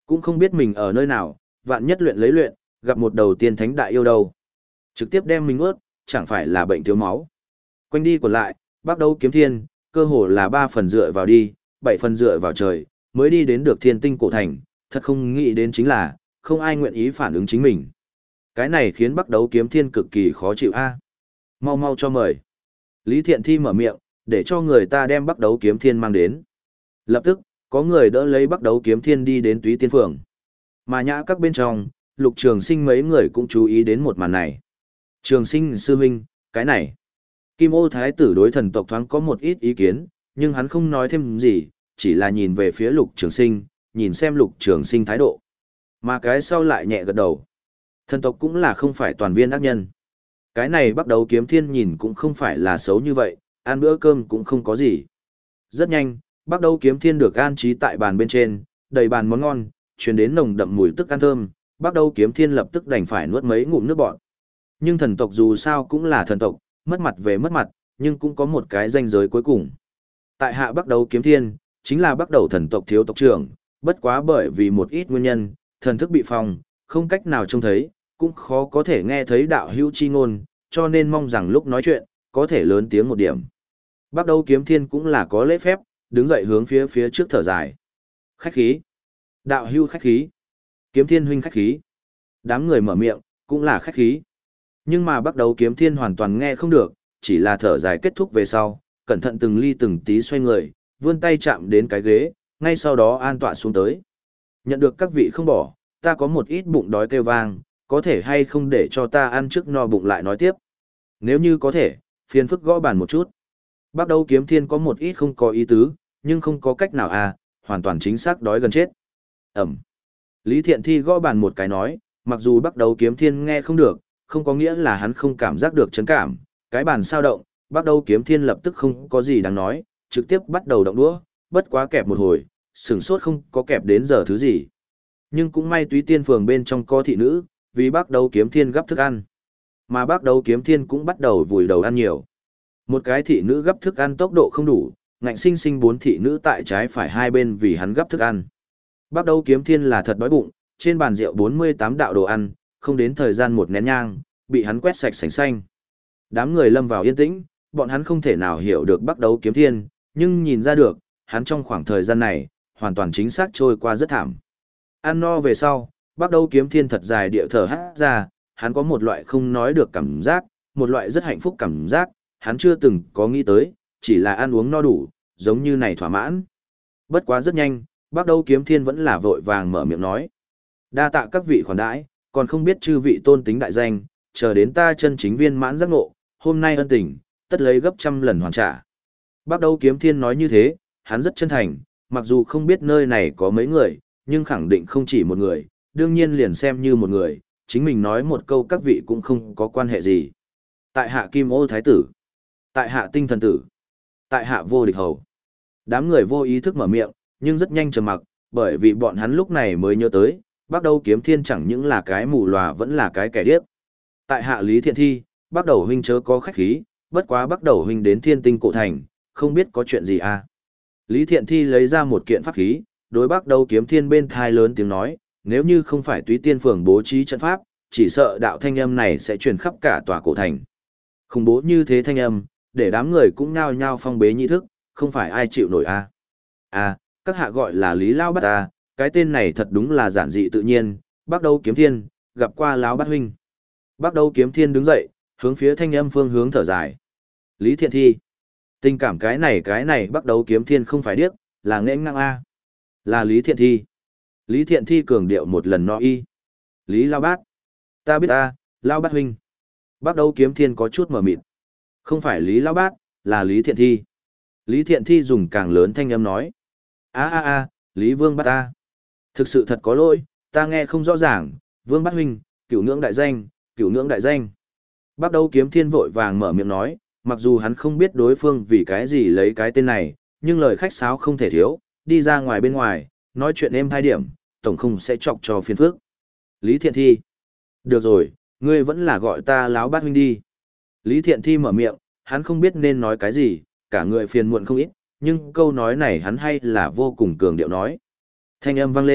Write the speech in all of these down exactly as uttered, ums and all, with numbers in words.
Cũng không biết mình ở nơi nào, vạn nhất luyện lấy luyện, gặp một đầu tiên thánh đại yêu đâu. Trực tiếp đem mình ướt, chẳng phải là bệnh thiếu máu. Quanh đi còn lại, bắt đầu kiếm thiên, cơ hồ là ba phần dựa vào đi, bảy phần dựa vào trời, mới đi đến được thiên tinh cổ thành, thật không nghĩ đến chính là, không ai nguyện ý phản ứng chính mình. Cái này khiến bắt đầu kiếm thiên cực kỳ khó chịu a. Mau mau cho mời. Lý Thiện Thi mở miệng, để cho người ta đem bắt đầu kiếm thiên mang đến. Lập tức, có người đỡ lấy bắt đầu kiếm thiên đi đến Túy Tiên Phường. Mà nhã các bên trong, Lục Trường Sinh mấy người cũng chú ý đến một màn này. Trường Sinh sư huynh, cái này. Kim Ô Thái tử đối thần tộc thoáng có một ít ý kiến, nhưng hắn không nói thêm gì, chỉ là nhìn về phía Lục Trường Sinh, nhìn xem Lục Trường Sinh thái độ. Mà cái sau lại nhẹ gật đầu. Thần tộc cũng là không phải toàn viên ác nhân. Cái này bắt đầu kiếm thiên nhìn cũng không phải là xấu như vậy, ăn bữa cơm cũng không có gì. Rất nhanh, bắt đầu kiếm thiên được an trí tại bàn bên trên, đầy bàn món ngon, truyền đến nồng đậm mùi tức ăn thơm, bắt đầu kiếm thiên lập tức đành phải nuốt mấy ngụm nước bọt. Nhưng thần tộc dù sao cũng là thần tộc, mất mặt về mất mặt, nhưng cũng có một cái ranh giới cuối cùng. Tại hạ bắt đầu kiếm thiên, chính là bắt đầu thần tộc thiếu tộc trưởng, bất quá bởi vì một ít nguyên nhân, thần thức bị phong, không cách nào trông thấy, cũng khó có thể nghe thấy đạo hữu chi ngôn, cho nên mong rằng lúc nói chuyện, có thể lớn tiếng một điểm. Bắt đầu kiếm thiên cũng là có lễ phép, đứng dậy hướng phía phía trước thở dài. Khách khí. Đạo hữu khách khí. Kiếm thiên huynh khách khí. Đám người mở miệng, cũng là khách khí. Nhưng mà bắt đầu kiếm thiên hoàn toàn nghe không được, chỉ là thở dài kết thúc về sau, cẩn thận từng ly từng tí xoay người, vươn tay chạm đến cái ghế, ngay sau đó an tọa xuống tới. Nhận được các vị không bỏ, ta có một ít bụng đói kêu vang, có thể hay không để cho ta ăn trước no bụng lại nói tiếp. Nếu như có thể, phiền phức gõ bàn một chút. Bắt đầu kiếm thiên có một ít không có ý tứ, nhưng không có cách nào à, hoàn toàn chính xác đói gần chết. Ẩm. Lý Thiện Thi gõ bàn một cái nói, mặc dù bắt đầu kiếm thiên nghe không được, không có nghĩa là hắn không cảm giác được chấn cảm, cái bàn sao động, bắt đầu kiếm thiên lập tức không có gì đáng nói, trực tiếp bắt đầu động đũa, bất quá kẹp một hồi, sửng sốt không có kẹp đến giờ thứ gì. Nhưng cũng may Túy Tiên Phường bên trong có thị nữ, vì bắt đầu kiếm thiên gấp thức ăn. Mà bắt đầu kiếm thiên cũng bắt đầu vùi đầu ăn nhiều. Một cái thị nữ gấp thức ăn tốc độ không đủ, ngạnh sinh sinh bốn thị nữ tại trái phải hai bên vì hắn gấp thức ăn. Bắt đầu kiếm thiên là thật đói bụng, trên bàn rượu bốn mươi tám đạo đồ ăn, không đến thời gian một nén nhang, bị hắn quét sạch sành xanh. Đám người lâm vào yên tĩnh, bọn hắn không thể nào hiểu được bắt đầu kiếm thiên, nhưng nhìn ra được, hắn trong khoảng thời gian này, hoàn toàn chính xác trôi qua rất thảm. Ăn no về sau, bắt đầu kiếm thiên thật dài địa thở hát ra, hắn có một loại không nói được cảm giác, một loại rất hạnh phúc cảm giác, hắn chưa từng có nghĩ tới, chỉ là ăn uống no đủ, giống như này thỏa mãn. Bất quá rất nhanh, bắt đầu kiếm thiên vẫn là vội vàng mở miệng nói. Đa tạ các vị khoản đãi, còn không biết chư vị tôn tính đại danh, chờ đến ta chân chính viên mãn giác ngộ, hôm nay ân tình, tất lấy gấp trăm lần hoàn trả. Bắt đầu kiếm thiên nói như thế, hắn rất chân thành, mặc dù không biết nơi này có mấy người, nhưng khẳng định không chỉ một người, đương nhiên liền xem như một người, chính mình nói một câu các vị cũng không có quan hệ gì. Tại hạ Kim Ô Thái tử, tại hạ Tinh Thần tử, tại hạ Vô Địch Hầu. Đám người vô ý thức mở miệng, nhưng rất nhanh trầm mặc, bởi vì bọn hắn lúc này mới nhớ tới, bắt đầu kiếm thiên chẳng những là cái mù lòa vẫn là cái kẻ điếc. Tại hạ Lý Thiện Thi, bắt đầu huynh chớ có khách khí, bất quá bắt đầu huynh đến thiên tinh cổ thành, không biết có chuyện gì à. Lý Thiện Thi lấy ra một kiện pháp khí, đối bắt đầu kiếm thiên bên thai lớn tiếng nói, nếu như không phải Túy Tiên Phường bố trí trận pháp, chỉ sợ đạo thanh âm này sẽ truyền khắp cả tòa cổ thành. Khủng bố như thế thanh âm, để đám người cũng nhao nhao phong bế nhị thức, không phải ai chịu nổi à. À, các hạ gọi là Lý Lao Bát à, cái tên này thật đúng là giản dị tự nhiên, bắt đầu kiếm thiên, gặp qua Lão Bát huynh. Bắt đầu kiếm thiên đứng dậy, hướng phía thanh âm phương hướng thở dài. Lý Thiện Thi. Tình cảm cái này cái này bắt đầu kiếm thiên không phải điếc, là nghẽn ngang A. Là Lý Thiện Thi. Lý Thiện Thi cường điệu một lần no y. Lý Lao Bát. Ta biết A, Lao Bát huynh. Bắt đầu kiếm thiên có chút mở mịt. Không phải Lý Lao Bát, là Lý Thiện Thi. Lý Thiện Thi dùng càng lớn thanh âm nói. A a a, Lý Vương Bát ta. Thực sự thật có lỗi, ta nghe không rõ ràng, Vương Bát huynh, cửu ngưỡng đại danh, cửu ngưỡng đại danh. Bắt đầu kiếm thiên vội vàng mở miệng nói, mặc dù hắn không biết đối phương vì cái gì lấy cái tên này, nhưng lời khách sáo không thể thiếu, đi ra ngoài bên ngoài, nói chuyện êm hai điểm, tổng không sẽ chọc cho phiền phức. Lý Thiện Thi. Được rồi, ngươi vẫn là gọi ta Lão Bát huynh đi. Lý Thiện Thi mở miệng, hắn không biết nên nói cái gì, cả người phiền muộn không ít, nhưng câu nói này hắn hay là vô cùng cường điệu nói. Thanh âm vang lên,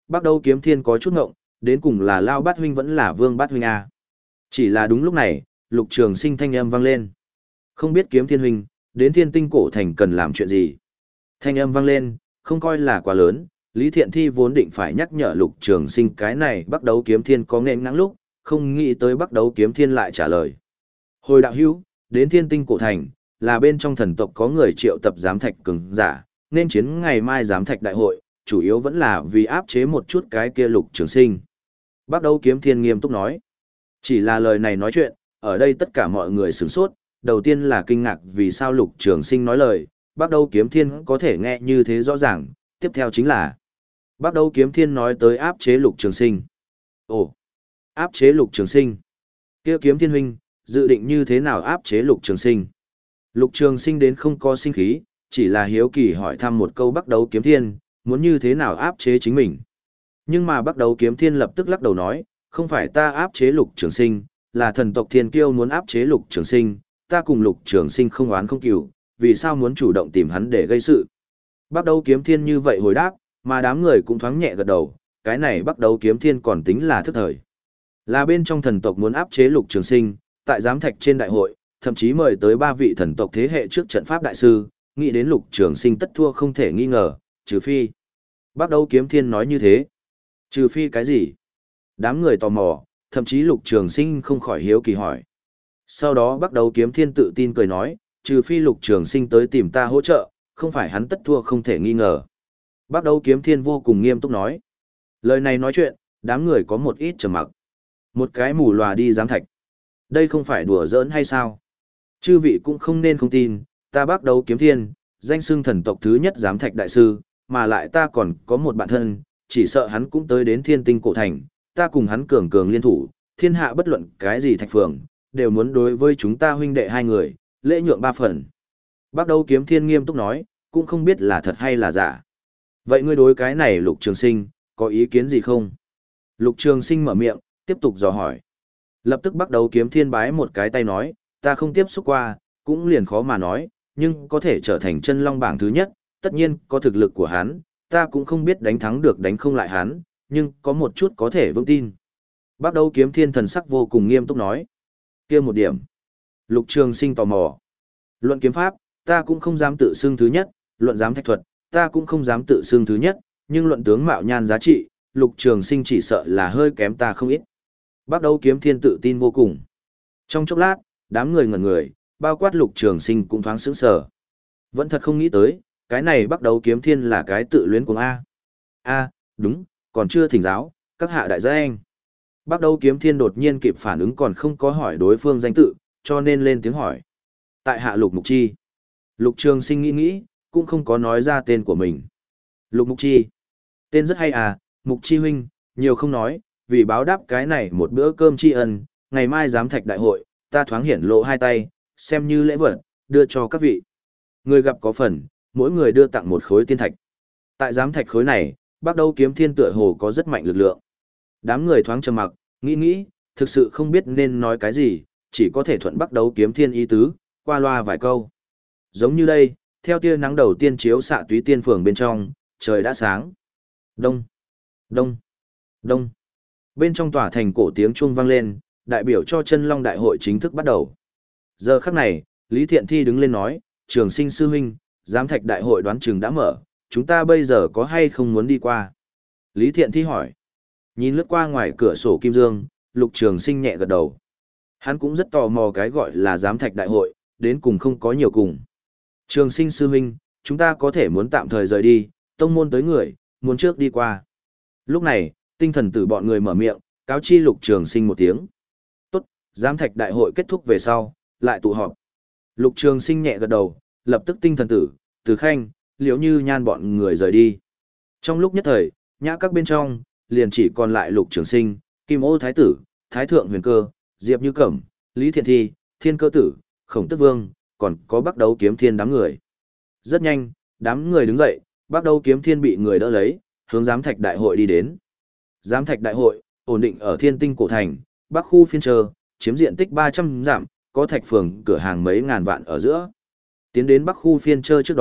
Bắt đầu kiếm thiên có chút ngộng, đến cùng là Lao Bát huynh vẫn là Vương Bát huynh à. Chỉ là đúng lúc này, Lục Trường Sinh thanh âm vang lên. Không biết kiếm thiên huynh, đến thiên tinh cổ thành cần làm chuyện gì? Thanh âm vang lên, không coi là quá lớn, Lý Thiện Thi vốn định phải nhắc nhở Lục Trường Sinh cái này bắt đầu kiếm thiên có nghẹn ngãng lúc, không nghĩ tới bắt đầu kiếm thiên lại trả lời. Hồi đạo hữu, đến thiên tinh cổ thành, là bên trong thần tộc có người triệu tập giám thạch cường giả, nên chiến ngày mai giám thạch đại hội, chủ yếu vẫn là vì áp chế một chút cái kia Lục Trường Sinh. Bắt đầu kiếm thiên nghiêm túc nói. Chỉ là lời này nói chuyện, ở đây tất cả mọi người sửng sốt, đầu tiên là kinh ngạc vì sao Lục Trường Sinh nói lời, bắt đầu kiếm thiên có thể nghe như thế rõ ràng, tiếp theo chính là bắt đầu kiếm thiên nói tới áp chế Lục Trường Sinh. Ồ, áp chế Lục Trường Sinh. Kia kiếm thiên huynh, dự định như thế nào áp chế Lục Trường Sinh? Lục Trường Sinh đến không có sinh khí, chỉ là hiếu kỳ hỏi thăm một câu bắt đầu kiếm thiên, muốn như thế nào áp chế chính mình. Nhưng mà bắt đầu kiếm thiên lập tức lắc đầu nói, không phải ta áp chế Lục Trường Sinh, là thần tộc Thiên Kiêu muốn áp chế Lục Trường Sinh, ta cùng Lục Trường Sinh không oán không cừu, vì sao muốn chủ động tìm hắn để gây sự. Bắt đầu kiếm thiên như vậy hồi đáp, mà đám người cũng thoáng nhẹ gật đầu, cái này bắt đầu kiếm thiên còn tính là thức thời. Là bên trong thần tộc muốn áp chế Lục Trường Sinh, tại giám thạch trên đại hội, thậm chí mời tới ba vị thần tộc thế hệ trước trận pháp đại sư, nghĩ đến Lục Trường Sinh tất thua không thể nghi ngờ, trừ phi. Bắt đầu kiếm thiên nói như thế. Trừ phi cái gì? Đám người tò mò, thậm chí Lục Trường Sinh không khỏi hiếu kỳ hỏi. Sau đó bắt đầu kiếm thiên tự tin cười nói, trừ phi Lục Trường Sinh tới tìm ta hỗ trợ, không phải hắn tất thua không thể nghi ngờ. Bắt đầu kiếm thiên vô cùng nghiêm túc nói. Lời này nói chuyện, đám người có một ít trầm mặc. Một cái mù lòa đi giám thạch. Đây không phải đùa giỡn hay sao? Chư vị cũng không nên không tin, ta bắt đầu kiếm thiên, danh xưng thần tộc thứ nhất giám thạch đại sư, mà lại ta còn có một bạn thân, chỉ sợ hắn cũng tới đến thiên tinh cổ thành, ta cùng hắn cường cường liên thủ, thiên hạ bất luận cái gì thạch phường, đều muốn đối với chúng ta huynh đệ hai người, lễ nhượng ba phần. Bắt đầu kiếm thiên nghiêm túc nói, cũng không biết là thật hay là giả. Vậy ngươi đối cái này Lục Trường Sinh, có ý kiến gì không? Lục Trường Sinh mở miệng, tiếp tục dò hỏi. Lập tức bắt đầu kiếm thiên bái một cái tay nói, ta không tiếp xúc qua, cũng liền khó mà nói, nhưng có thể trở thành chân long bảng thứ nhất, tất nhiên có thực lực của hắn, ta cũng không biết đánh thắng được đánh không lại hắn, nhưng có một chút có thể vững tin. Bắt đầu kiếm thiên thần sắc vô cùng nghiêm túc nói. Kia một điểm. Lục Trường Sinh tò mò. Luận kiếm pháp, ta cũng không dám tự xưng thứ nhất, luận giám thạch thuật, ta cũng không dám tự xưng thứ nhất, nhưng luận tướng mạo nhan giá trị, Lục Trường Sinh chỉ sợ là hơi kém ta không ít. Bắt đầu kiếm thiên tự tin vô cùng. Trong chốc lát, đám người ngẩn người, bao quát Lục Trường Sinh cũng thoáng sững sờ. Vẫn thật không nghĩ tới, cái này bắt đầu kiếm thiên là cái tự luyến cuồng A. A, đúng, còn chưa thỉnh giáo, các hạ đại gia anh. Bắt đầu kiếm thiên đột nhiên kịp phản ứng còn không có hỏi đối phương danh tự, cho nên lên tiếng hỏi. Tại hạ Lục Mục Chi. Lục Trường Sinh nghĩ nghĩ, cũng không có nói ra tên của mình. Lục Mục Chi. Tên rất hay à, Mục Chi huynh, nhiều không nói, vì báo đáp cái này một bữa cơm tri ân, ngày mai giám thạch đại hội, ta thoáng hiển lộ hai tay, xem như lễ vật, đưa cho các vị. Người gặp có phần, mỗi người đưa tặng một khối tiên thạch. Tại giám thạch khối này, bắt đầu kiếm thiên tựa hồ có rất mạnh lực lượng. Đám người thoáng trầm mặc, nghĩ nghĩ, thực sự không biết nên nói cái gì, chỉ có thể thuận bắt đầu kiếm thiên ý tứ, qua loa vài câu. Giống như đây, theo tia nắng đầu tiên chiếu xạ túy tiên phường bên trong, trời đã sáng. Đông, đông, đông. Bên trong tòa thành cổ tiếng chuông vang lên, đại biểu cho chân long đại hội chính thức bắt đầu. Giờ khắc này, Lý Thiện Thi đứng lên nói, Trường Sinh sư huynh, giám thạch đại hội đoán chừng đã mở, chúng ta bây giờ có hay không muốn đi qua? Lý Thiện Thi hỏi. Nhìn lướt qua ngoài cửa sổ kim dương, Lục Trường Sinh nhẹ gật đầu. Hắn cũng rất tò mò cái gọi là giám thạch đại hội, đến cùng không có nhiều cùng. Trường Sinh sư huynh, chúng ta có thể muốn tạm thời rời đi, tông môn tới người, muốn trước đi qua. Lúc này, tinh thần tử bọn người mở miệng, cáo chi Lục Trường Sinh một tiếng. Tốt, giám thạch đại hội kết thúc về sau, lại tụ họp. Lục Trường Sinh nhẹ gật đầu, lập tức tinh thần tử, Từ Khanh, Liễu Như Nhan bọn người rời đi. Trong lúc nhất thời, nhã các bên trong, liền chỉ còn lại Lục Trường Sinh, Kim Ô Thái Tử, Thái Thượng Huyền Cơ, Diệp Như Cẩm, Lý Thiện Thi, Thiên Cơ Tử, Khổng Tước Vương, còn có Bắc Đấu Kiếm Thiên đám người. Rất nhanh, đám người đứng dậy, Bắc Đấu Kiếm Thiên bị người đỡ lấy, hướng giám thạch đại hội đi đến. Giám thạch đại hội, ổn định ở Thiên Tinh Cổ Thành, Bắc khu phiên trơ, chiếm diện tích ba trăm dặm, có thạch phường cửa hàng mấy ngàn vạn ở giữa. Tiến đến Bắc khu phiên trơ trước đó,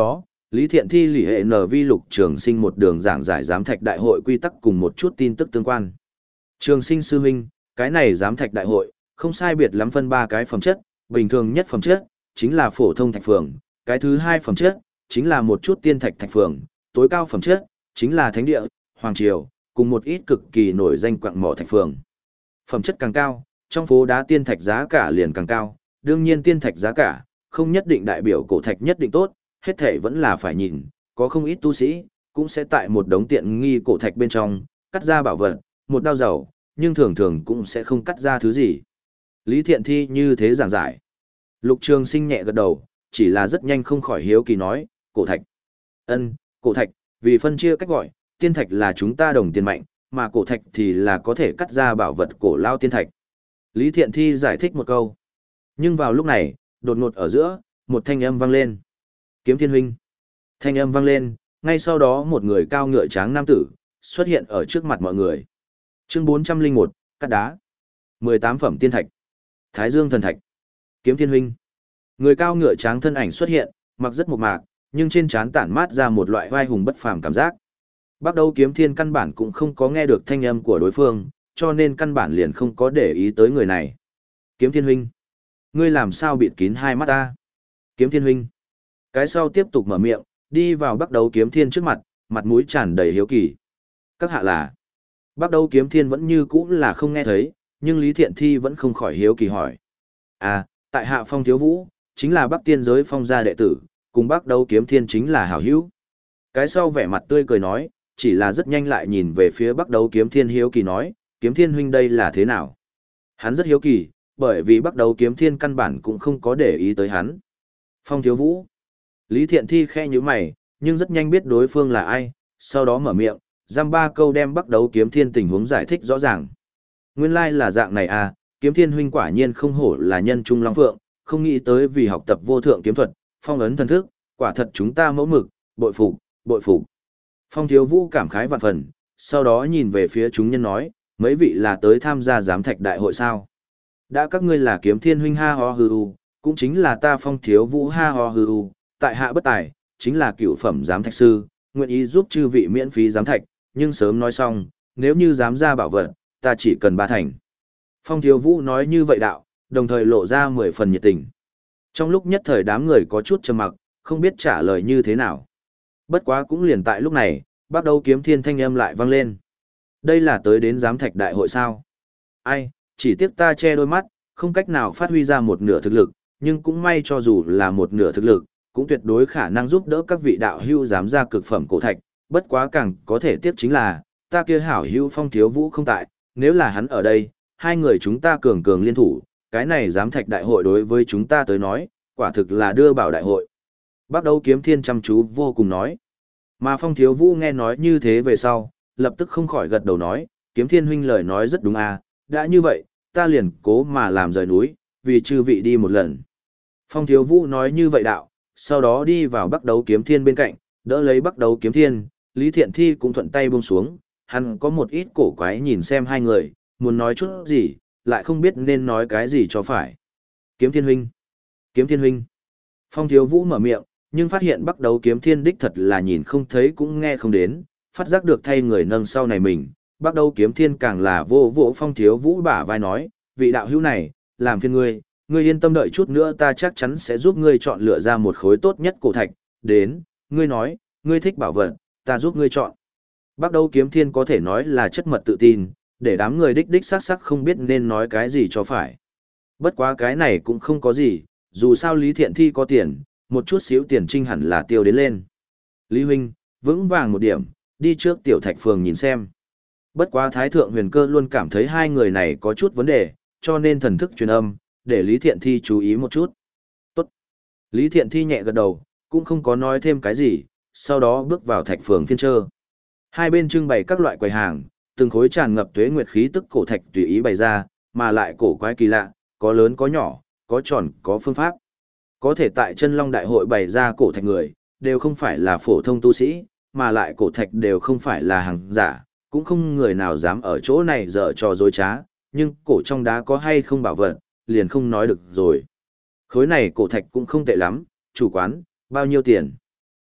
Lý Thiện Thi lì hệ nở vi Lục Trường Sinh một đường giảng giải giám thạch đại hội quy tắc cùng một chút tin tức tương quan. Trường Sinh sư huynh, cái này giám thạch đại hội, không sai biệt lắm phân ba cái phẩm chất, bình thường nhất phẩm chất, chính là phổ thông thạch phường, cái thứ hai phẩm chất, chính là một chút tiên thạch thạch phường, tối cao phẩm chất, chính là thánh địa, hoàng triều, cùng một ít cực kỳ nổi danh quặng mỏ thạch phường. Phẩm chất càng cao, trong phố đá tiên thạch giá cả liền càng cao, đương nhiên tiên thạch giá cả, không nhất định đại biểu cổ thạch nhất định tốt, hết thể vẫn là phải nhìn, có không ít tu sĩ, cũng sẽ tại một đống tiện nghi cổ thạch bên trong, cắt ra bảo vật, một đao dầu, nhưng thường thường cũng sẽ không cắt ra thứ gì. Lý Thiện Thi như thế giảng giải. Lục Trường Sinh nhẹ gật đầu, chỉ là rất nhanh không khỏi hiếu kỳ nói, cổ thạch. Ân, cổ thạch, vì phân chia cách gọi, tiên thạch là chúng ta đồng tiền mạnh, mà cổ thạch thì là có thể cắt ra bảo vật cổ lao tiên thạch. Lý Thiện Thi giải thích một câu. Nhưng vào lúc này, đột ngột ở giữa, một thanh âm vang lên. Kiếm Thiên huynh. Thanh âm vang lên, ngay sau đó một người cao ngựa tráng nam tử, xuất hiện ở trước mặt mọi người. Chương bốn trăm lẻ một, cắt đá. mười tám phẩm tiên thạch. Thái Dương thần thạch. Kiếm Thiên huynh. Người cao ngựa tráng thân ảnh xuất hiện, mặc rất mộc mạc, nhưng trên trán tản mát ra một loại vai hùng bất phàm cảm giác. Bắt đầu Kiếm Thiên căn bản cũng không có nghe được thanh âm của đối phương, cho nên căn bản liền không có để ý tới người này. Kiếm Thiên huynh. Ngươi làm sao bịt kín hai mắt ta? Kiếm Thiên huynh. Cái sau tiếp tục mở miệng, đi vào bắt đầu Kiếm Thiên trước mặt, mặt mũi tràn đầy hiếu kỳ. Các hạ là. Bắt đầu Kiếm Thiên vẫn như cũ là không nghe thấy, nhưng Lý Thiện Thi vẫn không khỏi hiếu kỳ hỏi. À, tại hạ Phong Thiếu Vũ, chính là Bắc Tiên giới Phong gia đệ tử, cùng bắt đầu Kiếm Thiên chính là hảo hữu. Cái sau vẻ mặt tươi cười nói, chỉ là rất nhanh lại nhìn về phía bắt đầu Kiếm Thiên hiếu kỳ nói, Kiếm Thiên huynh đây là thế nào? Hắn rất hiếu kỳ, bởi vì bắt đầu Kiếm Thiên căn bản cũng không có để ý tới hắn. Phong Thiếu Vũ. Lý Thiện Thi khẽ nhíu mày, nhưng rất nhanh biết đối phương là ai, sau đó mở miệng, giam ba câu đem bắt đầu Kiếm Thiên tình huống giải thích rõ ràng. Nguyên lai là dạng này à, Kiếm Thiên huynh quả nhiên không hổ là nhân trung long phượng, không nghĩ tới vì học tập vô thượng kiếm thuật, phong ấn thần thức, quả thật chúng ta mẫu mực, bội phục, bội phục. Phong Thiếu Vũ cảm khái vạn phần, sau đó nhìn về phía chúng nhân nói, mấy vị là tới tham gia giám thạch đại hội sao? Đã các ngươi là Kiếm Thiên huynh ha ho hư u, cũng chính là ta Phong Thiếu Vũ ha ho hư u, tại hạ bất tài, chính là cựu phẩm giám thạch sư, nguyện ý giúp chư vị miễn phí giám thạch, nhưng sớm nói xong, nếu như dám ra bảo vật, ta chỉ cần ba thành. Phong Thiếu Vũ nói như vậy đạo, đồng thời lộ ra mười phần nhiệt tình. Trong lúc nhất thời đám người có chút trầm mặc, không biết trả lời như thế nào. Bất quá cũng liền tại lúc này, bắt đầu Kiếm Thiên thanh âm lại vang lên. Đây là tới đến giám thạch đại hội sao? Ai, chỉ tiếc ta che đôi mắt, không cách nào phát huy ra một nửa thực lực, nhưng cũng may cho dù là một nửa thực lực, cũng tuyệt đối khả năng giúp đỡ các vị đạo hữu dám ra cực phẩm cổ thạch, bất quá càng có thể tiếc chính là, ta kia hảo hữu Phong Thiếu Vũ không tại, nếu là hắn ở đây, hai người chúng ta cường cường liên thủ, cái này giám thạch đại hội đối với chúng ta tới nói, quả thực là đưa bảo đại hội. Bắt đầu Kiếm Thiên chăm chú vô cùng nói. Mà Phong Thiếu Vũ nghe nói như thế về sau, lập tức không khỏi gật đầu nói, Kiếm Thiên huynh lời nói rất đúng à, đã như vậy, ta liền cố mà làm rời núi, vì chư vị đi một lần. Phong Thiếu Vũ nói như vậy đạo, sau đó đi vào bắt đầu Kiếm Thiên bên cạnh, đỡ lấy bắt đầu Kiếm Thiên, Lý Thiện Thi cũng thuận tay buông xuống, hắn có một ít cổ quái nhìn xem hai người, muốn nói chút gì, lại không biết nên nói cái gì cho phải. Kiếm Thiên huynh, Kiếm Thiên huynh. Phong Thiếu Vũ mở miệng, nhưng phát hiện bắt đầu Kiếm Thiên đích thật là nhìn không thấy cũng nghe không đến, phát giác được thay người nâng sau này mình, bắt đầu Kiếm Thiên càng là vô vỗ Phong Thiếu Vũ bả vai nói, vị đạo hữu này, làm phiền ngươi, ngươi yên tâm đợi chút nữa ta chắc chắn sẽ giúp ngươi chọn lựa ra một khối tốt nhất cổ thạch, đến, ngươi nói, ngươi thích bảo vật, ta giúp ngươi chọn. Bắt đầu Kiếm Thiên có thể nói là chất mật tự tin, để đám người đích đích sắc sắc không biết nên nói cái gì cho phải. Bất quá cái này cũng không có gì, dù sao Lý Thiện Thi có tiền, một chút xíu tiền trinh hẳn là tiêu đến lên. Lý huynh, vững vàng một điểm, đi trước tiểu thạch phường nhìn xem. Bất quá Thái Thượng Huyền Cơ luôn cảm thấy hai người này có chút vấn đề, cho nên thần thức truyền âm, để Lý Thiện Thi chú ý một chút. Tốt. Lý Thiện Thi nhẹ gật đầu, cũng không có nói thêm cái gì, sau đó bước vào thạch phường phiên trơ. Hai bên trưng bày các loại quầy hàng, từng khối tràn ngập tuế nguyệt khí tức cổ thạch tùy ý bày ra, mà lại cổ quái kỳ lạ, có lớn có nhỏ, có tròn, có phương pháp. Có thể tại Chân Long Đại hội bày ra cổ thạch người, đều không phải là phổ thông tu sĩ, mà lại cổ thạch đều không phải là hàng giả, cũng không người nào dám ở chỗ này dở trò dối trá, nhưng cổ trong đá có hay không bảo vật, liền không nói được rồi. Khối này cổ thạch cũng không tệ lắm, chủ quán, bao nhiêu tiền?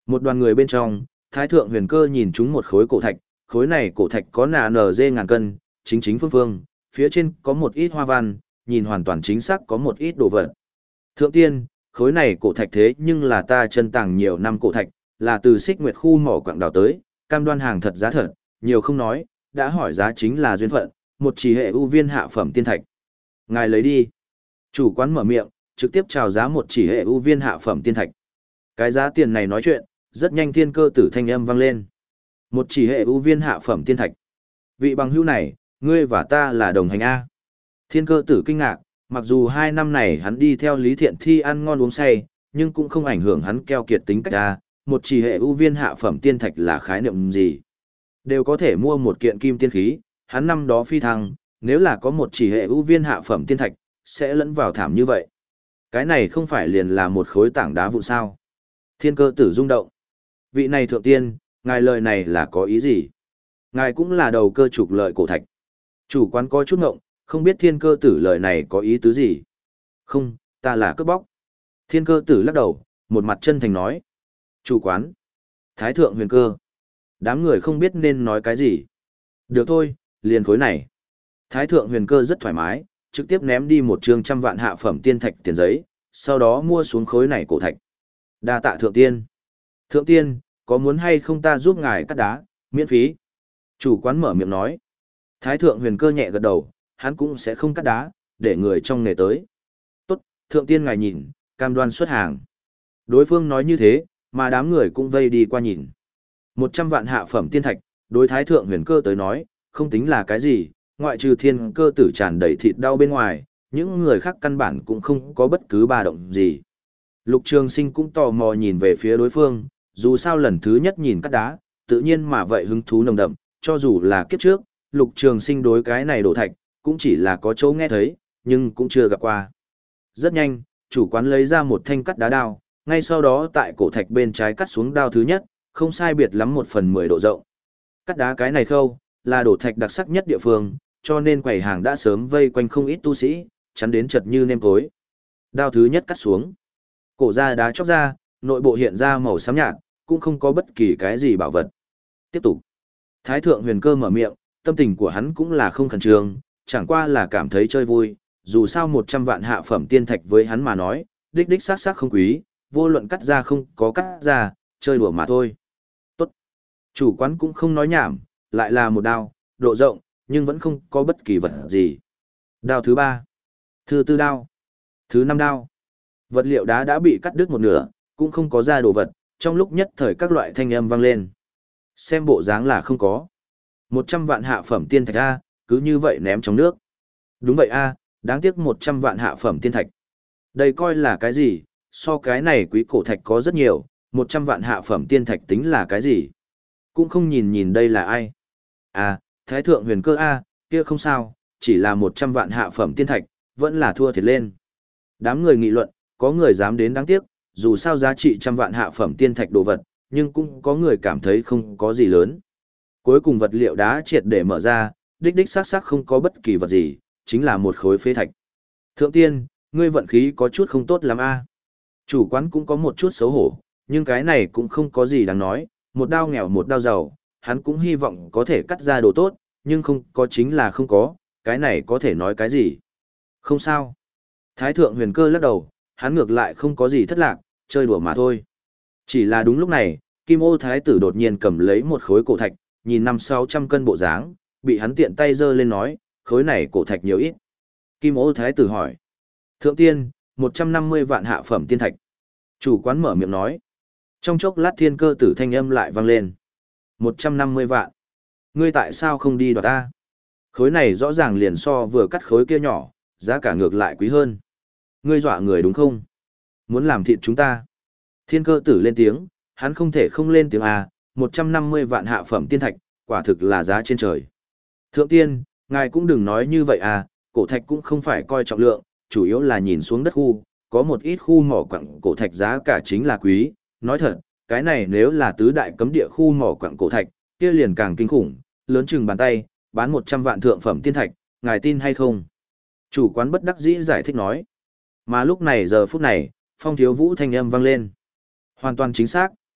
Một đoàn người bên trong, Thái Thượng Huyền Cơ nhìn chúng một khối cổ thạch, khối này cổ thạch có nà nở dê ngàn cân, chính chính phương phương, phía trên có một ít hoa văn, nhìn hoàn toàn chính xác có một ít đồ vật. Thượng tiên, khối này cổ thạch thế nhưng là ta chân tàng nhiều năm cổ thạch, là từ Xích Nguyệt khu mỏ quặng đào tới, cam đoan hàng thật giá thật, nhiều không nói, đã hỏi giá chính là duyên phận, một chỉ hệ ưu viên hạ phẩm tiên thạch. Ngài lấy đi. Chủ quán mở miệng, trực tiếp chào giá một chỉ hệ ưu viên hạ phẩm tiên thạch. Cái giá tiền này nói chuyện, rất nhanh thiên cơ tử thanh âm vang lên. Một chỉ hệ ưu viên hạ phẩm tiên thạch. Vị bằng hữu này, ngươi và ta là đồng hành A. Thiên cơ tử kinh ngạc, mặc dù hai năm này hắn đi theo Lý Thiện Thi ăn ngon uống say, nhưng cũng không ảnh hưởng hắn keo kiệt tính cách A. Một chỉ hệ ưu viên hạ phẩm tiên thạch là khái niệm gì? Đều có thể mua một kiện kim tiên khí, hắn năm đó phi thăng, nếu là có một chỉ hệ ưu viên hạ phẩm tiên thạch, sẽ lẫn vào thảm như vậy. Cái này không phải liền là một khối tảng đá vụn sao? Thiên cơ tử rung động. Vị này thượng tiên, ngài lời này là có ý gì? Ngài cũng là đầu cơ trục lợi cổ thạch. Chủ quán có chút ngộng, không biết thiên cơ tử lời này có ý tứ gì? Không, ta là cướp bóc. Thiên cơ tử lắc đầu, một mặt chân thành nói. Chủ quán. Thái thượng huyền cơ. Đám người không biết nên nói cái gì. Được thôi, liền khối này. Thái thượng huyền cơ rất thoải mái, trực tiếp ném đi một chương trăm vạn hạ phẩm tiên thạch tiền giấy, sau đó mua xuống khối này cổ thạch. Đa tạ thượng tiên. Thượng tiên, có muốn hay không ta giúp ngài cắt đá, miễn phí? Chủ quán mở miệng nói. Thái thượng huyền cơ nhẹ gật đầu, hắn cũng sẽ không cắt đá, để người trong nghề tới. Tốt, thượng tiên ngài nhìn, cam đoan xuất hàng. Đối phương nói như thế, mà đám người cũng vây đi qua nhìn. Một trăm vạn hạ phẩm tiên thạch, đối thái thượng huyền cơ tới nói, không tính là cái gì, ngoại trừ thiên cơ tử tràn đầy thịt đau bên ngoài, những người khác căn bản cũng không có bất cứ ba động gì. Lục Trường Sinh cũng tò mò nhìn về phía đối phương, dù sao lần thứ nhất nhìn cắt đá, tự nhiên mà vậy hứng thú nồng đậm, cho dù là kiếp trước, Lục Trường Sinh đối cái này đổ thạch, cũng chỉ là có chỗ nghe thấy, nhưng cũng chưa gặp qua. Rất nhanh, chủ quán lấy ra một thanh cắt đá đao, ngay sau đó tại cổ thạch bên trái cắt xuống đao thứ nhất, không sai biệt lắm một phần mười độ rộng. Cắt đá cái này khâu, là đổ thạch đặc sắc nhất địa phương, cho nên quầy hàng đã sớm vây quanh không ít tu sĩ, chắn đến chật như nêm cối. Đao thứ nhất cắt xuống. Cổ ra đá chóc ra, nội bộ hiện ra màu xám nhạt, cũng không có bất kỳ cái gì bảo vật. Tiếp tục. Thái thượng huyền cơ mở miệng, tâm tình của hắn cũng là không khẩn trương, chẳng qua là cảm thấy chơi vui, dù sao một trăm vạn hạ phẩm tiên thạch với hắn mà nói, đích đích xác xác không quý, vô luận cắt ra không có cắt ra, chơi đùa mà thôi. Tốt. Chủ quán cũng không nói nhảm, lại là một đao, độ rộng, nhưng vẫn không có bất kỳ vật gì. Đao thứ ba. Thứ tư đao. Thứ năm đao. Vật liệu đá đã bị cắt đứt một nửa, cũng không có ra đồ vật, trong lúc nhất thời các loại thanh âm vang lên. Xem bộ dáng là không có. Một trăm vạn hạ phẩm tiên thạch A, cứ như vậy ném trong nước. Đúng vậy A, đáng tiếc một trăm vạn hạ phẩm tiên thạch. Đây coi là cái gì, so cái này quý cổ thạch có rất nhiều, một trăm vạn hạ phẩm tiên thạch tính là cái gì. Cũng không nhìn nhìn đây là ai. À, Thái thượng huyền cơ A, kia không sao, chỉ là một trăm vạn hạ phẩm tiên thạch, vẫn là thua thiệt lên. Đám người nghị luận, có người dám đến đáng tiếc, dù sao giá trị trăm vạn hạ phẩm tiên thạch đồ vật, nhưng cũng có người cảm thấy không có gì lớn. Cuối cùng vật liệu đá triệt để mở ra, đích đích xác xác không có bất kỳ vật gì, chính là một khối phế thạch. Thượng tiên, ngươi vận khí có chút không tốt lắm a. Chủ quán cũng có một chút xấu hổ, nhưng cái này cũng không có gì đáng nói, một đao nghèo một đao giàu, hắn cũng hy vọng có thể cắt ra đồ tốt, nhưng không có chính là không có, cái này có thể nói cái gì. Không sao. Thái thượng huyền cơ lắc đầu, hắn ngược lại không có gì thất lạc, chơi đùa mà thôi. Chỉ là đúng lúc này, Kim Ô Thái tử đột nhiên cầm lấy một khối cổ thạch, nhìn năm sáu trăm cân bộ dáng, bị hắn tiện tay giơ lên nói, khối này cổ thạch nhiều ít. Kim Ô Thái tử hỏi. Thượng tiên, một trăm năm mươi vạn hạ phẩm tiên thạch. Chủ quán mở miệng nói. Trong chốc lát thiên cơ tử thanh âm lại vang lên. một trăm năm mươi vạn. Ngươi tại sao không đi đoạt ta? Khối này rõ ràng liền so vừa cắt khối kia nhỏ, giá cả ngược lại quý hơn. Ngươi dọa người đúng không? Muốn làm thịt chúng ta. Thiên cơ tử lên tiếng, hắn không thể không lên tiếng à, một trăm năm mươi vạn hạ phẩm tiên thạch, quả thực là giá trên trời. Thượng tiên, ngài cũng đừng nói như vậy à, cổ thạch cũng không phải coi trọng lượng, chủ yếu là nhìn xuống đất khu, có một ít khu mỏ quặng cổ thạch giá cả chính là quý, nói thật, cái này nếu là tứ đại cấm địa khu mỏ quặng cổ thạch, kia liền càng kinh khủng, lớn chừng bàn tay, bán một trăm vạn thượng phẩm tiên thạch, ngài tin hay không? Chủ quán bất đắc dĩ giải thích nói. Mà lúc này giờ phút này, Phong Thiếu Vũ thanh âm vang lên. Hoàn toàn chính xác,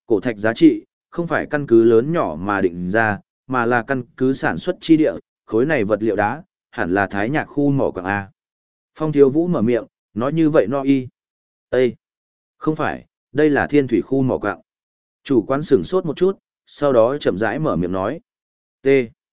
Cổ thạch giá trị, không phải căn cứ lớn nhỏ mà định ra, mà là căn cứ sản xuất chi địa, khối này vật liệu đá, hẳn là thái nhạc khu mỏ quặng A. Phong Thiếu Vũ mở miệng, nói như vậy no y. Ê! Không phải, đây là thiên thủy khu mỏ quặng. Chủ quán sửng sốt một chút, sau đó chậm rãi mở miệng nói. T.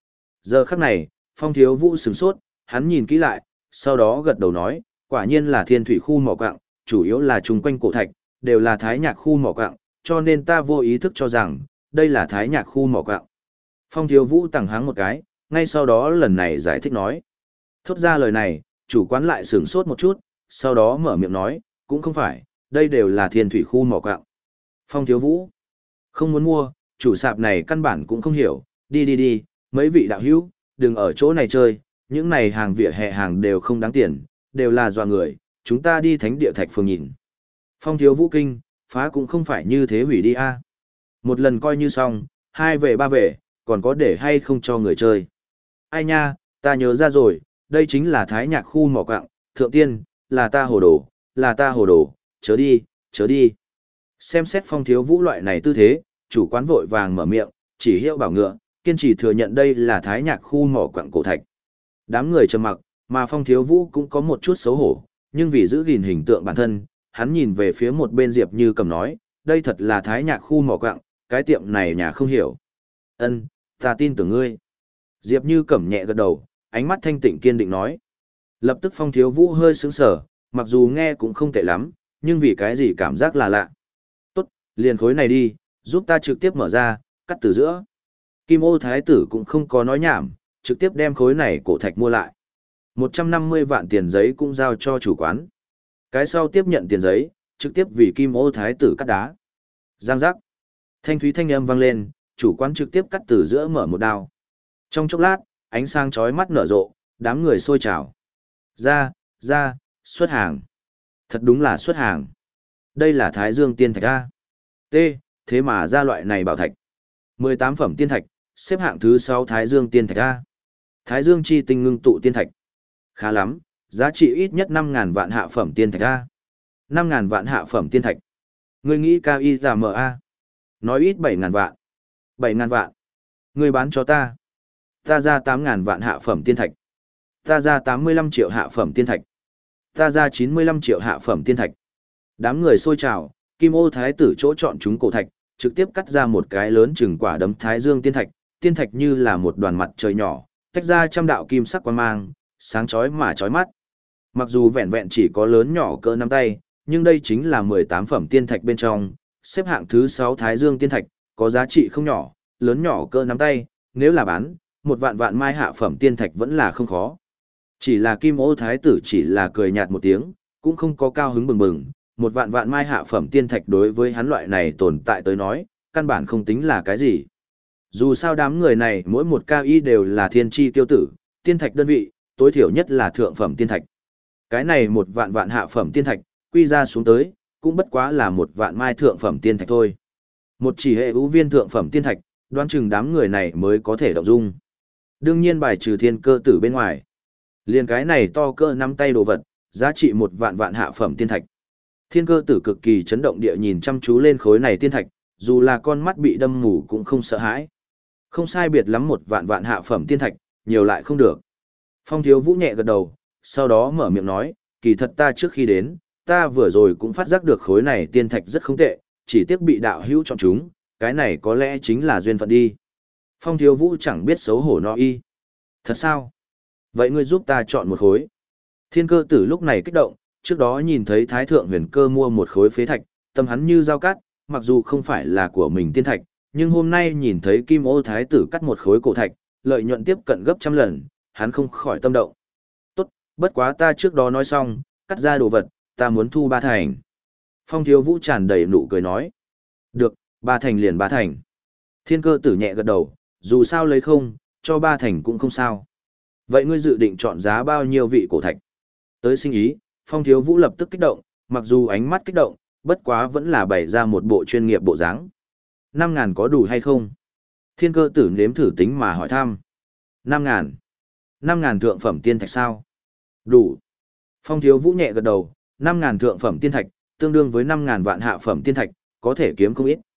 Giờ khắc này, Phong Thiếu Vũ sửng sốt, hắn nhìn kỹ lại, sau đó gật đầu nói, quả nhiên là thiên thủy khu mỏ quặng, chủ yếu là chung quanh cổ thạch, đều là thái nhạc khu mỏ quặng, cho nên ta vô ý thức cho rằng, đây là thái nhạc khu mỏ quặng. Phong Thiếu Vũ tẳng háng một cái, ngay sau đó lần này giải thích nói. Thốt ra lời này, chủ quán lại sửng sốt một chút, sau đó mở miệng nói, cũng không phải, đây đều là thiên thủy khu mỏ quặng. Phong Thiếu Vũ, không muốn mua, chủ sạp này căn bản cũng không hiểu, đi đi đi, mấy vị đạo hữu, đừng ở chỗ này chơi, những này hàng vỉa hè hàng đều không đáng tiền, đều là dọa người, chúng ta đi thánh địa thạch phường nhìn. Phong Thiếu Vũ kinh, phá cũng không phải như thế hủy đi a. Một lần coi như xong, hai về ba về, còn có để hay không cho người chơi. Ai nha, ta nhớ ra rồi, đây chính là thái nhạc khu mỏ quặng, thượng tiên, là ta hồ đồ, là ta hồ đồ, chớ đi, chớ đi. Xem xét Phong Thiếu Vũ loại này tư thế, chủ quán vội vàng mở miệng, chỉ hiệu bảo ngựa, kiên trì thừa nhận đây là thái nhạc khu mỏ quặng cổ thạch. Đám người trầm mặc, mà Phong Thiếu Vũ cũng có một chút xấu hổ, nhưng vì giữ gìn hình tượng bản thân, hắn nhìn về phía một bên Diệp Như Cầm nói, đây thật là thái nhạc khu mỏ quặng, cái tiệm này nhà không hiểu. Ân, ta tin tưởng ngươi. Diệp Như Cẩm nhẹ gật đầu, ánh mắt thanh tịnh kiên định nói. Lập tức Phong Thiếu Vũ hơi sững sờ, mặc dù nghe cũng không tệ lắm, nhưng vì cái gì cảm giác là lạ. Tốt, liền khối này đi, giúp ta trực tiếp mở ra, cắt từ giữa. Kim Ô Thái tử cũng không có nói nhảm, trực tiếp đem khối này cổ thạch mua lại. một trăm năm mươi vạn tiền giấy cũng giao cho chủ quán. Cái sau tiếp nhận tiền giấy, trực tiếp vì Kim Ô Thái tử cắt đá. Giang giác. Thanh thúy thanh âm vang lên, chủ quán trực tiếp cắt từ giữa mở một đao. Trong chốc lát, ánh sáng chói mắt nở rộ, đám người sôi trào. Ra, ra, xuất hàng. Thật đúng là xuất hàng. Đây là Thái Dương tiên thạch A. T, thế mà ra loại này bảo thạch. mười tám phẩm tiên thạch, xếp hạng thứ sáu Thái Dương tiên thạch A. Thái Dương chi tinh ngưng tụ tiên thạch. Khá lắm, giá trị ít nhất năm ngàn vạn hạ phẩm tiên thạch A. năm ngàn vạn hạ phẩm tiên thạch. Ngươi nghĩ cao y giả mở A. Nói ít bảy ngàn vạn. bảy ngàn vạn. Ngươi bán cho ta. Ta ra tám ngàn vạn hạ phẩm tiên thạch. Ta ra tám mươi lăm triệu hạ phẩm tiên thạch. Ta ra chín mươi lăm triệu hạ phẩm tiên thạch. Đám người sôi trào, Kim Ô Thái tử chỗ chọn chúng cổ thạch, trực tiếp cắt ra một cái lớn chừng quả đấm Thái Dương tiên thạch, tiên thạch như là một đoàn mặt trời nhỏ, tách ra trăm đạo kim sắc quang mang, sáng chói mà chói mắt. Mặc dù vẹn vẹn chỉ có lớn nhỏ cỡ nắm tay, nhưng đây chính là mười tám phẩm tiên thạch bên trong, xếp hạng thứ sáu Thái Dương tiên thạch, có giá trị không nhỏ, lớn nhỏ cỡ nắm tay, nếu là bán, một vạn vạn mai hạ phẩm tiên thạch vẫn là không khó. Chỉ là Kim Ô Thái tử chỉ là cười nhạt một tiếng, cũng không có cao hứng bừng bừng, một vạn vạn mai hạ phẩm tiên thạch đối với hắn loại này tồn tại tới nói, căn bản không tính là cái gì. Dù sao đám người này mỗi một cao y đều là thiên chi tiêu tử, tiên thạch đơn vị, tối thiểu nhất là thượng phẩm tiên thạch. Cái này một vạn vạn hạ phẩm tiên thạch, quy ra xuống tới, cũng bất quá là một vạn mai thượng phẩm tiên thạch thôi. Một chỉ hệ ưu viên thượng phẩm tiên thạch, đoán chừng đám người này mới có thể động dung. Đương nhiên bài trừ thiên cơ tử bên ngoài. Liên cái này to cỡ nắm tay đồ vật, giá trị một vạn vạn hạ phẩm tiên thạch. Thiên cơ tử cực kỳ chấn động địa nhìn chăm chú lên khối này tiên thạch, dù là con mắt bị đâm mù cũng không sợ hãi. Không sai biệt lắm một vạn vạn hạ phẩm tiên thạch, nhiều lại không được. Phong Thiếu Vũ nhẹ gật đầu, sau đó mở miệng nói, kỳ thật ta trước khi đến, ta vừa rồi cũng phát giác được khối này tiên thạch rất không tệ, chỉ tiếc bị đạo hữu chọn chúng, cái này có lẽ chính là duyên phận đi. Phong Thiếu Vũ chẳng biết xấu hổ no y. Thật sao? Vậy ngươi giúp ta chọn một khối. Thiên cơ tử lúc này kích động, trước đó nhìn thấy Thái Thượng Huyền Cơ mua một khối phế thạch, tâm hắn như dao cắt, mặc dù không phải là của mình tiên thạch, nhưng hôm nay nhìn thấy Kim Ô Thái tử cắt một khối cổ thạch, lợi nhuận tiếp cận gấp trăm lần, hắn không khỏi tâm động. Tốt, bất quá ta trước đó nói xong, cắt ra đồ vật, ta muốn thu ba thành. Phong Thiếu Vũ tràn đầy nụ cười nói. Được, ba thành liền ba thành. Thiên cơ tử nhẹ gật đầu, dù sao lấy không, cho ba thành cũng không sao. Vậy ngươi dự định chọn giá bao nhiêu vị cổ thạch? Tới sinh ý, Phong Thiếu Vũ lập tức kích động, mặc dù ánh mắt kích động, bất quá vẫn là bày ra một bộ chuyên nghiệp bộ dáng. Năm ngàn có đủ hay không? Thiên cơ tử nếm thử tính mà hỏi thăm. Năm ngàn. Năm ngàn thượng phẩm tiên thạch sao? Đủ. Phong Thiếu Vũ nhẹ gật đầu, năm ngàn thượng phẩm tiên thạch, tương đương với năm ngàn vạn hạ phẩm tiên thạch, có thể kiếm không ít.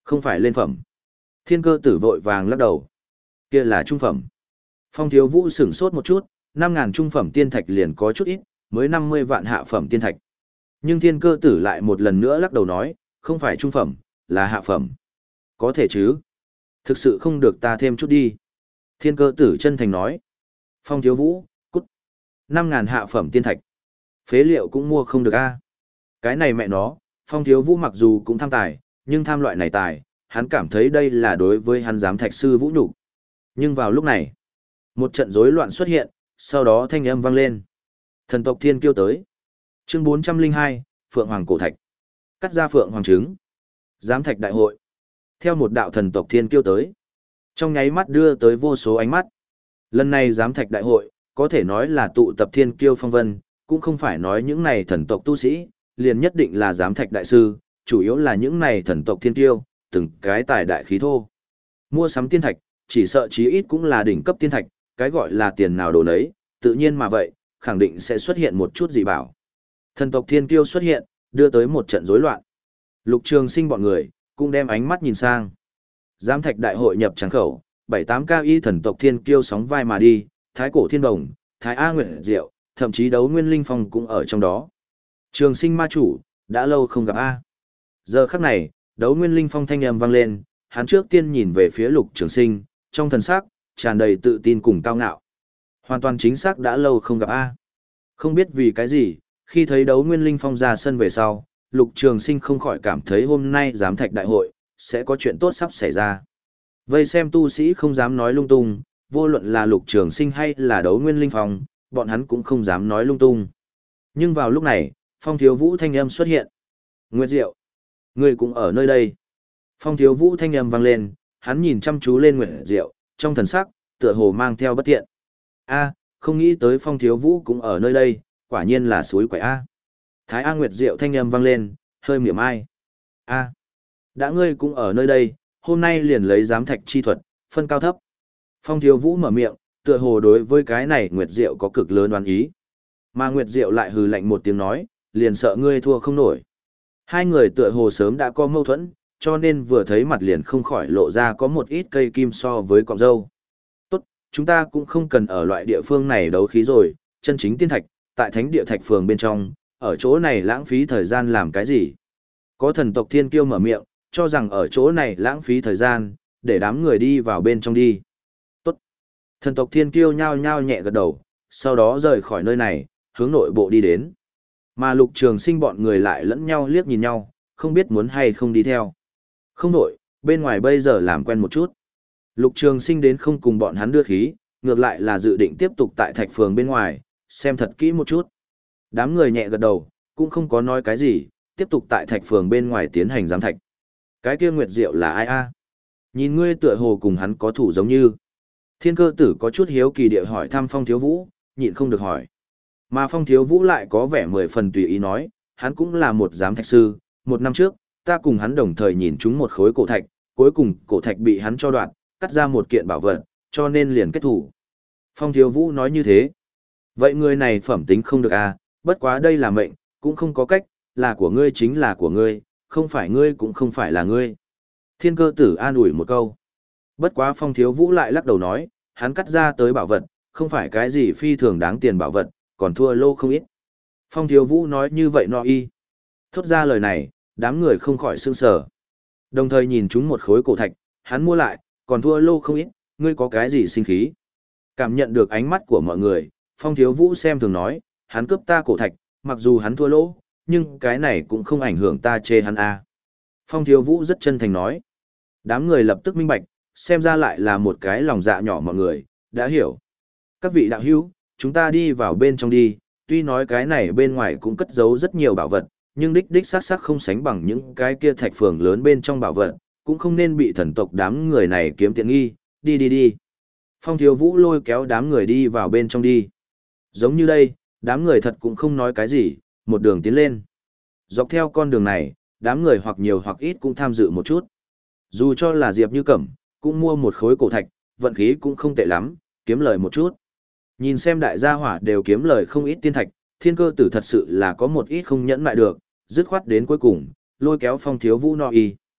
Không phải lên phẩm. Thiên cơ tử vội vàng lắc đầu. Kia là trung phẩm. Phong Thiếu Vũ sửng sốt một chút, năm ngàn trung phẩm tiên thạch liền có chút ít, mới năm mươi vạn hạ phẩm tiên thạch. Nhưng thiên cơ tử lại một lần nữa lắc đầu nói, không phải trung phẩm, là hạ phẩm. Có thể chứ. Thực sự không được ta thêm chút đi. Thiên cơ tử chân thành nói. Phong Thiếu Vũ, cút. Năm ngàn hạ phẩm tiên thạch. Phế liệu cũng mua không được a. Cái này mẹ nó, Phong Thiếu Vũ mặc dù cũng tham tài, nhưng tham loại này tài, hắn cảm thấy đây là đối với hắn giám thạch sư vũ nhục. Nhưng vào lúc này, một trận rối loạn xuất hiện, sau đó thanh âm vang lên. Thần tộc Thiên Kiêu tới. Chương bốn trăm linh hai, Phượng Hoàng cổ thạch. Cắt ra Phượng Hoàng trứng. Giám thạch đại hội. Theo một đạo thần tộc Thiên Kiêu tới. Trong nháy mắt đưa tới vô số ánh mắt. Lần này giám thạch đại hội, có thể nói là tụ tập Thiên Kiêu phong vân, cũng không phải nói những này thần tộc tu sĩ, liền nhất định là giám thạch đại sư, chủ yếu là những này thần tộc Thiên Kiêu, từng cái tài đại khí thô. Mua sắm tiên thạch, chỉ sợ chí ít cũng là đỉnh cấp tiên thạch, cái gọi là tiền nào đồ nấy, tự nhiên mà vậy, khẳng định sẽ xuất hiện một chút dị bảo. Thần tộc Thiên Kiêu xuất hiện, đưa tới một trận rối loạn. Lục Trường Sinh bọn người cũng đem ánh mắt nhìn sang. Giám thạch đại hội nhập tràng khẩu, bảy tám cao y thần tộc Thiên Kiêu sóng vai mà đi, Thái Cổ Thiên Đồng, Thái A Nguyệt Diệu, thậm chí Đấu Nguyên Linh Phong cũng ở trong đó. Trường Sinh ma chủ, đã lâu không gặp a. Giờ khắc này, Đấu Nguyên Linh Phong thanh âm vang lên, hắn trước tiên nhìn về phía Lục Trường Sinh, trong thần sắc tràn đầy tự tin cùng cao ngạo. Hoàn toàn chính xác đã lâu không gặp a. Không biết vì cái gì, khi thấy Đấu Nguyên Linh Phong ra sân về sau, Lục Trường Sinh không khỏi cảm thấy hôm nay giám thạch đại hội sẽ có chuyện tốt sắp xảy ra. Vây xem tu sĩ không dám nói lung tung, vô luận là Lục Trường Sinh hay là Đấu Nguyên Linh Phong, bọn hắn cũng không dám nói lung tung. Nhưng vào lúc này, Phong Thiếu Vũ thanh âm xuất hiện. Nguyệt Diệu, ngươi cũng ở nơi đây. Phong Thiếu Vũ thanh âm vang lên, hắn nhìn chăm chú lên Nguyệt Diệu, trong thần sắc tựa hồ mang theo bất thiện. A, không nghĩ tới Phong Thiếu Vũ cũng ở nơi đây, quả nhiên là suối quậy a. Thái A Nguyệt Diệu thanh âm vang lên, hơi mỉa mai. A, đã ngươi cũng ở nơi đây, hôm nay liền lấy giám thạch chi thuật, phân cao thấp. Phong Thiếu Vũ mở miệng, tựa hồ đối với cái này Nguyệt Diệu có cực lớn oán ý. Mà Nguyệt Diệu lại hừ lạnh một tiếng nói, liền sợ ngươi thua không nổi. Hai người tựa hồ sớm đã có mâu thuẫn, cho nên vừa thấy mặt liền không khỏi lộ ra có một ít cây kim so với cọng râu. Tốt, chúng ta cũng không cần ở loại địa phương này đấu khí rồi, chân chính tiên thạch, tại thánh địa thạch phường bên trong, ở chỗ này lãng phí thời gian làm cái gì? Có thần tộc Thiên Kiêu mở miệng, cho rằng ở chỗ này lãng phí thời gian, để đám người đi vào bên trong đi. Tốt. Thần tộc Thiên Kiêu nhao nhao nhẹ gật đầu, sau đó rời khỏi nơi này, hướng nội bộ đi đến. Mà Lục Trường Sinh bọn người lại lẫn nhau liếc nhìn nhau, không biết muốn hay không đi theo. Không đổi, bên ngoài bây giờ làm quen một chút. Lục Trường Sinh đến không cùng bọn hắn đưa khí, ngược lại là dự định tiếp tục tại thạch phường bên ngoài, xem thật kỹ một chút. Đám người nhẹ gật đầu, cũng không có nói cái gì, tiếp tục tại thạch phường bên ngoài tiến hành giám thạch. Cái kia Nguyệt Diệu là ai a? Nhìn ngươi tựa hồ cùng hắn có thủ giống như. Thiên Cơ Tử có chút hiếu kỳ địa hỏi thăm Phong Thiếu Vũ, nhịn không được hỏi. Mà Phong Thiếu Vũ lại có vẻ mười phần tùy ý nói, hắn cũng là một giám thạch sư, một năm trước, ta cùng hắn đồng thời nhìn chúng một khối cổ thạch, cuối cùng cổ thạch bị hắn cho đoạt, cắt ra một kiện bảo vật, cho nên liền kết thủ. Phong Thiếu Vũ nói như thế. Vậy người này phẩm tính không được à, bất quá đây là mệnh, cũng không có cách, là của ngươi chính là của ngươi, không phải ngươi cũng không phải là ngươi. Thiên Cơ Tử an ủi một câu. Bất quá Phong Thiếu Vũ lại lắc đầu nói, hắn cắt ra tới bảo vật, không phải cái gì phi thường đáng tiền bảo vật, còn thua lô không ít. Phong Thiếu Vũ nói như vậy no y. Thốt ra lời này, đám người không khỏi sương sở. Đồng thời nhìn chúng một khối cổ thạch, hắn mua lại, còn thua lô không ít, ngươi có cái gì sinh khí. Cảm nhận được ánh mắt của mọi người, Phong Thiếu Vũ xem thường nói, hắn cướp ta cổ thạch, mặc dù hắn thua lỗ, nhưng cái này cũng không ảnh hưởng ta chê hắn a. Phong Thiếu Vũ rất chân thành nói. Đám người lập tức minh bạch, xem ra lại là một cái lòng dạ nhỏ mọi người, đã hiểu. Các vị đạo hữu, chúng ta đi vào bên trong đi, tuy nói cái này bên ngoài cũng cất giấu rất nhiều bảo vật, nhưng đích đích xác xác không sánh bằng những cái kia thạch phường lớn bên trong bảo vật, cũng không nên bị thần tộc đám người này kiếm tiện nghi, đi đi đi. Phong Thiếu Vũ lôi kéo đám người đi vào bên trong đi. Giống như đây, đám người thật cũng không nói cái gì, một đường tiến lên. Dọc theo con đường này, đám người hoặc nhiều hoặc ít cũng tham dự một chút. Dù cho là Diệp Như Cẩm, cũng mua một khối cổ thạch, vận khí cũng không tệ lắm, kiếm lời một chút. Nhìn xem đại gia hỏa đều kiếm lời không ít tiên thạch, Thiên Cơ Tử thật sự là có một ít không nhẫn lại được, dứt khoát đến cuối cùng, lôi kéo Phong Thiếu Vũ no y.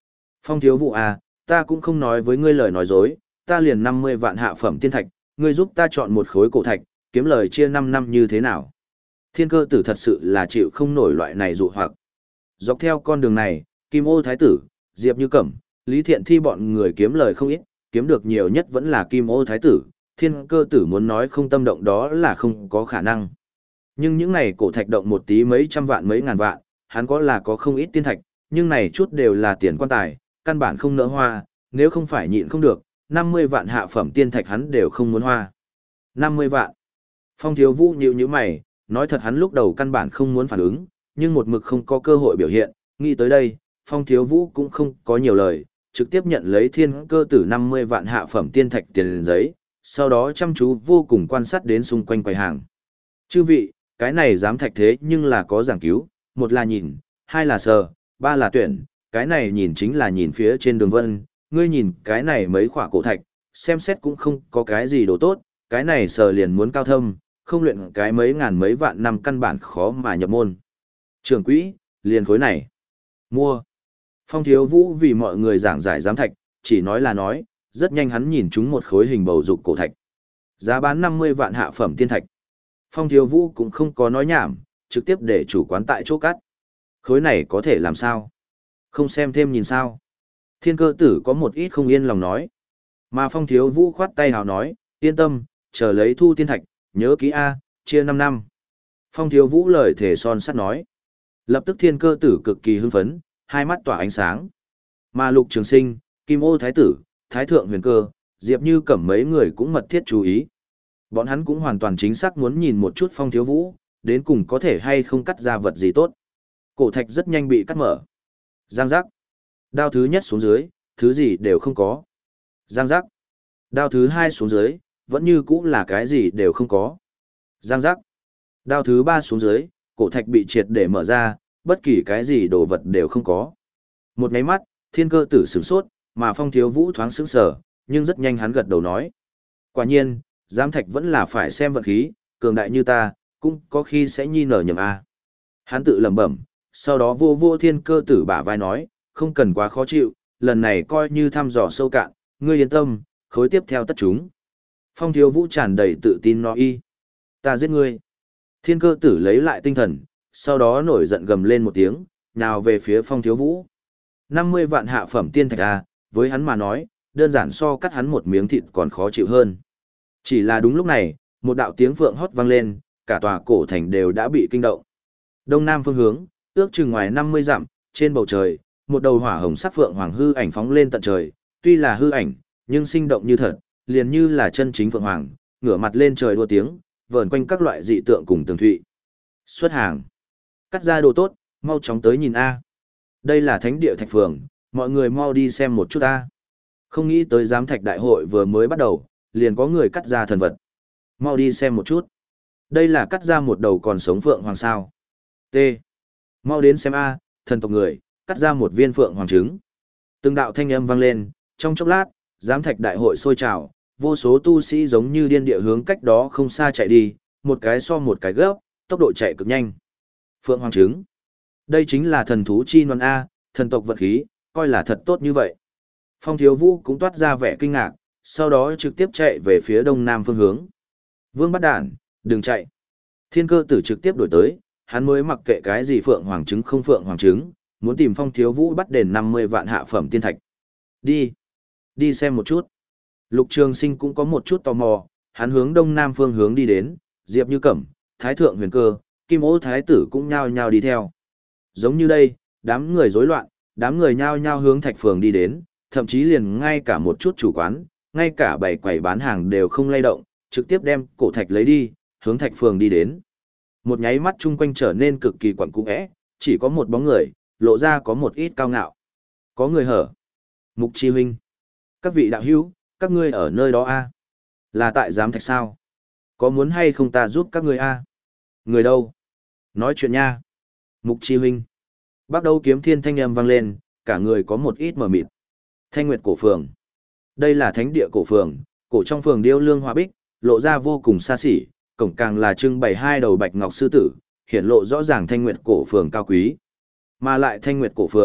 Phong thiếu vụ à, ta cũng không nói với ngươi lời nói dối, ta liền năm mươi vạn hạ phẩm tiên thạch, ngươi giúp ta chọn một khối cổ thạch, kiếm lời chia năm năm như thế nào? Thiên cơ tử thật sự là chịu không nổi loại này dụ hoặc. Dọc theo con đường này, Kim Ô Thái tử, Diệp Như Cẩm, Lý Thiện Thi bọn người kiếm lời không ít, kiếm được nhiều nhất vẫn là Kim Ô Thái tử, thiên cơ tử muốn nói không tâm động đó là không có khả năng. Nhưng những này cổ thạch động một tí mấy trăm vạn mấy ngàn vạn, hắn có là có không ít tiên thạch, nhưng này chút đều là tiền quan tài, căn bản không nỡ hoa, nếu không phải nhịn không được, năm mươi vạn hạ phẩm tiên thạch hắn đều không muốn hoa. năm mươi vạn. Phong Thiếu Vũ nhíu nhíu mày, nói thật hắn lúc đầu căn bản không muốn phản ứng, nhưng một mực không có cơ hội biểu hiện, nghĩ tới đây, Phong Thiếu Vũ cũng không có nhiều lời, trực tiếp nhận lấy thiên cơ tử năm mươi vạn hạ phẩm tiên thạch tiền giấy, sau đó chăm chú vô cùng quan sát đến xung quanh quầy hàng. Chư vị, cái này dám thạch thế nhưng là có giảng cứu, một là nhìn, hai là sờ, ba là tuyển, cái này nhìn chính là nhìn phía trên đường vân, ngươi nhìn cái này mấy khỏa cổ thạch, xem xét cũng không có cái gì đồ tốt, cái này sờ liền muốn cao thâm, không luyện cái mấy ngàn mấy vạn năm căn bản khó mà nhập môn. Trưởng quỹ, liền khối này. Mua. Phong Thiếu Vũ vì mọi người giảng giải giám thạch, chỉ nói là nói, rất nhanh hắn nhìn chúng một khối hình bầu dục cổ thạch. Giá bán năm mươi vạn hạ phẩm tiên thạch. Phong Thiếu Vũ cũng không có nói nhảm, trực tiếp để chủ quán tại chỗ cắt. Khối này có thể làm sao? Không xem thêm nhìn sao? Thiên cơ tử có một ít không yên lòng nói. Mà Phong Thiếu Vũ khoát tay hào nói, yên tâm, chờ lấy thu tiên thạch, nhớ kỹ A, chia năm năm. Phong Thiếu Vũ lời thể son sắt nói. Lập tức thiên cơ tử cực kỳ hưng phấn, hai mắt tỏa ánh sáng. Mà Lục Trường Sinh, Kim Ô Thái tử, Thái Thượng Huyền Cơ, Diệp Như Cẩm mấy người cũng mật thiết chú ý. Bọn hắn cũng hoàn toàn chính xác muốn nhìn một chút Phong Thiếu Vũ, đến cùng có thể hay không cắt ra vật gì tốt. Cổ thạch rất nhanh bị cắt mở. Giang giác. Đao thứ nhất xuống dưới, thứ gì đều không có. Giang giác. Đao thứ hai xuống dưới, vẫn như cũ là cái gì đều không có. Giang giác. Đao thứ ba xuống dưới, cổ thạch bị triệt để mở ra, bất kỳ cái gì đồ vật đều không có. Một nháy mắt, thiên cơ tử sửng sốt, mà Phong Thiếu Vũ thoáng sững sờ, nhưng rất nhanh hắn gật đầu nói. Quả nhiên, giám thạch vẫn là phải xem vận khí, cường đại như ta, cũng có khi sẽ nhi nở nhầm a. Hắn tự lẩm bẩm, sau đó vô vô thiên cơ tử bả vai nói, không cần quá khó chịu, lần này coi như thăm dò sâu cạn, ngươi yên tâm, khối tiếp theo tất chúng. Phong Thiếu Vũ tràn đầy tự tin nói y. Ta giết ngươi. Thiên cơ tử lấy lại tinh thần, sau đó nổi giận gầm lên một tiếng, nào về phía Phong Thiếu Vũ. năm mươi vạn hạ phẩm tiên thạch a, với hắn mà nói, đơn giản so cắt hắn một miếng thịt còn khó chịu hơn. Chỉ là đúng lúc này, một đạo tiếng phượng hót vang lên, cả tòa cổ thành đều đã bị kinh động. Đông nam phương hướng, ước chừng ngoài năm mươi dặm, trên bầu trời, một đầu hỏa hồng sắc phượng hoàng hư ảnh phóng lên tận trời, tuy là hư ảnh, nhưng sinh động như thật, liền như là chân chính phượng hoàng, ngửa mặt lên trời đua tiếng, vờn quanh các loại dị tượng cùng tường thụy. Xuất hàng. Cắt ra đồ tốt, mau chóng tới nhìn a. Đây là thánh địa thạch phường, mọi người mau đi xem một chút a. Không nghĩ tới giám thạch đại hội vừa mới bắt đầu, liền có người cắt ra thần vật. Mau đi xem một chút. Đây là cắt ra một đầu còn sống phượng hoàng sao. T. Mau đến xem a, thần tộc người, cắt ra một viên phượng hoàng trứng. Từng đạo thanh âm vang lên, trong chốc lát, giám thạch đại hội sôi trào, vô số tu sĩ giống như điên địa hướng cách đó không xa chạy đi, một cái so một cái gấp, tốc độ chạy cực nhanh. Phượng hoàng trứng. Đây chính là thần thú chi non a, thần tộc vật khí, coi là thật tốt như vậy. Phong Thiếu Vũ cũng toát ra vẻ kinh ngạc, sau đó trực tiếp chạy về phía đông nam phương hướng. Vương Bắt Đản, đừng chạy. Thiên cơ tử trực tiếp đổi tới, hắn mới mặc kệ cái gì phượng hoàng trứng không phượng hoàng trứng, muốn tìm Phong Thiếu Vũ bắt đền năm mươi vạn hạ phẩm tiên thạch. Đi, đi xem một chút. Lục Trường Sinh cũng có một chút tò mò, hắn hướng đông nam phương hướng đi đến, Diệp Như Cẩm, Thái Thượng Huyền Cơ, Kim Ô Thái tử cũng nhao nhao đi theo. Giống như đây, đám người rối loạn, đám người nhao nhao hướng thạch phường đi đến, thậm chí liền ngay cả một chút chủ quán, ngay cả bảy quầy bán hàng đều không lay động, trực tiếp đem cổ thạch lấy đi, hướng thạch phường đi đến. Một nháy mắt chung quanh trở nên cực kỳ quẩn cung chỉ có một bóng người, lộ ra có một ít cao ngạo. Có người hở. Mục Chi huynh. Các vị đạo hữu, các ngươi ở nơi đó a? Là tại giám thạch sao? Có muốn hay không ta giúp các ngươi a? Người đâu? Nói chuyện nha. Mục Chi huynh. Bắt đầu kiếm thiên thanh âm vang lên, cả người có một ít mờ mịt. Thanh Nguyệt cổ phường. Đây là thánh địa cổ phường, cổ trong phường điêu lương hoa bích, lộ ra vô cùng xa xỉ, cổng càng là trưng bày hai đầu bạch ngọc sư tử, hiển lộ rõ ràng Thanh Nguyệt cổ phường cao quý. Mà lại Thanh Nguyệt cổ phường,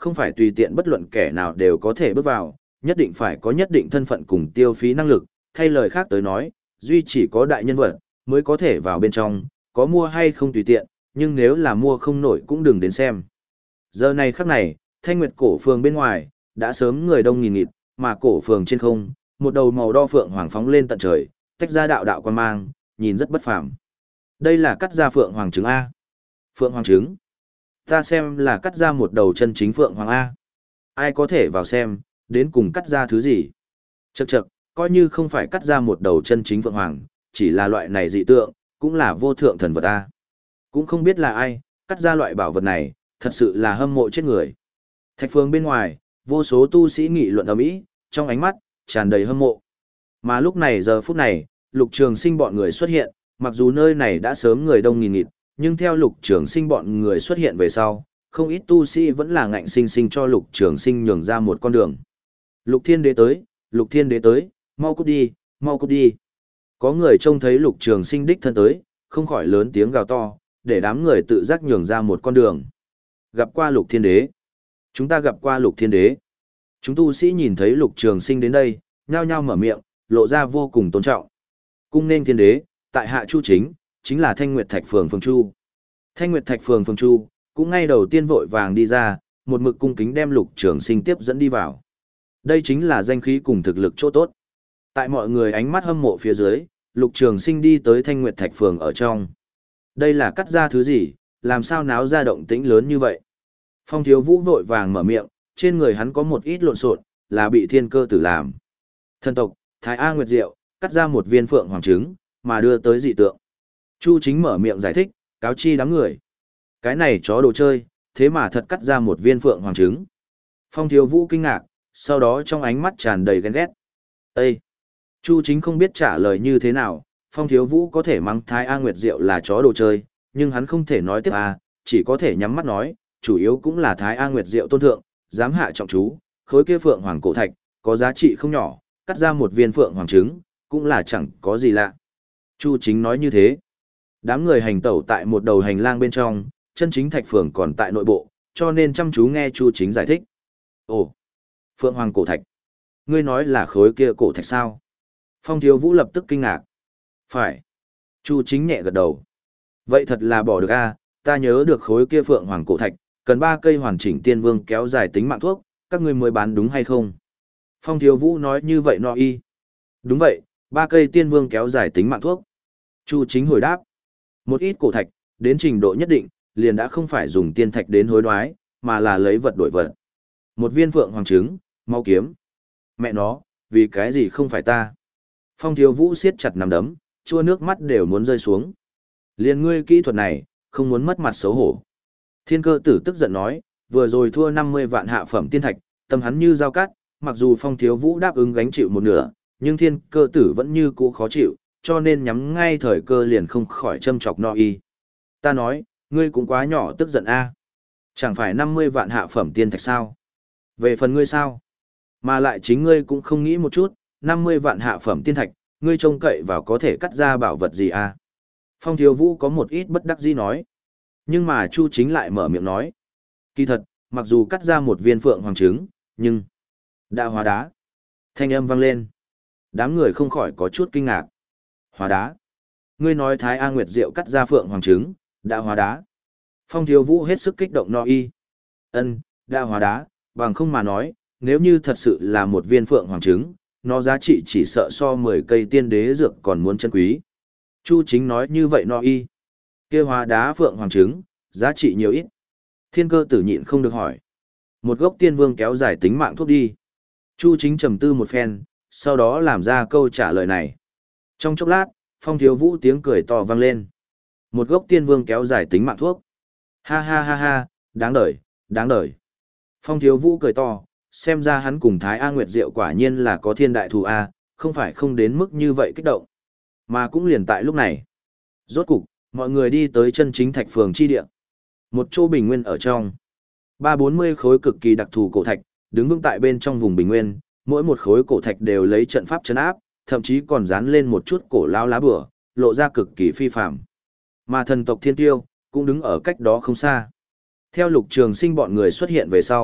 không phải tùy tiện bất luận kẻ nào đều có thể bước vào, nhất định phải có nhất định thân phận cùng tiêu phí năng lực, thay lời khác tới nói, duy chỉ có đại nhân vật mới có thể vào bên trong, có mua hay không tùy tiện, nhưng nếu là mua không nổi cũng đừng đến xem. Giờ này khắc này, Thanh Nguyệt cổ phường bên ngoài, đã sớm người đông nghìn nghịt, mà cổ phường trên không, một đầu màu đo phượng hoàng phóng lên tận trời, tách ra đạo đạo quan mang, nhìn rất bất phàm. Đây là cắt ra phượng hoàng trứng A. Phượng hoàng trứng. Ta xem là cắt ra một đầu chân chính phượng hoàng A. Ai có thể vào xem, đến cùng cắt ra thứ gì? Chậc chậc, coi như không phải cắt ra một đầu chân chính phượng hoàng, chỉ là loại này dị tượng, cũng là vô thượng thần vật A. Cũng không biết là ai, cắt ra loại bảo vật này, thật sự là hâm mộ chết người. Thạch phường bên ngoài, vô số tu sĩ nghị luận ầm ĩ, trong ánh mắt tràn đầy hâm mộ. Mà lúc này giờ phút này, Lục Trường Sinh bọn người xuất hiện, mặc dù nơi này đã sớm người đông nghìn nghịt, nhưng theo Lục Trường Sinh bọn người xuất hiện về sau, không ít tu sĩ vẫn là ngạnh sinh sinh cho Lục Trường Sinh nhường ra một con đường. Lục Thiên Đế tới, Lục Thiên Đế tới, mau cút đi, mau cút đi. Có người trông thấy Lục Trường Sinh đích thân tới, không khỏi lớn tiếng gào to, để đám người tự giác nhường ra một con đường. Gặp qua Lục Thiên Đế. Chúng ta gặp qua Lục Thiên Đế. Chúng tu sĩ nhìn thấy Lục Trường Sinh đến đây, nhao nhao mở miệng, lộ ra vô cùng tôn trọng. Cung nên Thiên Đế, tại hạ Chu Chính, chính là Thanh Nguyệt Thạch Phường Phường Chu. Thanh Nguyệt Thạch Phường Phường Chu, cũng ngay đầu tiên vội vàng đi ra, một mực cung kính đem Lục Trường Sinh tiếp dẫn đi vào. Đây chính là danh khí cùng thực lực chỗ tốt. Tại mọi người ánh mắt hâm mộ phía dưới, Lục Trường Sinh đi tới Thanh Nguyệt Thạch Phường ở trong. Đây là cắt ra thứ gì, làm sao náo ra động tĩnh lớn như vậy? Phong Thiếu Vũ vội vàng mở miệng, trên người hắn có một ít lộn xộn, là bị thiên cơ tử làm. Thần tộc, Thái A Nguyệt Diệu, cắt ra một viên phượng hoàng trứng, mà đưa tới dị tượng. Chu Chính mở miệng giải thích, cáo chi đám người. Cái này chó đồ chơi, thế mà thật cắt ra một viên phượng hoàng trứng. Phong Thiếu Vũ kinh ngạc, sau đó trong ánh mắt tràn đầy ghen ghét. Ê! Chu Chính không biết trả lời như thế nào, Phong Thiếu Vũ có thể mắng Thái A Nguyệt Diệu là chó đồ chơi, nhưng hắn không thể nói tiếp à, chỉ có thể nhắm mắt nói, chủ yếu cũng là Thái A Nguyệt Diệu tôn thượng, dám hạ trọng chú, khối kia phượng hoàng cổ thạch, có giá trị không nhỏ, cắt ra một viên phượng hoàng trứng, cũng là chẳng có gì lạ. Chu Chính nói như thế. Đám người hành tẩu tại một đầu hành lang bên trong, chân chính thạch phường còn tại nội bộ, cho nên chăm chú nghe Chu Chính giải thích. Ồ, phượng hoàng cổ thạch. Ngươi nói là khối kia cổ thạch sao? Phong Thiếu Vũ lập tức kinh ngạc. Phải. Chu Chính nhẹ gật đầu. Vậy thật là bỏ được a, ta nhớ được khối kia phượng hoàng cổ thạch, cần ba cây hoàn chỉnh tiên vương kéo dài tính mạng thuốc, các ngươi mới bán đúng hay không? Phong Thiếu Vũ nói như vậy no y. Đúng vậy, ba cây tiên vương kéo dài tính mạng thuốc. Chu Chính hồi đáp. Một ít cổ thạch, đến trình độ nhất định, liền đã không phải dùng tiên thạch đến hối đoái, mà là lấy vật đổi vật. Một viên phượng hoàng trứng, mau kiếm. Mẹ nó, vì cái gì không phải ta? Phong Thiếu Vũ siết chặt nắm đấm, chua nước mắt đều muốn rơi xuống. Liền ngươi kỹ thuật này, không muốn mất mặt xấu hổ. Thiên Cơ Tử tức giận nói, vừa rồi thua năm mươi vạn hạ phẩm tiên thạch, tâm hắn như dao cắt, mặc dù Phong Thiếu Vũ đáp ứng gánh chịu một nửa, nhưng Thiên Cơ Tử vẫn như cũ khó chịu, cho nên nhắm ngay thời cơ liền không khỏi châm chọc no y. Ta nói, ngươi cũng quá nhỏ tức giận a. Chẳng phải năm mươi vạn hạ phẩm tiên thạch sao? Về phần ngươi sao? Mà lại chính ngươi cũng không nghĩ một chút, năm mươi vạn hạ phẩm tiên thạch, ngươi trông cậy vào có thể cắt ra bảo vật gì a? Phong Thiếu Vũ có một ít bất đắc dĩ nói. Nhưng mà Chu Chính lại mở miệng nói. Kỳ thật, mặc dù cắt ra một viên phượng hoàng trứng, nhưng đã hóa đá. Thanh âm vang lên. Đám người không khỏi có chút kinh ngạc. Hóa đá. Ngươi nói Thái A Nguyệt Diệu cắt ra phượng hoàng trứng, đã hóa đá. Phong Thiếu Vũ hết sức kích động no y. Ân, đã hóa đá, bằng không mà nói, nếu như thật sự là một viên phượng hoàng trứng, nó giá trị chỉ sợ so mười cây tiên đế dược còn muốn chân quý. Chu Chính nói như vậy no y. Kia hóa đá phượng hoàng trứng, giá trị nhiều ít. Thiên Cơ Tử nhịn không được hỏi. Một gốc tiên vương kéo dài tính mạng thuốc đi. Chu Chính trầm tư một phen, sau đó làm ra câu trả lời này. Trong chốc lát, Phong Thiếu Vũ tiếng cười to vang lên. Một gốc tiên vương kéo dài tính mạng thuốc. Ha ha ha ha, đáng đời, đáng đời. Phong Thiếu Vũ cười to, xem ra hắn cùng Thái A Nguyệt Diệu quả nhiên là có thiên đại thù A, không phải không đến mức như vậy kích động. Mà cũng liền tại lúc này. Rốt cục, mọi người đi tới chân chính thạch phường chi địa. Một chỗ bình nguyên ở trong. Ba bốn mươi khối cực kỳ đặc thù cổ thạch, đứng vững tại bên trong vùng bình nguyên, mỗi một khối cổ thạch đều lấy trận pháp trấn áp, thậm chí còn dán lên một chút cổ lao lá bửa, lộ ra cực kỳ phi phàm. Mà thần tộc Thiên Tiêu cũng đứng ở cách đó không xa. Theo Lục Trường Sinh bọn người xuất hiện về sau,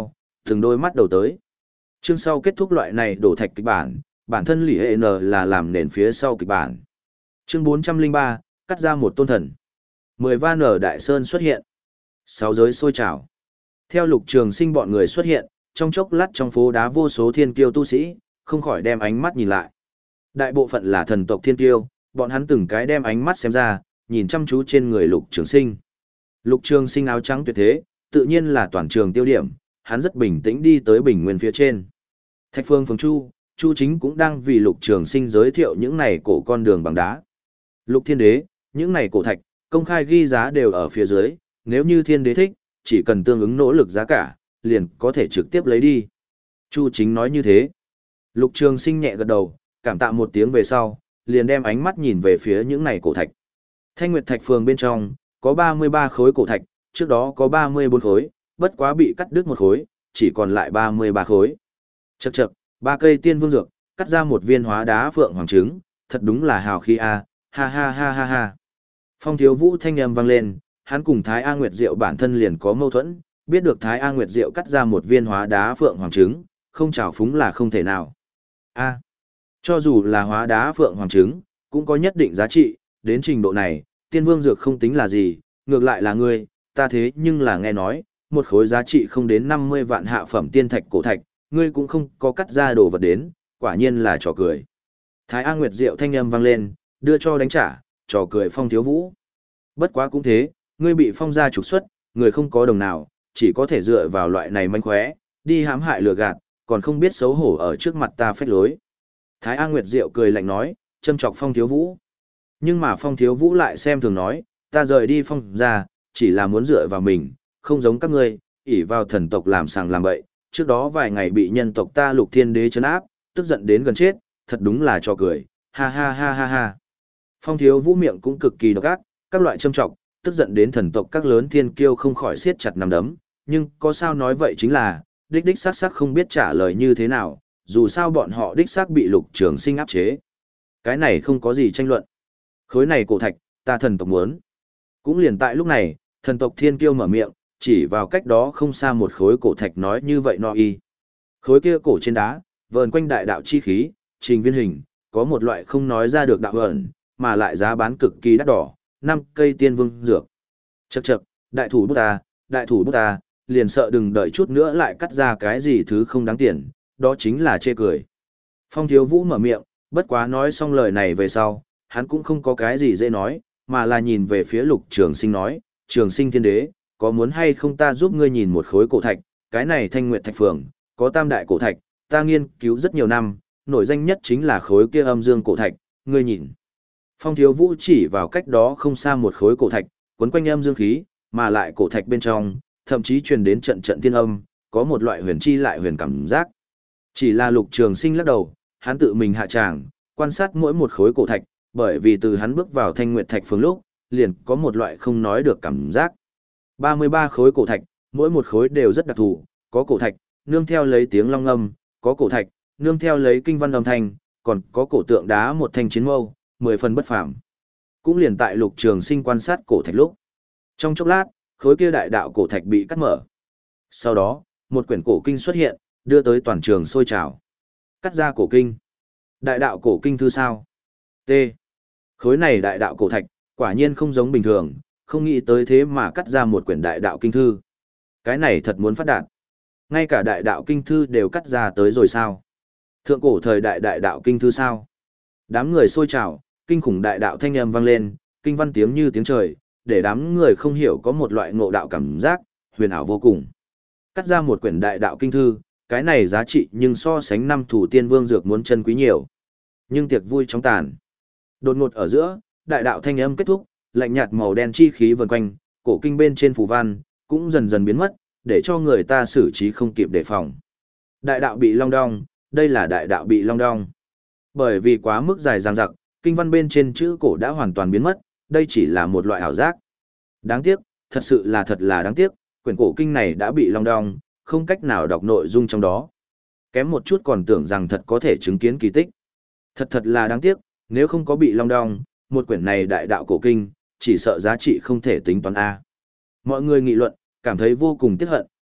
từng đôi mắt đầu tới. Chương sau kết thúc loại này đổ thạch kịch bản, bản thân Lý Hệ N là làm nền phía sau kịch bản. Chương bốn trăm lẻ ba, cắt ra một tôn thần. Mười van ở Đại Sơn xuất hiện. Sáu giới sôi trào. Theo Lục Trường Sinh bọn người xuất hiện, trong chốc lát trong phố đá vô số thiên kiêu tu sĩ, không khỏi đem ánh mắt nhìn lại. Đại bộ phận là thần tộc thiên kiêu, bọn hắn từng cái đem ánh mắt xem ra, nhìn chăm chú trên người Lục Trường Sinh. Lục Trường Sinh áo trắng tuyệt thế, tự nhiên là toàn trường tiêu điểm, hắn rất bình tĩnh đi tới bình nguyên phía trên. Thạch Phương Phương Chu, Chu Chính cũng đang vì Lục Trường Sinh giới thiệu những này cổ con đường bằng đá. Lục Thiên Đế, những này cổ thạch, công khai ghi giá đều ở phía dưới, nếu như Thiên Đế thích, chỉ cần tương ứng nỗ lực giá cả, liền có thể trực tiếp lấy đi. Chu Chính nói như thế. Lục Trường Sinh nhẹ gật đầu, cảm tạ một tiếng về sau, liền đem ánh mắt nhìn về phía những này cổ thạch. Thanh Nguyệt Thạch Phường bên trong, có ba mươi ba khối cổ thạch, trước đó có ba mươi bốn khối, bất quá bị cắt đứt một khối, chỉ còn lại ba mươi ba khối. Chậc chậc, ba cây tiên vương dược, cắt ra một viên hóa đá phượng hoàng trứng, thật đúng là hào khí a, ha ha ha ha ha. Phong Thiếu Vũ thanh âm vang lên, hắn cùng Thái A Nguyệt Diệu bản thân liền có mâu thuẫn, biết được Thái A Nguyệt Diệu cắt ra một viên hóa đá phượng hoàng trứng, không trào phúng là không thể nào. A, cho dù là hóa đá phượng hoàng trứng, cũng có nhất định giá trị, đến trình độ này, tiên vương dược không tính là gì, ngược lại là ngươi, ta thế nhưng là nghe nói, một khối giá trị không đến năm mươi vạn hạ phẩm tiên thạch cổ thạch, ngươi cũng không có cắt ra đồ vật đến, quả nhiên là trò cười. Thái A Nguyệt Diệu thanh âm vang lên, đưa cho đánh trả, trò cười Phong Thiếu Vũ. Bất quá cũng thế, ngươi bị Phong gia trục xuất, người không có đồng nào, chỉ có thể dựa vào loại này manh khóe, đi hãm hại lừa gạt, còn không biết xấu hổ ở trước mặt ta phách lối. Thái A Nguyệt Diệu cười lạnh nói, châm chọc Phong Thiếu Vũ. Nhưng mà Phong Thiếu Vũ lại xem thường nói, ta rời đi Phong gia, chỉ là muốn dựa vào mình, không giống các ngươi, ỷ vào thần tộc làm sàng làm bậy, trước đó vài ngày bị nhân tộc ta Lục Thiên Đế trấn áp, tức giận đến gần chết, thật đúng là trò cười, ha ha ha ha ha. Phong Thiếu Vũ miệng cũng cực kỳ độc ác, các loại châm trọng, tức giận đến thần tộc các lớn thiên kiêu không khỏi siết chặt nắm đấm, nhưng có sao nói vậy chính là, đích đích xác xác không biết trả lời như thế nào, dù sao bọn họ đích xác bị Lục Trường Sinh áp chế. Cái này không có gì tranh luận. Khối này cổ thạch, ta thần tộc muốn. Cũng liền tại lúc này, thần tộc thiên kiêu mở miệng, chỉ vào cách đó không xa một khối cổ thạch nói như vậy no y. Khối kia cổ trên đá, vờn quanh đại đạo chi khí, trình viên hình, có một loại không nói ra được đạo ẩn, mà lại giá bán cực kỳ đắt đỏ, năm cây tiên vương dược. Chậc chậc, đại thủ bút ta, đại thủ bút ta, liền sợ đừng đợi chút nữa lại cắt ra cái gì thứ không đáng tiền, đó chính là chê cười. Phong Thiếu Vũ mở miệng, bất quá nói xong lời này về sau, hắn cũng không có cái gì dễ nói, mà là nhìn về phía Lục Trường Sinh nói, Trường Sinh Thiên Đế, có muốn hay không ta giúp ngươi nhìn một khối cổ thạch, cái này Thanh Nguyệt Thạch Phường, có tam đại cổ thạch, ta nghiên cứu rất nhiều năm, nổi danh nhất chính là khối kia âm dương cổ thạch, ngươi nhìn. Phong Thiếu Vũ chỉ vào cách đó không xa một khối cổ thạch, quấn quanh âm dương khí, mà lại cổ thạch bên trong, thậm chí truyền đến trận trận thiên âm, có một loại huyền chi lại huyền cảm giác. Chỉ là Lục Trường Sinh lắc đầu, hắn tự mình hạ tràng, quan sát mỗi một khối cổ thạch, bởi vì từ hắn bước vào Thanh Nguyệt Thạch Phường lúc, liền có một loại không nói được cảm giác. ba mươi ba khối cổ thạch, mỗi một khối đều rất đặc thù, có cổ thạch, nương theo lấy tiếng long âm, có cổ thạch, nương theo lấy kinh văn âm thanh, còn có cổ tượng đá một thanh chiến mâu, mười phần bất phàm. Cũng liền tại Lục Trường Sinh quan sát cổ thạch lúc. Trong chốc lát, khối kia đại đạo cổ thạch bị cắt mở. Sau đó, một quyển cổ kinh xuất hiện, đưa tới toàn trường sôi trào. Cắt ra cổ kinh. Đại đạo cổ kinh thư sao? T. Khối này đại đạo cổ thạch, quả nhiên không giống bình thường, không nghĩ tới thế mà cắt ra một quyển đại đạo kinh thư. Cái này thật muốn phát đạt. Ngay cả đại đạo kinh thư đều cắt ra tới rồi sao? Thượng cổ thời đại đại đạo kinh thư sao? Đám người sôi trào, kinh khủng đại đạo thanh âm vang lên, kinh văn tiếng như tiếng trời, để đám người không hiểu có một loại ngộ đạo cảm giác, huyền ảo vô cùng. Cắt ra một quyển đại đạo kinh thư, cái này giá trị nhưng so sánh năm thủ tiên vương dược muốn chân quý nhiều. Nhưng tiệc vui chóng tàn. Đột ngột ở giữa, đại đạo thanh âm kết thúc, lạnh nhạt màu đen chi khí vần quanh, cổ kinh bên trên phù văn cũng dần dần biến mất, để cho người ta xử trí không kịp đề phòng. Đại đạo bị long đong, đây là đại đạo bị long đong. Bởi vì quá mức dài dằng dặc, kinh văn bên trên chữ cổ đã hoàn toàn biến mất, đây chỉ là một loại ảo giác. Đáng tiếc, thật sự là thật là đáng tiếc, quyển cổ kinh này đã bị long đong, không cách nào đọc nội dung trong đó. Kém một chút còn tưởng rằng thật có thể chứng kiến kỳ tích. Thật thật là đáng tiếc, nếu không có bị long đong, một quyển này đại đạo cổ kinh, chỉ sợ giá trị không thể tính toán A. Mọi người nghị luận, cảm thấy vô cùng tiếc hận,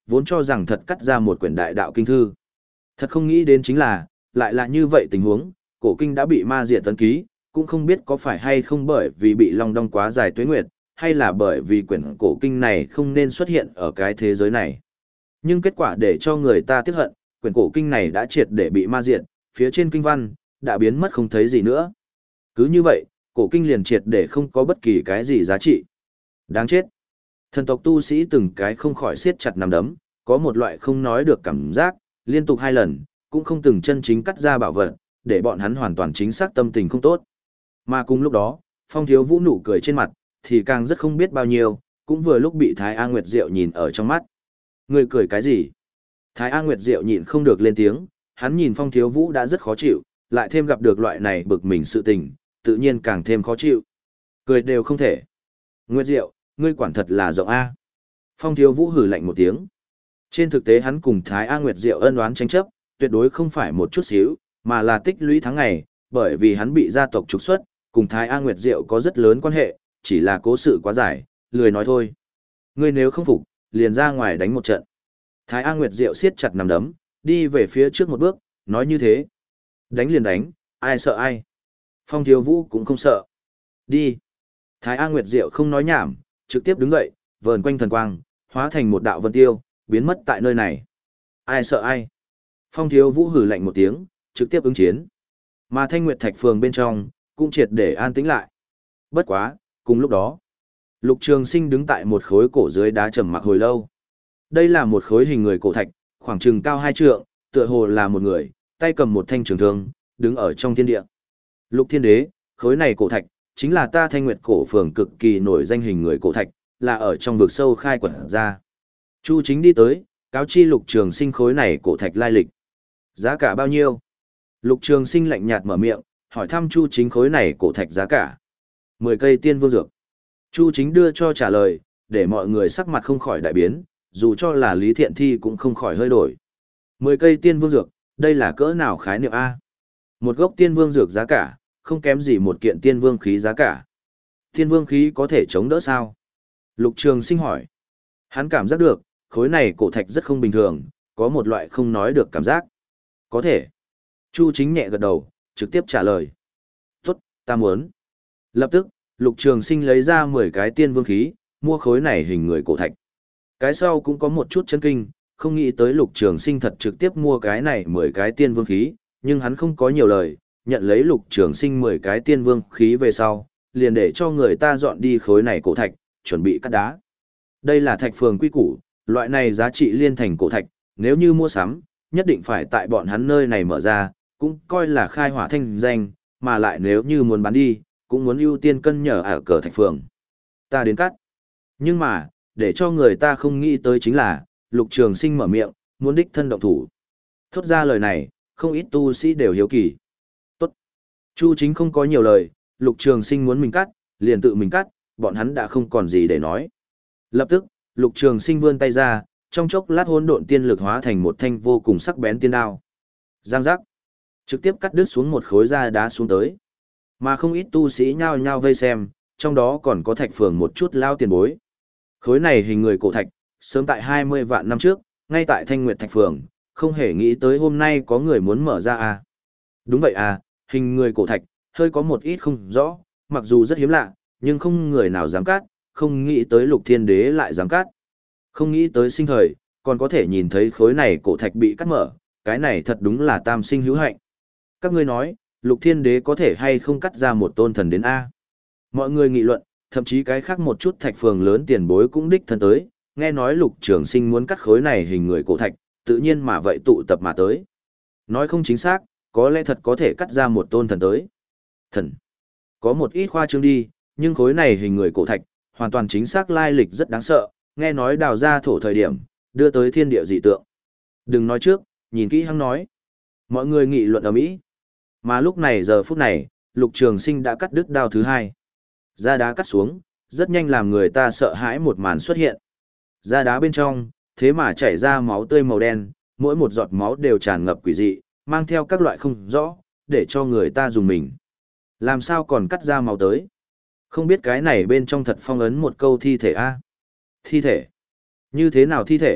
vốn cho rằng thật cắt ra một quyển đại đạo kinh thư. Thật không nghĩ đến chính là, lại là như vậy tình huống, cổ kinh đã bị ma diệt tấn ký, cũng không biết có phải hay không bởi vì bị long đong quá dài tuế nguyệt, hay là bởi vì quyển cổ kinh này không nên xuất hiện ở cái thế giới này. Nhưng kết quả để cho người ta tiếc hận, quyển cổ kinh này đã triệt để bị ma diệt, phía trên kinh văn, đã biến mất không thấy gì nữa. Cứ như vậy, cổ kinh liền triệt để không có bất kỳ cái gì giá trị. Đáng chết. Thần tộc tu sĩ từng cái không khỏi siết chặt nắm đấm, có một loại không nói được cảm giác, liên tục hai lần, cũng không từng chân chính cắt ra bảo vật, để bọn hắn hoàn toàn chính xác tâm tình không tốt. Mà cùng lúc đó, Phong Thiếu Vũ nụ cười trên mặt, thì càng rất không biết bao nhiêu, cũng vừa lúc bị Thái A Nguyệt Diệu nhìn ở trong mắt. Người cười cái gì? Thái A Nguyệt Diệu nhịn không được lên tiếng, hắn nhìn Phong Thiếu Vũ đã rất khó chịu, lại thêm gặp được loại này bực mình sự tình, tự nhiên càng thêm khó chịu. Cười đều không thể. Nguyệt Diệu, ngươi quản thật là rộng A. Phong Thiếu Vũ hử lạnh một tiếng. Trên thực tế hắn cùng Thái A Nguyệt Diệu ân oán tranh chấp, tuyệt đối không phải một chút xíu, mà là tích lũy tháng ngày, bởi vì hắn bị gia tộc trục xuất, cùng Thái A Nguyệt Diệu có rất lớn quan hệ, chỉ là cố sự quá dài, lười nói thôi. Ngươi nếu không phục, liền ra ngoài đánh một trận. Thái A Nguyệt Diệu siết chặt nắm đấm, đi về phía trước một bước, nói như thế. Đánh liền đánh, ai sợ ai. Phong Thiếu Vũ cũng không sợ. Đi. Thái A Nguyệt Diệu không nói nhảm, trực tiếp đứng dậy, vờn quanh thần quang, hóa thành một đạo vân tiêu, biến mất tại nơi này. Ai sợ ai. Phong Thiếu Vũ hử lạnh một tiếng, trực tiếp ứng chiến. Mà Thanh Nguyệt Thạch Phường bên trong, cũng triệt để an tĩnh lại. Bất quá, cùng lúc đó, Lục Trường Sinh đứng tại một khối cổ dưới đá trầm mặc hồi lâu. Đây là một khối hình người cổ thạch, khoảng chừng cao hai trượng, tựa hồ là một người, tay cầm một thanh trường thương, đứng ở trong thiên địa. Lục Thiên Đế, khối này cổ thạch, chính là ta Thanh Nguyệt cổ phường cực kỳ nổi danh hình người cổ thạch, là ở trong vực sâu khai quật ra. Chu Chính đi tới, cáo chi Lục Trường Sinh khối này cổ thạch lai lịch. Giá cả bao nhiêu? Lục Trường Sinh lạnh nhạt mở miệng, hỏi thăm Chu Chính khối này cổ thạch giá cả. Mười cây tiên vương dược. Chu Chính đưa cho trả lời, để mọi người sắc mặt không khỏi đại biến, dù cho là Lý Thiện Thi cũng không khỏi hơi đổi. Mười cây tiên vương dược, đây là cỡ nào khái niệm A? Một gốc tiên vương dược giá cả, không kém gì một kiện tiên vương khí giá cả. Tiên vương khí có thể chống đỡ sao? Lục Trường Sinh hỏi. Hắn cảm giác được, khối này cổ thạch rất không bình thường, có một loại không nói được cảm giác. Có thể. Chu Chính nhẹ gật đầu, trực tiếp trả lời. Tốt, ta muốn. Lập tức, Lục Trường Sinh lấy ra mười cái tiên vương khí, mua khối này hình người cổ thạch. Cái sau cũng có một chút chấn kinh, không nghĩ tới Lục Trường Sinh thật trực tiếp mua cái này mười cái tiên vương khí, nhưng hắn không có nhiều lời, nhận lấy Lục Trường Sinh mười cái tiên vương khí về sau, liền để cho người ta dọn đi khối này cổ thạch, chuẩn bị cắt đá. Đây là thạch phường quy củ, loại này giá trị liên thành cổ thạch, nếu như mua sắm, nhất định phải tại bọn hắn nơi này mở ra, cũng coi là khai hỏa thanh danh, mà lại nếu như muốn bán đi, cũng muốn ưu tiên cân nhở ở cờ thạch phường. Ta đến cắt. Nhưng mà, để cho người ta không nghĩ tới chính là, Lục Trường Sinh mở miệng, muốn đích thân động thủ. Thốt ra lời này, không ít tu sĩ đều hiếu kỳ. Tốt. Chu Chính không có nhiều lời, Lục Trường Sinh muốn mình cắt, liền tự mình cắt, bọn hắn đã không còn gì để nói. Lập tức, Lục Trường Sinh vươn tay ra, trong chốc lát hỗn độn tiên lực hóa thành một thanh vô cùng sắc bén tiên đao. Giang giác. Trực tiếp cắt đứt xuống một khối da đá xuống tới. Mà không ít tu sĩ nhao nhao vây xem, trong đó còn có thạch phường một chút lao tiền bối. Khối này hình người cổ thạch, sớm tại hai mươi vạn năm trước, ngay tại Thanh Nguyệt Thạch Phường, không hề nghĩ tới hôm nay có người muốn mở ra à. Đúng vậy à, hình người cổ thạch, hơi có một ít không rõ, mặc dù rất hiếm lạ, nhưng không người nào dám cắt, không nghĩ tới Lục Thiên Đế lại dám cắt. Không nghĩ tới sinh thời, còn có thể nhìn thấy khối này cổ thạch bị cắt mở, cái này thật đúng là tam sinh hữu hạnh. Các ngươi nói, Lục Thiên Đế có thể hay không cắt ra một tôn thần đến A. Mọi người nghị luận, thậm chí cái khác một chút thạch phường lớn tiền bối cũng đích thân tới, nghe nói Lục Trường Sinh muốn cắt khối này hình người cổ thạch, tự nhiên mà vậy tụ tập mà tới. Nói không chính xác, có lẽ thật có thể cắt ra một tôn thần tới. Thần. Có một ít khoa trương đi, nhưng khối này hình người cổ thạch, hoàn toàn chính xác lai lịch rất đáng sợ, nghe nói đào ra thổ thời điểm, đưa tới thiên địa dị tượng. Đừng nói trước, nhìn kỹ hắn nói. Mọi người nghị luận ở mỹ. Mà lúc này giờ phút này, Lục Trường Sinh đã cắt đứt đao thứ hai. Da đá cắt xuống, rất nhanh làm người ta sợ hãi một màn xuất hiện. Da đá bên trong, thế mà chảy ra máu tươi màu đen, mỗi một giọt máu đều tràn ngập quỷ dị, mang theo các loại không rõ, để cho người ta dùng mình. Làm sao còn cắt ra máu tới? Không biết cái này bên trong thật phong ấn một câu thi thể a? Thi thể? Như thế nào thi thể,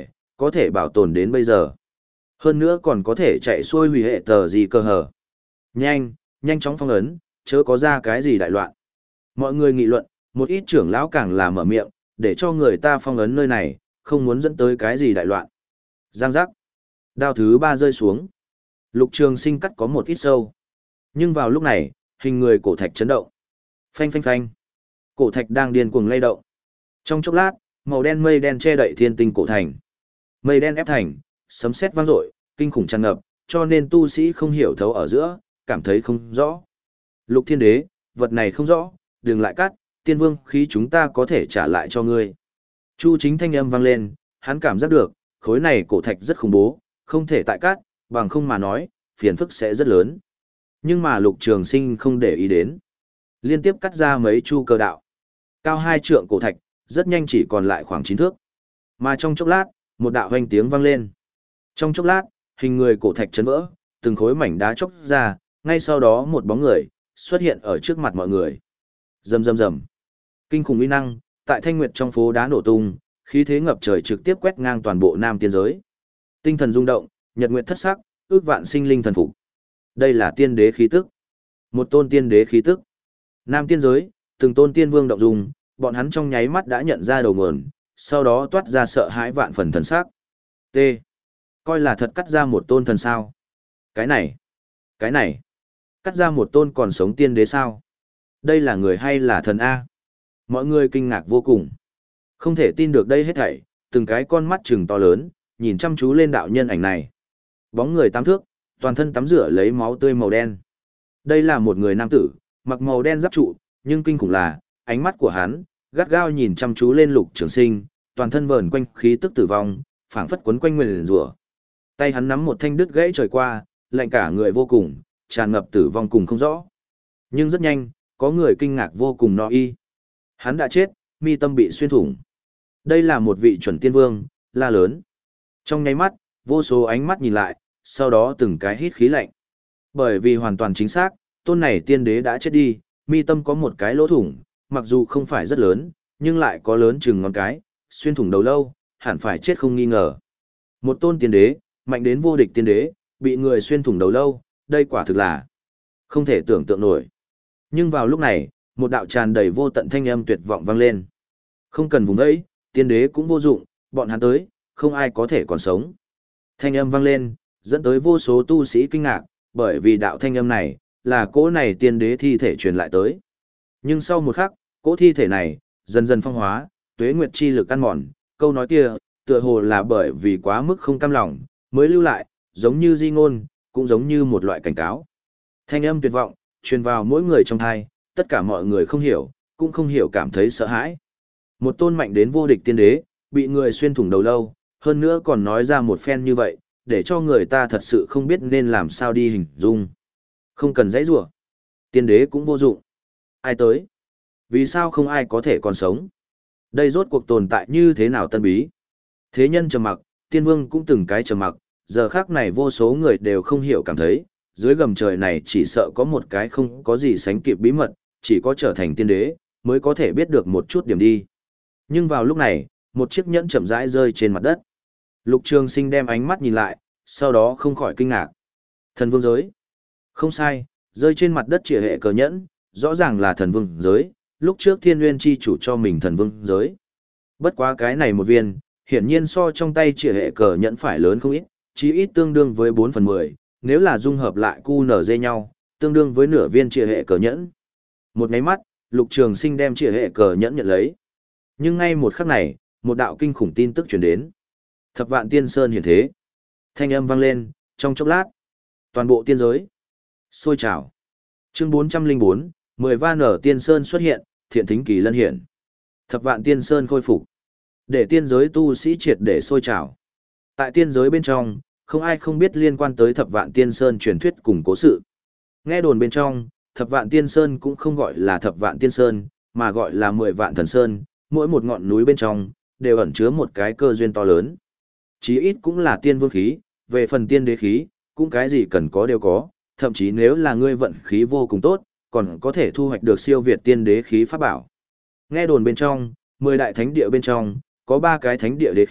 có thể bảo tồn đến bây giờ. Hơn nữa còn có thể chạy xuôi hủy hệ tờ gì cơ hở. Nhanh, nhanh chóng phong ấn, chớ có ra cái gì đại loạn. Mọi người nghị luận, một ít trưởng lão càng là mở miệng, để cho người ta phong ấn nơi này, không muốn dẫn tới cái gì đại loạn. Giang giác. Đao thứ ba rơi xuống. Lục Trường Sinh cắt có một ít sâu. Nhưng vào lúc này, hình người cổ thạch chấn động. Phanh phanh phanh. Cổ thạch đang điên cuồng lay động. Trong chốc lát, màu đen mây đen che đậy thiên tinh cổ thành. Mây đen ép thành, sấm sét vang dội, kinh khủng tràn ngập, cho nên tu sĩ không hiểu thấu ở giữa, cảm thấy không rõ. Lục Thiên Đế, vật này không rõ, đừng lại cắt, tiên vương khí chúng ta có thể trả lại cho ngươi. Chu Chính thanh âm vang lên, hắn cảm giác được, khối này cổ thạch rất khủng bố, không thể tại cắt, bằng không mà nói, phiền phức sẽ rất lớn. Nhưng mà Lục Trường Sinh không để ý đến. Liên tiếp cắt ra mấy chu cơ đạo. Cao hai trượng cổ thạch, rất nhanh chỉ còn lại khoảng chín thước. Mà trong chốc lát, một đạo hoành tiếng vang lên. Trong chốc lát, hình người cổ thạch chấn vỡ, từng khối mảnh đá chốc ra, ngay sau đó một bóng người xuất hiện ở trước mặt mọi người. Rầm rầm rầm. Kinh khủng uy năng, tại Thanh Nguyệt trong phố đá nổ tung, khí thế ngập trời trực tiếp quét ngang toàn bộ Nam Tiên giới. Tinh thần rung động, nhật nguyệt thất sắc, ước vạn sinh linh thần phục. Đây là tiên đế khí tức. Một tôn tiên đế khí tức. Nam Tiên giới, từng tôn tiên vương động dung, bọn hắn trong nháy mắt đã nhận ra đầu nguồn, sau đó toát ra sợ hãi vạn phần thần sắc. T. Coi là thật cắt ra một tôn thần sao? Cái này, cái này, cắt ra một tôn còn sống tiên đế sao? Đây là người hay là thần A? Mọi người kinh ngạc vô cùng. Không thể tin được đây hết thảy, từng cái con mắt trừng to lớn, nhìn chăm chú lên đạo nhân ảnh này. Bóng người tám thước, toàn thân tắm rửa lấy máu tươi màu đen. Đây là một người nam tử, mặc màu đen giáp trụ, nhưng kinh khủng là, ánh mắt của hắn, gắt gao nhìn chăm chú lên Lục Trường Sinh, toàn thân vờn quanh khí tức tử vong, phảng phất quấn quanh nguyền rủa. Tay hắn nắm một thanh đứt gãy trời qua, lạnh cả người vô cùng, tràn ngập tử vong cùng không rõ. Nhưng rất nhanh, có người kinh ngạc vô cùng no y. Hắn đã chết, mi tâm bị xuyên thủng. Đây là một vị chuẩn tiên vương, la lớn. Trong nháy mắt, vô số ánh mắt nhìn lại, sau đó từng cái hít khí lạnh. Bởi vì hoàn toàn chính xác, tôn này tiên đế đã chết đi, mi tâm có một cái lỗ thủng, mặc dù không phải rất lớn, nhưng lại có lớn chừng ngón cái, xuyên thủng đầu lâu, hẳn phải chết không nghi ngờ. Một tôn tiên đế, mạnh đến vô địch tiên đế, bị người xuyên thủng đầu lâu, đây quả thực là không thể tưởng tượng nổi. Nhưng vào lúc này, một đạo tràn đầy vô tận thanh âm tuyệt vọng vang lên. Không cần vùng ấy, tiên đế cũng vô dụng, bọn hắn tới, không ai có thể còn sống. Thanh âm vang lên, dẫn tới vô số tu sĩ kinh ngạc, bởi vì đạo thanh âm này, là cỗ này tiên đế thi thể truyền lại tới. Nhưng sau một khắc, cỗ thi thể này, dần dần phong hóa, tuế nguyệt chi lực ăn mòn, câu nói kia, tựa hồ là bởi vì quá mức không cam lòng, mới lưu lại, giống như di ngôn, cũng giống như một loại cảnh cáo. Thanh âm tuyệt vọng, truyền vào mỗi người trong thai, tất cả mọi người không hiểu, cũng không hiểu cảm thấy sợ hãi. Một tôn mạnh đến vô địch tiên đế, bị người xuyên thủng đầu lâu, hơn nữa còn nói ra một phen như vậy, để cho người ta thật sự không biết nên làm sao đi hình dung. Không cần giãy giụa. Tiên đế cũng vô dụng. Ai tới? Vì sao không ai có thể còn sống? Đây rốt cuộc tồn tại như thế nào tân bí? Thế nhân trầm mặc, tiên vương cũng từng cái trầm mặc, giờ khác này vô số người đều không hiểu cảm thấy, dưới gầm trời này chỉ sợ có một cái không có gì sánh kịp bí mật, chỉ có trở thành tiên đế, mới có thể biết được một chút điểm đi. Nhưng vào lúc này, một chiếc nhẫn chậm rãi rơi trên mặt đất. Lục Trường Sinh đem ánh mắt nhìn lại, sau đó không khỏi kinh ngạc. Thần vương giới. Không sai, rơi trên mặt đất trịa hệ cờ nhẫn, rõ ràng là thần vương giới, lúc trước thiên nguyên chi chủ cho mình thần vương giới. Bất quá cái này một viên, hiển nhiên so trong tay trịa hệ cờ nhẫn phải lớn không ít, chí ít tương đương với bốn phần mười, nếu là dung hợp lại cu nở dây nhau, tương đương với nửa viên trịa hệ cờ nhẫn. Một nháy mắt, Lục Trường Sinh đem trịa hệ cờ nhẫn nhận lấy. Nhưng ngay một khắc này, một đạo kinh khủng tin tức truyền đến. Thập vạn tiên sơn hiển thế. Thanh âm vang lên, trong chốc lát, toàn bộ tiên giới sôi trào. Chương bốn trăm lẻ bốn, mười van ở tiên sơn xuất hiện, thiện thính kỳ lân hiển. Thập vạn tiên sơn khôi phục. Để tiên giới tu sĩ triệt để sôi trào. Tại tiên giới bên trong, không ai không biết liên quan tới thập vạn tiên sơn truyền thuyết cùng cố sự. Nghe đồn bên trong, thập vạn tiên sơn cũng không gọi là thập vạn tiên sơn, mà gọi là mười vạn thần sơn, mỗi một ngọn núi bên trong, đều ẩn chứa một cái cơ duyên to lớn. Chí ít cũng là tiên vương khí, về phần tiên đế khí, cũng cái gì cần có đều có, thậm chí nếu là ngươi vận khí vô cùng tốt, còn có thể thu hoạch được siêu việt tiên đế khí pháp bảo. Nghe đồn bên trong, mười đại thánh địa bên trong, có ba cái thánh địa đế khí,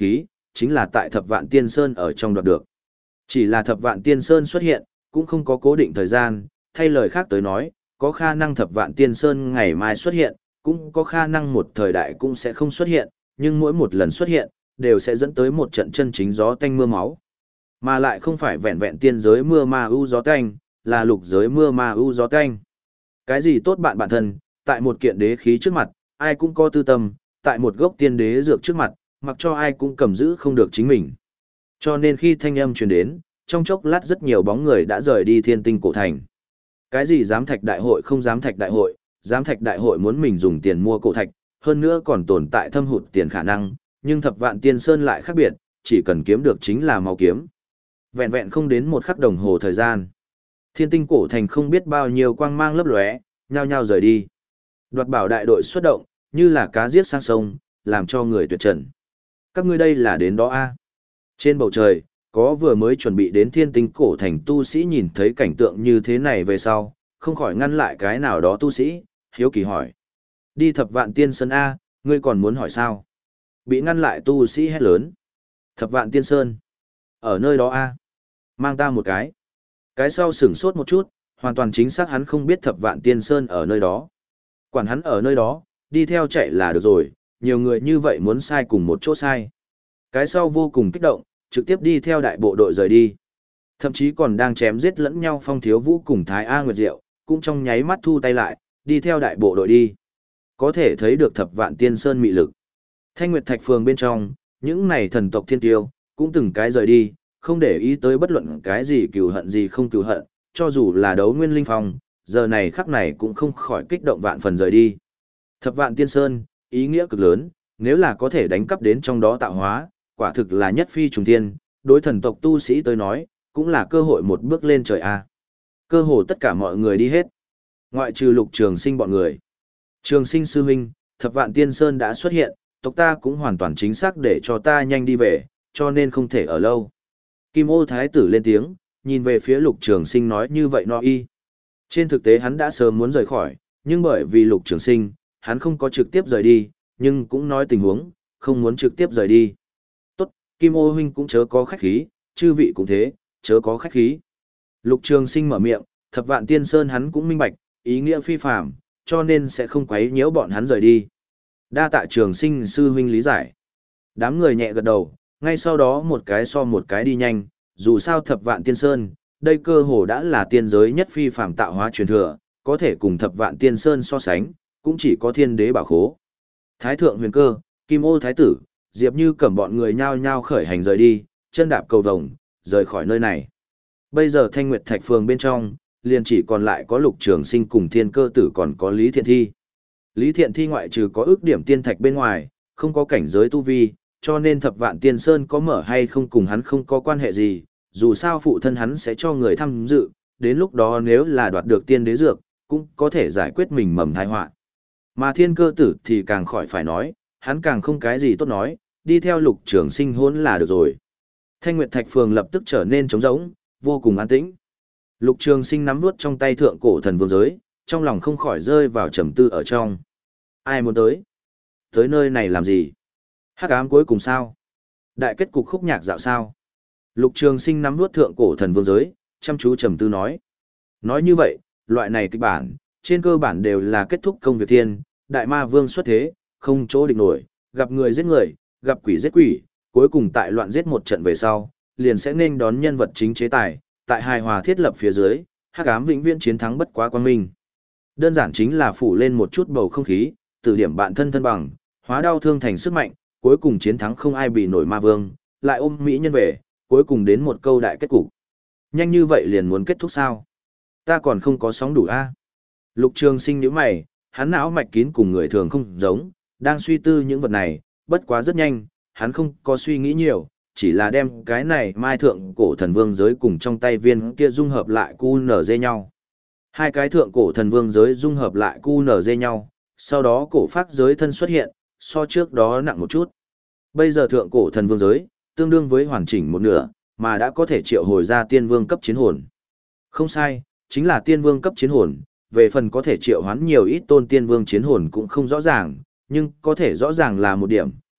chính là tại Thập Vạn Tiên Sơn ở trong đoạt được. Chỉ là Thập Vạn Tiên Sơn xuất hiện, cũng không có cố định thời gian, thay lời khác tới nói, có khả năng Thập Vạn Tiên Sơn ngày mai xuất hiện, cũng có khả năng một thời đại cũng sẽ không xuất hiện, nhưng mỗi một lần xuất hiện, đều sẽ dẫn tới một trận chân chính gió tanh mưa máu. Mà lại không phải vẹn vẹn tiên giới mưa ma u gió tanh, là lục giới mưa ma u gió tanh. Cái gì tốt bạn bản thân, tại một kiện đế khí trước mặt, ai cũng có tư tâm, tại một gốc tiên đế dược trước mặt, mặc cho ai cũng cầm giữ không được chính mình. Cho nên khi thanh âm truyền đến, trong chốc lát rất nhiều bóng người đã rời đi Thiên Tinh cổ thành. Cái gì giám thạch đại hội không giám thạch đại hội, giám thạch đại hội muốn mình dùng tiền mua cổ thạch, hơn nữa còn tồn tại thâm hụt tiền khả năng, nhưng Thập Vạn Tiên Sơn lại khác biệt, chỉ cần kiếm được chính là máu kiếm. Vẹn vẹn không đến một khắc đồng hồ thời gian. Thiên Tinh cổ thành không biết bao nhiêu quang mang lấp lóe, nhao nhao rời đi. Đoạt bảo đại đội xuất động, như là cá giết sang sông, làm cho người tuyệt trần. Các ngươi đây là đến đó a? Trên bầu trời, có vừa mới chuẩn bị đến Thiên Tinh cổ thành tu sĩ nhìn thấy cảnh tượng như thế này về sau, không khỏi ngăn lại cái nào đó tu sĩ, hiếu kỳ hỏi. Đi Thập Vạn Tiên Sơn a, ngươi còn muốn hỏi sao? Bị ngăn lại tu sĩ hét lớn. Thập Vạn Tiên Sơn. Ở nơi đó a? Mang ta một cái. Cái sau sửng sốt một chút, hoàn toàn chính xác hắn không biết Thập Vạn Tiên Sơn ở nơi đó. Quản hắn ở nơi đó, đi theo chạy là được rồi, nhiều người như vậy muốn sai cùng một chỗ sai. Cái sau vô cùng kích động, trực tiếp đi theo đại bộ đội rời đi. Thậm chí còn đang chém giết lẫn nhau Phong Thiếu Vũ cùng Thái A Nguyệt Diệu, cũng trong nháy mắt thu tay lại, đi theo đại bộ đội đi. Có thể thấy được Thập Vạn Tiên Sơn mị lực. Thanh Nguyệt Thạch Phường bên trong, những này thần tộc thiên tiêu, cũng từng cái rời đi, không để ý tới bất luận cái gì cừu hận gì không cừu hận, cho dù là đấu nguyên linh phong, giờ này khắc này cũng không khỏi kích động vạn phần rời đi. Thập Vạn Tiên Sơn, ý nghĩa cực lớn, nếu là có thể đánh cắp đến trong đó tạo hóa, quả thực là nhất phi trùng thiên, đối thần tộc tu sĩ tới nói, cũng là cơ hội một bước lên trời a. Cơ hồ tất cả mọi người đi hết, ngoại trừ Lục Trường Sinh bọn người. Trường Sinh sư huynh, Thập Vạn Tiên Sơn đã xuất hiện, tộc ta cũng hoàn toàn chính xác để cho ta nhanh đi về, cho nên không thể ở lâu. Kim Ô Thái tử lên tiếng, nhìn về phía Lục Trường Sinh nói như vậy no y. Trên thực tế hắn đã sớm muốn rời khỏi, nhưng bởi vì Lục Trường Sinh, hắn không có trực tiếp rời đi, nhưng cũng nói tình huống, không muốn trực tiếp rời đi. Tốt, Kim Ô huynh cũng chớ có khách khí, chư vị cũng thế, chớ có khách khí. Lục Trường Sinh mở miệng, Thập Vạn Tiên Sơn hắn cũng minh bạch, ý nghĩa phi phàm, cho nên sẽ không quấy nhiễu bọn hắn rời đi. Đa tạ Trường Sinh sư huynh lý giải. Đám người nhẹ gật đầu, ngay sau đó một cái so một cái đi nhanh, dù sao Thập Vạn Tiên Sơn, đây cơ hồ đã là tiên giới nhất phi phàm tạo hóa truyền thừa, có thể cùng Thập Vạn Tiên Sơn so sánh, cũng chỉ có Thiên Đế bảo khố. Thái thượng huyền cơ, Kim Ô Thái tử, Diệp Như cầm bọn người nhao nhao khởi hành rời đi, chân đạp cầu vồng, rời khỏi nơi này. Bây giờ Thanh Nguyệt Thạch Phường bên trong, liền chỉ còn lại có Lục Trường Sinh cùng Thiên Cơ Tử còn có Lý Thiện Thi. Lý Thiện Thi ngoại trừ có ước điểm tiên thạch bên ngoài, không có cảnh giới tu vi, cho nên Thập Vạn Tiên Sơn có mở hay không cùng hắn không có quan hệ gì, dù sao phụ thân hắn sẽ cho người tham dự, đến lúc đó nếu là đoạt được tiên đế dược, cũng có thể giải quyết mình mầm tai họa. Mà Thiên Cơ Tử thì càng khỏi phải nói, hắn càng không cái gì tốt nói, đi theo Lục Trường Sinh hôn là được rồi. Thanh Nguyệt Thạch Phường lập tức trở nên trống rỗng, vô cùng an tĩnh. Lục Trường Sinh nắm vuốt trong tay thượng cổ thần vương giới, trong lòng không khỏi rơi vào trầm tư ở trong. Ai muốn tới? Tới nơi này làm gì? Hắc ám cuối cùng sao? Đại kết cục khúc nhạc dạo sao? Lục Trường Sinh nắm vuốt thượng cổ thần vương giới, chăm chú trầm tư nói. Nói như vậy, loại này kịch bản, trên cơ bản đều là kết thúc công việc thiên, đại ma vương xuất thế, không chỗ địch nổi, gặp người giết người, gặp quỷ giết quỷ, cuối cùng tại loạn giết một trận về sau, liền sẽ nên đón nhân vật chính chế tài, tại hài hòa thiết lập phía dưới, hắc ám vĩnh viễn chiến thắng bất quá quang minh. Đơn giản chính là phủ lên một chút bầu không khí, từ điểm bạn thân thân bằng, hóa đau thương thành sức mạnh, cuối cùng chiến thắng không ai bị nổi ma vương, lại ôm mỹ nhân về, cuối cùng đến một câu đại kết cục. Nhanh như vậy liền muốn kết thúc sao? Ta còn không có sóng đủ a. Lục Trường Sinh nhíu mày, hắn não mạch kín cùng người thường không giống, đang suy tư những vật này, bất quá rất nhanh, hắn không có suy nghĩ nhiều, chỉ là đem cái này mai thượng cổ thần vương giới cùng trong tay viên kia dung hợp lại cu nở dê nhau. Hai cái thượng cổ thần vương giới dung hợp lại cu nở dê nhau, sau đó cổ phát giới thân xuất hiện, so trước đó nặng một chút. Bây giờ thượng cổ thần vương giới, tương đương với hoàn chỉnh một nửa, mà đã có thể triệu hồi ra tiên vương cấp chiến hồn. Không sai, chính là tiên vương cấp chiến hồn, về phần có thể triệu hoán nhiều ít tôn tiên vương chiến hồn cũng không rõ ràng, nhưng có thể rõ ràng là một điểm,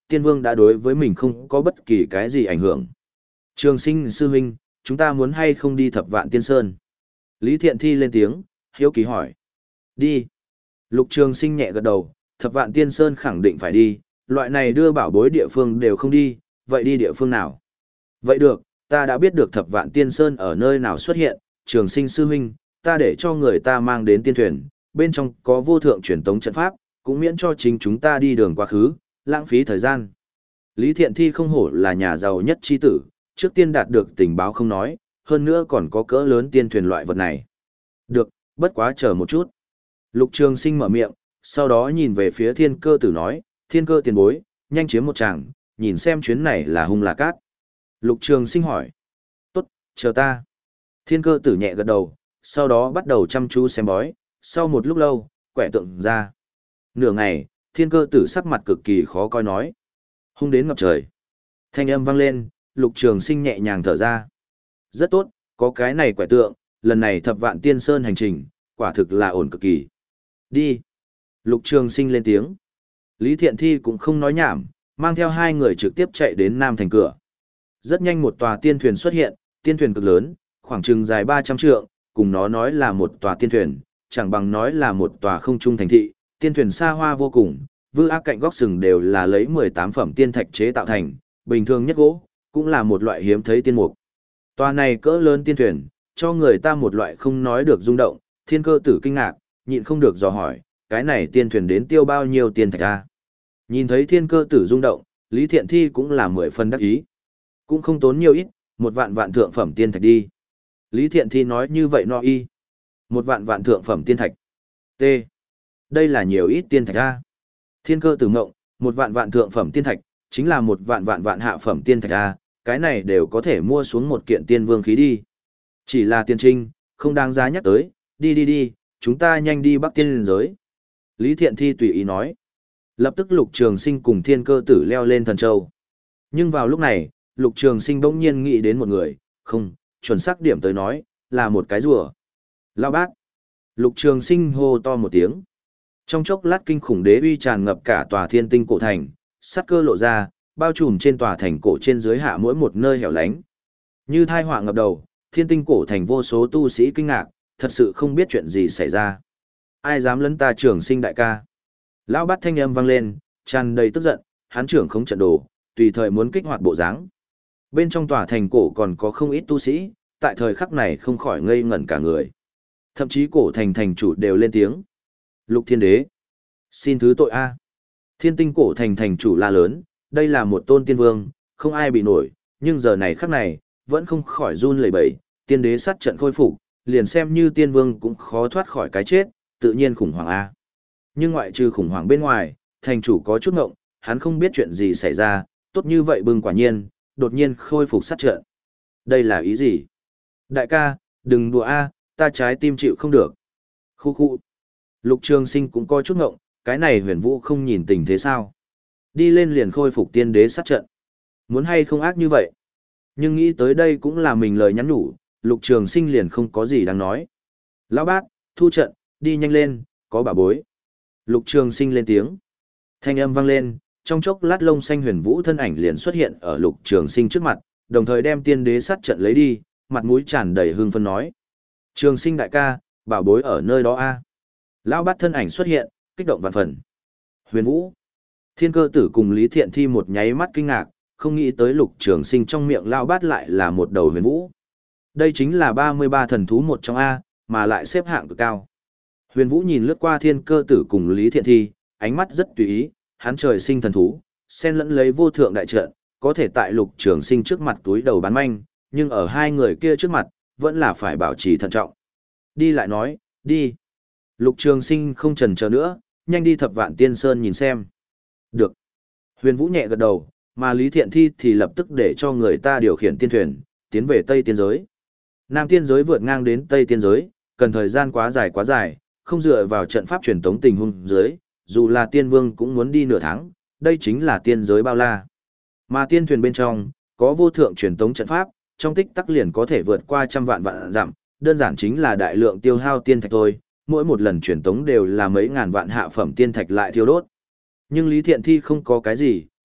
tiên vương đã đối với mình không có bất kỳ cái gì ảnh hưởng. Trường Sinh sư huynh, chúng ta muốn hay không đi Thập Vạn Tiên Sơn? Lý Thiện Thi lên tiếng, hiếu kỳ hỏi. Đi. Lục Trường Sinh nhẹ gật đầu, Thập Vạn Tiên Sơn khẳng định phải đi, loại này đưa bảo bối địa phương đều không đi, vậy đi địa phương nào? Vậy được, ta đã biết được Thập Vạn Tiên Sơn ở nơi nào xuất hiện, Trường Sinh sư huynh, ta để cho người ta mang đến tiên thuyền, bên trong có vô thượng truyền tống trận pháp, cũng miễn cho chính chúng ta đi đường quá khứ, lãng phí thời gian. Lý Thiện Thi không hổ là nhà giàu nhất chi tử, trước tiên đạt được tình báo không nói, hơn nữa còn có cỡ lớn tiên thuyền loại vật này. Được, bất quá chờ một chút. Lục Trường Sinh mở miệng, sau đó nhìn về phía Thiên Cơ Tử nói, Thiên Cơ tiền bối, nhanh chiếm một tràng, nhìn xem chuyến này là hung là cát. Lục Trường Sinh hỏi. Tốt, chờ ta. Thiên Cơ Tử nhẹ gật đầu, sau đó bắt đầu chăm chú xem bói, sau một lúc lâu, quẻ tượng ra. Nửa ngày, Thiên Cơ Tử sắc mặt cực kỳ khó coi nói. Hung đến ngập trời. Thanh âm vang lên, Lục Trường Sinh nhẹ nhàng thở ra. Rất tốt, có cái này quẻ tượng, lần này Thập Vạn Tiên Sơn hành trình, quả thực là ổn cực kỳ. Đi. Lục Trường Sinh lên tiếng. Lý Thiện Thi cũng không nói nhảm, mang theo hai người trực tiếp chạy đến Nam Thành cửa. Rất nhanh một tòa tiên thuyền xuất hiện, tiên thuyền cực lớn, khoảng chừng dài ba trăm trượng, cùng nó nói là một tòa tiên thuyền, chẳng bằng nói là một tòa không trung thành thị, tiên thuyền xa hoa vô cùng, vư ác cạnh góc sừng đều là lấy mười tám phẩm tiên thạch chế tạo thành, bình thường nhất gỗ, cũng là một loại hiếm thấy tiên mục. Tòa này cỡ lớn tiên thuyền, cho người ta một loại không nói được rung động, Thiên Cơ Tử kinh ngạc, nhịn không được dò hỏi, cái này tiên thuyền đến tiêu bao nhiêu tiên thạch a? Nhìn thấy Thiên Cơ Tử rung động, Lý Thiện Thi cũng là mười phần đắc ý. Cũng không tốn nhiều ít, một vạn vạn thượng phẩm tiên thạch đi. Lý Thiện Thi nói như vậy no y. Một vạn vạn thượng phẩm tiên thạch. T. Đây là nhiều ít tiên thạch a. Thiên Cơ Tử ngộng, một vạn vạn thượng phẩm tiên thạch, chính là một vạn vạn vạn hạ phẩm tiên thạch a, cái này đều có thể mua xuống một kiện tiên vương khí đi. Chỉ là tiên trinh, không đáng giá nhắc tới, đi đi đi, chúng ta nhanh đi Bắc Tiên Liên giới. Lý Thiện Thi tùy ý nói. Lập tức Lục Trường Sinh cùng Thiên Cơ Tử leo lên thần châu. Nhưng vào lúc này, Lục Trường Sinh bỗng nhiên nghĩ đến một người, không, chuẩn xác điểm tới nói, là một cái rùa. Lao bát. Lục Trường Sinh hô to một tiếng. Trong chốc lát kinh khủng đế uy tràn ngập cả tòa Thiên Tinh cổ thành, sát cơ lộ ra, bao trùm trên tòa thành cổ trên dưới hạ mỗi một nơi hẻo lánh. Như thai họa ngập đầu, Thiên Tinh cổ thành vô số tu sĩ kinh ngạc, thật sự không biết chuyện gì xảy ra. Ai dám lấn ta Trường Sinh đại ca? Lão bát thanh âm vang lên, tràn đầy tức giận, hắn trưởng không trận đồ, tùy thời muốn kích hoạt bộ dáng. Bên trong tòa thành cổ còn có không ít tu sĩ, tại thời khắc này không khỏi ngây ngẩn cả người. Thậm chí cổ thành thành chủ đều lên tiếng. Lục Thiên Đế, xin thứ tội a. Thiên Tinh cổ thành thành chủ la lớn, đây là một tôn tiên vương, không ai bị nổi, nhưng giờ này khắc này, vẫn không khỏi run lẩy bẩy, tiên đế sát trận khôi phục, liền xem như tiên vương cũng khó thoát khỏi cái chết, tự nhiên khủng hoảng a. Nhưng ngoại trừ khủng hoảng bên ngoài, thành chủ có chút ngộng, hắn không biết chuyện gì xảy ra, tốt như vậy bừng quả nhiên, đột nhiên khôi phục sát trận. Đây là ý gì? Đại ca, đừng đùa a, ta trái tim chịu không được. Khu khu. Lục Trường Sinh cũng có chút ngộng, cái này Huyền Vũ không nhìn tình thế sao? Đi lên liền khôi phục tiên đế sát trận. Muốn hay không ác như vậy? Nhưng nghĩ tới đây cũng là mình lời nhắn nhủ, Lục Trường Sinh liền không có gì đáng nói. Lão bát, thu trận, đi nhanh lên, có bà bối. Lục Trường Sinh lên tiếng. Thanh âm vang lên, trong chốc lát lông xanh Huyền Vũ thân ảnh liền xuất hiện ở Lục Trường Sinh trước mặt, đồng thời đem tiên đế sát trận lấy đi, mặt mũi tràn đầy hưng phấn nói. Trường Sinh đại ca, bảo bối ở nơi đó a. Lão bát thân ảnh xuất hiện, kích động vạn phần. Huyền Vũ. Thiên Cơ Tử cùng Lý Thiện Thi một nháy mắt kinh ngạc, không nghĩ tới Lục Trường Sinh trong miệng lão bát lại là một đầu huyền vũ. Đây chính là ba mươi ba thần thú một trong A, mà lại xếp hạng cực cao. Huyền Vũ nhìn lướt qua Thiên Cơ Tử cùng Lý Thiện Thi, ánh mắt rất tùy ý, hắn trời sinh thần thú, xen lẫn lấy vô thượng đại trận, có thể tại Lục Trường Sinh trước mặt túi đầu bán manh, nhưng ở hai người kia trước mặt, vẫn là phải bảo trì thận trọng. Đi lại nói, đi. Lục Trường Sinh không chần chờ nữa, nhanh đi Thập Vạn Tiên Sơn nhìn xem. Được. Huyền Vũ nhẹ gật đầu, mà Lý Thiện Thi thì lập tức để cho người ta điều khiển tiên thuyền, tiến về Tây Tiên Giới. Nam Tiên Giới vượt ngang đến Tây Tiên Giới, cần thời gian quá dài quá dài, không dựa vào trận pháp truyền tống tình huống dưới, dù là tiên vương cũng muốn đi nửa tháng, đây chính là tiên giới bao la. Mà tiên thuyền bên trong, có vô thượng truyền tống trận pháp, trong tích tắc liền có thể vượt qua trăm vạn vạn dặm, đơn giản chính là đại lượng tiêu hao tiên thạch thôi, mỗi một lần truyền tống đều là mấy ngàn vạn hạ phẩm tiên thạch lại thiêu đốt. Nhưng Lý Thiện Thi không có cái gì,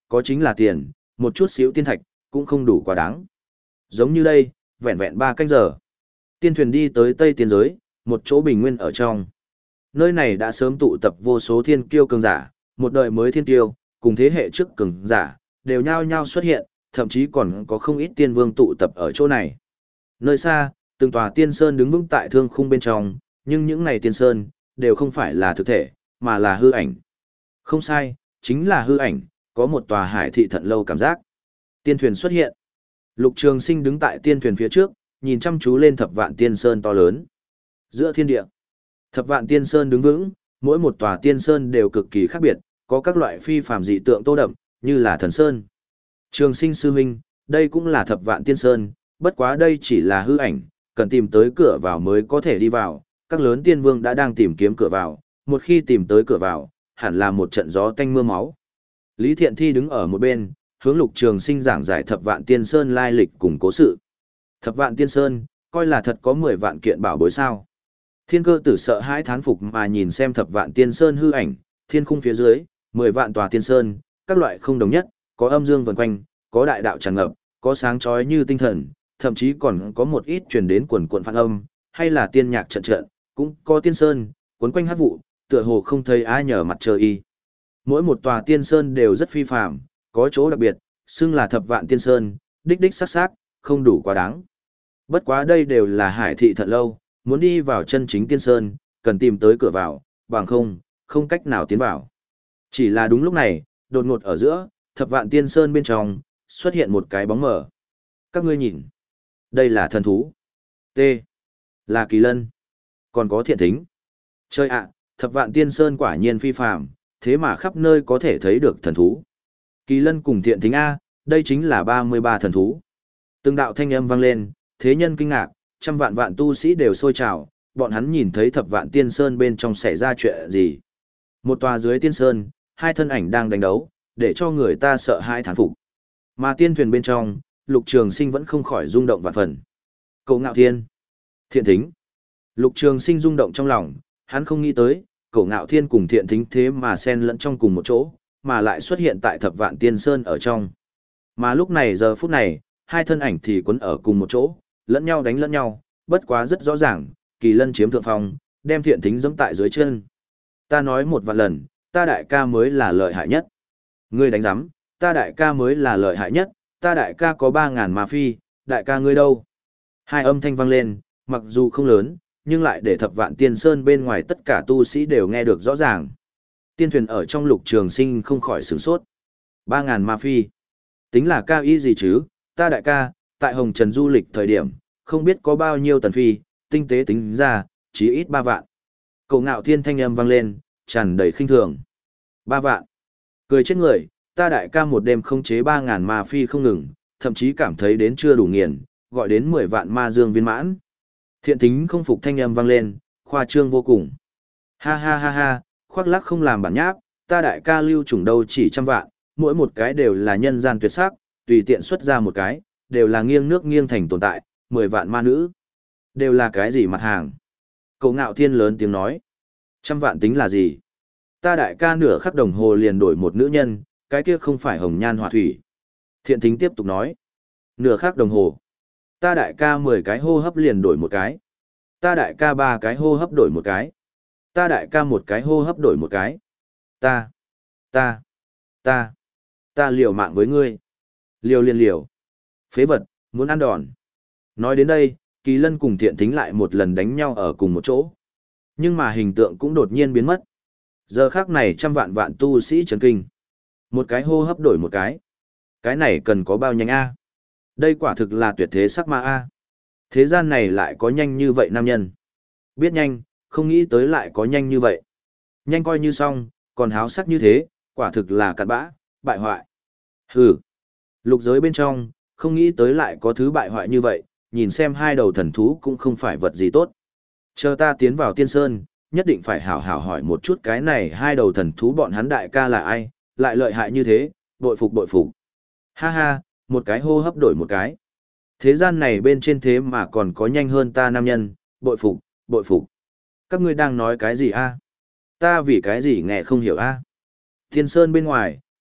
có chính là tiền, một chút xíu tiên thạch, cũng không đủ quá đáng. Giống như đây, vẹn vẹn ba canh giờ. Tiên thuyền đi tới Tây Tiên giới, một chỗ bình nguyên ở trong. Nơi này đã sớm tụ tập vô số thiên kiêu cường giả, một đời mới thiên kiêu, cùng thế hệ trước cường giả, đều nhao nhao xuất hiện, thậm chí còn có không ít tiên vương tụ tập ở chỗ này. Nơi xa, từng tòa tiên sơn đứng vững tại thương khung bên trong, nhưng những này tiên sơn, đều không phải là thực thể, mà là hư ảnh. Không sai, chính là hư ảnh, có một tòa hải thị thận lâu cảm giác. Tiên thuyền xuất hiện. Lục Trường Sinh đứng tại tiên thuyền phía trước, nhìn chăm chú lên thập vạn tiên sơn to lớn. Giữa thiên địa, thập vạn tiên sơn đứng vững, mỗi một tòa tiên sơn đều cực kỳ khác biệt, có các loại phi phàm dị tượng tô đậm, như là thần sơn. Trường Sinh sư huynh, đây cũng là thập vạn tiên sơn, bất quá đây chỉ là hư ảnh, cần tìm tới cửa vào mới có thể đi vào, các lớn tiên vương đã đang tìm kiếm cửa vào, một khi tìm tới cửa vào, hẳn là một trận gió tanh mưa máu. Lý Thiện Thi đứng ở một bên, hướng Lục Trường Sinh giảng giải thập vạn tiên sơn lai lịch cùng cố sự. Thập vạn tiên sơn, coi là thật có mười vạn kiện bảo bối sao. Thiên Cơ Tử sợ hãi thán phục mà nhìn xem thập vạn tiên sơn hư ảnh, thiên khung phía dưới, mười vạn tòa tiên sơn, các loại không đồng nhất, có âm dương vần quanh, có đại đạo tràn ngập, có sáng chói như tinh thần, thậm chí còn có một ít truyền đến quần quần phản âm, hay là tiên nhạc trận trận, cũng có tiên sơn, cuốn quanh hát vụ, tựa hồ không thấy ai nhờ mặt trời y. Mỗi một tòa tiên sơn đều rất phi phàm, có chỗ đặc biệt, xưng là thập vạn tiên sơn, đích đích sắc sắc, không đủ quá đáng. Bất quá đây đều là hải thị thận lâu, muốn đi vào chân chính tiên sơn, cần tìm tới cửa vào, bằng không, không cách nào tiến vào. Chỉ là đúng lúc này, đột ngột ở giữa, thập vạn tiên sơn bên trong, xuất hiện một cái bóng mờ. Các ngươi nhìn, đây là thần thú. T. Là kỳ lân. Còn có thiện thính. Chơi ạ, thập vạn tiên sơn quả nhiên phi phàm, thế mà khắp nơi có thể thấy được thần thú. Kỳ lân cùng thiện thính A, đây chính là ba mươi ba thần thú. Từng đạo thanh âm vang lên, thế nhân kinh ngạc, trăm vạn vạn tu sĩ đều sôi trào, bọn hắn nhìn thấy thập vạn tiên sơn bên trong xảy ra chuyện gì. Một tòa dưới tiên sơn, hai thân ảnh đang đánh đấu, để cho người ta sợ hãi thán phục. Mà tiên thuyền bên trong, Lục Trường Sinh vẫn không khỏi rung động vạn phần. Cổ Ngạo Thiên, Thiện Thính. Lục Trường Sinh rung động trong lòng, hắn không nghĩ tới, Cổ Ngạo Thiên cùng Thiện Thính thế mà xen lẫn trong cùng một chỗ, mà lại xuất hiện tại thập vạn tiên sơn ở trong. Mà lúc này giờ phút này, hai thân ảnh thì quấn ở cùng một chỗ, lẫn nhau đánh lẫn nhau, bất quá rất rõ ràng, Kỳ Lân chiếm thượng phong, đem Thiện Thính giẫm tại dưới chân. Ta nói một vạn lần, ta đại ca mới là lợi hại nhất. Ngươi đánh giám, ta đại ca mới là lợi hại nhất, ta đại ca có ba ngàn ma phi, đại ca ngươi đâu? Hai âm thanh vang lên, mặc dù không lớn, nhưng lại để thập vạn tiên sơn bên ngoài tất cả tu sĩ đều nghe được rõ ràng. Tiên thuyền ở trong Lục Trường Sinh không khỏi sửng sốt. Ba ngàn ma phi. Tính là cao ý gì chứ, ta đại ca, tại Hồng Trần du lịch thời điểm, không biết có bao nhiêu tần phi, tinh tế tính ra, chỉ ít ba vạn. Cổ Ngạo Thiên thanh âm vang lên, tràn đầy khinh thường. Ba vạn. Cười chết người, ta đại ca một đêm không chế ba ngàn ma phi không ngừng, thậm chí cảm thấy đến chưa đủ nghiền, gọi đến mười vạn ma dương viên mãn. Thiện Thính không phục thanh âm vang lên, khoa trương vô cùng. Ha ha ha ha, khoác lác không làm bản nháp, ta đại ca lưu trùng đâu chỉ trăm vạn, mỗi một cái đều là nhân gian tuyệt sắc, tùy tiện xuất ra một cái, đều là nghiêng nước nghiêng thành tồn tại, mười vạn ma nữ. Đều là cái gì mặt hàng? Cổ Ngạo Thiên lớn tiếng nói. Trăm vạn tính là gì? Ta đại ca nửa khắc đồng hồ liền đổi một nữ nhân, cái kia không phải hồng nhan họa thủy. Thiện Thính tiếp tục nói. Nửa khắc đồng hồ. Ta đại ca mười cái hô hấp liền đổi một cái. Ta đại ca ba cái hô hấp đổi một cái. Ta đại ca một cái hô hấp đổi một cái. Ta, ta, ta, ta liều mạng với ngươi. Liều liền liều. Phế vật, muốn ăn đòn. Nói đến đây, Kỳ Lân cùng Thiện Thính lại một lần đánh nhau ở cùng một chỗ. Nhưng mà hình tượng cũng đột nhiên biến mất. Giờ khác này trăm vạn vạn tu sĩ chấn kinh. Một cái hô hấp đổi một cái. Cái này cần có bao nhanh a? Đây quả thực là tuyệt thế sắc ma a. Thế gian này lại có nhanh như vậy nam nhân. Biết nhanh, không nghĩ tới lại có nhanh như vậy. Nhanh coi như xong, còn háo sắc như thế, quả thực là cặn bã, bại hoại. Hừ. Lục giới bên trong, không nghĩ tới lại có thứ bại hoại như vậy, nhìn xem hai đầu thần thú cũng không phải vật gì tốt. Chờ ta tiến vào tiên sơn, nhất định phải hảo hảo hỏi một chút cái này hai đầu thần thú bọn hắn đại ca là ai, lại lợi hại như thế, bội phục bội phục. Ha ha, một cái hô hấp đổi một cái. Thế gian này bên trên thế mà còn có nhanh hơn ta nam nhân, bội phục, bội phục. Các ngươi đang nói cái gì a? Ta vì cái gì nghe không hiểu a? Tiên sơn bên ngoài,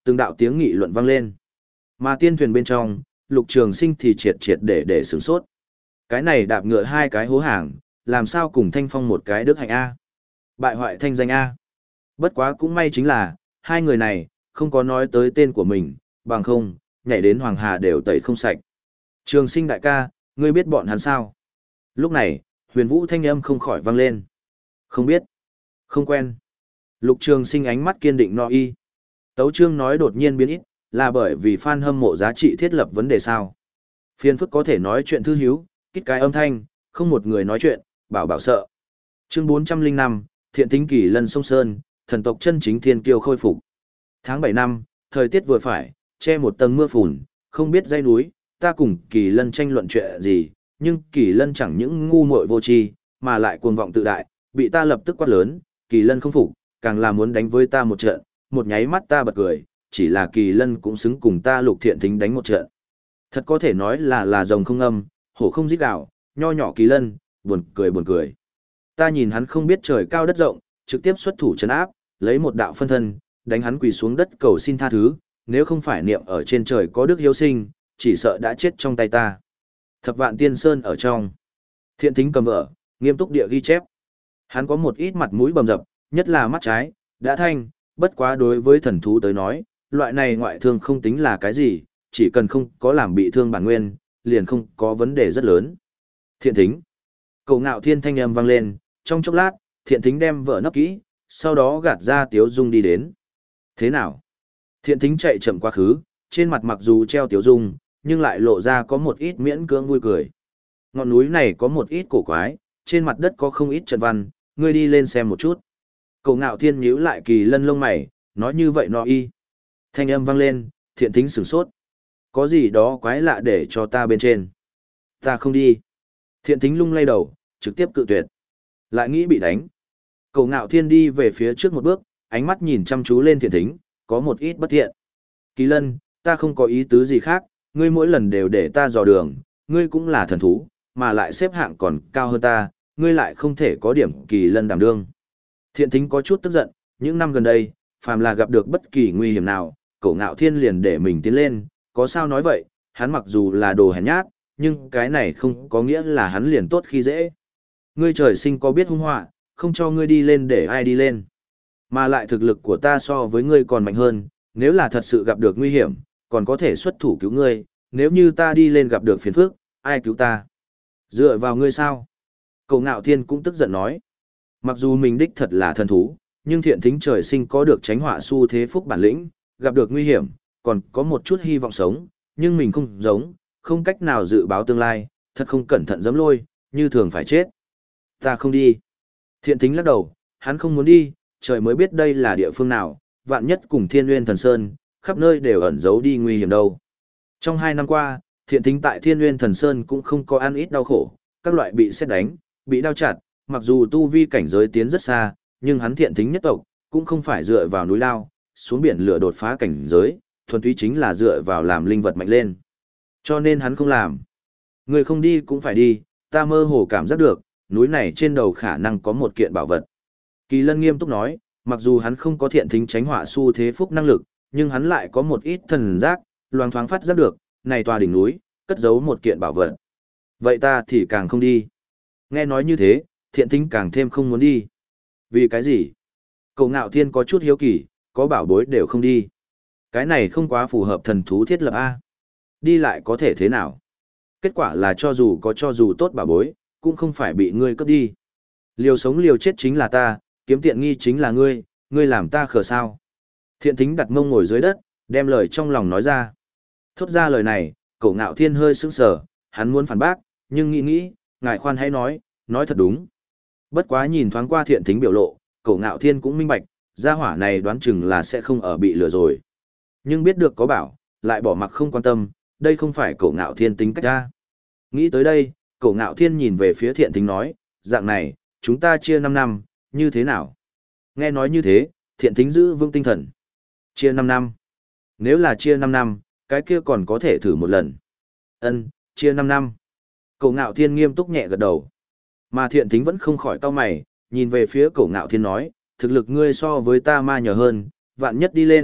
Từng đạo tiếng nghị luận vang lên. Mà tiên thuyền bên trong, Lục Trường Sinh thì triệt triệt để để sửng sốt. Cái này đạp ngựa hai cái hố hàng, làm sao cùng Thanh Phong một cái đức hạnh A. Bại hoại thanh danh A. Bất quá cũng may chính là, hai người này, không có nói tới tên của mình, bằng không, nhảy đến Hoàng Hà đều tẩy không sạch. Trường Sinh đại ca, ngươi biết bọn hắn sao? Lúc này, huyền vũ thanh âm không khỏi vang lên. Không biết. Không quen. Lục Trường Sinh ánh mắt kiên định no y. Tấu chương nói đột nhiên biến ít, là bởi vì fan hâm mộ giá trị thiết lập vấn đề sao? Phiên phức có thể nói chuyện thư hiếu, kít cái âm thanh, không một người nói chuyện, bảo bảo sợ. Chương bốn trăm lẻ năm, Thiện Thính Kỳ Lân Sông Sơn, thần tộc chân chính thiên kiêu khôi phục. Tháng bảy năm, thời tiết vừa phải, che một tầng mưa phùn, không biết dãy núi, ta cùng Kỳ Lân tranh luận chuyện gì, nhưng Kỳ Lân chẳng những ngu muội vô tri, mà lại cuồng vọng tự đại, bị ta lập tức quát lớn, Kỳ Lân không phục, càng là muốn đánh với ta một trận, một nháy mắt ta bật cười, chỉ là Kỳ Lân cũng xứng cùng ta Lục Thiện Thính đánh một trận. Thật có thể nói là là rồng không âm, hổ không rít gào, nho nhỏ Kỳ Lân, buồn cười buồn cười. Ta nhìn hắn không biết trời cao đất rộng, trực tiếp xuất thủ trấn áp, lấy một đạo phân thân, đánh hắn quỳ xuống đất cầu xin tha thứ, nếu không phải niệm ở trên trời có đức hiếu sinh, chỉ sợ đã chết trong tay ta. Thập Vạn Tiên Sơn ở trong. Thiện Thính cầm vợ, nghiêm túc địa ghi chép. Hắn có một ít mặt mũi bầm dập, nhất là mắt trái, đã thanh, bất quá đối với thần thú tới nói, loại này ngoại thương không tính là cái gì, chỉ cần không có làm bị thương bản nguyên, liền không có vấn đề rất lớn. Thiện Thính. Cầu Ngạo Thiên thanh âm vang lên, trong chốc lát, Thiện Thính đem vợ nấp kỹ, sau đó gạt ra tiếu dung đi đến. Thế nào? Thiện Thính chạy chậm quá khứ, trên mặt mặc dù treo tiếu dung, nhưng lại lộ ra có một ít miễn cưỡng vui cười. Ngọn núi này có một ít cổ quái, trên mặt đất có không ít trận văn, ngươi đi lên xem một chút. Cầu Ngạo Thiên nhíu lại Kỳ Lân lông mày, nói như vậy nó y. Thanh âm vang lên, Thiện Thính sửng sốt. Có gì đó quái lạ để cho ta bên trên. Ta không đi. Thiện Thính lung lay đầu, trực tiếp cự tuyệt. Lại nghĩ bị đánh. Cầu Ngạo Thiên đi về phía trước một bước, ánh mắt nhìn chăm chú lên Thiện Thính, có một ít bất thiện. Kỳ Lân, ta không có ý tứ gì khác, ngươi mỗi lần đều để ta dò đường, ngươi cũng là thần thú, mà lại xếp hạng còn cao hơn ta, ngươi lại không thể có điểm Kỳ Lân đảm đương. Thiện Thính có chút tức giận, những năm gần đây, phàm là gặp được bất kỳ nguy hiểm nào, Cổ Ngạo Thiên liền để mình tiến lên, có sao nói vậy, hắn mặc dù là đồ hèn nhát, nhưng cái này không có nghĩa là hắn liền tốt khi dễ. Ngươi trời sinh có biết hung họa, không cho ngươi đi lên để ai đi lên. Mà lại thực lực của ta so với ngươi còn mạnh hơn, nếu là thật sự gặp được nguy hiểm, còn có thể xuất thủ cứu ngươi, nếu như ta đi lên gặp được phiền phức, ai cứu ta? Dựa vào ngươi sao? Cổ Ngạo Thiên cũng tức giận nói. Mặc dù mình đích thật là thần thú, nhưng Thiện Thính trời sinh có được tránh họa xu thế phúc bản lĩnh, gặp được nguy hiểm, còn có một chút hy vọng sống, nhưng mình không giống, không cách nào dự báo tương lai, thật không cẩn thận giẫm lôi, như thường phải chết. Ta không đi. Thiện Thính lắc đầu, hắn không muốn đi, trời mới biết đây là địa phương nào, vạn nhất cùng Thiên Nguyên Thần Sơn, khắp nơi đều ẩn giấu đi nguy hiểm đâu. Trong hai năm qua, Thiện Thính tại Thiên Nguyên Thần Sơn cũng không có ăn ít đau khổ, các loại bị sét đánh, bị đau chặt, mặc dù tu vi cảnh giới tiến rất xa, nhưng hắn Thiện Thính nhất tộc, cũng không phải dựa vào núi lao, xuống biển lửa đột phá cảnh giới, thuần túy chính là dựa vào làm linh vật mạnh lên. Cho nên hắn không làm. Người không đi cũng phải đi, ta mơ hồ cảm giác được, núi này trên đầu khả năng có một kiện bảo vật. Kỳ Lân nghiêm túc nói, mặc dù hắn không có Thiện Thính tránh họa xu thế phúc năng lực, nhưng hắn lại có một ít thần giác, loang thoáng phát giác được, này tòa đỉnh núi, cất giấu một kiện bảo vật. Vậy ta thì càng không đi. Nghe nói như thế, Thiện Thính càng thêm không muốn đi. Vì cái gì? Cổ Ngạo Thiên có chút hiếu kỳ, có bảo bối đều không đi. Cái này không quá phù hợp thần thú thiết lập A. Đi lại có thể thế nào? Kết quả là cho dù có cho dù tốt bảo bối, cũng không phải bị ngươi cướp đi. Liều sống liều chết chính là ta, kiếm tiện nghi chính là ngươi, ngươi làm ta khờ sao. Thiện Thính đặt mông ngồi dưới đất, đem lời trong lòng nói ra. Thốt ra lời này, Cổ Ngạo Thiên hơi sững sờ, hắn muốn phản bác, nhưng nghĩ nghĩ, ngài khoan hãy nói, nói thật đúng. Bất quá nhìn thoáng qua Thiện Thính biểu lộ, Cổ Ngạo Thiên cũng minh bạch, gia hỏa này đoán chừng là sẽ không ở bị lừa rồi. Nhưng biết được có bảo, lại bỏ mặc không quan tâm, đây không phải Cổ Ngạo Thiên tính cách ra. Nghĩ tới đây, Cổ Ngạo Thiên nhìn về phía Thiện Thính nói, dạng này, chúng ta chia năm năm, như thế nào? Nghe nói như thế, Thiện Thính giữ vững tinh thần. Chia năm năm. Nếu là chia năm năm, cái kia còn có thể thử một lần. Ân, chia năm năm. Cổ Ngạo Thiên nghiêm túc nhẹ gật đầu. Mà Thiện Thính vẫn không khỏi cau mày, nhìn về phía Cổ Ngạo Thiên nói, thực lực ngươi so với ta ma nhờ hơn, vạn nhất đi lên,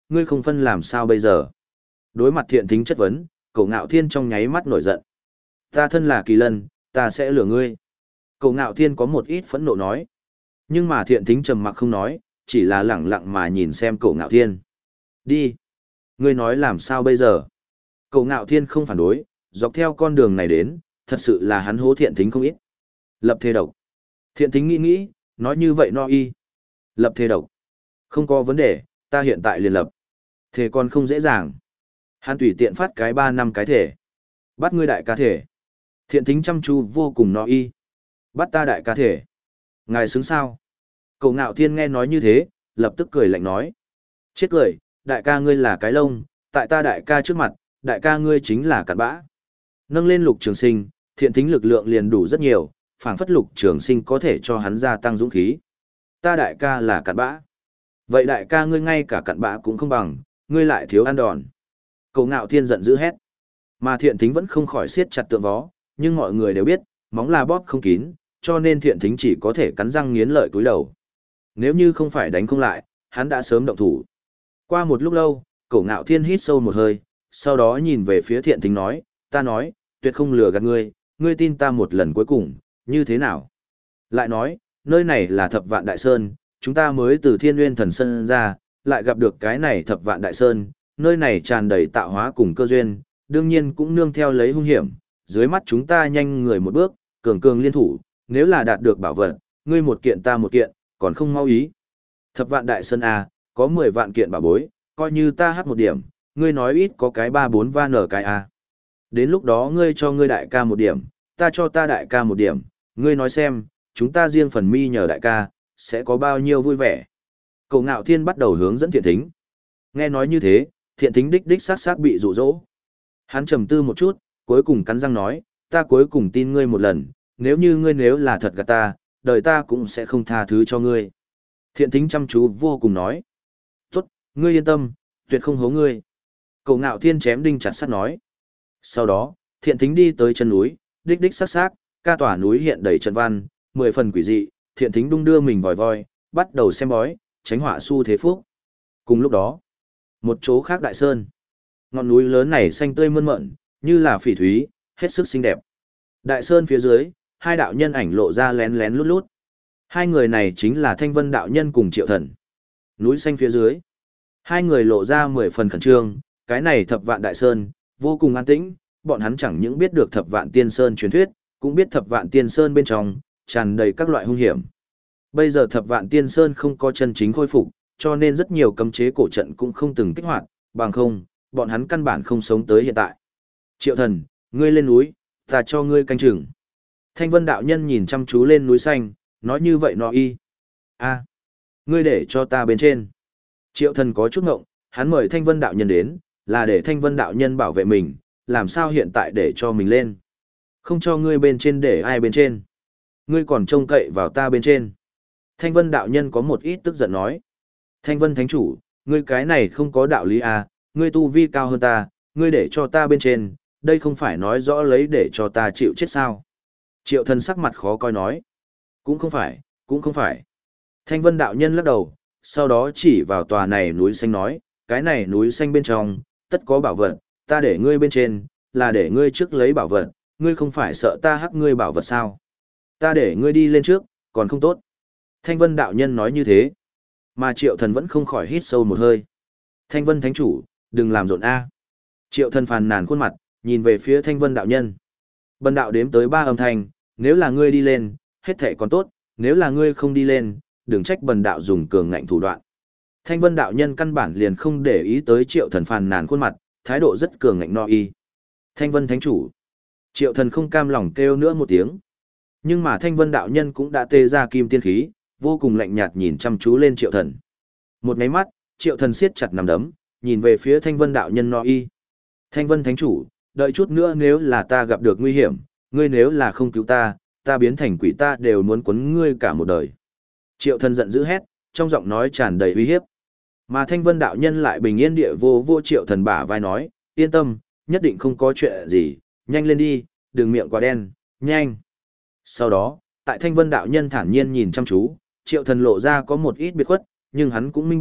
ngươi không phân làm sao bây giờ? Đối mặt Thiện Thính chất vấn, Cổ Ngạo Thiên trong nháy mắt nổi giận. Ta thân là Kỳ Lân, ta sẽ lừa ngươi. Cổ Ngạo Thiên có một ít phẫn nộ nói. Nhưng mà Thiện Thính trầm mặc không nói, chỉ là lẳng lặng mà nhìn xem Cổ Ngạo Thiên. Đi. Ngươi nói làm sao bây giờ? Cổ Ngạo Thiên không phản đối, dọc theo con đường này đến, thật sự là hắn hố Thiện Thính không ít. Lập thề độc. Thiện Thính nghĩ nghĩ, nói như vậy no y. Lập thề độc. Không có vấn đề, ta hiện tại liền lập. Thề còn không dễ dàng. Hắn tùy tiện phát cái ba năm cái thể. Bắt ngươi đại ca thể. Thiện Thính chăm chú vô cùng no y. Bắt ta đại ca thể. Ngài xứng sao? Cổ Ngạo Thiên nghe nói như thế, lập tức cười lạnh nói. Chết cười, đại ca ngươi là cái lông, tại ta đại ca trước mặt, đại ca ngươi chính là cặn bã. Nâng lên Lục Trường Sinh, Thiện Thính lực lượng liền đủ rất nhiều, phảng phất Lục Trường Sinh có thể cho hắn gia tăng dũng khí. Ta đại ca là cặn bã. Vậy đại ca ngươi ngay cả cặn bã cũng không bằng, ngươi lại thiếu ăn đòn. Cổ Ngạo Thiên giận dữ hét. Mà Thiện Thính vẫn không khỏi siết chặt tượng vó, nhưng mọi người đều biết, móng là bóp không kín, cho nên Thiện Thính chỉ có thể cắn răng nghiến lợi cúi đầu. Nếu như không phải đánh không lại, hắn đã sớm động thủ. Qua một lúc lâu, Cổ Ngạo Thiên hít sâu một hơi, sau đó nhìn về phía Thiện Thính nói, ta nói, tuyệt không lừa gạt ngươi, ngươi tin ta một lần cuối cùng, như thế nào? Lại nói, nơi này là Thập Vạn Đại Sơn, chúng ta mới từ Thiên Nguyên Thần Sơn ra, lại gặp được cái này Thập Vạn Đại Sơn, nơi này tràn đầy tạo hóa cùng cơ duyên, đương nhiên cũng nương theo lấy hung hiểm, dưới mắt chúng ta nhanh người một bước, cường cường liên thủ, nếu là đạt được bảo vật, ngươi một kiện ta một kiện, còn không mau ý. Thập Vạn Đại Sơn A, có mười vạn kiện bảo bối, coi như ta hát một điểm, ngươi nói ít có cái ba bốn va nở cái A. Đến lúc đó ngươi cho ngươi đại ca một điểm, ta cho ta đại ca một điểm, ngươi nói xem, chúng ta riêng phần mi nhờ đại ca, sẽ có bao nhiêu vui vẻ. Cổ Ngạo Thiên bắt đầu hướng dẫn Thiện Thính. Nghe nói như thế, Thiện Thính đích đích sát sát bị dụ dỗ. Hắn trầm tư một chút, cuối cùng cắn răng nói, ta cuối cùng tin ngươi một lần, nếu như ngươi nếu là thật gạt ta, đời ta cũng sẽ không tha thứ cho ngươi. Thiện Thính chăm chú vô cùng nói. Tốt, ngươi yên tâm, tuyệt không hố ngươi. Cổ Ngạo Thiên chém đinh chặt sắt nói. Sau đó, Thiện Thính đi tới chân núi, đích đích sắc sắc, ca tỏa núi hiện đầy trận văn, mười phần quỷ dị, Thiện Thính đung đưa mình vòi voi, bắt đầu xem bói, tránh họa su thế phúc. Cùng lúc đó, một chỗ khác đại sơn. Ngọn núi lớn này xanh tươi mơn mởn, như là phỉ thúy, hết sức xinh đẹp. Đại sơn phía dưới, hai đạo nhân ảnh lộ ra lén lén lút lút. Hai người này chính là Thanh Vân đạo nhân cùng Triệu Thần. Núi xanh phía dưới, hai người lộ ra mười phần khẩn trương, cái này Thập Vạn Đại Sơn, vô cùng an tĩnh, bọn hắn chẳng những biết được Thập Vạn Tiên Sơn truyền thuyết, cũng biết Thập Vạn Tiên Sơn bên trong tràn đầy các loại hung hiểm. Bây giờ Thập Vạn Tiên Sơn không có chân chính khôi phục, cho nên rất nhiều cấm chế cổ trận cũng không từng kích hoạt, bằng không, bọn hắn căn bản không sống tới hiện tại. Triệu Thần, ngươi lên núi, ta cho ngươi canh chừng. Thanh Vân đạo nhân nhìn chăm chú lên núi xanh, nói như vậy nó y. A, ngươi để cho ta bên trên. Triệu Thần có chút ngộng, hắn mời Thanh Vân đạo nhân đến, là để Thanh Vân đạo nhân bảo vệ mình, làm sao hiện tại để cho mình lên. Không cho ngươi bên trên để ai bên trên. Ngươi còn trông cậy vào ta bên trên. Thanh Vân đạo nhân có một ít tức giận nói. Thanh Vân thánh chủ, ngươi cái này không có đạo lý à, ngươi tu vi cao hơn ta, ngươi để cho ta bên trên, đây không phải nói rõ lấy để cho ta chịu chết sao. Triệu Thần sắc mặt khó coi nói. Cũng không phải, cũng không phải. Thanh Vân đạo nhân lắc đầu, sau đó chỉ vào tòa này núi xanh nói, cái này núi xanh bên trong, tất có bảo vật, ta để ngươi bên trên, là để ngươi trước lấy bảo vật, ngươi không phải sợ ta hắc ngươi bảo vật sao. Ta để ngươi đi lên trước, còn không tốt. Thanh Vân đạo nhân nói như thế, mà Triệu Thần vẫn không khỏi hít sâu một hơi. Thanh Vân thánh chủ, đừng làm rộn a. Triệu Thần phàn nàn khuôn mặt, nhìn về phía Thanh Vân đạo nhân. Bần đạo đếm tới ba âm thanh, nếu là ngươi đi lên, hết thảy còn tốt, nếu là ngươi không đi lên, đừng trách bần đạo dùng cường ngạnh thủ đoạn. Thanh Vân đạo nhân căn bản liền không để ý tới Triệu Thần phàn nàn khuôn mặt, thái độ rất cường ngạnh no y. Thanh Vân thánh chủ. Triệu Thần không cam lòng kêu nữa một tiếng. Nhưng mà Thanh Vân đạo nhân cũng đã tê ra kim tiên khí, vô cùng lạnh nhạt nhìn chăm chú lên Triệu Thần. Một cái mắt, Triệu Thần siết chặt nắm đấm, nhìn về phía Thanh Vân đạo nhân no y. Thanh Vân thánh chủ, đợi chút nữa nếu là ta gặp được nguy hiểm, ngươi nếu là không cứu ta, ta biến thành quỷ ta đều muốn quấn ngươi cả một đời. Triệu Thần giận dữ hét, trong giọng nói tràn đầy uy hiếp. Mà Thanh Vân đạo nhân lại bình yên địa vô vô Triệu Thần bả vai nói, yên tâm, nhất định không có chuyện gì, nhanh lên đi, đừng miệng quá đen, nhanh. Sau đó, tại Thanh Vân đạo nhân thản nhiên nhìn chăm chú, Triệu Thần lộ ra có một ít biệt khuất, nhưng hắn cũng minh bạch,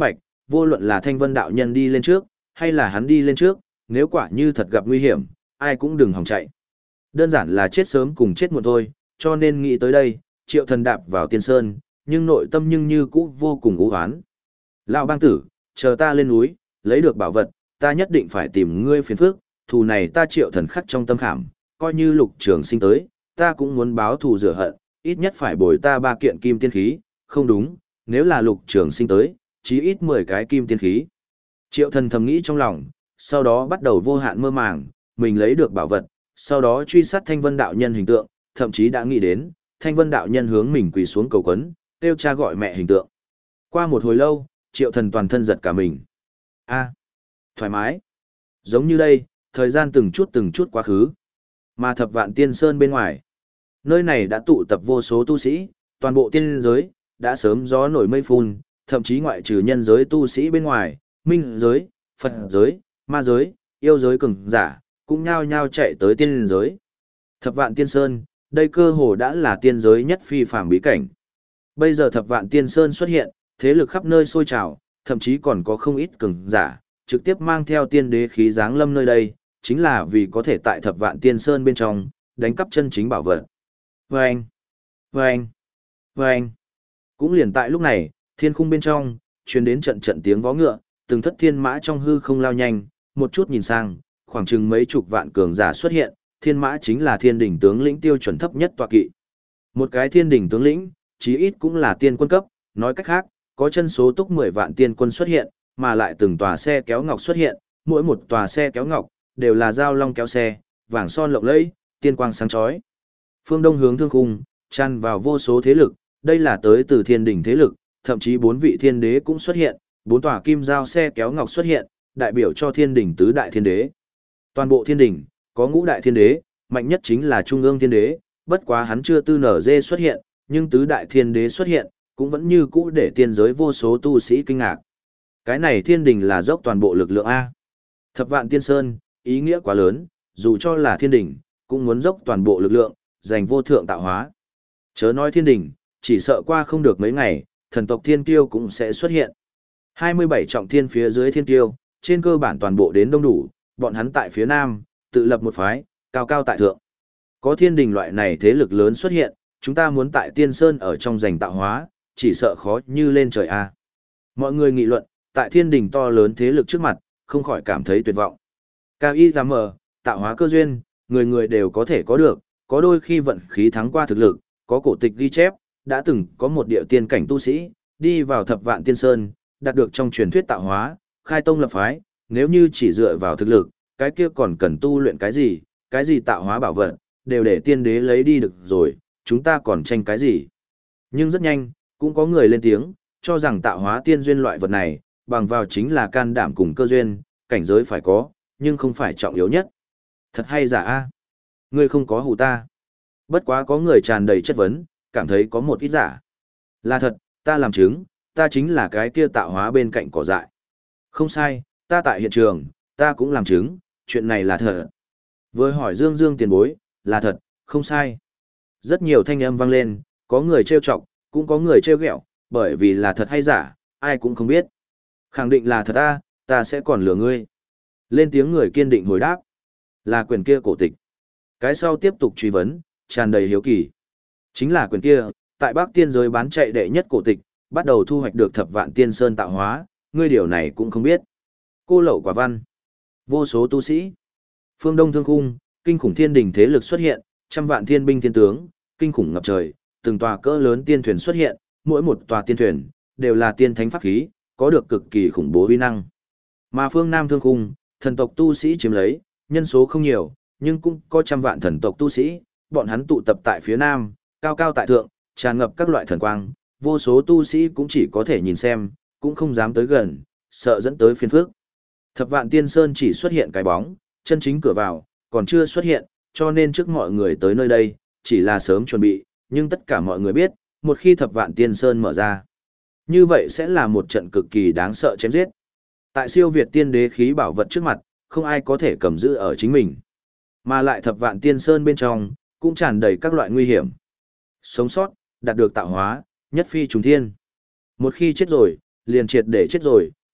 vô luận là Thanh Vân đạo nhân đi lên trước, hay là hắn đi lên trước, nếu quả như thật gặp nguy hiểm, ai cũng đừng hòng chạy. Đơn giản là chết sớm cùng chết muộn thôi, cho nên nghĩ tới đây, Triệu Thần đạp vào Tiên Sơn, nhưng nội tâm nhưng như cũ vô cùng u hoán. Lão bang tử, chờ ta lên núi, lấy được bảo vật, ta nhất định phải tìm ngươi phiền phức, thù này ta Triệu Thần khắc trong tâm khảm, coi như Lục Trường Sinh tới, ta cũng muốn báo thù rửa hận, ít nhất phải bồi ta ba kiện kim tiên khí, không đúng, nếu là Lục Trường Sinh tới, chí ít mười cái kim tiên khí. Triệu Thần thầm nghĩ trong lòng, sau đó bắt đầu vô hạn mơ màng, mình lấy được bảo vật, sau đó truy sát Thanh Vân đạo nhân hình tượng, thậm chí đã nghĩ đến, Thanh Vân đạo nhân hướng mình quỳ xuống cầu quấn, kêu cha gọi mẹ hình tượng. Qua một hồi lâu, Triệu Thần toàn thân giật cả mình. A, thoải mái. Giống như đây, thời gian từng chút từng chút quá khứ. Mà Thập Vạn Tiên Sơn bên ngoài, nơi này đã tụ tập vô số tu sĩ, toàn bộ tiên giới đã sớm gió nổi mây phun, thậm chí ngoại trừ nhân giới tu sĩ bên ngoài, minh giới, Phật giới, ma giới, yêu giới cường giả, cũng nhao nhao chạy tới tiên giới. Thập Vạn Tiên Sơn, đây cơ hồ đã là tiên giới nhất phi phàm bí cảnh. Bây giờ Thập Vạn Tiên Sơn xuất hiện, thế lực khắp nơi sôi trào, thậm chí còn có không ít cường giả, trực tiếp mang theo tiên đế khí giáng lâm nơi đây, chính là vì có thể tại Thập Vạn Tiên Sơn bên trong, đánh cắp chân chính bảo vật. Vâng! Vâng! Vâng! Cũng liền tại lúc này, thiên khung bên trong, truyền đến trận trận tiếng vó ngựa, từng thất thiên mã trong hư không lao nhanh, một chút nhìn sang, khoảng chừng mấy chục vạn cường giả xuất hiện, thiên mã chính là thiên đỉnh tướng lĩnh tiêu chuẩn thấp nhất tọa kỵ. Một cái thiên đỉnh tướng lĩnh, chí ít cũng là tiên quân cấp, nói cách khác, có chân số túc mười vạn tiên quân xuất hiện, mà lại từng tòa xe kéo ngọc xuất hiện, mỗi một tòa xe kéo ngọc đều là dao long kéo xe, vàng son lộng lẫy, tiên quang sáng chói. Phương Đông hướng thương khung, tràn vào vô số thế lực, đây là tới từ thiên đỉnh thế lực, thậm chí bốn vị thiên đế cũng xuất hiện, bốn tòa kim giao xe kéo ngọc xuất hiện, đại biểu cho thiên đỉnh tứ đại thiên đế. Toàn bộ thiên đỉnh, có ngũ đại thiên đế, mạnh nhất chính là trung ương thiên đế, bất quá hắn chưa tư nở dê xuất hiện, nhưng tứ đại thiên đế xuất hiện, cũng vẫn như cũ để tiên giới vô số tu sĩ kinh ngạc. Cái này thiên đỉnh là dốc toàn bộ lực lượng A. Thập Vạn Tiên Sơn, ý nghĩa quá lớn, dù cho là thiên đỉnh, cũng muốn dốc toàn bộ lực lượng, giành vô thượng tạo hóa. Chớ nói thiên đỉnh, chỉ sợ qua không được mấy ngày, thần tộc thiên kiêu cũng sẽ xuất hiện. hai mươi bảy trọng thiên phía dưới thiên kiêu, trên cơ bản toàn bộ đến đông đủ, bọn hắn tại phía nam, tự lập một phái, cao cao tại thượng. Có thiên đình loại này thế lực lớn xuất hiện, chúng ta muốn tại Tiên Sơn ở trong giành tạo hóa, chỉ sợ khó như lên trời a. Mọi người nghị luận, tại thiên đình to lớn thế lực trước mặt, không khỏi cảm thấy tuyệt vọng. Cao y giám mở, tạo hóa cơ duyên, người người đều có thể có được, có đôi khi vận khí thắng qua thực lực, có cổ tịch ghi chép, đã từng có một địa tiên cảnh tu sĩ, đi vào Thập Vạn Tiên Sơn, đạt được trong truyền thuyết tạo hóa, khai tông lập phái, nếu như chỉ dựa vào thực lực, cái kia còn cần tu luyện cái gì, cái gì tạo hóa bảo vật, đều để tiên đế lấy đi được rồi, chúng ta còn tranh cái gì. Nhưng rất nhanh, cũng có người lên tiếng, cho rằng tạo hóa tiên duyên loại vật này, bằng vào chính là can đảm cùng cơ duyên, cảnh giới phải có, nhưng không phải trọng yếu nhất. Thật hay giả a? Ngươi không có hù ta. Bất quá có người tràn đầy chất vấn, cảm thấy có một ít giả. Là thật, ta làm chứng, ta chính là cái kia tạo hóa bên cạnh cỏ dại. Không sai, ta tại hiện trường, ta cũng làm chứng, chuyện này là thật. Vừa hỏi Dương Dương tiền bối, là thật, không sai. Rất nhiều thanh âm vang lên, có người trêu chọc, cũng có người trêu ghẹo, bởi vì là thật hay giả, ai cũng không biết. Khẳng định là thật ta, ta sẽ còn lừa ngươi. Lên tiếng người kiên định hồi đáp. Là quyền kia cổ tịch. Cái sau tiếp tục truy vấn, tràn đầy hiếu kỳ. Chính là quyền kia, tại Bắc Tiên giới bán chạy đệ nhất cổ tịch, bắt đầu thu hoạch được Thập Vạn Tiên Sơn tạo hóa, ngươi điều này cũng không biết. Cô lậu quả văn. Vô số tu sĩ. Phương Đông thương khung, kinh khủng thiên đình thế lực xuất hiện, trăm vạn thiên binh thiên tướng, kinh khủng ngập trời, từng tòa cỡ lớn tiên thuyền xuất hiện, mỗi một tòa tiên thuyền đều là tiên thánh pháp khí, có được cực kỳ khủng bố uy năng. Mà phương Nam thương khung, thần tộc tu sĩ chiếm lấy, nhân số không nhiều, nhưng cũng có trăm vạn thần tộc tu sĩ, bọn hắn tụ tập tại phía Nam, cao cao tại thượng, tràn ngập các loại thần quang, vô số tu sĩ cũng chỉ có thể nhìn xem, cũng không dám tới gần, sợ dẫn tới phiền phức. Thập Vạn Tiên Sơn chỉ xuất hiện cái bóng, chân chính cửa vào, còn chưa xuất hiện, cho nên trước mọi người tới nơi đây, chỉ là sớm chuẩn bị, nhưng tất cả mọi người biết, một khi Thập Vạn Tiên Sơn mở ra, như vậy sẽ là một trận cực kỳ đáng sợ chém giết. Tại siêu việt tiên đế khí bảo vật trước mặt, không ai có thể cầm giữ ở chính mình. Mà lại Thập Vạn Tiên Sơn bên trong, cũng tràn đầy các loại nguy hiểm. Sống sót, đạt được tạo hóa, nhất phi trùng thiên. Một khi chết rồi, liền triệt để chết rồi,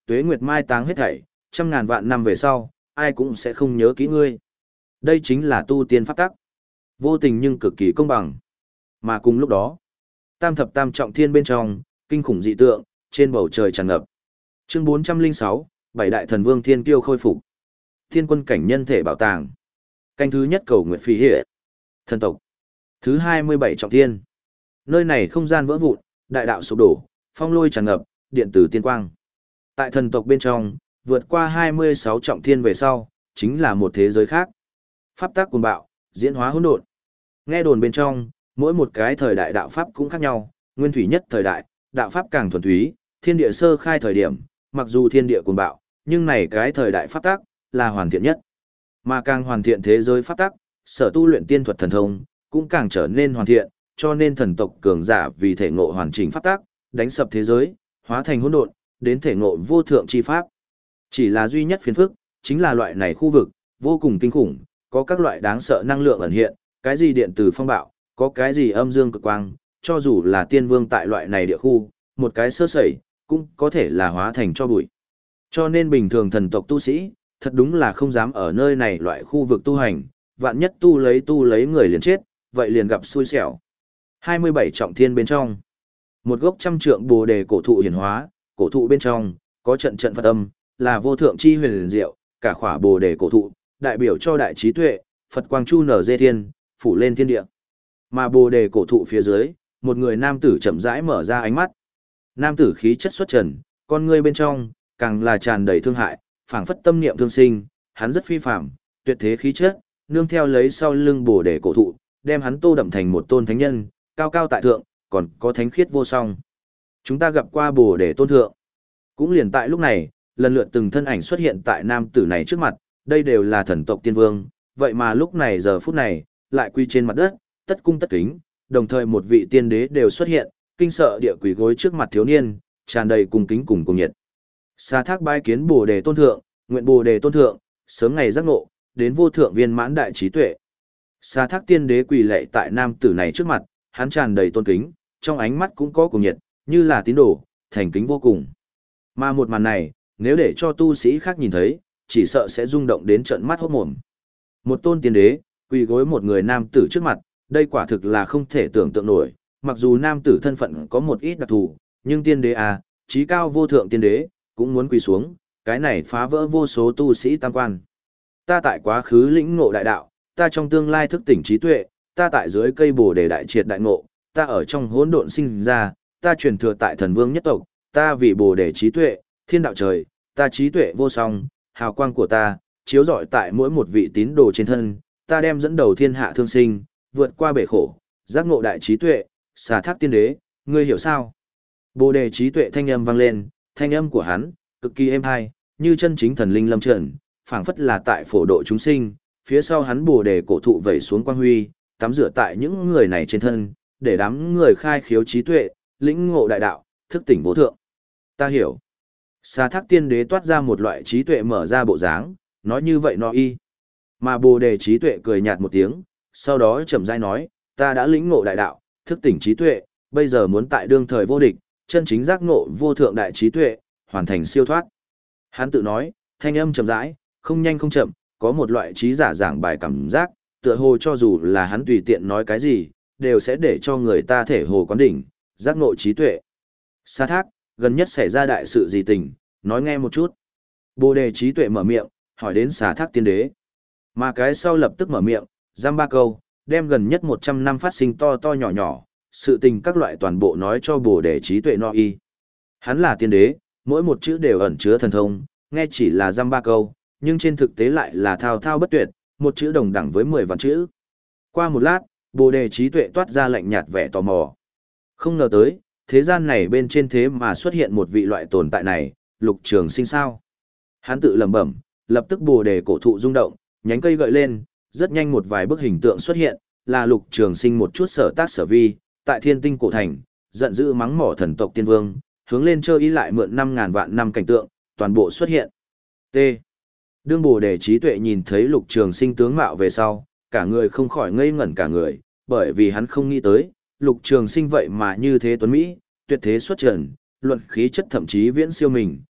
tuế nguyệt mai táng hết thảy, trăm ngàn vạn năm về sau, ai cũng sẽ không nhớ kỹ ngươi. Đây chính là tu tiên pháp tắc. Vô tình nhưng cực kỳ công bằng. Mà cùng lúc đó, tam thập tam trọng thiên bên trong, kinh khủng dị tượng, trên bầu trời tràn ngập. Chương bốn trăm lẻ sáu, bảy đại thần vương thiên kiêu khôi phục. Thiên quân cảnh nhân thể bảo tàng. Canh thứ nhất cầu nguyện phi hệ. Thần tộc. Thứ hai mươi bảy trọng thiên. Nơi này không gian vỡ vụn, đại đạo sụp đổ, phong lôi tràn ngập, điện tử tiên quang. Tại thần tộc bên trong, vượt qua hai mươi sáu trọng thiên về sau, chính là một thế giới khác. Pháp tác cuồng bạo, diễn hóa hỗn độn. Nghe đồn bên trong, mỗi một cái thời đại đạo pháp cũng khác nhau, nguyên thủy nhất thời đại, đạo pháp càng thuần túy, thiên địa sơ khai thời điểm, mặc dù thiên địa cuồng bạo, nhưng này cái thời đại pháp tác là hoàn thiện nhất. Mà càng hoàn thiện thế giới pháp tác, sở tu luyện tiên thuật thần thông cũng càng trở nên hoàn thiện, cho nên thần tộc cường giả vì thể ngộ hoàn chỉnh pháp tác, đánh sập thế giới, hóa thành hỗn độn, đến thể ngộ vô thượng chi pháp. Chỉ là duy nhất phiền phức, chính là loại này khu vực vô cùng kinh khủng, có các loại đáng sợ năng lượng ẩn hiện, cái gì điện tử phong bạo, có cái gì âm dương cực quang, cho dù là tiên vương tại loại này địa khu, một cái sơ sẩy, cũng có thể là hóa thành cho bụi. Cho nên bình thường thần tộc tu sĩ, thật đúng là không dám ở nơi này loại khu vực tu hành, vạn nhất tu lấy tu lấy người liền chết, vậy liền gặp xui xẻo. hai mươi bảy trọng thiên bên trong, một gốc trăm trượng bồ đề cổ thụ hiển hóa, cổ thụ bên trong có trận trận Phật âm, là vô thượng chi huyền liền diệu, cả khỏa bồ đề cổ thụ, đại biểu cho đại trí tuệ, Phật quang chu nở dê thiên, phủ lên thiên địa. Mà bồ đề cổ thụ phía dưới, một người nam tử chậm rãi mở ra ánh mắt. Nam tử khí chất xuất trần, con ngươi bên trong càng là tràn đầy thương hại, phảng phất tâm niệm thương sinh, hắn rất phi phàm, tuyệt thế khí chất, nương theo lấy sau lưng bồ đề cổ thụ, đem hắn tô đậm thành một tôn thánh nhân, cao cao tại thượng, còn có thánh khiết vô song. Chúng ta gặp qua bồ đề tôn thượng. Cũng liền tại lúc này, lần lượt từng thân ảnh xuất hiện tại nam tử này trước mặt, đây đều là thần tộc tiên vương, vậy mà lúc này giờ phút này, lại quy trên mặt đất, tất cung tất kính, đồng thời một vị tiên đế đều xuất hiện, kinh sợ địa quỷ gối trước mặt thiếu niên, tràn đầy cung kính cùng cùng nhiệt. Sa thác bái kiến bồ đề tôn thượng, nguyện bồ đề tôn thượng, sớm ngày giác ngộ, đến vô thượng viên mãn đại trí tuệ. Sa thác tiên đế quỳ lạy tại nam tử này trước mặt, hắn tràn đầy tôn kính, trong ánh mắt cũng có cùng nhiệt, như là tín đồ, thành kính vô cùng. Mà một màn này, nếu để cho tu sĩ khác nhìn thấy, chỉ sợ sẽ rung động đến trận mắt hốt mồm. Một tôn tiên đế, quỳ gối một người nam tử trước mặt, đây quả thực là không thể tưởng tượng nổi, mặc dù nam tử thân phận có một ít đặc thù, nhưng tiên đế à, trí cao vô thượng tiên đế, cũng muốn quỳ xuống, cái này phá vỡ vô số tu sĩ tam quan. Ta tại quá khứ lĩnh ngộ đại đạo, ta trong tương lai thức tỉnh trí tuệ, ta tại dưới cây bồ đề đại triệt đại ngộ, ta ở trong hỗn độn sinh ra, ta truyền thừa tại thần vương nhất tộc, ta vì bồ đề trí tuệ, thiên đạo trời, ta trí tuệ vô song, hào quang của ta, chiếu rọi tại mỗi một vị tín đồ trên thân, ta đem dẫn đầu thiên hạ thương sinh, vượt qua bể khổ, giác ngộ đại trí tuệ, xà thác tiên đế, ngươi hiểu sao? Bồ đề trí tuệ thanh âm vang lên, thanh âm của hắn, cực kỳ êm hai, như chân chính thần linh lâm trần, phảng phất là tại phổ độ chúng sinh, phía sau hắn bồ đề cổ thụ vẩy xuống quang huy, tắm rửa tại những người này trên thân, để đám người khai khiếu trí tuệ, lĩnh ngộ đại đạo, thức tỉnh vô thượng. Ta hiểu. Xà thác tiên đế toát ra một loại trí tuệ mở ra bộ dáng, nói như vậy nó y. Mà bồ đề trí tuệ cười nhạt một tiếng, sau đó chậm rãi nói, ta đã lĩnh ngộ đại đạo, thức tỉnh trí tuệ, bây giờ muốn tại đương thời vô địch, chân chính giác ngộ vô thượng đại trí tuệ, hoàn thành siêu thoát. Hắn tự nói, thanh âm chậm rãi, không nhanh không chậm, có một loại trí giả giảng bài cảm giác, tựa hồ cho dù là hắn tùy tiện nói cái gì, đều sẽ để cho người ta thể hồ quán đỉnh, giác ngộ trí tuệ. Sa thác, gần nhất xảy ra đại sự gì tình, nói nghe một chút. Bồ đề trí tuệ mở miệng, hỏi đến xà thác tiên đế. Mà cái sau lập tức mở miệng, giam ba câu, đem gần nhất một trăm năm phát sinh to to nhỏ nhỏ, sự tình các loại toàn bộ nói cho bồ đề trí tuệ no y. Hắn là tiên đế, mỗi một chữ đều ẩn chứa thần thông, nghe chỉ là giam ba câu, nhưng trên thực tế lại là thao thao bất tuyệt, một chữ đồng đẳng với mười vạn chữ. Qua một lát, bồ đề trí tuệ toát ra lạnh nhạt vẻ tò mò. Không ngờ tới, thế gian này bên trên thế mà xuất hiện một vị loại tồn tại này, Lục Trường Sinh sao. Hắn tự lẩm bẩm, lập tức bồ đề cổ thụ rung động, nhánh cây gợi lên, rất nhanh một vài bức hình tượng xuất hiện, là Lục Trường Sinh một chút sở tác sở vi, tại Thiên Tinh cổ thành, giận dữ mắng mỏ thần tộc tiên vương, hướng lên chơi ý lại mượn năm ngàn vạn năm cảnh tượng, toàn bộ xuất hiện. T. Đương bồ đề trí tuệ nhìn thấy Lục Trường Sinh tướng mạo về sau, cả người không khỏi ngây ngẩn cả người, bởi vì hắn không nghĩ tới, Lục Trường Sinh vậy mà như thế tuấn Mỹ, tuyệt thế xuất trần, luận khí chất thậm chí viễn siêu mình,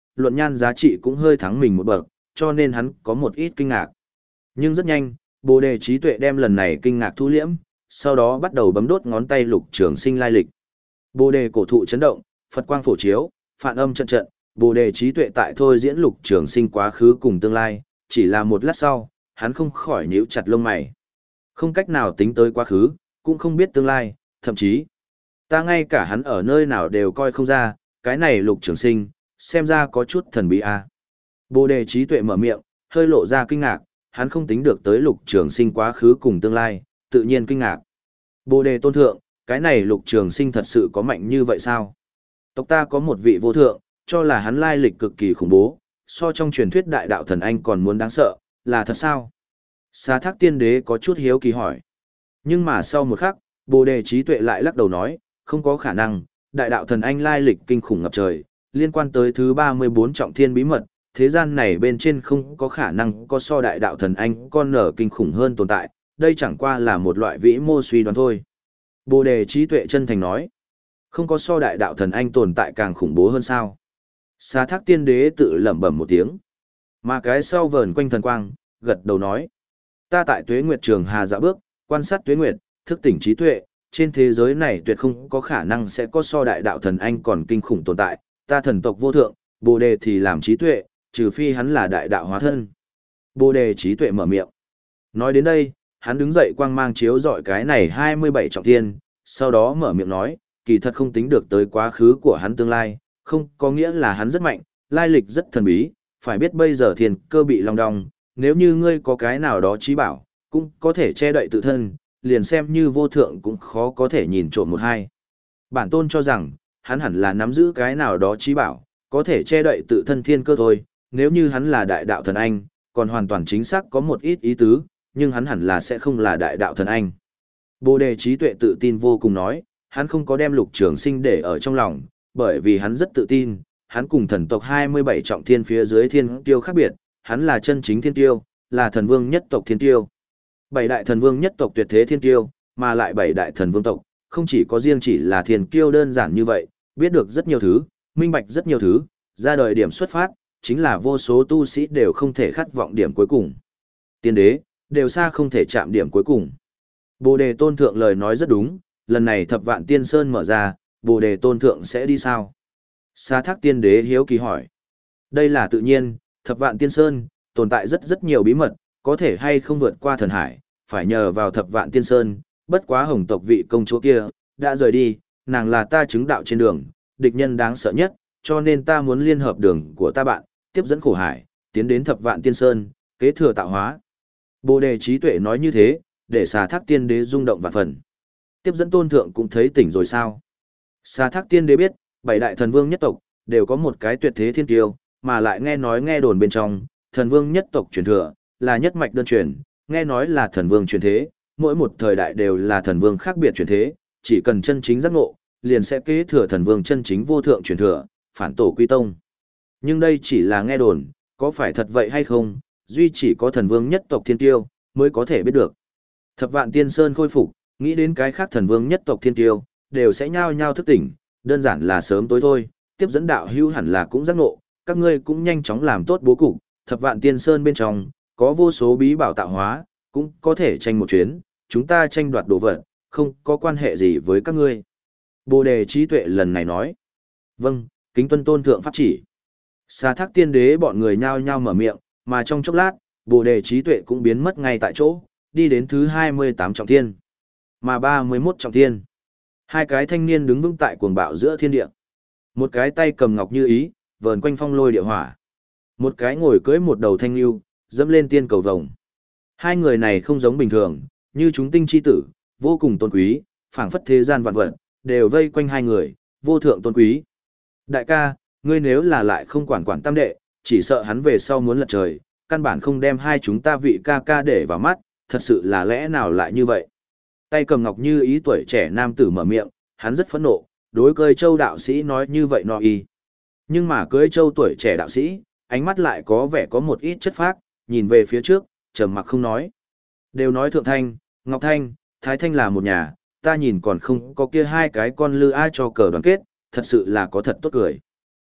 luận nhan giá trị cũng hơi thắng mình một bậc, cho nên hắn có một ít kinh ngạc. Nhưng rất nhanh, Bồ Đề trí tuệ đem lần này kinh ngạc thu liễm, sau đó bắt đầu bấm đốt ngón tay Lục Trường Sinh lai lịch. Bồ Đề cổ thụ chấn động, Phật quang phổ chiếu, phản âm trận trận, Bồ Đề trí tuệ tại thôi diễn Lục Trường Sinh quá khứ cùng tương lai, chỉ là một lát sau, hắn không khỏi nhíu chặt lông mày. Không cách nào tính tới quá khứ, cũng không biết tương lai, thậm chí ta ngay cả hắn ở nơi nào đều coi không ra, cái này Lục Trường Sinh, xem ra có chút thần bí a. À. Bồ Đề trí tuệ mở miệng, hơi lộ ra kinh ngạc, hắn không tính được tới Lục Trường Sinh quá khứ cùng tương lai, tự nhiên kinh ngạc. Bồ Đề tôn thượng, cái này Lục Trường Sinh thật sự có mạnh như vậy sao? Tộc ta có một vị vô thượng, cho là hắn lai lịch cực kỳ khủng bố, so trong truyền thuyết đại đạo thần anh còn muốn đáng sợ, là thật sao? Xá Thác Tiên Đế có chút hiếu kỳ hỏi. Nhưng mà sau một khắc, Bồ Đề trí tuệ lại lắc đầu nói, không có khả năng, đại đạo thần anh lai lịch kinh khủng ngập trời, liên quan tới thứ ba mươi bốn trọng thiên bí mật, thế gian này bên trên không có khả năng có so đại đạo thần anh con nở kinh khủng hơn tồn tại, đây chẳng qua là một loại vĩ mô suy đoán thôi. Bồ Đề trí tuệ chân thành nói, không có so đại đạo thần anh tồn tại càng khủng bố hơn sao? Xá Thác Tiên Đế tự lẩm bẩm một tiếng, mà cái sau vờn quanh thần quang, gật đầu nói, ta tại Tuế Nguyệt Trường Hà dạo bước, quan sát Tuế Nguyệt, thức tỉnh trí tuệ, trên thế giới này tuyệt không có khả năng sẽ có so đại đạo thần anh còn kinh khủng tồn tại, ta thần tộc vô thượng, Bồ Đề thì làm trí tuệ, trừ phi hắn là đại đạo hóa thân. Bồ Đề trí tuệ mở miệng. Nói đến đây, hắn đứng dậy quang mang chiếu rọi cái này hai mươi bảy trọng thiên, sau đó mở miệng nói, kỳ thật không tính được tới quá khứ của hắn tương lai, không có nghĩa là hắn rất mạnh, lai lịch rất thần bí, phải biết bây giờ thiên cơ bị long đong, nếu như ngươi có cái nào đó trí bảo, cũng có thể che đậy tự thân, liền xem như vô thượng cũng khó có thể nhìn trộm một hai. Bản tôn cho rằng, hắn hẳn là nắm giữ cái nào đó trí bảo, có thể che đậy tự thân thiên cơ thôi, nếu như hắn là đại đạo thần anh, còn hoàn toàn chính xác có một ít ý tứ, nhưng hắn hẳn là sẽ không là đại đạo thần anh. Bồ Đề trí tuệ tự tin vô cùng nói, hắn không có đem Lục Trường Sinh để ở trong lòng, bởi vì hắn rất tự tin, hắn cùng thần tộc hai mươi bảy trọng thiên phía dưới thiên tiêu khác biệt, hắn là chân chính thiên tiêu, là thần vương nhất tộc thiên tiêu. Bảy đại thần vương nhất tộc tuyệt thế thiên tiêu, mà lại bảy đại thần vương tộc, không chỉ có riêng chỉ là thiên kiêu đơn giản như vậy, biết được rất nhiều thứ, minh bạch rất nhiều thứ, ra đời điểm xuất phát, chính là vô số tu sĩ đều không thể khát vọng điểm cuối cùng. Tiên đế, đều xa không thể chạm điểm cuối cùng. Bồ Đề tôn thượng lời nói rất đúng, lần này thập vạn tiên sơn mở ra, Bồ Đề tôn thượng sẽ đi sao? Xá Thác Tiên Đế hiếu kỳ hỏi. Đây là tự nhiên, thập vạn tiên sơn, tồn tại rất rất nhiều bí mật, có thể hay không vượt qua thần hải, phải nhờ vào thập vạn tiên sơn, bất quá hồng tộc vị công chúa kia, đã rời đi, nàng là ta chứng đạo trên đường, địch nhân đáng sợ nhất, cho nên ta muốn liên hợp đường của ta bạn, tiếp dẫn khổ hải, tiến đến thập vạn tiên sơn, kế thừa tạo hóa. Bồ Đề trí tuệ nói như thế, để Xá Thác Tiên Đế rung động vạn phần. Tiếp dẫn tôn thượng cũng thấy tỉnh rồi sao? Xá Thác Tiên Đế biết, bảy đại thần vương nhất tộc, đều có một cái tuyệt thế thiên kiêu, mà lại nghe nói nghe đồn bên trong, thần vương nhất tộc truyền thừa, là nhất mạch đơn truyền, nghe nói là thần vương truyền thế, mỗi một thời đại đều là thần vương khác biệt truyền thế, chỉ cần chân chính giác ngộ, liền sẽ kế thừa thần vương chân chính vô thượng truyền thừa, phản tổ quy tông. Nhưng đây chỉ là nghe đồn, có phải thật vậy hay không, duy chỉ có thần vương nhất tộc thiên tiêu, mới có thể biết được. Thập vạn tiên sơn khôi phục, nghĩ đến cái khác thần vương nhất tộc thiên tiêu, đều sẽ nhao nhao thức tỉnh, đơn giản là sớm tối thôi, tiếp dẫn đạo hữu hẳn là cũng giác ngộ, các ngươi cũng nhanh chóng làm tốt bố cục, thập vạn tiên sơn bên trong, có vô số bí bảo tạo hóa, cũng có thể tranh một chuyến, chúng ta tranh đoạt đồ vật, không có quan hệ gì với các ngươi. Bồ Đề trí tuệ lần này nói, vâng, kính tuân tôn thượng pháp chỉ. Xá Thác Tiên Đế bọn người nhao nhao mở miệng, mà trong chốc lát, Bồ Đề trí tuệ cũng biến mất ngay tại chỗ, đi đến thứ hai mươi tám trọng thiên, mà ba mươi mốt trọng thiên. Hai cái thanh niên đứng vững tại cuồng bạo giữa thiên địa. Một cái tay cầm ngọc như ý, vờn quanh phong lôi địa hỏa. Một cái ngồi cưỡi một đầu thanh lưu, dẫm lên tiên cầu vồng. Hai người này không giống bình thường, như chúng tinh chi tử, vô cùng tôn quý, phảng phất thế gian vạn vật, đều vây quanh hai người, vô thượng tôn quý. Đại ca, ngươi nếu là lại không quản quản tam đệ, chỉ sợ hắn về sau muốn lật trời, căn bản không đem hai chúng ta vị ca ca để vào mắt, thật sự là lẽ nào lại như vậy? Tay cầm ngọc như ý tuổi trẻ nam tử mở miệng, hắn rất phẫn nộ, đối Cưới Châu đạo sĩ nói như vậy nọ y. Nhưng mà Cưới Châu tuổi trẻ đạo sĩ, ánh mắt lại có vẻ có một ít chất phác, nhìn về phía trước, trầm mặc không nói. Đều nói Thượng Thanh, Ngọc Thanh, Thái Thanh là một nhà, ta nhìn còn không có kia hai cái con lư ai cho cờ đoàn kết, thật sự là có thật tốt cười.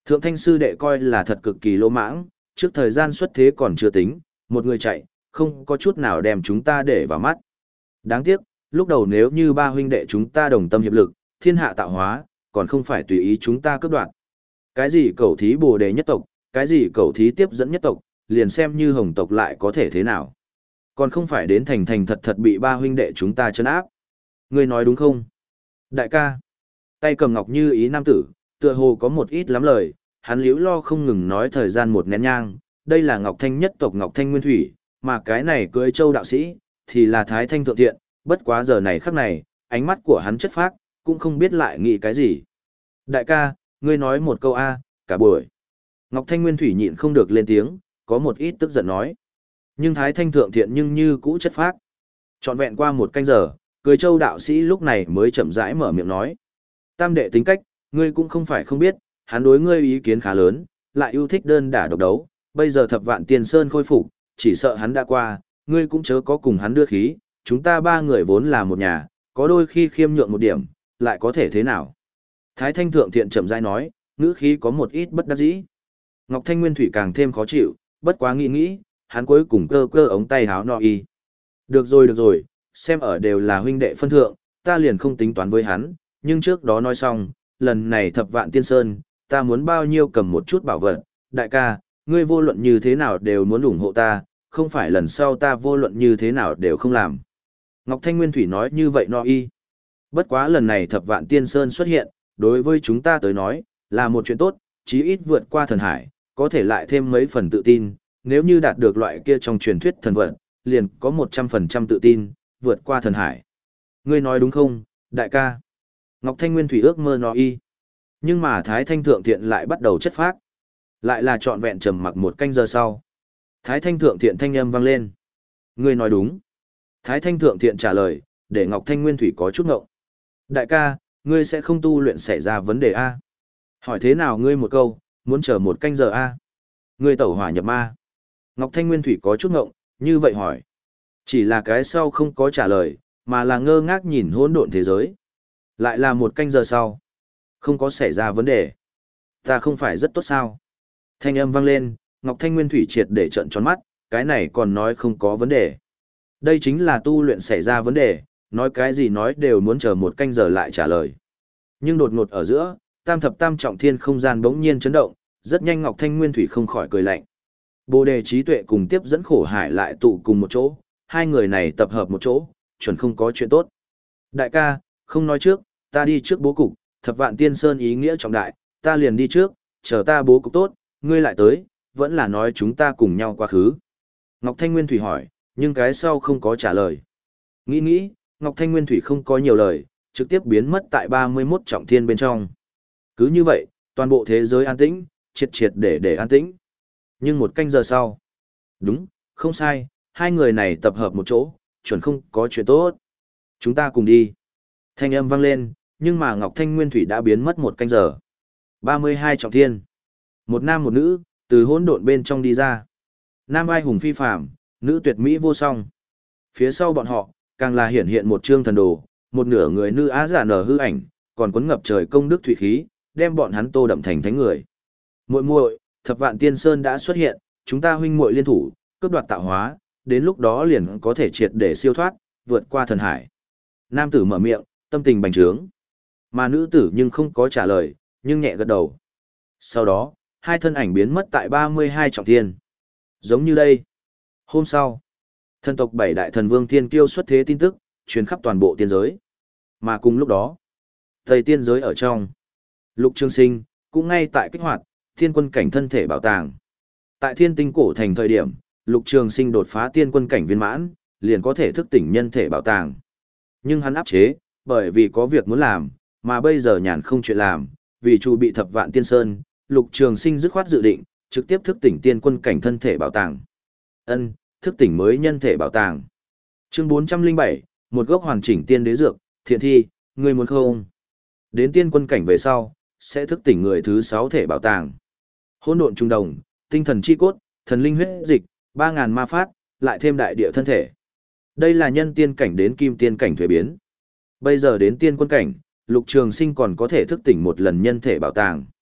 Thượng thanh sư đệ coi là thật cực kỳ lỗ mãng, trước thời gian xuất thế còn chưa tính, một người chạy, không có chút nào đem chúng ta để vào mắt. Đáng tiếc, lúc đầu nếu như ba huynh đệ chúng ta đồng tâm hiệp lực, thiên hạ tạo hóa, còn không phải tùy ý chúng ta cướp đoạt. Cái gì cầu thí bồ đề nhất tộc, cái gì cầu thí tiếp dẫn nhất tộc, liền xem như hồng tộc lại có thể thế nào. Còn không phải đến thành thành thật thật bị ba huynh đệ chúng ta trấn áp. Ngươi nói đúng không? Đại ca, tay cầm ngọc như ý nam tử, tựa hồ có một ít lắm lời, hắn liễu lo không ngừng nói thời gian một nén nhang, đây là Ngọc Thanh nhất tộc Ngọc Thanh Nguyên Thủy, mà cái này cưới châu đạo sĩ, thì là Thái Thanh Thượng Thiện, bất quá giờ này khắc này, ánh mắt của hắn chất phác, cũng không biết lại nghĩ cái gì. Đại ca, ngươi nói một câu A, cả buổi. Ngọc Thanh Nguyên Thủy nhịn không được lên tiếng, có một ít tức giận nói. Nhưng Thái Thanh Thượng Thiện nhưng như cũ chất phác. Trọn vẹn qua một canh giờ, cưới châu đạo sĩ lúc này mới chậm rãi mở miệng nói. Tam đệ tính cách, ngươi cũng không phải không biết, hắn đối ngươi ý kiến khá lớn, lại yêu thích đơn đả độc đấu, bây giờ thập vạn tiên sơn khôi phục, chỉ sợ hắn đã qua, ngươi cũng chớ có cùng hắn đưa khí, chúng ta ba người vốn là một nhà, có đôi khi khiêm nhượng một điểm, lại có thể thế nào. Thái Thanh Thượng Thiện chậm rãi nói, ngữ khí có một ít bất đắc dĩ. Ngọc Thanh Nguyên Thủy càng thêm khó chịu, bất quá nghĩ nghĩ, hắn cuối cùng cơ cơ ống tay háo no y. Được rồi được rồi, xem ở đều là huynh đệ phân thượng, ta liền không tính toán với hắn, nhưng trước đó nói xong, lần này thập vạn tiên sơn, ta muốn bao nhiêu cầm một chút bảo vật, đại ca, ngươi vô luận như thế nào đều muốn ủng hộ ta, không phải lần sau ta vô luận như thế nào đều không làm. Ngọc Thanh Nguyên Thủy nói như vậy no y. Bất quá lần này thập vạn tiên sơn xuất hiện, đối với chúng ta tới nói, là một chuyện tốt, chí ít vượt qua thần hải, có thể lại thêm mấy phần tự tin, nếu như đạt được loại kia trong truyền thuyết thần vật, liền có một trăm phần trăm tự tin, vượt qua thần hải. Ngươi nói đúng không, đại ca? Ngọc Thanh Nguyên Thủy ước mơ no y. Nhưng mà Thái Thanh Thượng Thiện lại bắt đầu chất phác. Lại là trọn vẹn trầm mặc một canh giờ sau. Thái Thanh Thượng Thiện thanh âm vang lên. Ngươi nói đúng. Thái Thanh Thượng Thiện trả lời, để Ngọc Thanh Nguyên Thủy có chút ngộng. Đại ca, ngươi sẽ không tu luyện xảy ra vấn đề A. Hỏi thế nào ngươi một câu, muốn chờ một canh giờ A. Ngươi tẩu hỏa nhập ma. Ngọc Thanh Nguyên Thủy có chút ngộng, như vậy hỏi. Chỉ là cái sau không có trả lời, mà là ngơ ngác nhìn hỗn độn thế giới. Lại là một canh giờ sau. Không có xảy ra vấn đề. Ta không phải rất tốt sao. Thanh âm vang lên, Ngọc Thanh Nguyên Thủy triệt để trợn tròn mắt, cái này còn nói không có vấn đề. Đây chính là tu luyện xảy ra vấn đề, nói cái gì nói đều muốn chờ một canh giờ lại trả lời. Nhưng đột ngột ở giữa, tam thập tam trọng thiên không gian bỗng nhiên chấn động, rất nhanh Ngọc Thanh Nguyên Thủy không khỏi cười lạnh. Bồ đề trí tuệ cùng tiếp dẫn khổ hải lại tụ cùng một chỗ, hai người này tập hợp một chỗ, chuẩn không có chuyện tốt. Đại ca, không nói trước, ta đi trước bố cục, thập vạn tiên sơn ý nghĩa trọng đại, ta liền đi trước, chờ ta bố cục tốt, ngươi lại tới, vẫn là nói chúng ta cùng nhau quá khứ. Ngọc Thanh Nguyên Thủy hỏi, nhưng cái sau không có trả lời. Nghĩ nghĩ, Ngọc Thanh Nguyên Thủy không có nhiều lời, trực tiếp biến mất tại ba mươi mốt trọng thiên bên trong. Cứ như vậy, toàn bộ thế giới an tĩnh, triệt triệt để để an tĩnh. Nhưng một canh giờ sau, đúng, không sai, hai người này tập hợp một chỗ, chuẩn không có chuyện tốt. Chúng ta cùng đi. Thanh âm vang lên, nhưng mà Ngọc Thanh Nguyên Thủy đã biến mất một canh giờ. ba mươi hai trọng thiên. Một nam một nữ, từ hỗn độn bên trong đi ra. Nam ai hùng phi phàm, nữ tuyệt mỹ vô song. Phía sau bọn họ, càng là hiển hiện một trương thần đồ, một nửa người nữ á giả nở hư ảnh, còn cuốn ngập trời công đức thủy khí, đem bọn hắn tô đậm thành thánh người. Muội muội, thập vạn tiên sơn đã xuất hiện, chúng ta huynh muội liên thủ, cướp đoạt tạo hóa, đến lúc đó liền có thể triệt để siêu thoát, vượt qua thần hải. Nam tử mở miệng, tâm tình bành trướng. Mà nữ tử nhưng không có trả lời, nhưng nhẹ gật đầu. Sau đó, hai thân ảnh biến mất tại ba mươi hai trọng thiên. Giống như đây. Hôm sau, thần tộc bảy đại thần vương thiên kiêu xuất thế tin tức, truyền khắp toàn bộ tiên giới. Mà cùng lúc đó, Tây tiên giới ở trong, Lục Trường Sinh cũng ngay tại kích hoạt thiên quân cảnh thân thể bảo tàng. Tại Thiên Tinh cổ thành thời điểm, Lục Trường Sinh đột phá tiên quân cảnh viên mãn, liền có thể thức tỉnh nhân thể bảo tàng. Nhưng hắn áp chế, bởi vì có việc muốn làm, mà bây giờ nhàn không chuyện làm, vì chu bị thập vạn tiên sơn, Lục Trường Sinh dứt khoát dự định, trực tiếp thức tỉnh tiên quân cảnh thân thể bảo tàng. Ân, thức tỉnh mới nhân thể bảo tàng. Chương bốn trăm lẻ bảy, một gốc hoàn chỉnh tiên đế dược, Thiện Thi, ngươi muốn không? Đến tiên quân cảnh về sau, sẽ thức tỉnh người thứ sáu thể bảo tàng. Hỗn độn trung đồng, tinh thần chi cốt, thần linh huyết dịch, ba ngàn ma phát, lại thêm đại địa thân thể. Đây là nhân tiên cảnh đến kim tiên cảnh thuế biến. Bây giờ đến tiên quân cảnh, Lục Trường Sinh còn có thể thức tỉnh một lần nhân thể bảo tàng.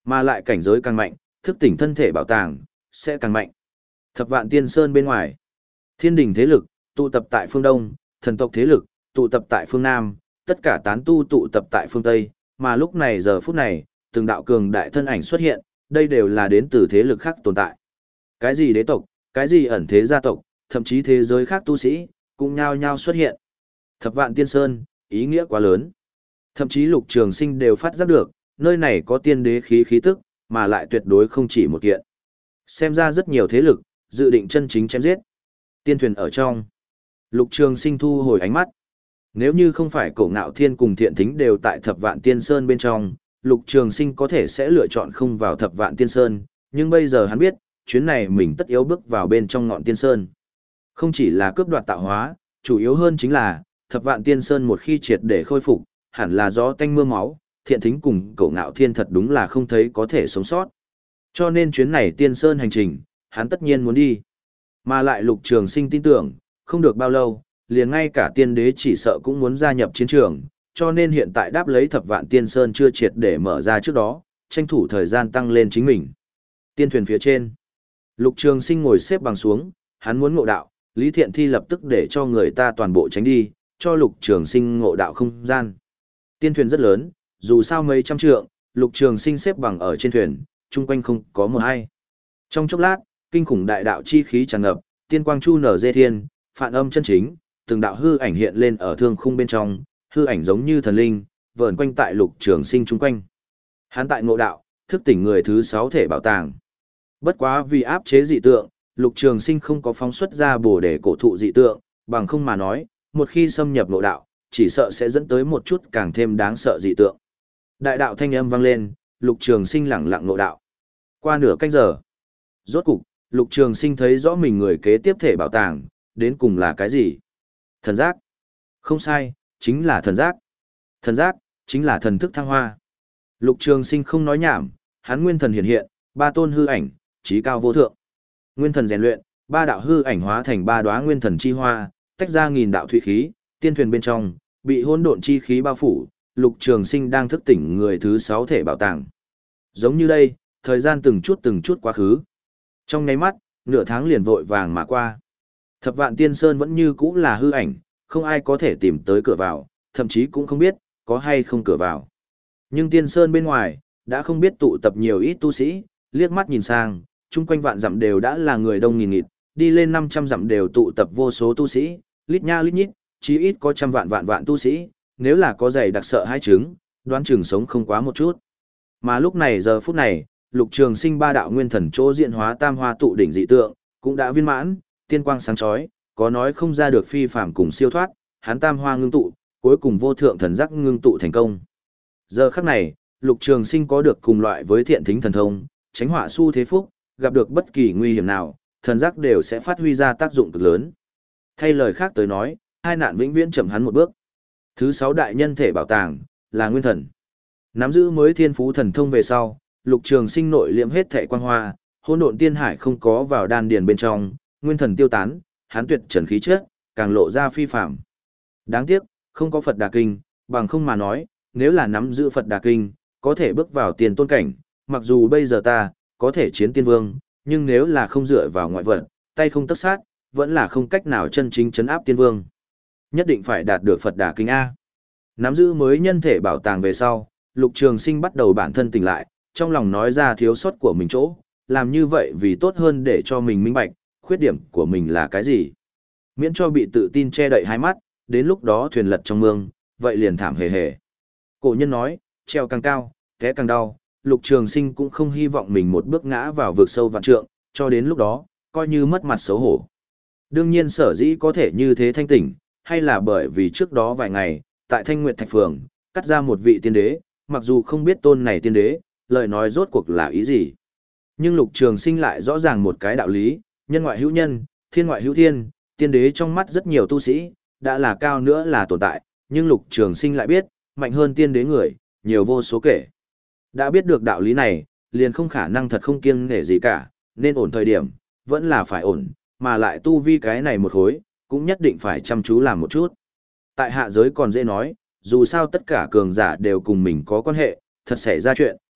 Mà lại cảnh giới càng mạnh, thức tỉnh thân thể bảo tàng, sẽ càng mạnh. Thập vạn tiên sơn bên ngoài. Thiên đình thế lực, tụ tập tại phương Đông, thần tộc thế lực, tụ tập tại phương Nam, tất cả tán tu tụ tập tại phương Tây, mà lúc này giờ phút này, từng đạo cường đại thân ảnh xuất hiện, đây đều là đến từ thế lực khác tồn tại. Cái gì đế tộc, cái gì ẩn thế gia tộc, thậm chí thế giới khác tu sĩ, cũng nhao nhao xuất hiện. Thập vạn tiên sơn, ý nghĩa quá lớn. Thậm chí Lục Trường Sinh đều phát giác được, nơi này có tiên đế khí khí tức, mà lại tuyệt đối không chỉ một kiện. Xem ra rất nhiều thế lực, dự định chân chính chém giết. Tiên thuyền ở trong. Lục Trường Sinh thu hồi ánh mắt. Nếu như không phải Cổ Ngạo Thiên cùng Thiện Thính đều tại Thập Vạn Tiên Sơn bên trong, Lục Trường Sinh có thể sẽ lựa chọn không vào Thập Vạn Tiên Sơn, nhưng bây giờ hắn biết, chuyến này mình tất yếu bước vào bên trong ngọn Tiên Sơn. Không chỉ là cướp đoạt tạo hóa, chủ yếu hơn chính là, Thập Vạn Tiên Sơn một khi triệt để khôi phục, hẳn là gió tanh mưa máu, Thiện Thính cùng Cổ Ngạo Thiên thật đúng là không thấy có thể sống sót. Cho nên chuyến này Tiên Sơn hành trình, hắn tất nhiên muốn đi. Mà lại Lục Trường Sinh tin tưởng, không được bao lâu, liền ngay cả tiên đế chỉ sợ cũng muốn gia nhập chiến trường, cho nên hiện tại đáp lấy Thập Vạn Tiên Sơn chưa triệt để mở ra trước đó, tranh thủ thời gian tăng lên chính mình. Tiên thuyền phía trên, Lục Trường Sinh ngồi xếp bằng xuống, hắn muốn ngộ đạo, Lý Thiện Thi lập tức để cho người ta toàn bộ tránh đi, cho Lục Trường Sinh ngộ đạo không gian. Tiên thuyền rất lớn, dù sao mấy trăm trượng, Lục Trường Sinh xếp bằng ở trên thuyền, chung quanh không có một ai. Trong chốc lát, kinh khủng đại đạo chi khí tràn ngập, tiên quang chu nở dê thiên, phản âm chân chính, từng đạo hư ảnh hiện lên ở thương khung bên trong, hư ảnh giống như thần linh, vờn quanh tại Lục Trường Sinh chung quanh. Hắn tại ngộ đạo, thức tỉnh người thứ sáu thể bảo tàng. Bất quá vì áp chế dị tượng, Lục Trường Sinh không có phóng xuất ra bổ để cổ thụ dị tượng, bằng không mà nói, một khi xâm nhập ngộ đạo, chỉ sợ sẽ dẫn tới một chút càng thêm đáng sợ dị tượng. Đại đạo thanh âm vang lên, Lục Trường Sinh lẳng lặng ngộ đạo. Qua nửa canh giờ, rốt cục, Lục Trường Sinh thấy rõ mình người kế tiếp thể bảo tàng, đến cùng là cái gì? Thần giác. Không sai, chính là thần giác. Thần giác, chính là thần thức thăng hoa. Lục Trường Sinh không nói nhảm, hắn nguyên thần hiện hiện, ba tôn hư ảnh, trí cao vô thượng. Nguyên thần rèn luyện, ba đạo hư ảnh hóa thành ba đóa nguyên thần chi hoa, tách ra nghìn đạo thủy khí, tiên thuyền bên trong, bị hỗn độn chi khí bao phủ, Lục Trường Sinh đang thức tỉnh người thứ sáu thể bảo tàng. Giống như đây, thời gian từng chút từng chút quá khứ. Trong nháy mắt, nửa tháng liền vội vàng mà qua. Thập Vạn Tiên Sơn vẫn như cũ là hư ảnh, không ai có thể tìm tới cửa vào, thậm chí cũng không biết, có hay không cửa vào. Nhưng Tiên Sơn bên ngoài, đã không biết tụ tập nhiều ít tu sĩ, liếc mắt nhìn sang, chung quanh vạn dặm đều đã là người đông nghìn nghịt, đi lên năm trăm dặm đều tụ tập vô số tu sĩ, lít nha lít nhít, chí ít có trăm vạn vạn vạn tu sĩ, nếu là có giày đặc sợ hai trứng, đoán chừng sống không quá một chút. Mà lúc này giờ phút này, Lục Trường Sinh ba đạo nguyên thần chỗ diện hóa tam hoa tụ đỉnh dị tượng, cũng đã viên mãn, tiên quang sáng chói, có nói không ra được phi phàm cùng siêu thoát, hắn tam hoa ngưng tụ, cuối cùng vô thượng thần giác ngưng tụ thành công. Giờ khắc này, Lục Trường Sinh có được cùng loại với Thiện Thính thần thông, tránh họa su thế phúc, gặp được bất kỳ nguy hiểm nào, thần giác đều sẽ phát huy ra tác dụng cực lớn. Thay lời khác tới nói, hai nạn vĩnh viễn chậm hắn một bước. Thứ sáu đại nhân thể bảo tàng là nguyên thần. Nắm giữ mới thiên phú thần thông về sau, Lục Trường Sinh nội liễm hết thể quang hoa, hỗn độn tiên hải không có vào đan điền bên trong, nguyên thần tiêu tán, hắn tuyệt trần khí chất, càng lộ ra phi phàm. Đáng tiếc, không có Phật Đà Kinh, bằng không mà nói, nếu là nắm giữ Phật Đà Kinh, có thể bước vào tiền tôn cảnh, mặc dù bây giờ ta có thể chiến tiên vương, nhưng nếu là không dựa vào ngoại vật, tay không tất sát, vẫn là không cách nào chân chính trấn áp tiên vương. Nhất định phải đạt được Phật Đà Kinh A. Nắm giữ mới nhân thể bảo tàng về sau, Lục Trường Sinh bắt đầu bản thân tỉnh lại, trong lòng nói ra thiếu sót của mình chỗ, làm như vậy vì tốt hơn để cho mình minh bạch, khuyết điểm của mình là cái gì. Miễn cho bị tự tin che đậy hai mắt, đến lúc đó thuyền lật trong mương, vậy liền thảm hề hề. Cổ nhân nói, treo càng cao, té càng đau, Lục Trường Sinh cũng không hy vọng mình một bước ngã vào vực sâu vạn trượng, cho đến lúc đó, coi như mất mặt xấu hổ. Đương nhiên sở dĩ có thể như thế thanh tỉnh, hay là bởi vì trước đó vài ngày, tại Thanh Nguyệt Thạch Phường, cắt ra một vị tiên đế, mặc dù không biết tôn này tiên đế, lời nói rốt cuộc là ý gì. Nhưng Lục Trường Sinh lại rõ ràng một cái đạo lý, nhân ngoại hữu nhân, thiên ngoại hữu thiên, tiên đế trong mắt rất nhiều tu sĩ, đã là cao nữa là tồn tại, nhưng Lục Trường Sinh lại biết, mạnh hơn tiên đế người, nhiều vô số kể. Đã biết được đạo lý này, liền không khả năng thật không kiêng nể gì cả, nên ổn thời điểm, vẫn là phải ổn, mà lại tu vi cái này một khối, cũng nhất định phải chăm chú làm một chút. Tại hạ giới còn dễ nói, dù sao tất cả cường giả đều cùng mình có quan hệ, thật xảy ra chuyện,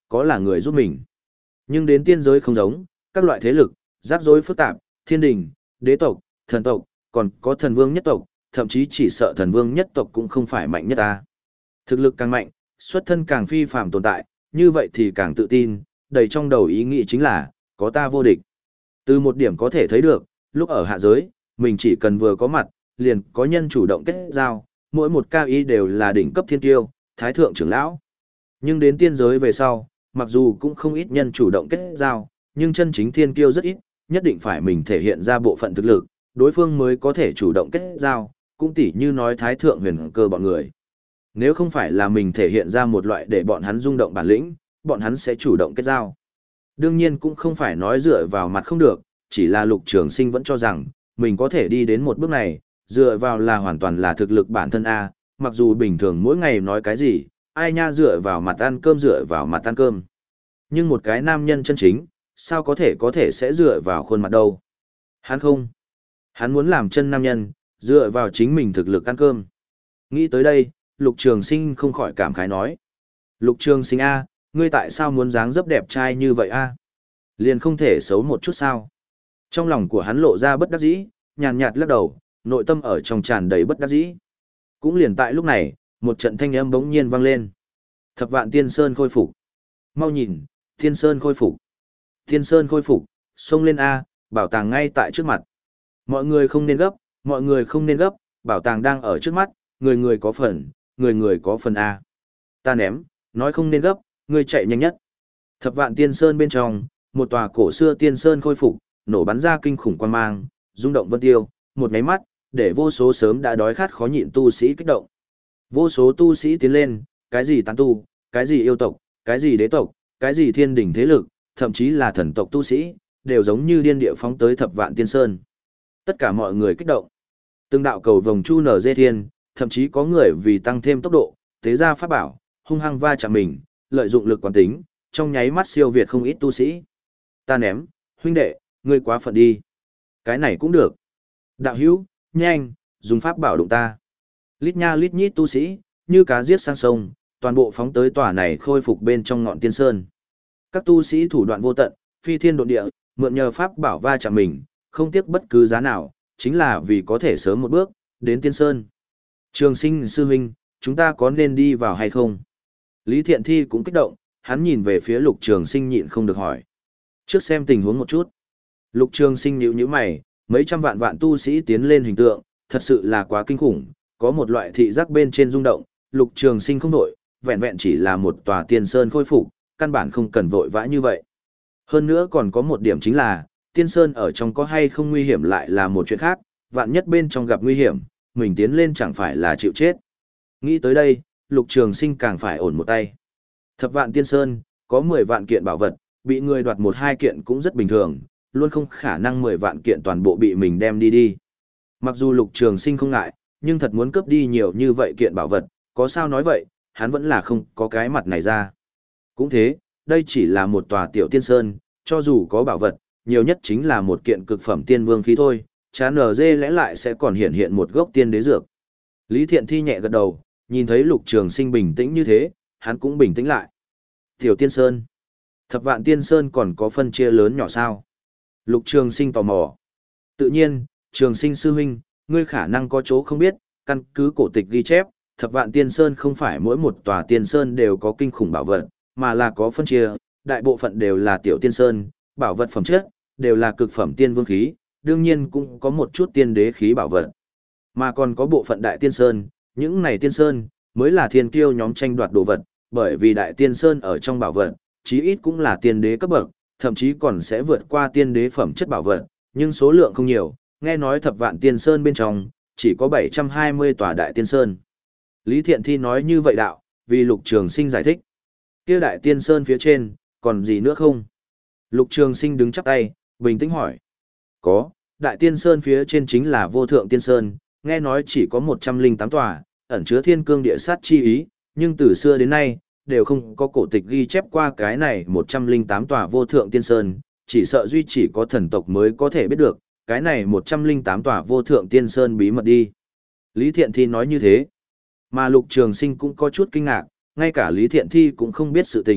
có là người giúp mình. Nhưng đến tiên giới không giống, các loại thế lực, rắc rối phức tạp, thiên đình, đế tộc, thần tộc, còn có thần vương nhất tộc, thậm chí chỉ sợ thần vương nhất tộc cũng không phải mạnh nhất ta. Thực lực càng mạnh, xuất thân càng phi phàm tồn tại, như vậy thì càng tự tin, đầy trong đầu ý nghĩ chính là, có ta vô địch. Từ một điểm có thể thấy được, lúc ở hạ giới, mình chỉ cần vừa có mặt, liền có nhân chủ động kết giao, mỗi một cao ý đều là đỉnh cấp thiên tiêu, thái thượng trưởng lão. Nhưng đến tiên giới về sau, mặc dù cũng không ít nhân chủ động kết giao, nhưng chân chính thiên kiêu rất ít, nhất định phải mình thể hiện ra bộ phận thực lực, đối phương mới có thể chủ động kết giao, cũng tỉ như nói thái thượng huyền cơ bọn người. Nếu không phải là mình thể hiện ra một loại để bọn hắn rung động bản lĩnh, bọn hắn sẽ chủ động kết giao. Đương nhiên cũng không phải nói dựa vào mặt không được, chỉ là Lục Trường Sinh vẫn cho rằng, mình có thể đi đến một bước này, dựa vào là hoàn toàn là thực lực bản thân A, mặc dù bình thường mỗi ngày nói cái gì, ai nha dựa vào mặt ăn cơm dựa vào mặt ăn cơm. Nhưng một cái nam nhân chân chính, sao có thể có thể sẽ dựa vào khuôn mặt đâu. Hắn không. Hắn muốn làm chân nam nhân, dựa vào chính mình thực lực ăn cơm. Nghĩ tới đây, Lục Trường Sinh không khỏi cảm khái nói. Lục Trường Sinh A, ngươi tại sao muốn dáng dấp đẹp trai như vậy A? Liền không thể xấu một chút sao? Trong lòng của hắn lộ ra bất đắc dĩ, nhàn nhạt lắc đầu, nội tâm ở trong tràn đầy bất đắc dĩ. Cũng liền tại lúc này, một trận thanh âm bỗng nhiên vang lên. Thập vạn tiên sơn khôi phục. Mau nhìn, tiên sơn khôi phục. Tiên sơn khôi phục, xông lên A, bảo tàng ngay tại trước mặt. Mọi người không nên gấp, mọi người không nên gấp, bảo tàng đang ở trước mắt, người người có phần, người người có phần A. Ta ném, nói không nên gấp, người chạy nhanh nhất. Thập vạn tiên sơn bên trong, một tòa cổ xưa tiên sơn khôi phục, nổ bắn ra kinh khủng quan mang, rung động vân tiêu, một nháy mắt, để vô số sớm đã đói khát khó nhịn tu sĩ kích động. Vô số tu sĩ tiến lên, cái gì tán tu, cái gì yêu tộc, cái gì đế tộc, cái gì thiên đỉnh thế lực, thậm chí là thần tộc tu sĩ, đều giống như điên địa phóng tới thập vạn tiên sơn. Tất cả mọi người kích động. Từng đạo cầu vồng chu nở dê thiên, thậm chí có người vì tăng thêm tốc độ, tế ra pháp bảo, hung hăng va chạm mình, lợi dụng lực quán tính, trong nháy mắt siêu việt không ít tu sĩ. Ta ném, huynh đệ, ngươi quá phận đi. Cái này cũng được. Đạo hữu, nhanh, dùng pháp bảo đụng ta. Lít nha lít nhít tu sĩ, như cá giết sang sông, toàn bộ phóng tới tòa này khôi phục bên trong ngọn tiên sơn. Các tu sĩ thủ đoạn vô tận, phi thiên độ địa, mượn nhờ pháp bảo va chạm mình, không tiếc bất cứ giá nào, chính là vì có thể sớm một bước, đến tiên sơn. Trường Sinh sư huynh, chúng ta có nên đi vào hay không? Lý Thiện Thi cũng kích động, hắn nhìn về phía Lục Trường Sinh nhịn không được hỏi. Trước xem tình huống một chút. Lục Trường Sinh nhíu nhíu mày, mấy trăm vạn vạn tu sĩ tiến lên hình tượng, thật sự là quá kinh khủng, có một loại thị giác bên trên rung động, Lục Trường Sinh không đổi, vẹn vẹn chỉ là một tòa tiên sơn khôi phục, căn bản không cần vội vã như vậy. Hơn nữa còn có một điểm chính là, tiên sơn ở trong có hay không nguy hiểm lại là một chuyện khác, vạn nhất bên trong gặp nguy hiểm, mình tiến lên chẳng phải là chịu chết. Nghĩ tới đây, Lục Trường Sinh càng phải ổn một tay. Thập vạn tiên sơn, có mười vạn kiện bảo vật, bị người đoạt một hai kiện cũng rất bình thường, luôn không khả năng mười vạn kiện toàn bộ bị mình đem đi đi. Mặc dù Lục Trường Sinh không ngại, nhưng thật muốn cướp đi nhiều như vậy kiện bảo vật, có sao nói vậy, hắn vẫn là không có cái mặt này ra. Cũng thế, đây chỉ là một tòa tiểu tiên sơn, cho dù có bảo vật, nhiều nhất chính là một kiện cực phẩm tiên vương khí thôi, chán ở dê lẽ lại sẽ còn hiện hiện một gốc tiên đế dược. Lý Thiện Thi nhẹ gật đầu, nhìn thấy Lục Trường Sinh bình tĩnh như thế, hắn cũng bình tĩnh lại. Tiểu tiên sơn, thập vạn tiên sơn còn có phân chia lớn nhỏ sao? Lục Trường Sinh tò mò. Tự nhiên, Trường Sinh sư huynh, ngươi khả năng có chỗ không biết, căn cứ cổ tịch ghi chép, thập vạn tiên sơn không phải mỗi một tòa tiên sơn đều có kinh khủng bảo vật, mà là có phân chia, đại bộ phận đều là tiểu tiên sơn, bảo vật phẩm chất, đều là cực phẩm tiên vương khí, đương nhiên cũng có một chút tiên đế khí bảo vật. Mà còn có bộ phận đại tiên sơn, những này tiên sơn, mới là thiên kiêu nhóm tranh đoạt đồ vật, bởi vì đại tiên sơn ở trong bảo vật, chí ít cũng là tiên đế cấp bậc, thậm chí còn sẽ vượt qua tiên đế phẩm chất bảo vật, nhưng số lượng không nhiều, nghe nói thập vạn tiên sơn bên trong, chỉ có bảy trăm hai mươi tòa đại tiên sơn. Lý Thiện Thi nói như vậy đạo, vì Lục Trường Sinh giải thích. Kia đại tiên sơn phía trên, còn gì nữa không? Lục Trường Sinh đứng chắp tay, bình tĩnh hỏi. Có, đại tiên sơn phía trên chính là vô thượng tiên sơn, nghe nói chỉ có một trăm linh tám tòa, ẩn chứa thiên cương địa sát chi ý, nhưng từ xưa đến nay, đều không có cổ tịch ghi chép qua cái này một trăm linh tám tòa vô thượng tiên sơn, chỉ sợ duy chỉ có thần tộc mới có thể biết được, cái này một trăm linh tám tòa vô thượng tiên sơn bí mật đi. Lý Thiện Thi nói như thế, mà Lục Trường Sinh cũng có chút kinh ngạc, ngay cả Lý Thiện Thi cũng không biết sự tình,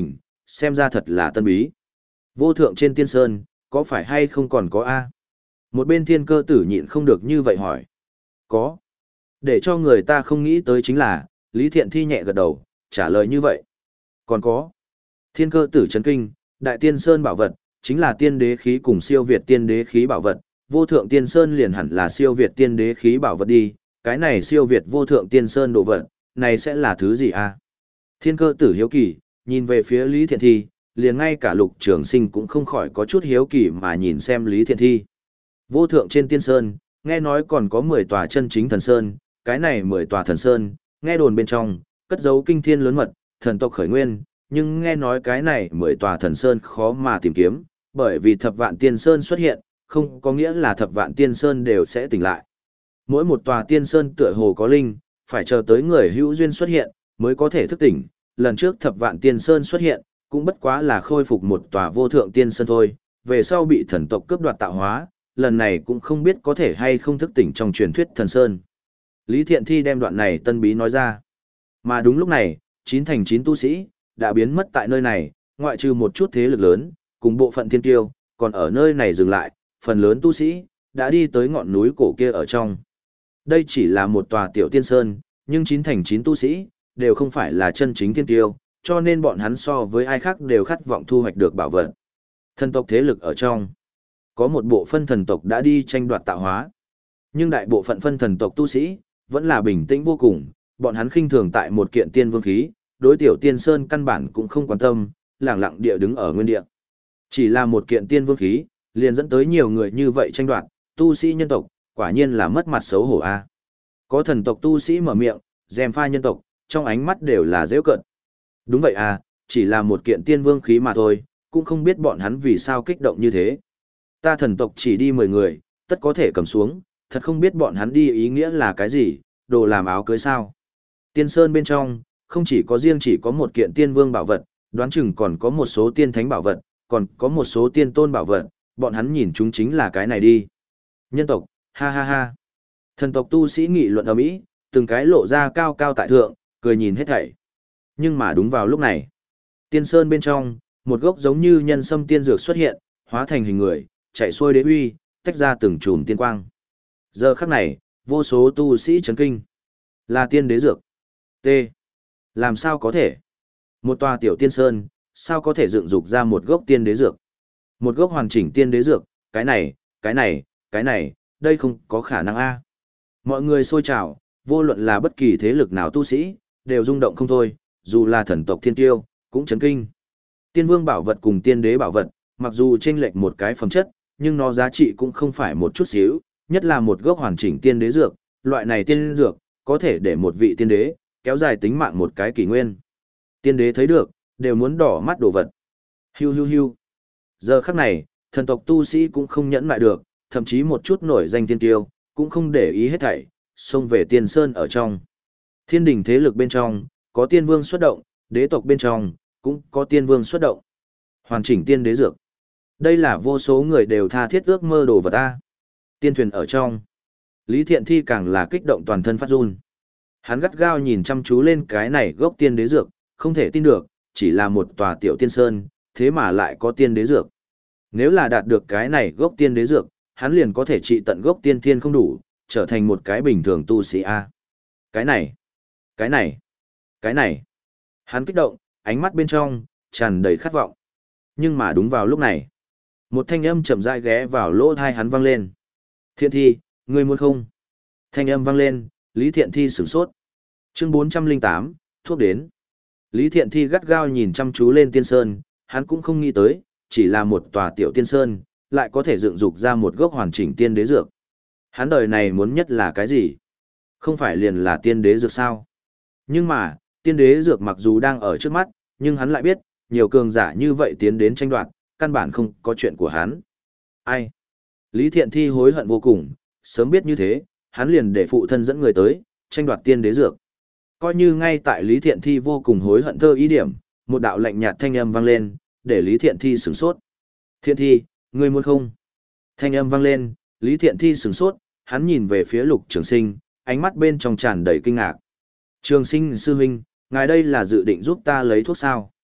xem ra thật là tân bí. Vô thượng trên tiên sơn, có phải hay không còn có A? Một bên thiên cơ tử nhịn không được như vậy hỏi. Có. Để cho người ta không nghĩ tới chính là, Lý Thiện Thi nhẹ gật đầu, trả lời như vậy. Còn có. Thiên cơ tử chấn kinh, đại tiên sơn bảo vật, chính là tiên đế khí cùng siêu việt tiên đế khí bảo vật, vô thượng tiên sơn liền hẳn là siêu việt tiên đế khí bảo vật đi, cái này siêu việt vô thượng tiên sơn đồ vật, này sẽ là thứ gì a? Thiên cơ tử hiếu kỳ, nhìn về phía Lý Thiện Thi, liền ngay cả Lục Trường Sinh cũng không khỏi có chút hiếu kỳ mà nhìn xem Lý Thiện Thi. Vô thượng trên tiên sơn, nghe nói còn có mười tòa chân chính thần sơn, cái này mười tòa thần sơn, nghe đồn bên trong, cất giấu kinh thiên lớn mật, thần tộc khởi nguyên, nhưng nghe nói cái này mười tòa thần sơn khó mà tìm kiếm, bởi vì thập vạn tiên sơn xuất hiện, không có nghĩa là thập vạn tiên sơn đều sẽ tỉnh lại. Mỗi một tòa tiên sơn tựa hồ có linh, phải chờ tới người hữu duyên xuất hiện, mới có thể thức tỉnh. Lần trước thập vạn tiên sơn xuất hiện, cũng bất quá là khôi phục một tòa vô thượng tiên sơn thôi, về sau bị thần tộc cướp đoạt tạo hóa, lần này cũng không biết có thể hay không thức tỉnh trong truyền thuyết thần sơn. Lý Thiện Thi đem đoạn này tân bí nói ra. Mà đúng lúc này, chín thành chín tu sĩ, đã biến mất tại nơi này, ngoại trừ một chút thế lực lớn, cùng bộ phận thiên tiêu, còn ở nơi này dừng lại, phần lớn tu sĩ, đã đi tới ngọn núi cổ kia ở trong. Đây chỉ là một tòa tiểu tiên sơn, nhưng chín thành chín tu sĩ, đều không phải là chân chính thiên tiêu, cho nên bọn hắn so với ai khác đều khát vọng thu hoạch được bảo vật. Thần tộc thế lực ở trong, có một bộ phân thần tộc đã đi tranh đoạt tạo hóa. Nhưng đại bộ phận phân thần tộc tu sĩ, vẫn là bình tĩnh vô cùng, bọn hắn khinh thường tại một kiện tiên vương khí, đối tiểu tiên sơn căn bản cũng không quan tâm, lẳng lặng địa đứng ở nguyên địa. Chỉ là một kiện tiên vương khí, liền dẫn tới nhiều người như vậy tranh đoạt, tu sĩ nhân tộc, quả nhiên là mất mặt xấu hổ a. Có thần tộc tu sĩ mở miệng, dèm pha nhân tộc, trong ánh mắt đều là giễu cợt. Đúng vậy à, chỉ là một kiện tiên vương khí mà thôi, cũng không biết bọn hắn vì sao kích động như thế. Ta thần tộc chỉ đi mười người, tất có thể cầm xuống, thật không biết bọn hắn đi ý nghĩa là cái gì, đồ làm áo cưới sao. Tiên sơn bên trong, không chỉ có riêng chỉ có một kiện tiên vương bảo vật, đoán chừng còn có một số tiên thánh bảo vật, còn có một số tiên tôn bảo vật, bọn hắn nhìn chúng chính là cái này đi. Nhân tộc, ha ha ha. Thần tộc tu sĩ nghị luận ầm ĩ, từng cái lộ ra cao cao tại thượng, cười nhìn hết thảy. Nhưng mà đúng vào lúc này, tiên sơn bên trong, một gốc giống như nhân sâm tiên dược xuất hiện, hóa thành hình người, chạy xuôi đế uy, tách ra từng chùm tiên quang. Giờ khắc này, vô số tu sĩ chấn kinh. Là tiên đế dược. T. Làm sao có thể? Một tòa tiểu tiên sơn, sao có thể dựng dục ra một gốc tiên đế dược? Một gốc hoàn chỉnh tiên đế dược, cái này, cái này, cái này, đây không có khả năng a. Mọi người xôi trào, vô luận là bất kỳ thế lực nào tu sĩ, đều rung động không thôi, dù là thần tộc thiên tiêu, cũng chấn kinh. Tiên vương bảo vật cùng tiên đế bảo vật, mặc dù chênh lệch một cái phẩm chất, nhưng nó giá trị cũng không phải một chút xíu, nhất là một gốc hoàn chỉnh tiên đế dược, loại này tiên dược, có thể để một vị tiên đế, kéo dài tính mạng một cái kỷ nguyên. Tiên đế thấy được, đều muốn đỏ mắt đồ vật. Hiu hiu hiu. Giờ khắc này, thần tộc tu sĩ cũng không nhẫn lại được, thậm chí một chút nổi danh tiên tiêu, cũng không để ý hết thảy, xông về tiên sơn ở trong. Thiên đình thế lực bên trong, có tiên vương xuất động, đế tộc bên trong, cũng có tiên vương xuất động. Hoàn chỉnh tiên đế dược. Đây là vô số người đều tha thiết ước mơ đồ vật ta. Tiên thuyền ở trong. Lý Thiện Thi càng là kích động toàn thân phát run. Hắn gắt gao nhìn chăm chú lên cái này gốc tiên đế dược, không thể tin được, chỉ là một tòa tiểu tiên sơn, thế mà lại có tiên đế dược. Nếu là đạt được cái này gốc tiên đế dược, hắn liền có thể trị tận gốc tiên thiên không đủ, trở thành một cái bình thường tu sĩ A. Cái này, cái này, cái này. Hắn kích động, ánh mắt bên trong, tràn đầy khát vọng. Nhưng mà đúng vào lúc này, một thanh âm chậm rãi ghé vào lỗ tai hắn vang lên. Thiện Thi, ngươi muốn không? Thanh âm vang lên, Lý Thiện Thi sửng sốt. Chương bốn trăm lẻ tám, thuốc đến. Lý Thiện Thi gắt gao nhìn chăm chú lên tiên sơn, hắn cũng không nghĩ tới, chỉ là một tòa tiểu tiên sơn, lại có thể dựng dục ra một gốc hoàn chỉnh tiên đế dược. Hắn đời này muốn nhất là cái gì? Không phải liền là tiên đế dược sao? Nhưng mà, tiên đế dược mặc dù đang ở trước mắt, nhưng hắn lại biết, nhiều cường giả như vậy tiến đến tranh đoạt, căn bản không có chuyện của hắn. Ai? Lý Thiện Thi hối hận vô cùng, sớm biết như thế, hắn liền để phụ thân dẫn người tới, tranh đoạt tiên đế dược. Coi như ngay tại Lý Thiện Thi vô cùng hối hận thơ ý điểm, một đạo lạnh nhạt thanh âm vang lên, để Lý Thiện Thi sửng sốt. Thiện Thi, ngươi muốn không? Thanh âm vang lên, Lý Thiện Thi sửng sốt, hắn nhìn về phía Lục Trường Sinh, ánh mắt bên trong tràn đầy kinh ngạc. Trường Sinh sư huynh, ngài đây là dự định giúp ta lấy thuốc sao?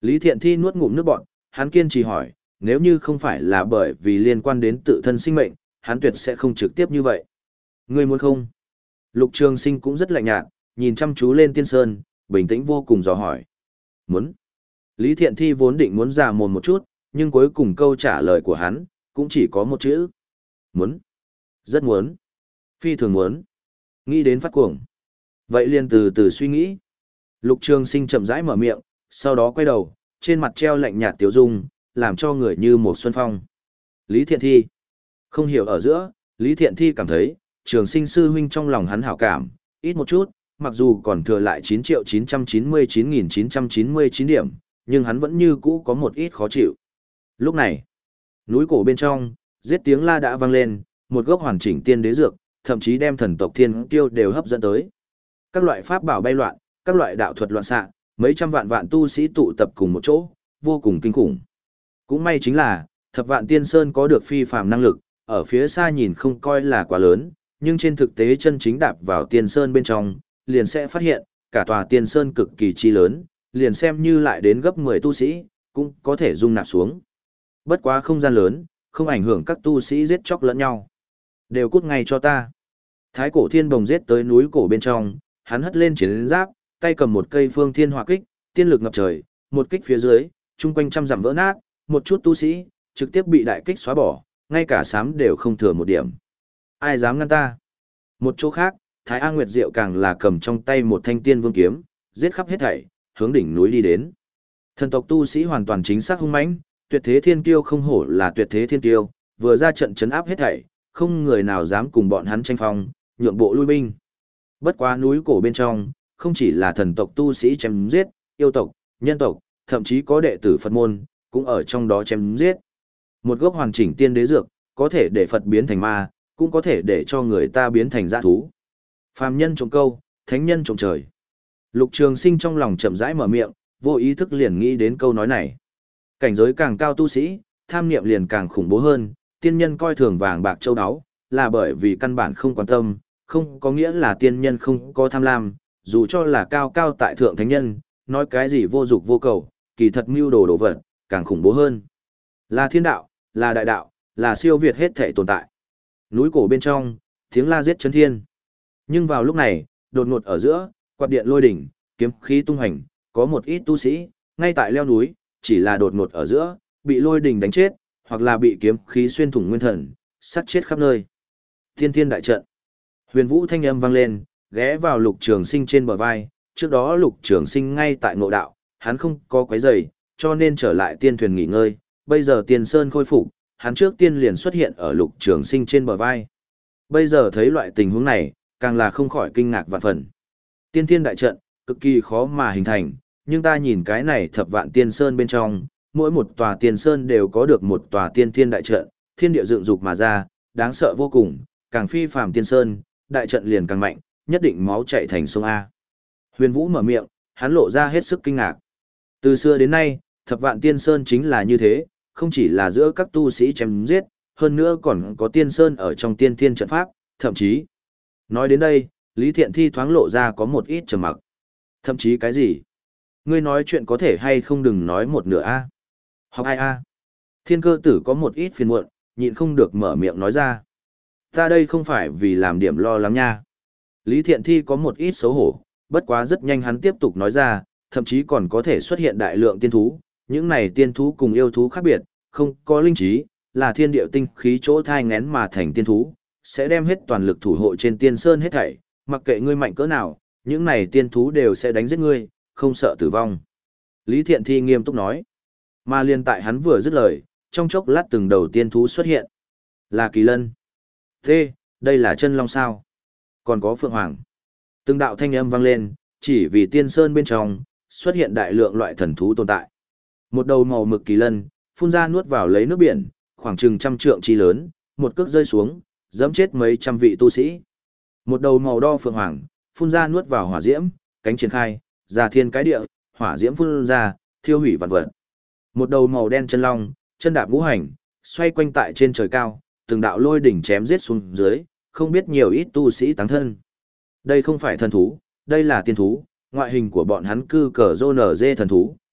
Lý Thiện Thi nuốt ngụm nước bọt, hắn kiên trì hỏi, nếu như không phải là bởi vì liên quan đến tự thân sinh mệnh, hắn tuyệt sẽ không trực tiếp như vậy. Ngươi muốn không? Lục Trường Sinh cũng rất lạnh nhạt, nhìn chăm chú lên Tiên Sơn, bình tĩnh vô cùng dò hỏi. Muốn. Lý Thiện Thi vốn định muốn giả mồm một chút, nhưng cuối cùng câu trả lời của hắn, cũng chỉ có một chữ. Muốn. Rất muốn. Phi thường muốn. Nghĩ đến phát cuồng. Vậy liền từ từ suy nghĩ. Lục Trường Sinh chậm rãi mở miệng, sau đó quay đầu, trên mặt treo lạnh nhạt tiếu dung, làm cho người như một xuân phong. Lý Thiện Thi. Không hiểu ở giữa, Lý Thiện Thi cảm thấy, Trường Sinh sư huynh trong lòng hắn hảo cảm, ít một chút, mặc dù còn thừa lại chín triệu chín trăm chín mươi chín nghìn chín trăm chín mươi chín điểm, nhưng hắn vẫn như cũ có một ít khó chịu. Lúc này, núi cổ bên trong, giết tiếng la đã vang lên, một gốc hoàn chỉnh tiên đế dược, thậm chí đem thần tộc thiên kiêu đều hấp dẫn tới. Các loại pháp bảo bay loạn, các loại đạo thuật loạn xạ, mấy trăm vạn vạn tu sĩ tụ tập cùng một chỗ, vô cùng kinh khủng. Cũng may chính là, thập vạn tiên sơn có được phi phàm năng lực, ở phía xa nhìn không coi là quá lớn, nhưng trên thực tế chân chính đạp vào tiên sơn bên trong, liền sẽ phát hiện, cả tòa tiên sơn cực kỳ chi lớn, liền xem như lại đến gấp mười tu sĩ, cũng có thể dung nạp xuống. Bất quá không gian lớn, không ảnh hưởng các tu sĩ giết chóc lẫn nhau. Đều cút ngay cho ta. Thái cổ thiên bồng giết tới núi cổ bên trong, hắn hất lên chiến giáp, tay cầm một cây phương thiên hỏa kích, tiên lực ngập trời, một kích phía dưới, chung quanh trăm dặm vỡ nát, một chút tu sĩ, trực tiếp bị đại kích xóa bỏ, ngay cả sám đều không thừa một điểm. Ai dám ngăn ta? Một chỗ khác, Thái A Nguyệt Diệu càng là cầm trong tay một thanh tiên vương kiếm, giết khắp hết thảy, hướng đỉnh núi đi đến. Thần tộc tu sĩ hoàn toàn chính xác hung mãnh, tuyệt thế thiên kiêu không hổ là tuyệt thế thiên kiêu, vừa ra trận chấn áp hết thảy, không người nào dám cùng bọn hắn tranh phong, nhượng bộ lui binh. Bất quá núi cổ bên trong, không chỉ là thần tộc tu sĩ chém giết, yêu tộc, nhân tộc, thậm chí có đệ tử Phật môn, cũng ở trong đó chém giết. Một gốc hoàn chỉnh tiên đế dược, có thể để Phật biến thành ma, cũng có thể để cho người ta biến thành dã thú. Phàm nhân trộm câu, thánh nhân trộm trời. Lục Trường Sinh trong lòng chậm rãi mở miệng, vô ý thức liền nghĩ đến câu nói này. Cảnh giới càng cao tu sĩ, tham niệm liền càng khủng bố hơn, tiên nhân coi thường vàng bạc châu áo, là bởi vì căn bản không quan tâm, không có nghĩa là tiên nhân không có tham lam, dù cho là cao cao tại thượng thánh nhân, nói cái gì vô dục vô cầu, kỳ thật mưu đồ đồ vật, càng khủng bố hơn. Là thiên đạo, là đại đạo, là siêu việt hết thể tồn tại. Núi cổ bên trong, tiếng la giết chấn thiên. Nhưng vào lúc này, đột ngột ở giữa, quạt điện lôi đỉnh, kiếm khí tung hành, có một ít tu sĩ, ngay tại leo núi, chỉ là đột ngột ở giữa, bị lôi đỉnh đánh chết, hoặc là bị kiếm khí xuyên thủng nguyên thần, sát chết khắp nơi. Thiên thiên đại trận. Huyền Vũ thanh âm vang lên, ghé vào Lục Trường Sinh trên bờ vai, trước đó Lục Trường Sinh ngay tại ngộ đạo, hắn không có quấy rầy, cho nên trở lại tiên thuyền nghỉ ngơi, bây giờ Tiên Sơn khôi phục, hắn trước tiên liền xuất hiện ở Lục Trường Sinh trên bờ vai. Bây giờ thấy loại tình huống này, càng là không khỏi kinh ngạc vạn phần. Tiên thiên đại trận, cực kỳ khó mà hình thành, nhưng ta nhìn cái này thập vạn tiên sơn bên trong, mỗi một tòa tiên sơn đều có được một tòa tiên thiên đại trận, thiên địa dựng dục mà ra, đáng sợ vô cùng, càng phi phàm tiên sơn, đại trận liền càng mạnh, nhất định máu chảy thành sông A. Huyền Vũ mở miệng, hắn lộ ra hết sức kinh ngạc. Từ xưa đến nay, thập vạn tiên sơn chính là như thế, không chỉ là giữa các tu sĩ chém giết, hơn nữa còn có tiên sơn ở trong tiên thiên trận pháp, thậm chí. Nói đến đây, Lý Thiện Thi thoáng lộ ra có một ít trầm mặc. Thậm chí cái gì? Ngươi nói chuyện có thể hay không đừng nói một nửa a? Học ai a? Thiên Cơ Tử có một ít phiền muộn, nhịn không được mở miệng nói ra. Ta đây không phải vì làm điểm lo lắng nha. Lý Thiện Thi có một ít xấu hổ, bất quá rất nhanh hắn tiếp tục nói ra, thậm chí còn có thể xuất hiện đại lượng tiên thú, những này tiên thú cùng yêu thú khác biệt, không có linh trí, là thiên địa tinh khí chỗ thai ngén mà thành tiên thú, sẽ đem hết toàn lực thủ hộ trên tiên sơn hết thảy, mặc kệ ngươi mạnh cỡ nào, những này tiên thú đều sẽ đánh giết ngươi, không sợ tử vong. Lý Thiện Thi nghiêm túc nói. Mà liên tại hắn vừa dứt lời, trong chốc lát từng đầu tiên thú xuất hiện. Là kỳ lân. Thế, đây là chân long sao? Còn có phượng hoàng. Từng đạo thanh âm vang lên, chỉ vì tiên sơn bên trong, xuất hiện đại lượng loại thần thú tồn tại. Một đầu màu mực kỳ lân, phun ra nuốt vào lấy nước biển, khoảng chừng trăm trượng chi lớn, một cước rơi xuống, giẫm chết mấy trăm vị tu sĩ. Một đầu màu đo phượng hoàng, phun ra nuốt vào hỏa diễm, cánh triển khai, ra thiên cái địa, hỏa diễm phun ra, thiêu hủy vạn vật. Một đầu màu đen chân long, chân đạp ngũ hành, xoay quanh tại trên trời cao, từng đạo lôi đỉnh chém giết xuống dưới, không biết nhiều ít tu sĩ táng thân. Đây không phải thần thú, đây là tiên thú, ngoại hình của bọn hắn cư cờ rô nở dê thần thú,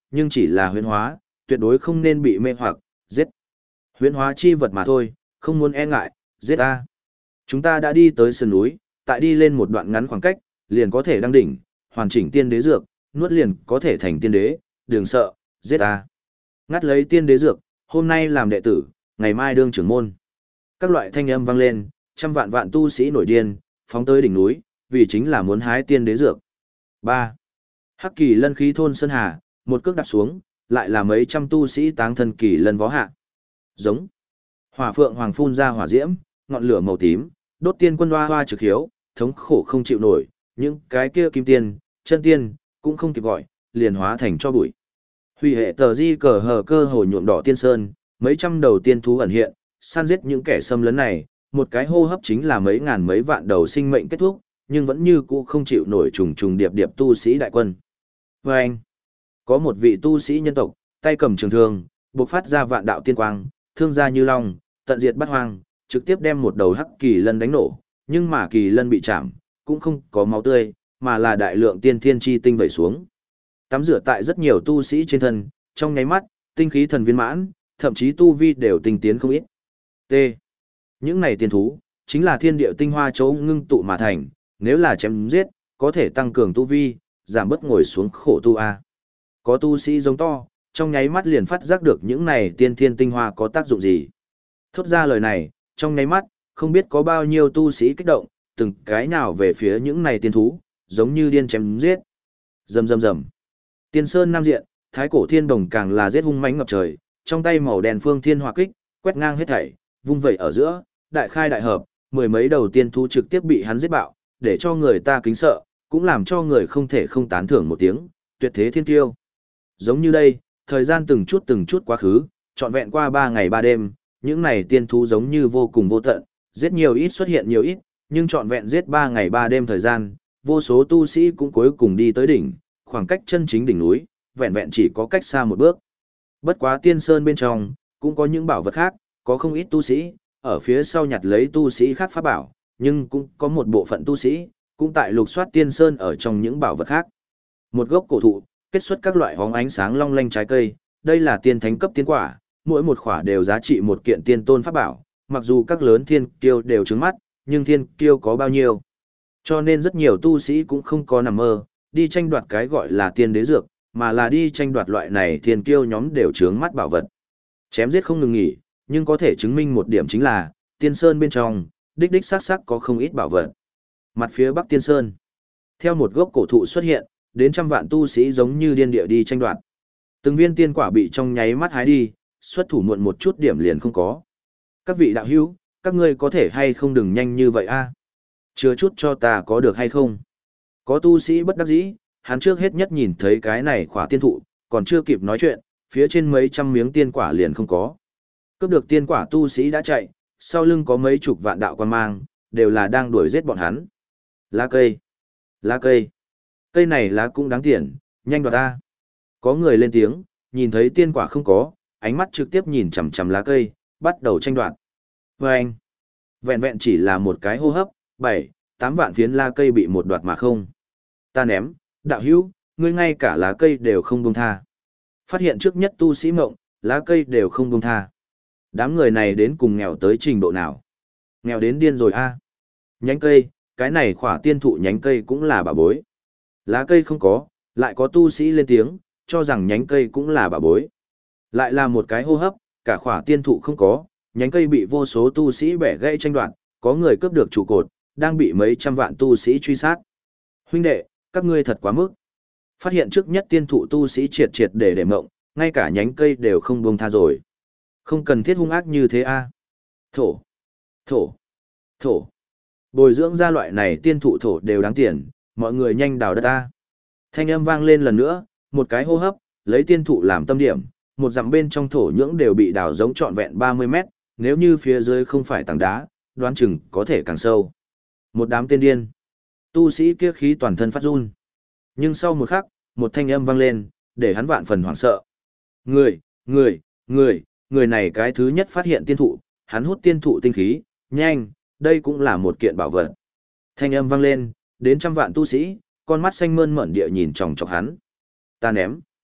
nhưng chỉ là huyễn hóa, tuyệt đối không nên bị mê hoặc, giết. Huyễn hóa chi vật mà thôi, không muốn e ngại, giết ta. Chúng ta đã đi tới sườn núi, tại đi lên một đoạn ngắn khoảng cách, liền có thể đăng đỉnh, hoàn chỉnh tiên đế dược, nuốt liền có thể thành tiên đế, đừng sợ, giết ta. Ngắt lấy tiên đế dược, hôm nay làm đệ tử, ngày mai đương trưởng môn. Các loại thanh âm vang lên, trăm vạn vạn tu sĩ nổi điên, phóng tới đỉnh núi, vì chính là muốn hái tiên đế dược. ba. Hắc Kỳ Lân khí thôn sơn hà, một cước đạp xuống, lại là mấy trăm tu sĩ táng thân Kỳ Lân vó hạ. Giống. Hỏa phượng hoàng phun ra hỏa diễm, ngọn lửa màu tím, đốt tiên quân hoa hoa trực hiếu, thống khổ không chịu nổi, những cái kia kim tiên, chân tiên, cũng không kịp gọi, liền hóa thành cho bụi. Hủy hệ tờ di cờ hờ cơ hồ nhuộm đỏ tiên sơn, mấy trăm đầu tiên thú ẩn hiện, săn giết những kẻ xâm lấn này, một cái hô hấp chính là mấy ngàn mấy vạn đầu sinh mệnh kết thúc, nhưng vẫn như cũ không chịu nổi trùng trùng điệp điệp tu sĩ đại quân. Và anh, có một vị tu sĩ nhân tộc, tay cầm trường thương, bộc phát ra vạn đạo tiên quang, thương ra như long, tận diệt bát hoang, trực tiếp đem một đầu hắc kỳ lân đánh nổ, nhưng mà kỳ lân bị chạm, cũng không có máu tươi, mà là đại lượng tiên thiên chi tinh vẩy xuống. Tắm rửa tại rất nhiều tu sĩ trên thân, trong nháy mắt, tinh khí thần viên mãn, thậm chí tu vi đều tinh tiến không ít. T. Những này tiên thú, chính là thiên địa tinh hoa chỗ ngưng tụ mà thành, nếu là chém giết, có thể tăng cường tu vi, giảm bớt ngồi xuống khổ tu a. Có tu sĩ giống to, trong nháy mắt liền phát giác được những này tiên thiên tinh hoa có tác dụng gì. Thốt ra lời này, trong nháy mắt, không biết có bao nhiêu tu sĩ kích động, từng cái nào về phía những này tiên thú, giống như điên chém giết. Rầm rầm rầm. Tiên sơn nam diện, thái cổ thiên đồng càng là giết hung mãnh ngập trời, trong tay màu đen phương thiên hỏa kích, quét ngang hết thảy, vung vẩy ở giữa, đại khai đại hợp, mười mấy đầu tiên thú trực tiếp bị hắn giết bạo, để cho người ta kính sợ, cũng làm cho người không thể không tán thưởng một tiếng, tuyệt thế thiên tiêu. Giống như đây, thời gian từng chút từng chút quá khứ, trọn vẹn qua ba ngày ba đêm, những này tiên thú giống như vô cùng vô tận, giết nhiều ít xuất hiện nhiều ít, nhưng trọn vẹn giết ba ngày ba đêm thời gian, vô số tu sĩ cũng cuối cùng đi tới đỉnh, khoảng cách chân chính đỉnh núi, vẹn vẹn chỉ có cách xa một bước. Bất quá tiên sơn bên trong, cũng có những bảo vật khác, có không ít tu sĩ, ở phía sau nhặt lấy tu sĩ khác pháp bảo, nhưng cũng có một bộ phận tu sĩ, cũng tại lục soát tiên sơn ở trong những bảo vật khác. Một gốc cổ thụ, kết xuất các loại hóng ánh sáng long lanh trái cây, đây là tiên thánh cấp tiên quả, mỗi một quả đều giá trị một kiện tiên tôn pháp bảo, mặc dù các lớn thiên kiêu đều trứng mắt, nhưng thiên kiêu có bao nhiêu. Cho nên rất nhiều tu sĩ cũng không có nằm mơ, đi tranh đoạt cái gọi là tiên đế dược, mà là đi tranh đoạt loại này thiên kiêu nhóm đều trướng mắt bảo vật. Chém giết không ngừng nghỉ, nhưng có thể chứng minh một điểm chính là, tiên sơn bên trong, đích đích xác xác có không ít bảo vật. Mặt phía bắc tiên sơn, theo một gốc cổ thụ xuất hiện, đến trăm vạn tu sĩ giống như điên địa đi tranh đoạt. Từng viên tiên quả bị trong nháy mắt hái đi, xuất thủ muộn một chút điểm liền không có. Các vị đạo hữu, các ngươi có thể hay không đừng nhanh như vậy a? Chứa chút cho ta có được hay không? Có tu sĩ bất đắc dĩ, hắn trước hết nhất nhìn thấy cái này khỏa tiên thụ, còn chưa kịp nói chuyện, phía trên mấy trăm miếng tiên quả liền không có. Cướp được tiên quả tu sĩ đã chạy, sau lưng có mấy chục vạn đạo quan mang, đều là đang đuổi giết bọn hắn. Lá cây, lá cây, cây này lá cũng đáng tiền, nhanh đoạt ta. Có người lên tiếng, nhìn thấy tiên quả không có, ánh mắt trực tiếp nhìn chằm chằm lá cây, bắt đầu tranh đoạt. Và anh, vẹn vẹn chỉ là một cái hô hấp, bảy, tám vạn phiến lá cây bị một đoạt mà không. Ta ném, đạo hữu, ngươi ngay cả lá cây đều không buông tha. Phát hiện trước nhất tu sĩ mộng, lá cây đều không buông tha. Đám người này đến cùng nghèo tới trình độ nào? Nghèo đến điên rồi a. Nhánh cây, cái này khỏa tiên thụ nhánh cây cũng là bà bối. Lá cây không có, lại có tu sĩ lên tiếng, cho rằng nhánh cây cũng là bà bối. Lại là một cái hô hấp, cả khỏa tiên thụ không có, nhánh cây bị vô số tu sĩ bẻ gãy tranh đoạt, có người cướp được trụ cột, đang bị mấy trăm vạn tu sĩ truy sát. Huynh đệ, các ngươi thật quá mức. Phát hiện trước nhất tiên thụ tu sĩ triệt triệt để để mộng, ngay cả nhánh cây đều không buông tha rồi. Không cần thiết hung ác như thế a. Thổ, thổ, thổ. Bồi dưỡng ra loại này tiên thụ thổ đều đáng tiền, mọi người nhanh đào đất a. Thanh âm vang lên lần nữa, một cái hô hấp, lấy tiên thụ làm tâm điểm, một dặm bên trong thổ nhưỡng đều bị đào giống trọn vẹn ba mươi mét, nếu như phía dưới không phải tảng đá, đoán chừng có thể càng sâu. Một đám tiên điên. Tu sĩ kia khí toàn thân phát run. Nhưng sau một khắc, một thanh âm vang lên, để hắn vạn phần hoảng sợ. Người, người, người, người này cái thứ nhất phát hiện tiên thụ, hắn hút tiên thụ tinh khí, nhanh, đây cũng là một kiện bảo vật. Thanh âm vang lên, đến trăm vạn tu sĩ, con mắt xanh mơn mởn địa nhìn chòng chọc hắn. Ta ném.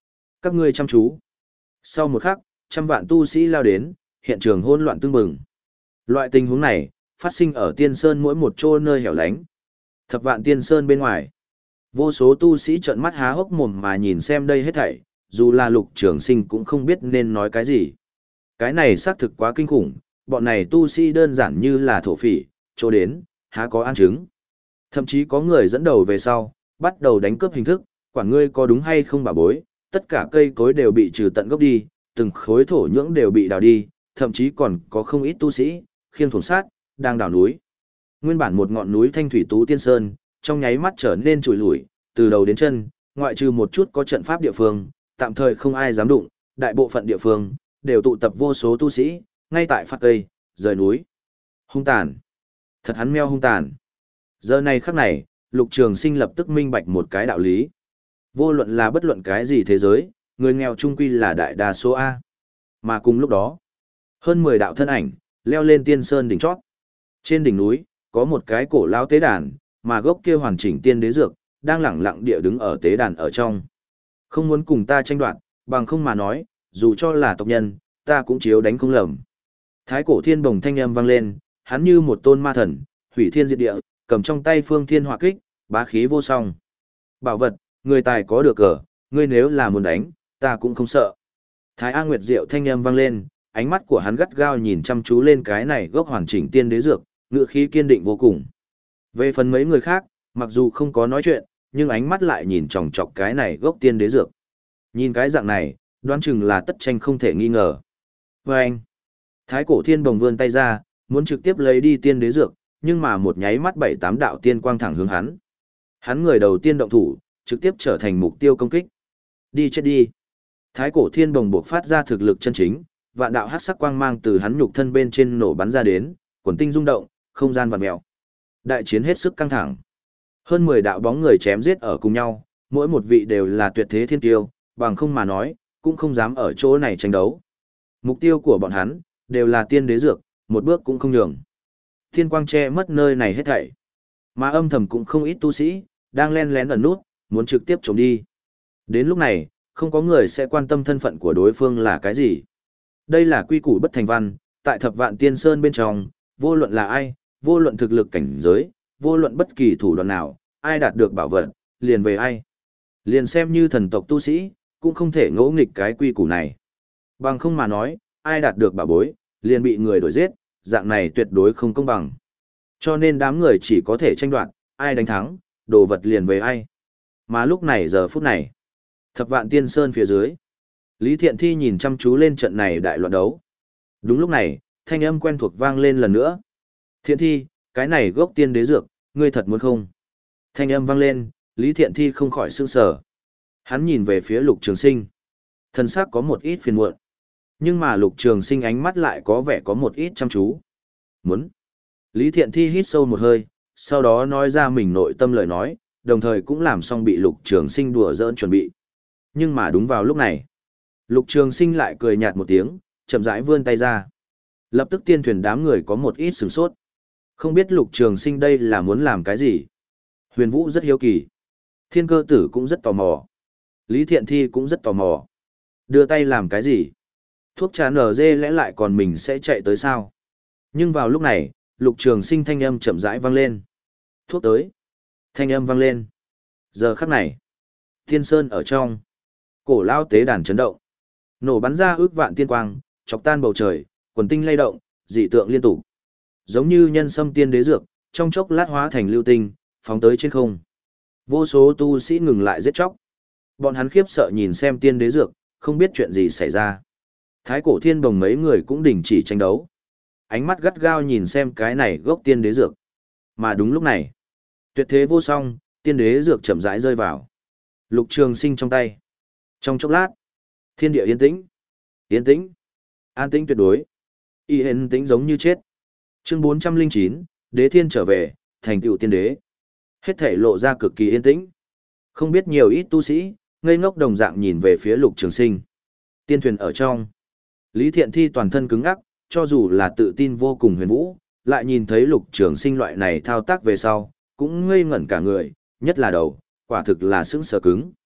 Các ngươi chăm chú. Sau một khắc, trăm vạn tu sĩ lao đến, hiện trường hỗn loạn tương bừng. Loại tình huống này, phát sinh ở Tiên Sơn mỗi một chỗ nơi hẻo lánh. Thập vạn Tiên Sơn bên ngoài. Vô số tu sĩ trợn mắt há hốc mồm mà nhìn xem đây hết thảy, dù là Lục Trường Sinh cũng không biết nên nói cái gì. Cái này xác thực quá kinh khủng, bọn này tu sĩ đơn giản như là thổ phỉ, chỗ đến, há có ăn chứng. Thậm chí có người dẫn đầu về sau, bắt đầu đánh cướp hình thức, quản ngươi có đúng hay không bà bối, tất cả cây cối đều bị trừ tận gốc đi, từng khối thổ nhưỡng đều bị đào đi, thậm chí còn có không ít tu sĩ, khiêng thủng sát, đang đào núi. Nguyên bản một ngọn núi thanh thủy tú tiên sơn, trong nháy mắt trở nên trùi lủi, từ đầu đến chân, ngoại trừ một chút có trận pháp địa phương, tạm thời không ai dám đụng, đại bộ phận địa phương, đều tụ tập vô số tu sĩ, ngay tại phát cây, rời núi. Hung tàn. Thật hắn meo hung tàn. Giờ này khắc này, Lục Trường Sinh lập tức minh bạch một cái đạo lý. Vô luận là bất luận cái gì thế giới, người nghèo trung quy là đại đa số A. Mà cùng lúc đó, hơn mười đạo thân ảnh, leo lên tiên sơn đỉnh chót. Trên đỉnh núi, có một cái cổ lao tế đàn, mà gốc kia hoàn chỉnh tiên đế dược, đang lẳng lặng địa đứng ở tế đàn ở trong. Không muốn cùng ta tranh đoạt, bằng không mà nói, dù cho là tộc nhân, ta cũng chiếu đánh không lầm. Thái cổ thiên bồng thanh âm vang lên, hắn như một tôn ma thần, hủy thiên diệt địa, cầm trong tay phương thiên hỏa kích, bá khí vô song. Bảo vật, người tài có được cờ, ngươi nếu là muốn đánh, ta cũng không sợ. Thái A Nguyệt Diệu thanh âm vang lên, ánh mắt của hắn gắt gao nhìn chăm chú lên cái này gốc hoàn chỉnh tiên đế dược, ngữ khí kiên định vô cùng. Về phần mấy người khác, mặc dù không có nói chuyện, nhưng ánh mắt lại nhìn chòng chọc cái này gốc tiên đế dược. Nhìn cái dạng này, đoán chừng là tất tranh không thể nghi ngờ. Và anh, Thái cổ thiên bồng vươn tay ra, muốn trực tiếp lấy đi tiên đế dược, nhưng mà một nháy mắt bảy tám đạo tiên quang thẳng hướng hắn. Hắn người đầu tiên động thủ, trực tiếp trở thành mục tiêu công kích. Đi chết đi. Thái cổ thiên bồng buộc phát ra thực lực chân chính, vạn đạo hắc sắc quang mang từ hắn nhục thân bên trên nổ bắn ra đến, quần tinh rung động, không gian vặn mèo. Đại chiến hết sức căng thẳng. Hơn mười đạo bóng người chém giết ở cùng nhau, mỗi một vị đều là tuyệt thế thiên tiêu, bằng không mà nói, cũng không dám ở chỗ này tranh đấu. Mục tiêu của bọn hắn, đều là tiên đế dược, một bước cũng không nhường. Thiên quang che mất nơi này hết thảy. Mà âm thầm cũng không ít tu sĩ, đang len lén ẩn nút, muốn trực tiếp trốn đi. Đến lúc này, không có người sẽ quan tâm thân phận của đối phương là cái gì. Đây là quy củ bất thành văn, tại thập vạn tiên sơn bên trong, vô luận là ai, vô luận thực lực cảnh giới, vô luận bất kỳ thủ đoạn nào, ai đạt được bảo vật, liền về ai. Liền xem như thần tộc tu sĩ, cũng không thể ngỗ nghịch cái quy củ này. Bằng không mà nói, ai đạt được bảo bối, liền bị người đuổi giết, dạng này tuyệt đối không công bằng. Cho nên đám người chỉ có thể tranh đoạt, ai đánh thắng, đồ vật liền về ai. Mà lúc này giờ phút này, thập vạn tiên sơn phía dưới, Lý Thiện Thi nhìn chăm chú lên trận này đại loạn đấu. Đúng lúc này, thanh âm quen thuộc vang lên lần nữa. Thiện Thi, cái này gốc tiên đế dược, ngươi thật muốn không? Thanh âm vang lên, Lý Thiện Thi không khỏi sững sờ. Hắn nhìn về phía Lục Trường Sinh. Thân xác có một ít phiền muộn. Nhưng mà Lục Trường Sinh ánh mắt lại có vẻ có một ít chăm chú. Muốn. Lý Thiện Thi hít sâu một hơi, sau đó nói ra mình nội tâm lời nói, đồng thời cũng làm xong bị Lục Trường Sinh đùa giỡn chuẩn bị. Nhưng mà đúng vào lúc này, Lục Trường Sinh lại cười nhạt một tiếng, chậm rãi vươn tay ra. Lập tức tiên thuyền đám người có một ít sửng sốt. Không biết Lục Trường Sinh đây là muốn làm cái gì? Huyền Vũ rất hiếu kỳ. Thiên Cơ Tử cũng rất tò mò. Lý Thiện Thi cũng rất tò mò. Đưa tay làm cái gì? Thuốc trà nở dê lẽ lại còn mình sẽ chạy tới sao? Nhưng vào lúc này, Lục Trường Sinh thanh âm chậm rãi vang lên. Thuốc tới. Thanh âm vang lên. Giờ khắc này, Thiên Sơn ở trong, cổ lao tế đàn chấn động. Nổ bắn ra ước vạn tiên quang, chọc tan bầu trời, quần tinh lay động, dị tượng liên tục. Giống như nhân sâm tiên đế dược, trong chốc lát hóa thành lưu tinh, phóng tới trên không. Vô số tu sĩ ngừng lại giết chóc. Bọn hắn khiếp sợ nhìn xem tiên đế dược, không biết chuyện gì xảy ra. Thái cổ thiên bồng mấy người cũng đình chỉ tranh đấu. Ánh mắt gắt gao nhìn xem cái này gốc tiên đế dược. Mà đúng lúc này, tuyệt thế vô song, tiên đế dược chậm rãi rơi vào Lục Trường Sinh trong tay. Trong chốc lát, thiên địa yên tĩnh. Yên tĩnh. An tĩnh tuyệt đối. Y yên tĩnh giống như chết. Chương bốn trăm linh chín, Đế Thiên trở về, thành tựu tiên đế. Hết thể lộ ra cực kỳ yên tĩnh. Không biết nhiều ít tu sĩ, ngây ngốc đồng dạng nhìn về phía Lục Trường Sinh. Tiên thuyền ở trong. Lý Thiện Thi toàn thân cứng ngắc, cho dù là tự tin vô cùng Huyền Vũ, lại nhìn thấy Lục Trường Sinh loại này thao tác về sau, cũng ngây ngẩn cả người, nhất là đầu, quả thực là sững sờ cứng.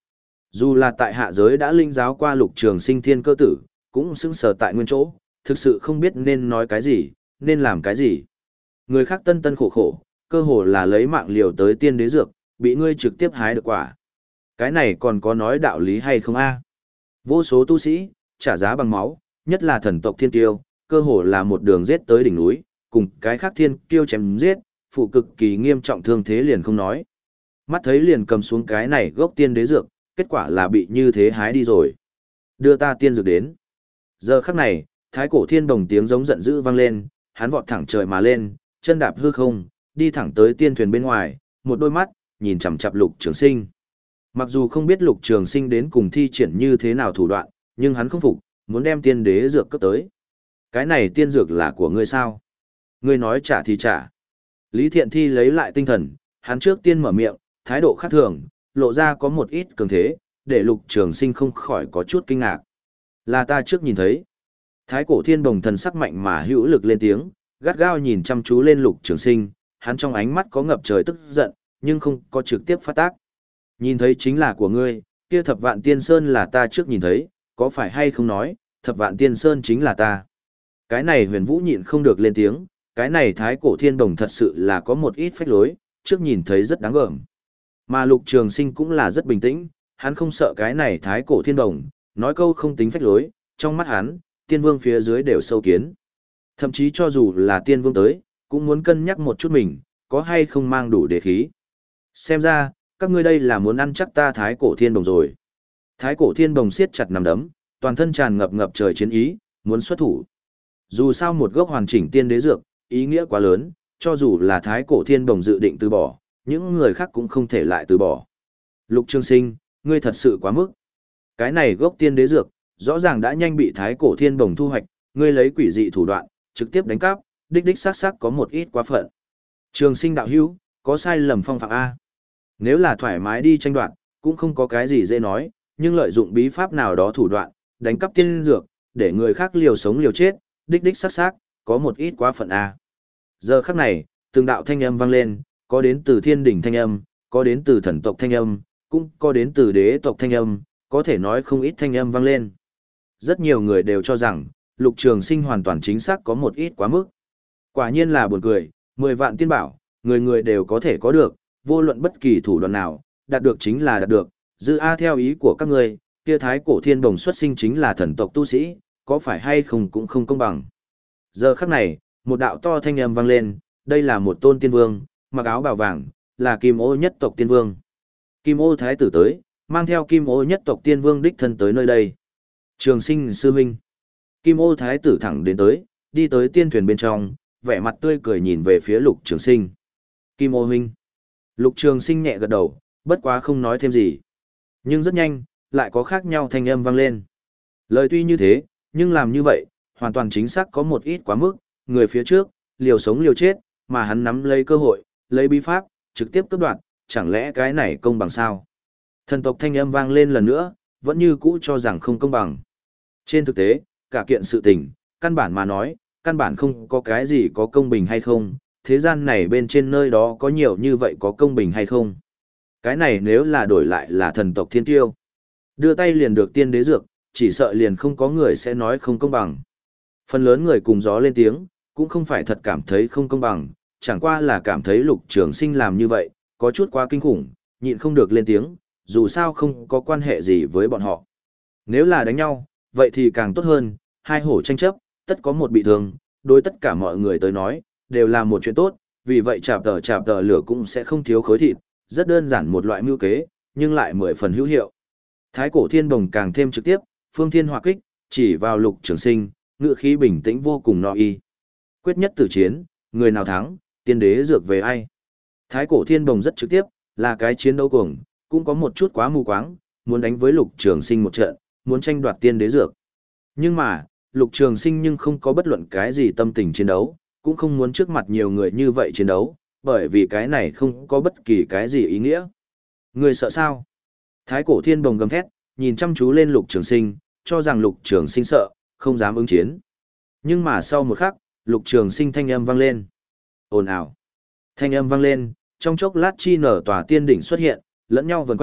Dù là tại hạ giới đã linh giáo qua Lục Trường Sinh thiên cơ tử, cũng sững sờ tại nguyên chỗ, thực sự không biết nên nói cái gì, nên làm cái gì. Người khác tân tân khổ khổ, cơ hồ là lấy mạng liều tới tiên đế dược, bị ngươi trực tiếp hái được quả. Cái này còn có nói đạo lý hay không a? Vô số tu sĩ, trả giá bằng máu, nhất là thần tộc thiên tiêu, cơ hồ là một đường giết tới đỉnh núi, cùng cái khác thiên kiêu chém giết, phụ cực kỳ nghiêm trọng thương thế liền không nói. Mắt thấy liền cầm xuống cái này gốc tiên đế dược, kết quả là bị như thế hái đi rồi. Đưa ta tiên dược đến. Giờ khắc này, thái cổ thiên đồng tiếng giống giận dữ vang lên, hắn vọt thẳng trời mà lên, chân đạp hư không, đi thẳng tới tiên thuyền bên ngoài, một đôi mắt, nhìn chằm chằm Lục Trường Sinh. Mặc dù không biết Lục Trường Sinh đến cùng thi triển như thế nào thủ đoạn, nhưng hắn không phục, muốn đem tiên đế dược cấp tới. Cái này tiên dược là của ngươi sao? Ngươi nói trả thì trả. Lý Thiện Thi lấy lại tinh thần, hắn trước tiên mở miệng, thái độ khác thường, lộ ra có một ít cường thế, để Lục Trường Sinh không khỏi có chút kinh ngạc. Là ta trước nhìn thấy. Thái cổ thiên bồng thần sắc mạnh mà hữu lực lên tiếng, gắt gao nhìn chăm chú lên Lục Trường Sinh, hắn trong ánh mắt có ngập trời tức giận, nhưng không có trực tiếp phát tác. Nhìn thấy chính là của ngươi, kia thập vạn tiên sơn là ta trước nhìn thấy, có phải hay không nói, thập vạn tiên sơn chính là ta. Cái này huyền vũ nhịn không được lên tiếng, cái này thái cổ thiên đồng thật sự là có một ít phách lối, trước nhìn thấy rất đáng gờm. Mà Lục Trường Sinh cũng là rất bình tĩnh, hắn không sợ cái này thái cổ thiên đồng, nói câu không tính phách lối, trong mắt hắn, tiên vương phía dưới đều sâu kiến. Thậm chí cho dù là tiên vương tới, cũng muốn cân nhắc một chút mình, có hay không mang đủ đế khí. Xem ra, các ngươi đây là muốn ăn chắc ta thái cổ thiên đồng rồi. Thái cổ thiên đồng siết chặt nằm đấm, toàn thân tràn ngập ngập trời chiến ý, muốn xuất thủ. Dù sao một gốc hoàn chỉnh tiên đế dược, ý nghĩa quá lớn, cho dù là thái cổ thiên đồng dự định từ bỏ, những người khác cũng không thể lại từ bỏ. Lục Trường Sinh, ngươi thật sự quá mức. Cái này gốc tiên đế dược, rõ ràng đã nhanh bị thái cổ thiên đồng thu hoạch, ngươi lấy quỷ dị thủ đoạn, trực tiếp đánh cắp, đích đích xác xác có một ít quá phận. Trường Sinh đạo hữu, có sai lầm phong phạm A. Nếu là thoải mái đi tranh đoạt, cũng không có cái gì dễ nói, nhưng lợi dụng bí pháp nào đó thủ đoạn, đánh cắp tiên dược, để người khác liều sống liều chết, đích đích xác xác, có một ít quá phận A. Giờ khắc này, từng đạo thanh âm vang lên, có đến từ thiên đỉnh thanh âm, có đến từ thần tộc thanh âm, cũng có đến từ đế tộc thanh âm, có thể nói không ít thanh âm vang lên. Rất nhiều người đều cho rằng, Lục Trường Sinh hoàn toàn chính xác có một ít quá mức. Quả nhiên là buồn cười, mười vạn tiên bảo, người người đều có thể có được, vô luận bất kỳ thủ đoạn nào, đạt được chính là đạt được, dư a theo ý của các ngươi, kia thái cổ thiên đồng xuất sinh chính là thần tộc tu sĩ, có phải hay không cũng không công bằng. Giờ khắc này, một đạo to thanh âm vang lên, đây là một tôn tiên vương, mặc áo bào vàng, là Kim Ô nhất tộc tiên vương. Kim Ô thái tử tới, mang theo Kim Ô nhất tộc tiên vương đích thân tới nơi đây. Trường Sinh sư huynh. Kim Ô thái tử thẳng đến tới, đi tới tiên thuyền bên trong, vẻ mặt tươi cười nhìn về phía Lục Trường Sinh. Kim Ô huynh. Lục Trường Sinh nhẹ gật đầu, bất quá không nói thêm gì. Nhưng rất nhanh, lại có khác nhau thanh âm vang lên. Lời tuy như thế, nhưng làm như vậy, hoàn toàn chính xác có một ít quá mức, người phía trước, liều sống liều chết, mà hắn nắm lấy cơ hội, lấy bí pháp, trực tiếp cướp đoạt, chẳng lẽ cái này công bằng sao? Thần tộc thanh âm vang lên lần nữa, vẫn như cũ cho rằng không công bằng. Trên thực tế, cả kiện sự tình, căn bản mà nói, căn bản không có cái gì có công bình hay không, thế gian này bên trên nơi đó có nhiều như vậy có công bình hay không. Cái này nếu là đổi lại là thần tộc thiên tiêu, đưa tay liền được tiên đế dược, chỉ sợ liền không có người sẽ nói không công bằng. Phần lớn người cùng gió lên tiếng, cũng không phải thật cảm thấy không công bằng, chẳng qua là cảm thấy Lục Trường Sinh làm như vậy, có chút quá kinh khủng, nhịn không được lên tiếng, dù sao không có quan hệ gì với bọn họ. Nếu là đánh nhau, vậy thì càng tốt hơn, hai hổ tranh chấp, tất có một bị thương, đối tất cả mọi người tới nói, đều là một chuyện tốt, vì vậy chạp tờ chạp tờ lửa cũng sẽ không thiếu khối thịt, rất đơn giản một loại mưu kế, nhưng lại mười phần hữu hiệu. Thái cổ thiên bồng càng thêm trực tiếp, phương thiên hỏa kích, chỉ vào Lục Trường Sinh, ngựa khí bình tĩnh vô cùng no y. Quyết nhất tử chiến, người nào thắng, tiên đế dược về ai. Thái cổ thiên bồng rất trực tiếp, là cái chiến đấu cuồng, cũng có một chút quá mù quáng, muốn đánh với Lục Trường Sinh một trận, muốn tranh đoạt tiên đế dược. Nhưng mà, Lục Trường Sinh nhưng không có bất luận cái gì tâm tình chiến đấu, cũng không muốn trước mặt nhiều người như vậy chiến đấu, bởi vì cái này không có bất kỳ cái gì ý nghĩa. Người sợ sao? Thái cổ thiên bồng gầm thét, nhìn chăm chú lên Lục Trường Sinh, cho rằng Lục Trường Sinh sợ, không dám ứng chiến. Nhưng mà sau một khắc, Lục Trường Sinh thanh âm vang lên. Ồn ào. Thanh âm vang lên, trong chốc lát chi nở tòa tiên đỉnh xuất hiện, lẫn nhau vần quanh,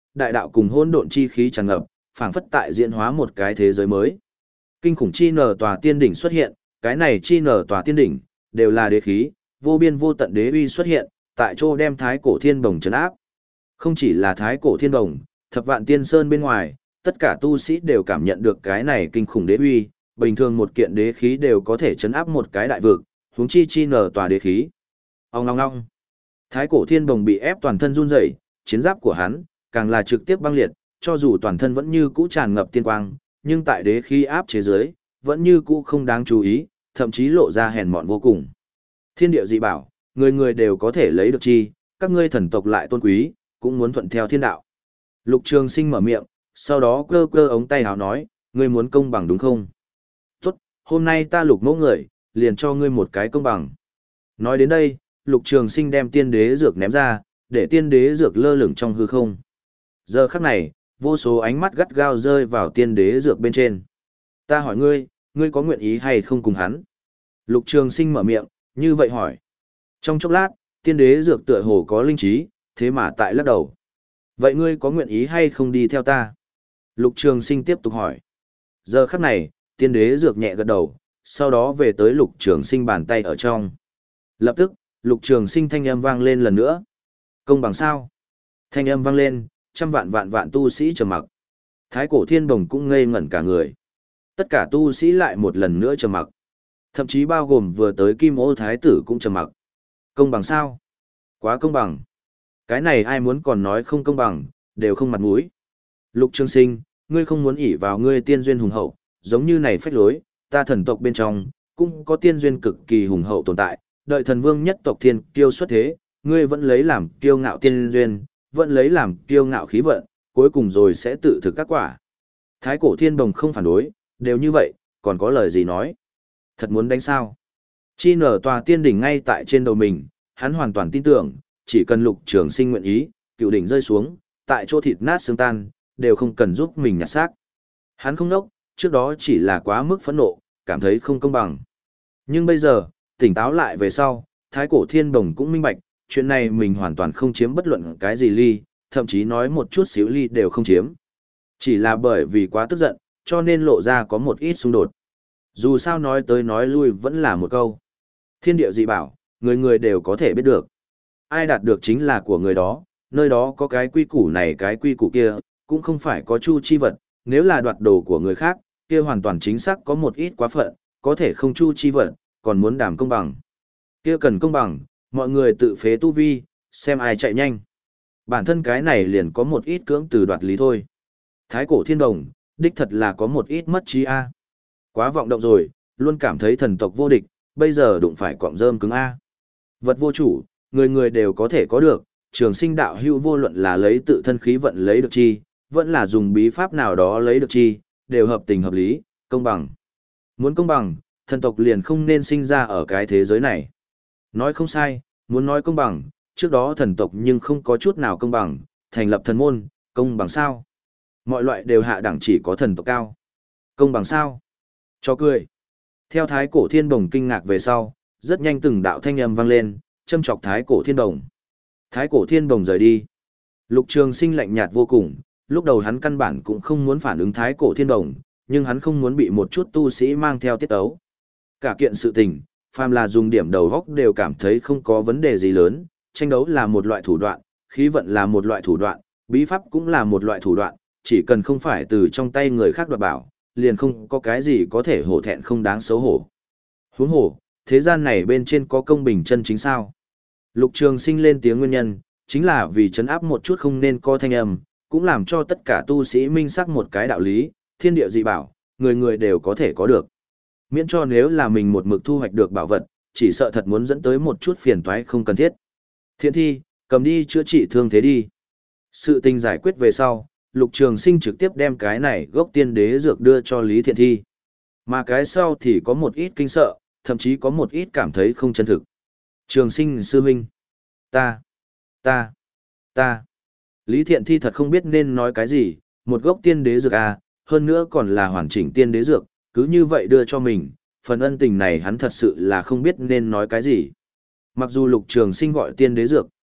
đại đạo cùng hỗn độn chi khí tràn ngập, phảng phất tại diễn hóa một cái thế giới mới. Kinh khủng chi nở tòa tiên đỉnh xuất hiện, cái này chi nở tòa tiên đỉnh đều là đế khí, vô biên vô tận đế uy xuất hiện, tại chỗ đem thái cổ thiên bồng trấn áp. Không chỉ là thái cổ thiên bồng, thập vạn tiên sơn bên ngoài, tất cả tu sĩ đều cảm nhận được cái này kinh khủng đế uy, bình thường một kiện đế khí đều có thể trấn áp một cái đại vực, huống chi chi nở tòa đế khí. Ong ong ong. Thái cổ thiên bồng bị ép toàn thân run rẩy, chiến giáp của hắn càng là trực tiếp băng liệt, cho dù toàn thân vẫn như cũ tràn ngập tiên quang, nhưng tại đế khí áp chế dưới, vẫn như cũ không đáng chú ý, thậm chí lộ ra hèn mọn vô cùng. Thiên địa dị bảo, người người đều có thể lấy được chi, các ngươi thần tộc lại tôn quý, cũng muốn thuận theo thiên đạo. Lục Trường Sinh mở miệng, sau đó cơ cơ ống tay áo nói, ngươi muốn công bằng đúng không? Tốt, hôm nay ta lục mẫu người, liền cho ngươi một cái công bằng. Nói đến đây, Lục Trường Sinh đem tiên đế dược ném ra, để tiên đế dược lơ lửng trong hư không. Giờ khắc này, vô số ánh mắt gắt gao rơi vào tiên đế dược bên trên. Ta hỏi ngươi, ngươi có nguyện ý hay không cùng hắn? Lục Trường Sinh mở miệng, như vậy hỏi. Trong chốc lát, tiên đế dược tựa hồ có linh trí, thế mà tại lắc đầu. Vậy ngươi có nguyện ý hay không đi theo ta? Lục Trường Sinh tiếp tục hỏi. Giờ khắc này, tiên đế dược nhẹ gật đầu, sau đó về tới Lục Trường Sinh bàn tay ở trong. Lập tức, Lục Trường Sinh thanh âm vang lên lần nữa. Công bằng sao? Thanh âm vang lên, trăm vạn vạn vạn tu sĩ trầm mặc. Thái cổ thiên bồng cũng ngây ngẩn cả người. Tất cả tu sĩ lại một lần nữa trầm mặc. Thậm chí bao gồm vừa tới Kim Ô Thái tử cũng trầm mặc. Công bằng sao? Quá công bằng. Cái này ai muốn còn nói không công bằng, đều không mặt mũi. Lục Trường Sinh, ngươi không muốn ỷ vào ngươi tiên duyên hùng hậu, giống như này phách lối, ta thần tộc bên trong, cũng có tiên duyên cực kỳ hùng hậu tồn tại, đợi thần vương nhất tộc thiên kiêu xuất thế, ngươi vẫn lấy làm kiêu ngạo tiên duyên, vẫn lấy làm kiêu ngạo khí vận, cuối cùng rồi sẽ tự thực các quả. Thái cổ thiên bồng không phản đối, đều như vậy, còn có lời gì nói? Thật muốn đánh sao? Chi nở tòa tiên đỉnh ngay tại trên đầu mình, hắn hoàn toàn tin tưởng, chỉ cần Lục Trường Sinh nguyện ý, cựu đỉnh rơi xuống, tại chỗ thịt nát xương tan, đều không cần giúp mình nhặt xác. Hắn không nốc, trước đó chỉ là quá mức phẫn nộ, cảm thấy không công bằng. Nhưng bây giờ, tỉnh táo lại về sau, thái cổ thiên bồng cũng minh bạch, chuyện này mình hoàn toàn không chiếm bất luận cái gì ly, thậm chí nói một chút xíu ly đều không chiếm. Chỉ là bởi vì quá tức giận, cho nên lộ ra có một ít xung đột. Dù sao nói tới nói lui vẫn là một câu. Thiên địa dị bảo, người người đều có thể biết được. Ai đạt được chính là của người đó, nơi đó có cái quy củ này cái quy củ kia, cũng không phải có chu chi vật, nếu là đoạt đồ của người khác, kia hoàn toàn chính xác có một ít quá phận, có thể không chu chi vật, còn muốn đảm công bằng. Kia cần công bằng, mọi người tự phế tu vi, xem ai chạy nhanh. Bản thân cái này liền có một ít cưỡng từ đoạt lý thôi. Thái cổ thiên đồng, đích thật là có một ít mất trí A. Quá vọng động rồi, luôn cảm thấy thần tộc vô địch, bây giờ đụng phải cọng rơm cứng A. Vật vô chủ, người người đều có thể có được, trường sinh đạo hưu vô luận là lấy tự thân khí vận lấy được chi, vẫn là dùng bí pháp nào đó lấy được chi, đều hợp tình hợp lý, công bằng. Muốn công bằng, thần tộc liền không nên sinh ra ở cái thế giới này. Nói không sai, muốn nói công bằng, trước đó thần tộc nhưng không có chút nào công bằng, thành lập thần môn, công bằng sao? Mọi loại đều hạ đẳng chỉ có thần tộc cao. Công bằng sao? Cho cười. Theo thái cổ thiên bồng kinh ngạc về sau, rất nhanh từng đạo thanh âm vang lên, châm chọc thái cổ thiên bồng. Thái cổ thiên bồng rời đi. Lục Trường Sinh lạnh nhạt vô cùng, lúc đầu hắn căn bản cũng không muốn phản ứng thái cổ thiên bồng, nhưng hắn không muốn bị một chút tu sĩ mang theo tiết ấu. Cả kiện sự tình, phàm là dùng điểm đầu góc đều cảm thấy không có vấn đề gì lớn, tranh đấu là một loại thủ đoạn, khí vận là một loại thủ đoạn, bí pháp cũng là một loại thủ đoạn, chỉ cần không phải từ trong tay người khác đoạt bảo, liền không có cái gì có thể hổ thẹn không đáng xấu hổ. Huống hồ, thế gian này bên trên có công bình chân chính sao? Lục Trường Sinh lên tiếng nguyên nhân, chính là vì trấn áp một chút không nên có thanh âm, cũng làm cho tất cả tu sĩ minh xác một cái đạo lý, thiên địa dị bảo, người người đều có thể có được. Miễn cho nếu là mình một mực thu hoạch được bảo vật, chỉ sợ thật muốn dẫn tới một chút phiền toái không cần thiết. Thiện thi, cầm đi chữa trị thương thế đi. Sự tình giải quyết về sau, Lục Trường Sinh trực tiếp đem cái này gốc tiên đế dược đưa cho Lý Thiện Thi. Mà cái sau thì có một ít kinh sợ, thậm chí có một ít cảm thấy không chân thực. Trường Sinh sư huynh. Ta, ta, ta. Lý Thiện Thi thật không biết nên nói cái gì, một gốc tiên đế dược à, hơn nữa còn là hoàn chỉnh tiên đế dược, cứ như vậy đưa cho mình, phần ân tình này hắn thật sự là không biết nên nói cái gì. Mặc dù Lục Trường Sinh gọi tiên đế dược,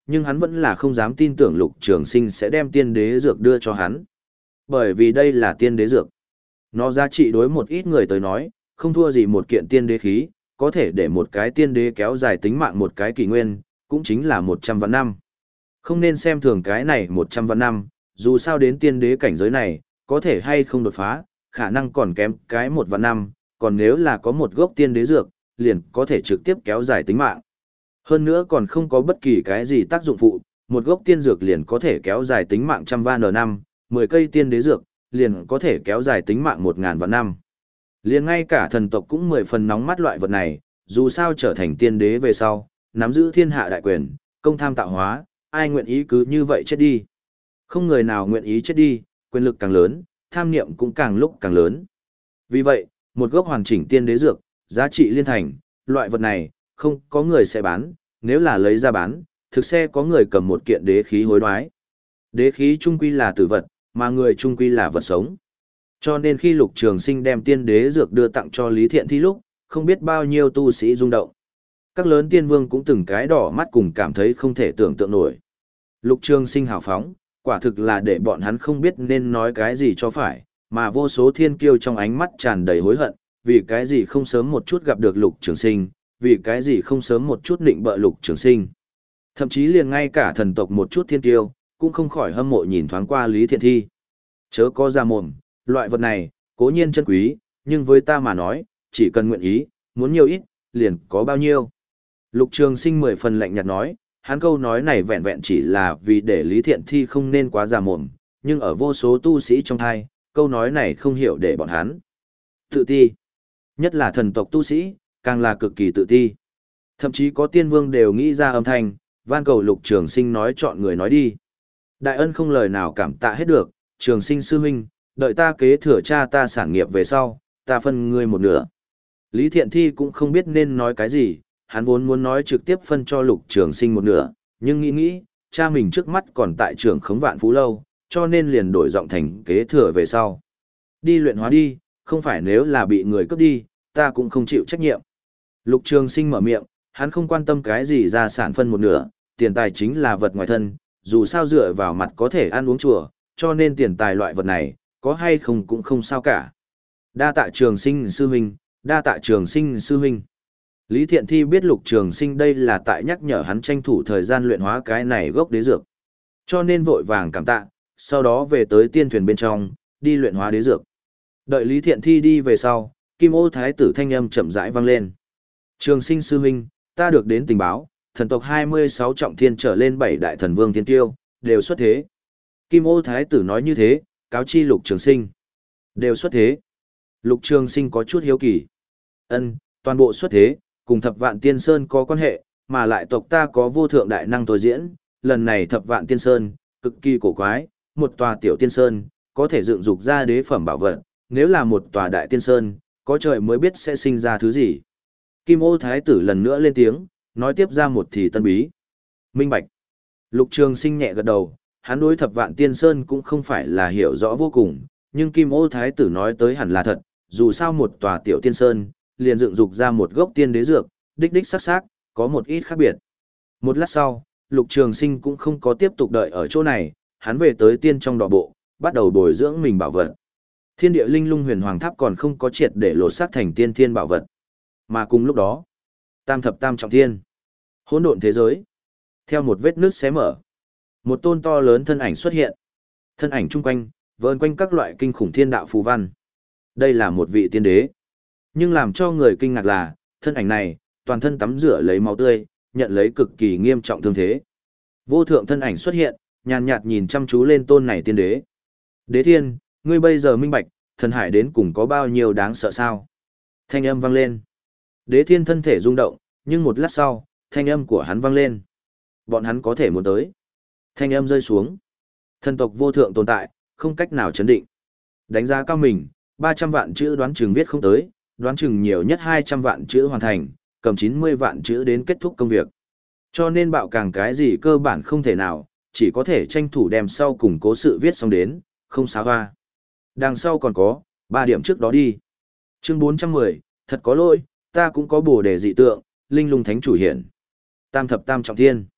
nhưng hắn vẫn là không dám tin tưởng Lục Trường Sinh sẽ đem tiên đế dược đưa cho hắn. Bởi vì đây là tiên đế dược. Nó giá trị đối một ít người tới nói, không thua gì một kiện tiên đế khí, có thể để một cái tiên đế kéo dài tính mạng một cái kỷ nguyên, cũng chính là một trăm vạn năm. Không nên xem thường cái này một trăm vạn năm, dù sao đến tiên đế cảnh giới này, có thể hay không đột phá, khả năng còn kém cái một vạn năm, còn nếu là có một gốc tiên đế dược, liền có thể trực tiếp kéo dài tính mạng. Hơn nữa còn không có bất kỳ cái gì tác dụng phụ, một gốc tiên dược liền có thể kéo dài tính mạng trăm van n năm, mười cây tiên đế dược, liền có thể kéo dài tính mạng một ngàn vạn năm. Liền ngay cả thần tộc cũng mười phần nóng mắt loại vật này, dù sao trở thành tiên đế về sau, nắm giữ thiên hạ đại quyền, công tham tạo hóa, ai nguyện ý cứ như vậy chết đi. Không người nào nguyện ý chết đi, quyền lực càng lớn, tham niệm cũng càng lúc càng lớn. Vì vậy, một gốc hoàn chỉnh tiên đế dược, giá trị liên thành, loại vật này, không có người sẽ bán, nếu là lấy ra bán, thực sẽ có người cầm một kiện đế khí hối đoái. Đế khí trung quy là tử vật, mà người trung quy là vật sống. Cho nên khi Lục Trường Sinh đem tiên đế dược đưa tặng cho Lý Thiện Thi lúc, không biết bao nhiêu tu sĩ rung động. Các lớn tiên vương cũng từng cái đỏ mắt cùng cảm thấy không thể tưởng tượng nổi. Lục Trường Sinh hào phóng, quả thực là để bọn hắn không biết nên nói cái gì cho phải, mà vô số thiên kiêu trong ánh mắt tràn đầy hối hận, vì cái gì không sớm một chút gặp được Lục Trường Sinh, vì cái gì không sớm một chút định bợ Lục Trường Sinh. Thậm chí liền ngay cả thần tộc một chút thiên kiêu, cũng không khỏi hâm mộ nhìn thoáng qua Lý Thiện Thi. Chớ có ra mồm, loại vật này, cố nhiên chân quý, nhưng với ta mà nói, chỉ cần nguyện ý, muốn nhiều ít, liền có bao nhiêu. Lục Trường Sinh mười phần lạnh nhạt nói, hắn câu nói này vẹn vẹn chỉ là vì để Lý Thiện Thi không nên quá già mồm, nhưng ở vô số tu sĩ trong thai, câu nói này không hiểu để bọn hắn tự ti. Nhất là thần tộc tu sĩ, càng là cực kỳ tự ti. Thậm chí có tiên vương đều nghĩ ra âm thanh, van cầu Lục Trường Sinh nói chọn người nói đi. Đại ân không lời nào cảm tạ hết được, Trường Sinh sư huynh, đợi ta kế thừa cha ta sản nghiệp về sau, ta phân ngươi một nửa. Lý Thiện Thi cũng không biết nên nói cái gì, hắn vốn muốn nói trực tiếp phân cho Lục Trường Sinh một nửa, nhưng nghĩ nghĩ, cha mình trước mắt còn tại trường khống vạn phú lâu, cho nên liền đổi giọng thành kế thừa về sau. Đi luyện hóa đi, không phải nếu là bị người cướp đi, ta cũng không chịu trách nhiệm. Lục Trường Sinh mở miệng, hắn không quan tâm cái gì ra sản phân một nửa, tiền tài chính là vật ngoài thân, dù sao dựa vào mặt có thể ăn uống chùa, cho nên tiền tài loại vật này, có hay không cũng không sao cả. Đa tạ Trường Sinh sư huynh, đa tạ Trường Sinh sư huynh. Lý Thiện Thi biết Lục Trường Sinh đây là tại nhắc nhở hắn tranh thủ thời gian luyện hóa cái này gốc đế dược. Cho nên vội vàng cảm tạ, sau đó về tới tiên thuyền bên trong, đi luyện hóa đế dược. Đợi Lý Thiện Thi đi về sau, Kim Ô Thái tử thanh âm chậm rãi vang lên. Trường Sinh sư huynh, ta được đến tình báo, thần tộc hai mươi sáu trọng thiên trở lên bảy đại thần vương thiên tiêu, đều xuất thế. Kim Ô Thái tử nói như thế, cáo chi Lục Trường Sinh. Đều xuất thế. Lục Trường Sinh có chút hiếu kỳ. Ân, toàn bộ xuất thế, cùng Thập Vạn Tiên Sơn có quan hệ, mà lại tộc ta có vô thượng đại năng tối diễn, lần này Thập Vạn Tiên Sơn, cực kỳ cổ quái, một tòa tiểu tiên sơn, có thể dựng dục ra đế phẩm bảo vật, nếu là một tòa đại tiên sơn, có trời mới biết sẽ sinh ra thứ gì. Kim Ô Thái tử lần nữa lên tiếng, nói tiếp ra một thì tân bí. Minh bạch. Lục Trường Sinh nhẹ gật đầu, hắn đối Thập Vạn Tiên Sơn cũng không phải là hiểu rõ vô cùng, nhưng Kim Ô Thái tử nói tới hẳn là thật, dù sao một tòa tiểu tiên sơn, liền dựng dục ra một gốc tiên đế dược, đích đích sắc sắc, có một ít khác biệt. Một lát sau, Lục Trường Sinh cũng không có tiếp tục đợi ở chỗ này, hắn về tới tiên trong đỏ bộ, bắt đầu bồi dưỡng mình bảo vật. Thiên địa linh lung huyền hoàng tháp còn không có triệt để lột xác thành tiên thiên bảo vật. Mà cùng lúc đó, tam thập tam trọng thiên, hỗn độn thế giới, theo một vết nước xé mở, một tôn to lớn thân ảnh xuất hiện. Thân ảnh chung quanh, vờn quanh các loại kinh khủng thiên đạo phù văn. Đây là một vị tiên đế. Nhưng làm cho người kinh ngạc là, thân ảnh này, toàn thân tắm rửa lấy máu tươi, nhận lấy cực kỳ nghiêm trọng thương thế. Vô thượng thân ảnh xuất hiện, nhàn nhạt nhìn chăm chú lên tôn này tiên đế. Đế thiên, ngươi bây giờ minh bạch, thần hải đến cùng có bao nhiêu đáng sợ sao? Thanh âm vang lên. Đế thiên thân thể rung động, nhưng một lát sau, thanh âm của hắn vang lên. Bọn hắn có thể muốn tới. Thanh âm rơi xuống. Thần tộc vô thượng tồn tại, không cách nào chấn định. Đánh giá cao mình, ba trăm vạn chữ đoán chừng viết không tới, đoán chừng nhiều nhất hai trăm vạn chữ hoàn thành, cầm chín mươi vạn chữ đến kết thúc công việc. Cho nên bạo càng cái gì cơ bản không thể nào, chỉ có thể tranh thủ đem sau cùng cố sự viết xong đến, không xá hoa. Đằng sau còn có, ba điểm trước đó đi. Chương bốn trăm mười, thật có lỗi, ta cũng có bổ đề dị tượng, linh lung thánh chủ hiển. Tam thập tam trọng thiên.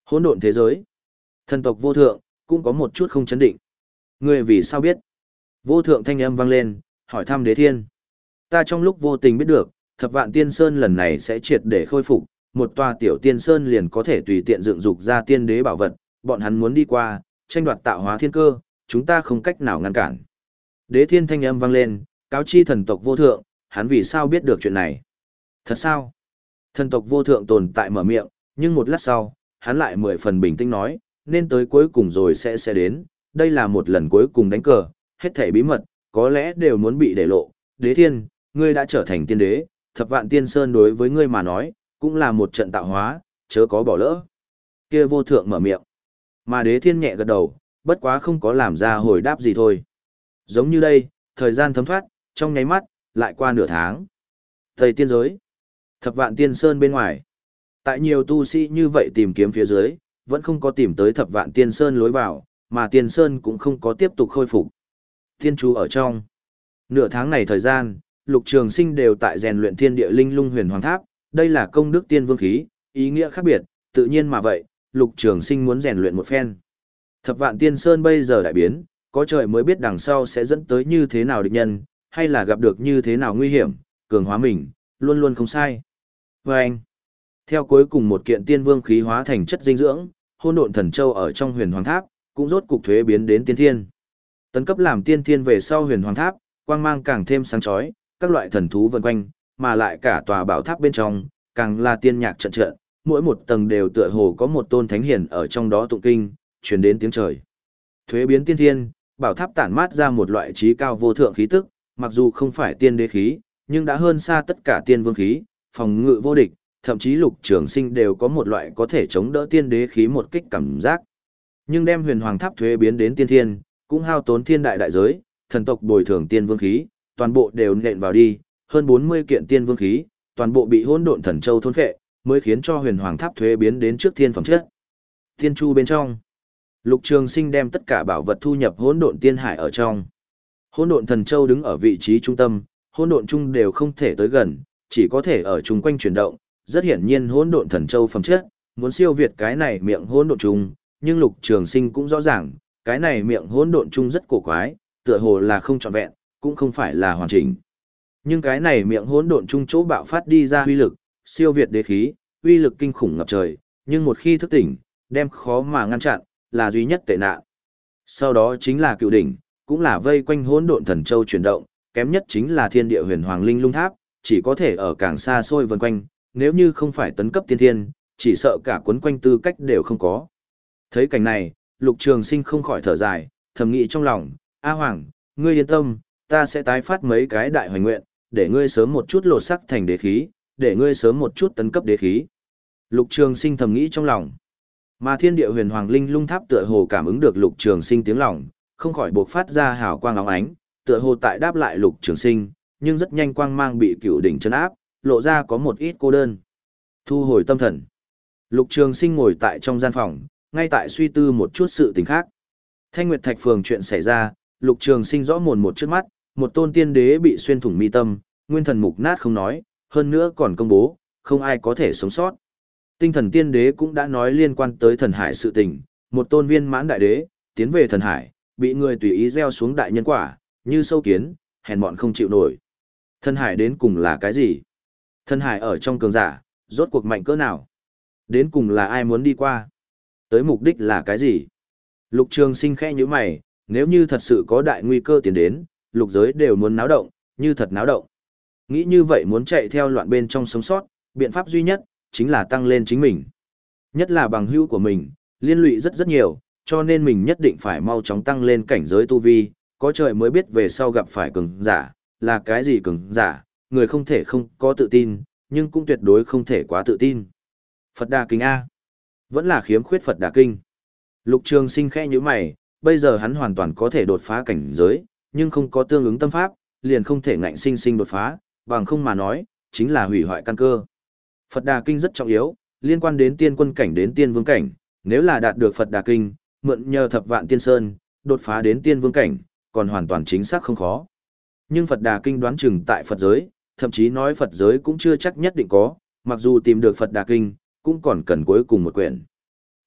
Hỗn độn thế giới. Thần tộc vô thượng, cũng có một chút không chấn định. Ngươi vì sao biết? Vô thượng thanh âm vang lên, hỏi thăm đế thiên. Ta trong lúc vô tình biết được, thập vạn tiên sơn lần này sẽ triệt để khôi phục, một tòa tiểu tiên sơn liền có thể tùy tiện dựng dục ra tiên đế bảo vật, bọn hắn muốn đi qua, tranh đoạt tạo hóa thiên cơ, chúng ta không cách nào ngăn cản. Đế thiên thanh âm vang lên, cáo chi thần tộc vô thượng, hắn vì sao biết được chuyện này? Thật sao? Thần tộc vô thượng tồn tại mở miệng, nhưng một lát sau, hắn lại mười phần bình tĩnh nói, nên tới cuối cùng rồi sẽ sẽ đến, đây là một lần cuối cùng đánh cờ, hết thảy bí mật, có lẽ đều muốn bị để lộ. Đế thiên, ngươi đã trở thành tiên đế, thập vạn tiên sơn đối với ngươi mà nói, cũng là một trận tạo hóa, chớ có bỏ lỡ. Kia vô thượng mở miệng, mà đế thiên nhẹ gật đầu, bất quá không có làm ra hồi đáp gì thôi. Giống như đây, thời gian thấm thoát, trong nháy mắt, lại qua nửa tháng. Thầy tiên giới, thập vạn tiên sơn bên ngoài. Tại nhiều tu sĩ như vậy tìm kiếm phía dưới, vẫn không có tìm tới thập vạn tiên sơn lối vào, mà tiên sơn cũng không có tiếp tục khôi phục. Tiên chú ở trong. Nửa tháng này thời gian, Lục Trường Sinh đều tại rèn luyện thiên địa linh lung huyền hoàng tháp, đây là công đức tiên vương khí, ý nghĩa khác biệt, tự nhiên mà vậy, Lục Trường Sinh muốn rèn luyện một phen. Thập vạn tiên sơn bây giờ đại biến, có trời mới biết đằng sau sẽ dẫn tới như thế nào địch nhân, hay là gặp được như thế nào nguy hiểm, cường hóa mình, luôn luôn không sai. Và anh, theo cuối cùng một kiện tiên vương khí hóa thành chất dinh dưỡng, hôn độn thần châu ở trong huyền hoàng tháp, cũng rốt cục thuế biến đến tiên thiên. Tấn cấp làm tiên thiên về sau huyền hoàng tháp, quang mang càng thêm sáng chói, các loại thần thú vần quanh, mà lại cả tòa bảo tháp bên trong, càng là tiên nhạc trận trận, mỗi một tầng đều tựa hồ có một tôn thánh hiển ở trong đó tụng kinh, truyền đến tiếng trời. Thuế biến tiên thiên, bảo tháp tản mát ra một loại trí cao vô thượng khí tức, mặc dù không phải tiên đế khí, nhưng đã hơn xa tất cả tiên vương khí, phòng ngự vô địch, thậm chí Lục Trường Sinh đều có một loại có thể chống đỡ tiên đế khí một kích cảm giác. Nhưng đem huyền hoàng tháp thuế biến đến tiên thiên, cũng hao tốn thiên đại đại giới, thần tộc bồi thường tiên vương khí, toàn bộ đều nện vào đi, hơn bốn mươi kiện tiên vương khí, toàn bộ bị hỗn độn thần châu thôn phệ, mới khiến cho huyền hoàng tháp thuế biến đến trước thiên phẩm chất. Tiên chu bên trong, Lục Trường Sinh đem tất cả bảo vật thu nhập hỗn độn tiên hải ở trong. Hỗn độn thần châu đứng ở vị trí trung tâm, hỗn độn chung đều không thể tới gần, chỉ có thể ở chung quanh chuyển động, rất hiển nhiên hỗn độn thần châu phẩm chất, muốn siêu việt cái này miệng hỗn độn chung, nhưng Lục Trường Sinh cũng rõ ràng, cái này miệng hỗn độn chung rất cổ quái, tựa hồ là không trọn vẹn, cũng không phải là hoàn chỉnh. Nhưng cái này miệng hỗn độn chung chỗ bạo phát đi ra uy lực, siêu việt đế khí, uy lực kinh khủng ngập trời, nhưng một khi thức tỉnh, đem khó mà ngăn chặn, là duy nhất tệ nạn. Sau đó chính là cựu đỉnh, cũng là vây quanh hỗn độn thần châu chuyển động, kém nhất chính là thiên địa huyền hoàng linh lung tháp, chỉ có thể ở càng xa xôi vần quanh, nếu như không phải tấn cấp tiên thiên, chỉ sợ cả quấn quanh tư cách đều không có. Thấy cảnh này, Lục Trường Sinh không khỏi thở dài, thầm nghĩ trong lòng, A Hoàng, ngươi yên tâm, ta sẽ tái phát mấy cái đại hoành nguyện, để ngươi sớm một chút lột sắc thành đế khí, để ngươi sớm một chút tấn cấp đế khí. Lục Trường Sinh thầm nghĩ trong lòng. Mà thiên địa huyền hoàng linh lung tháp tựa hồ cảm ứng được Lục Trường Sinh tiếng lòng, không khỏi bộc phát ra hào quang óng ánh, tựa hồ tại đáp lại Lục Trường Sinh, nhưng rất nhanh quang mang bị cựu đỉnh trấn áp, lộ ra có một ít cô đơn. Thu hồi tâm thần. Lục Trường Sinh ngồi tại trong gian phòng, ngay tại suy tư một chút sự tình khác. Thanh Nguyệt Thạch phường chuyện xảy ra, Lục Trường Sinh rõ mồn một trước mắt, một tôn tiên đế bị xuyên thủng mi tâm, nguyên thần mục nát không nói, hơn nữa còn công bố, không ai có thể sống sót. Tinh thần tiên đế cũng đã nói liên quan tới thần hải sự tình, một tôn viên mãn đại đế, tiến về thần hải, bị người tùy ý gieo xuống đại nhân quả, như sâu kiến, hèn mọn không chịu nổi. Thần hải đến cùng là cái gì? Thần hải ở trong cường giả, rốt cuộc mạnh cỡ nào? Đến cùng là ai muốn đi qua? Tới mục đích là cái gì? Lục Trường Sinh khẽ nhíu mày, nếu như thật sự có đại nguy cơ tiến đến, lục giới đều muốn náo động, như thật náo động. Nghĩ như vậy muốn chạy theo loạn bên trong sống sót, biện pháp duy nhất, chính là tăng lên chính mình. Nhất là bằng hữu của mình, liên lụy rất rất nhiều, cho nên mình nhất định phải mau chóng tăng lên cảnh giới tu vi, có trời mới biết về sau gặp phải cường giả, là cái gì cường giả, người không thể không có tự tin, nhưng cũng tuyệt đối không thể quá tự tin. Phật Đà Kinh A. Vẫn là khiếm khuyết Phật Đà Kinh. Lục Trường Sinh khẽ nhíu mày, bây giờ hắn hoàn toàn có thể đột phá cảnh giới, nhưng không có tương ứng tâm pháp, liền không thể ngạnh sinh sinh đột phá, bằng không mà nói, chính là hủy hoại căn cơ. Phật Đà Kinh rất trọng yếu, liên quan đến tiên quân cảnh đến tiên vương cảnh, nếu là đạt được Phật Đà Kinh, mượn nhờ thập vạn tiên sơn, đột phá đến tiên vương cảnh, còn hoàn toàn chính xác không khó. Nhưng Phật Đà Kinh đoán chừng tại Phật giới, thậm chí nói Phật giới cũng chưa chắc nhất định có, mặc dù tìm được Phật Đà Kinh, cũng còn cần cuối cùng một quyển.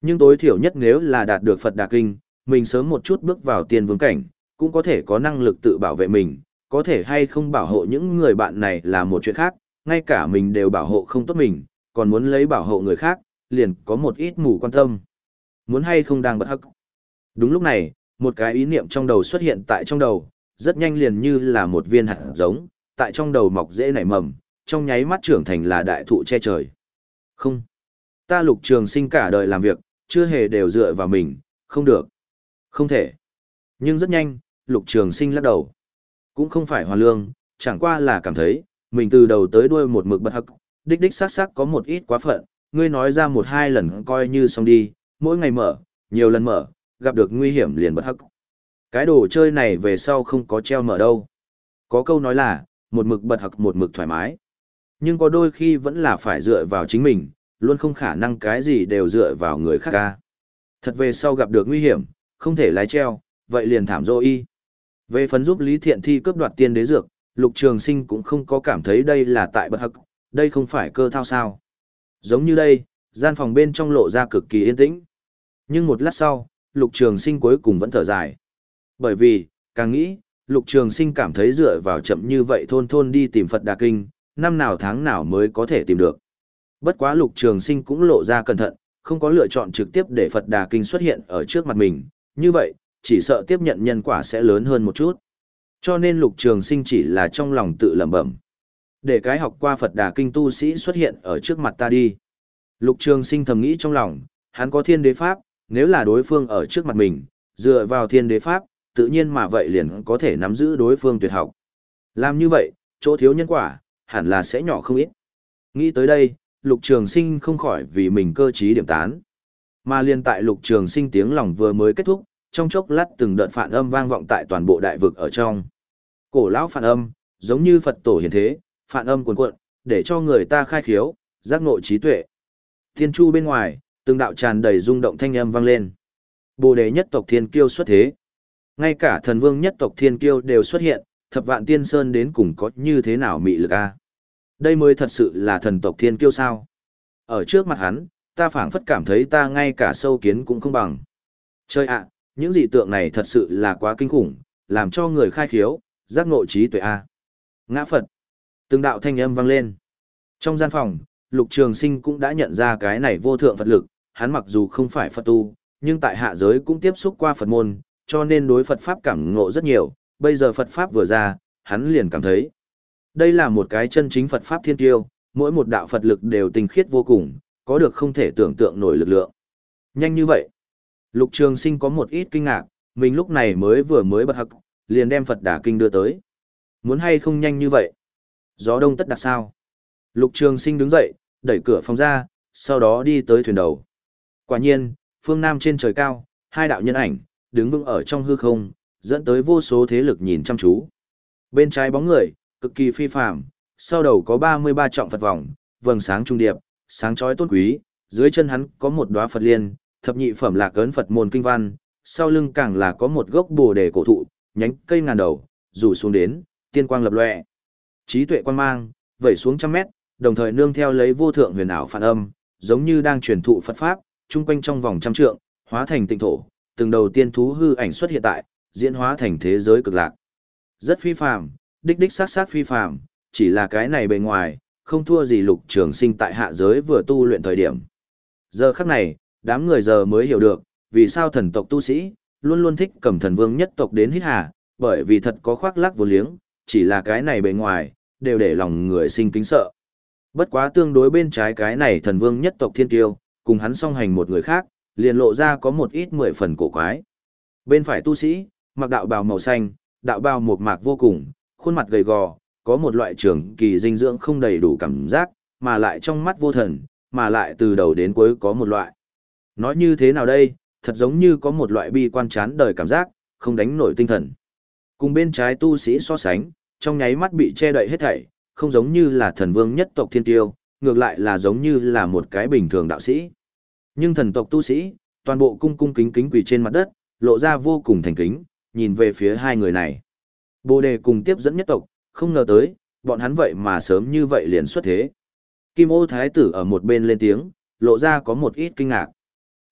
Nhưng tối thiểu nhất nếu là đạt được Phật Đà Kinh, mình sớm một chút bước vào tiên vương cảnh, cũng có thể có năng lực tự bảo vệ mình, có thể hay không bảo hộ những người bạn này là một chuyện khác, ngay cả mình đều bảo hộ không tốt mình, còn muốn lấy bảo hộ người khác, liền có một ít mù quan tâm. Muốn hay không đang bật hắc. Đúng lúc này, một cái ý niệm trong đầu xuất hiện tại trong đầu, rất nhanh liền như là một viên hạt giống, tại trong đầu mọc dễ nảy mầm, trong nháy mắt trưởng thành là đại thụ che trời. Không. Ta Lục Trường Sinh cả đời làm việc, chưa hề đều dựa vào mình, không được. Không thể. Nhưng rất nhanh, Lục Trường Sinh lắc đầu. Cũng không phải hoàn lương, chẳng qua là cảm thấy, mình từ đầu tới đuôi một mực bật hắc, đích đích xác xác có một ít quá phận, ngươi nói ra một hai lần coi như xong đi, mỗi ngày mở, nhiều lần mở, gặp được nguy hiểm liền bật hắc. Cái đồ chơi này về sau không có treo mở đâu. Có câu nói là, một mực bật hắc một mực thoải mái. Nhưng có đôi khi vẫn là phải dựa vào chính mình, luôn không khả năng cái gì đều dựa vào người khác ca. Thật về sau gặp được nguy hiểm, không thể lái treo, vậy liền thảm dô y. Về phần giúp Lý Thiện Thi cướp đoạt tiên đế dược, Lục Trường Sinh cũng không có cảm thấy đây là tại bật hắc, đây không phải cơ thao sao. Giống như đây, gian phòng bên trong lộ ra cực kỳ yên tĩnh. Nhưng một lát sau, Lục Trường Sinh cuối cùng vẫn thở dài. Bởi vì, càng nghĩ, Lục Trường Sinh cảm thấy dựa vào chậm như vậy thôn thôn đi tìm Phật Đà Kinh, năm nào tháng nào mới có thể tìm được. Bất quá Lục Trường Sinh cũng lộ ra cẩn thận, không có lựa chọn trực tiếp để Phật Đà Kinh xuất hiện ở trước mặt mình, như vậy, chỉ sợ tiếp nhận nhân quả sẽ lớn hơn một chút. Cho nên Lục Trường Sinh chỉ là trong lòng tự lẩm bẩm. Để cái học qua Phật Đà Kinh tu sĩ xuất hiện ở trước mặt ta đi. Lục Trường Sinh thầm nghĩ trong lòng, hắn có thiên đế pháp, nếu là đối phương ở trước mặt mình, dựa vào thiên đế pháp, tự nhiên mà vậy liền có thể nắm giữ đối phương tuyệt học. Làm như vậy, chỗ thiếu nhân quả, hẳn là sẽ nhỏ không ít. Nghĩ tới đây, Lục Trường Sinh không khỏi vì mình cơ trí điểm tán. Mà liên tại Lục Trường Sinh tiếng lòng vừa mới kết thúc, trong chốc lát từng đợt phản âm vang vọng tại toàn bộ đại vực ở trong. Cổ lão phản âm, giống như Phật tổ hiển thế, phản âm cuồn cuộn, để cho người ta khai khiếu, giác ngộ trí tuệ. Thiên chu bên ngoài, từng đạo tràn đầy rung động thanh âm vang lên. Bồ đề nhất tộc thiên kiêu xuất thế. Ngay cả thần vương nhất tộc thiên kiêu đều xuất hiện, thập vạn tiên sơn đến cùng có như thế nào mị lực a? Đây mới thật sự là thần tộc thiên kiêu sao? Ở trước mặt hắn, ta phảng phất cảm thấy ta ngay cả sâu kiến cũng không bằng. Chơi ạ, những dị tượng này thật sự là quá kinh khủng, làm cho người khai khiếu, giác ngộ trí tuệ a. Ngã Phật. Từng đạo thanh âm vang lên. Trong gian phòng, Lục Trường Sinh cũng đã nhận ra cái này vô thượng Phật lực, hắn mặc dù không phải Phật tu, nhưng tại hạ giới cũng tiếp xúc qua Phật môn, cho nên đối Phật Pháp cảm ngộ rất nhiều, bây giờ Phật Pháp vừa ra, hắn liền cảm thấy. Đây là một cái chân chính Phật Pháp thiên tiêu, mỗi một đạo Phật lực đều tinh khiết vô cùng, có được không thể tưởng tượng nổi lực lượng. Nhanh như vậy. Lục Trường Sinh có một ít kinh ngạc, mình lúc này mới vừa mới bật hắc, liền đem Phật Đà Kinh đưa tới. Muốn hay không nhanh như vậy? Gió đông tất đặc sao? Lục Trường Sinh đứng dậy, đẩy cửa phòng ra, sau đó đi tới thuyền đầu. Quả nhiên, phương Nam trên trời cao, hai đạo nhân ảnh, đứng vững ở trong hư không, dẫn tới vô số thế lực nhìn chăm chú. Bên trái bóng người, cực kỳ phi phàm, sau đầu có ba mươi ba trọng Phật vòng, vầng sáng trung điệp, sáng chói tôn quý, dưới chân hắn có một đóa Phật liên, thập nhị phẩm lạc ấn Phật môn kinh văn, sau lưng càng là có một gốc Bồ đề cổ thụ, nhánh cây ngàn đầu, rủ xuống đến, tiên quang lập lòe. Trí tuệ quang mang, vẩy xuống trăm mét, đồng thời nương theo lấy vô thượng huyền ảo phản âm, giống như đang truyền thụ Phật pháp, trung quanh trong vòng trăm trượng, hóa thành tịnh thổ, từng đầu tiên thú hư ảnh xuất hiện tại, diễn hóa thành thế giới cực lạc. Rất phi phàm, đích đích sát sát phi phàm, chỉ là cái này bề ngoài, không thua gì Lục Trường Sinh tại hạ giới vừa tu luyện thời điểm. Giờ khắc này, đám người giờ mới hiểu được, vì sao thần tộc tu sĩ luôn luôn thích cầm thần vương nhất tộc đến hít hà, bởi vì thật có khoác lác vô liếng, chỉ là cái này bề ngoài, đều để lòng người sinh kính sợ. Bất quá tương đối bên trái cái này thần vương nhất tộc thiên tiêu, cùng hắn song hành một người khác, liền lộ ra có một ít mười phần cổ quái. Bên phải tu sĩ, mặc đạo bào màu xanh, đạo bào mộc mạc vô cùng, khuôn mặt gầy gò, có một loại trường kỳ dinh dưỡng không đầy đủ cảm giác, mà lại trong mắt vô thần, mà lại từ đầu đến cuối có một loại. Nói như thế nào đây, thật giống như có một loại bi quan chán đời cảm giác, không đánh nổi tinh thần. Cùng bên trái tu sĩ so sánh, trong nháy mắt bị che đậy hết thảy, không giống như là thần vương nhất tộc thiên tiêu, ngược lại là giống như là một cái bình thường đạo sĩ. Nhưng thần tộc tu sĩ, toàn bộ cung cung kính kính quỳ trên mặt đất, lộ ra vô cùng thành kính, nhìn về phía hai người này. Bồ đề cùng tiếp dẫn nhất tộc, không ngờ tới, bọn hắn vậy mà sớm như vậy liền xuất thế. Kim ô thái tử ở một bên lên tiếng, lộ ra có một ít kinh ngạc.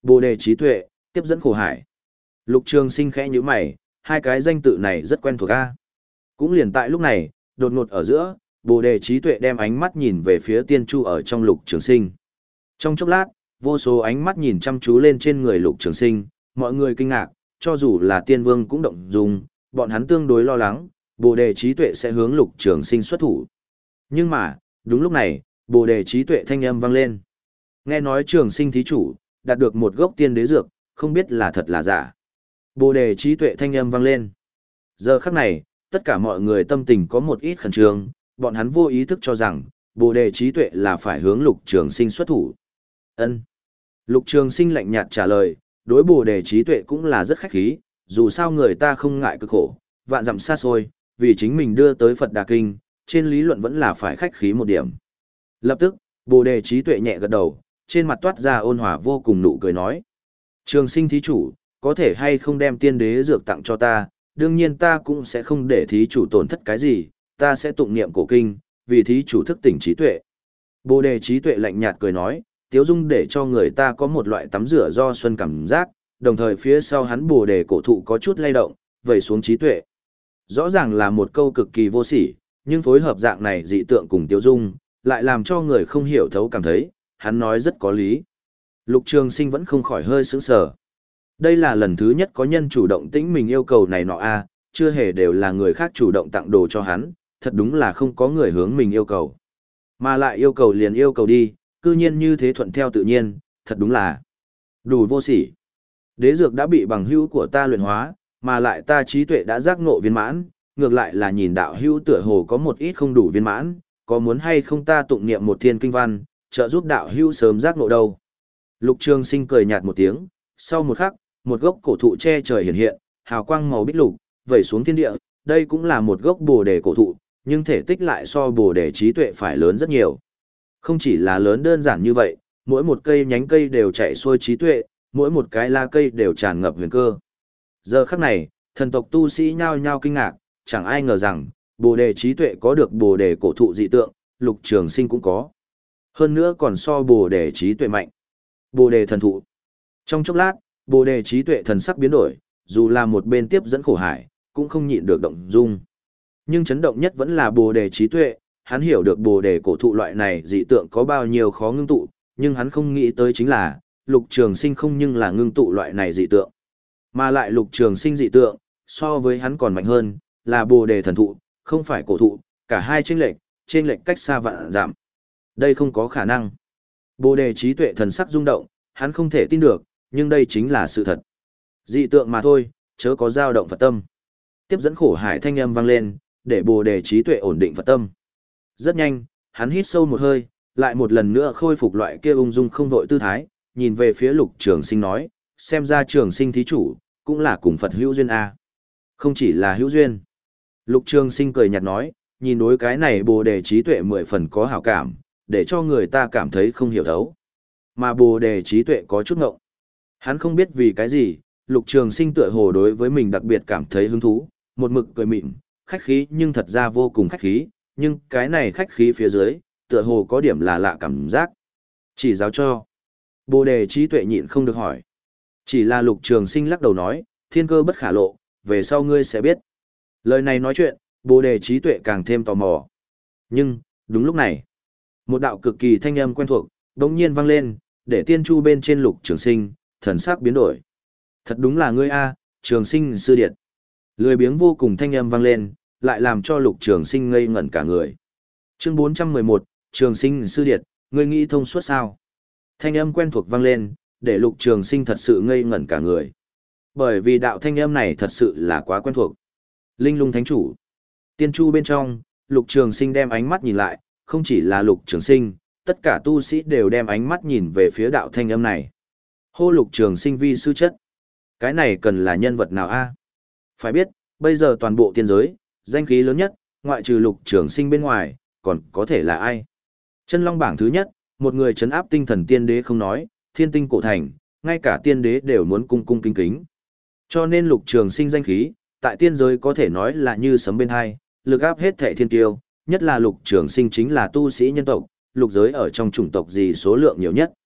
Bồ đề trí tuệ, tiếp dẫn khổ hải. Lục Trường Sinh khẽ nhíu mày, hai cái danh tự này rất quen thuộc a. Cũng liền tại lúc này, đột ngột ở giữa, Bồ đề trí tuệ đem ánh mắt nhìn về phía Tiên Chu ở trong Lục Trường Sinh. Trong chốc lát, vô số ánh mắt nhìn chăm chú lên trên người Lục Trường Sinh, mọi người kinh ngạc, cho dù là Tiên Vương cũng động dung, bọn hắn tương đối lo lắng, Bồ đề trí tuệ sẽ hướng Lục Trường Sinh xuất thủ. Nhưng mà, đúng lúc này, Bồ đề trí tuệ thanh âm vang lên. Nghe nói Trường Sinh thí chủ, đạt được một gốc tiên đế dược, không biết là thật là giả. Bồ đề trí tuệ thanh âm vang lên. Giờ khắc này, tất cả mọi người tâm tình có một ít khẩn trương, bọn hắn vô ý thức cho rằng, Bồ đề trí tuệ là phải hướng Lục Trường Sinh xuất thủ. Ân. Lục Trường Sinh lạnh nhạt trả lời, đối Bồ đề trí tuệ cũng là rất khách khí, dù sao người ta không ngại cực khổ, vạn dặm xa xôi, vì chính mình đưa tới Phật Đà Kinh, trên lý luận vẫn là phải khách khí một điểm. Lập tức, Bồ đề trí tuệ nhẹ gật đầu, trên mặt toát ra ôn hòa vô cùng nụ cười nói. Trường Sinh thí chủ, có thể hay không đem tiên đế dược tặng cho ta, đương nhiên ta cũng sẽ không để thí chủ tổn thất cái gì, ta sẽ tụng niệm cổ kinh, vì thí chủ thức tỉnh trí tuệ. Bồ đề trí tuệ lạnh nhạt cười nói, tiếu dung để cho người ta có một loại tắm rửa do xuân cảm giác, đồng thời phía sau hắn bồ đề cổ thụ có chút lay động, vẩy xuống trí tuệ. Rõ ràng là một câu cực kỳ vô sỉ, nhưng phối hợp dạng này dị tượng cùng tiếu dung, lại làm cho người không hiểu thấu cảm thấy, hắn nói rất có lý. Lục Trường Sinh vẫn không khỏi hơi sững sờ. Đây là lần thứ nhất có nhân chủ động tĩnh mình yêu cầu này nọ a, chưa hề đều là người khác chủ động tặng đồ cho hắn, thật đúng là không có người hướng mình yêu cầu. Mà lại yêu cầu liền yêu cầu đi, cư nhiên như thế thuận theo tự nhiên, thật đúng là đủ vô sỉ. Đế dược đã bị bằng hữu của ta luyện hóa, mà lại ta trí tuệ đã giác ngộ viên mãn, ngược lại là nhìn đạo hữu tựa hồ có một ít không đủ viên mãn, có muốn hay không ta tụng niệm một thiên kinh văn, trợ giúp đạo hữu sớm giác ngộ đâu. Lục Trường Sinh cười nhạt một tiếng, sau một khắc, một gốc cổ thụ che trời hiện hiện, hào quang màu bích lục, vẩy xuống thiên địa, đây cũng là một gốc bồ đề cổ thụ, nhưng thể tích lại so bồ đề trí tuệ phải lớn rất nhiều. Không chỉ là lớn đơn giản như vậy, mỗi một cây nhánh cây đều chạy xuôi trí tuệ, mỗi một cái la cây đều tràn ngập huyền cơ. Giờ khắc này, thần tộc tu sĩ nhao nhao kinh ngạc, chẳng ai ngờ rằng, bồ đề trí tuệ có được bồ đề cổ thụ dị tượng, Lục Trường Sinh cũng có. Hơn nữa còn so bồ đề trí tuệ mạnh. Bồ đề thần thụ. Trong chốc lát, bồ đề trí tuệ thần sắc biến đổi, dù là một bên tiếp dẫn khổ hải, cũng không nhịn được động dung. Nhưng chấn động nhất vẫn là bồ đề trí tuệ, hắn hiểu được bồ đề cổ thụ loại này dị tượng có bao nhiêu khó ngưng tụ, nhưng hắn không nghĩ tới chính là, Lục Trường Sinh không nhưng là ngưng tụ loại này dị tượng. Mà lại Lục Trường Sinh dị tượng, so với hắn còn mạnh hơn, là bồ đề thần thụ, không phải cổ thụ, cả hai chênh lệch, chênh lệch cách xa vạn dặm. Đây không có khả năng. Bồ đề trí tuệ thần sắc rung động, hắn không thể tin được, nhưng đây chính là sự thật. Dị tượng mà thôi, chớ có dao động Phật tâm. Tiếp dẫn khổ hải thanh âm vang lên, để bồ đề trí tuệ ổn định Phật tâm. Rất nhanh, hắn hít sâu một hơi, lại một lần nữa khôi phục loại kia ung dung không vội tư thái, nhìn về phía Lục Trường Sinh nói, xem ra Trường Sinh thí chủ, cũng là cùng Phật hữu duyên a. Không chỉ là hữu duyên. Lục Trường Sinh cười nhạt nói, nhìn đối cái này bồ đề trí tuệ mười phần có hảo cảm, để cho người ta cảm thấy không hiểu thấu. Mà bồ đề trí tuệ có chút ngộng. Hắn không biết vì cái gì, Lục Trường Sinh tựa hồ đối với mình đặc biệt cảm thấy hứng thú, một mực cười mịn, khách khí nhưng thật ra vô cùng khách khí, nhưng cái này khách khí phía dưới, tựa hồ có điểm là lạ cảm giác. Chỉ giáo cho. Bồ đề trí tuệ nhịn không được hỏi. Chỉ là Lục Trường Sinh lắc đầu nói, thiên cơ bất khả lộ, về sau ngươi sẽ biết. Lời này nói chuyện, bồ đề trí tuệ càng thêm tò mò. Nhưng, đúng lúc này, một đạo cực kỳ thanh âm quen thuộc, đống nhiên vang lên, để tiên chu bên trên Lục Trường Sinh, thần sắc biến đổi. Thật đúng là ngươi a, Trường Sinh sư điệt. Lười biếng vô cùng thanh âm vang lên, lại làm cho Lục Trường Sinh ngây ngẩn cả người. Chương bốn trăm mười một, Trường Sinh sư điệt, ngươi nghĩ thông suốt sao? Thanh âm quen thuộc vang lên, để Lục Trường Sinh thật sự ngây ngẩn cả người. Bởi vì đạo thanh âm này thật sự là quá quen thuộc. Linh Lung Thánh Chủ. Tiên chu bên trong, Lục Trường Sinh đem ánh mắt nhìn lại, không chỉ là Lục Trường Sinh, tất cả tu sĩ đều đem ánh mắt nhìn về phía đạo thanh âm này. Hô Lục Trường Sinh vi sư chất. Cái này cần là nhân vật nào a? Phải biết, bây giờ toàn bộ tiên giới, danh khí lớn nhất, ngoại trừ Lục Trường Sinh bên ngoài, còn có thể là ai? Chân Long bảng thứ nhất, một người trấn áp tinh thần tiên đế không nói, thiên tinh cổ thành, ngay cả tiên đế đều muốn cung cung kính kính. Cho nên Lục Trường Sinh danh khí, tại tiên giới có thể nói là như sấm bên hai, lực áp hết thệ thiên tiêu, nhất là Lục Trường Sinh chính là tu sĩ nhân tộc, lục giới ở trong chủng tộc gì số lượng nhiều nhất.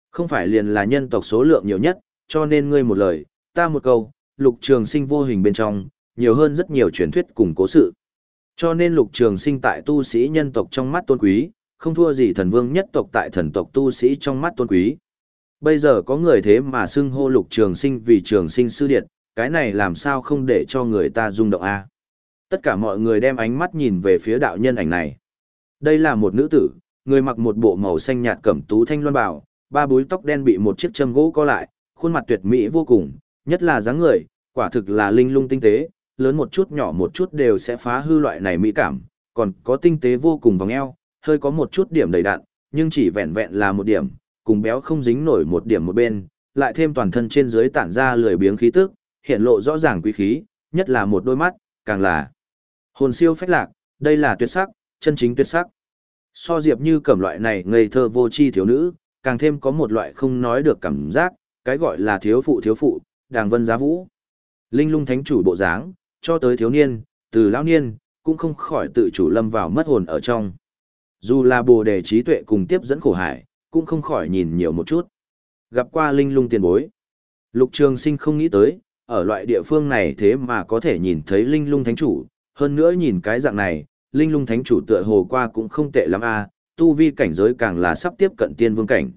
Không phải liền là nhân tộc số lượng nhiều nhất, cho nên ngươi một lời, ta một câu, Lục Trường Sinh vô hình bên trong, nhiều hơn rất nhiều truyền thuyết cùng cố sự. Cho nên Lục Trường Sinh tại tu sĩ nhân tộc trong mắt tôn quý, không thua gì thần vương nhất tộc tại thần tộc tu sĩ trong mắt tôn quý. Bây giờ có người thế mà xưng hô Lục Trường Sinh vì Trường Sinh sư điệt, cái này làm sao không để cho người ta rung động a? Tất cả mọi người đem ánh mắt nhìn về phía đạo nhân ảnh này. Đây là một nữ tử, người mặc một bộ màu xanh nhạt cẩm tú thanh loan bào, ba búi tóc đen bị một chiếc châm gỗ co lại, khuôn mặt tuyệt mỹ vô cùng, nhất là dáng người, quả thực là linh lung tinh tế, lớn một chút nhỏ một chút đều sẽ phá hư loại này mỹ cảm, còn có tinh tế vô cùng vòng eo, hơi có một chút điểm đầy đặn, nhưng chỉ vẹn vẹn là một điểm, cùng béo không dính nổi một điểm một bên, lại thêm toàn thân trên dưới tản ra lười biếng khí tức, hiện lộ rõ ràng quý khí, nhất là một đôi mắt, càng là hồn siêu phách lạc, đây là tuyệt sắc, chân chính tuyệt sắc. So Diệp Như Cẩm loại này ngây thơ vô tri thiếu nữ, càng thêm có một loại không nói được cảm giác, cái gọi là thiếu phụ thiếu phụ, đàng vân giá vũ. Linh lung thánh chủ bộ dáng, cho tới thiếu niên, từ lão niên, cũng không khỏi tự chủ lâm vào mất hồn ở trong. Dù là bồ đề trí tuệ cùng tiếp dẫn khổ hải, cũng không khỏi nhìn nhiều một chút. Gặp qua linh lung tiền bối. Lục Trường Sinh không nghĩ tới, ở loại địa phương này thế mà có thể nhìn thấy linh lung thánh chủ, hơn nữa nhìn cái dạng này, linh lung thánh chủ tựa hồ qua cũng không tệ lắm a, tu vi cảnh giới càng là sắp tiếp cận tiên vương cảnh.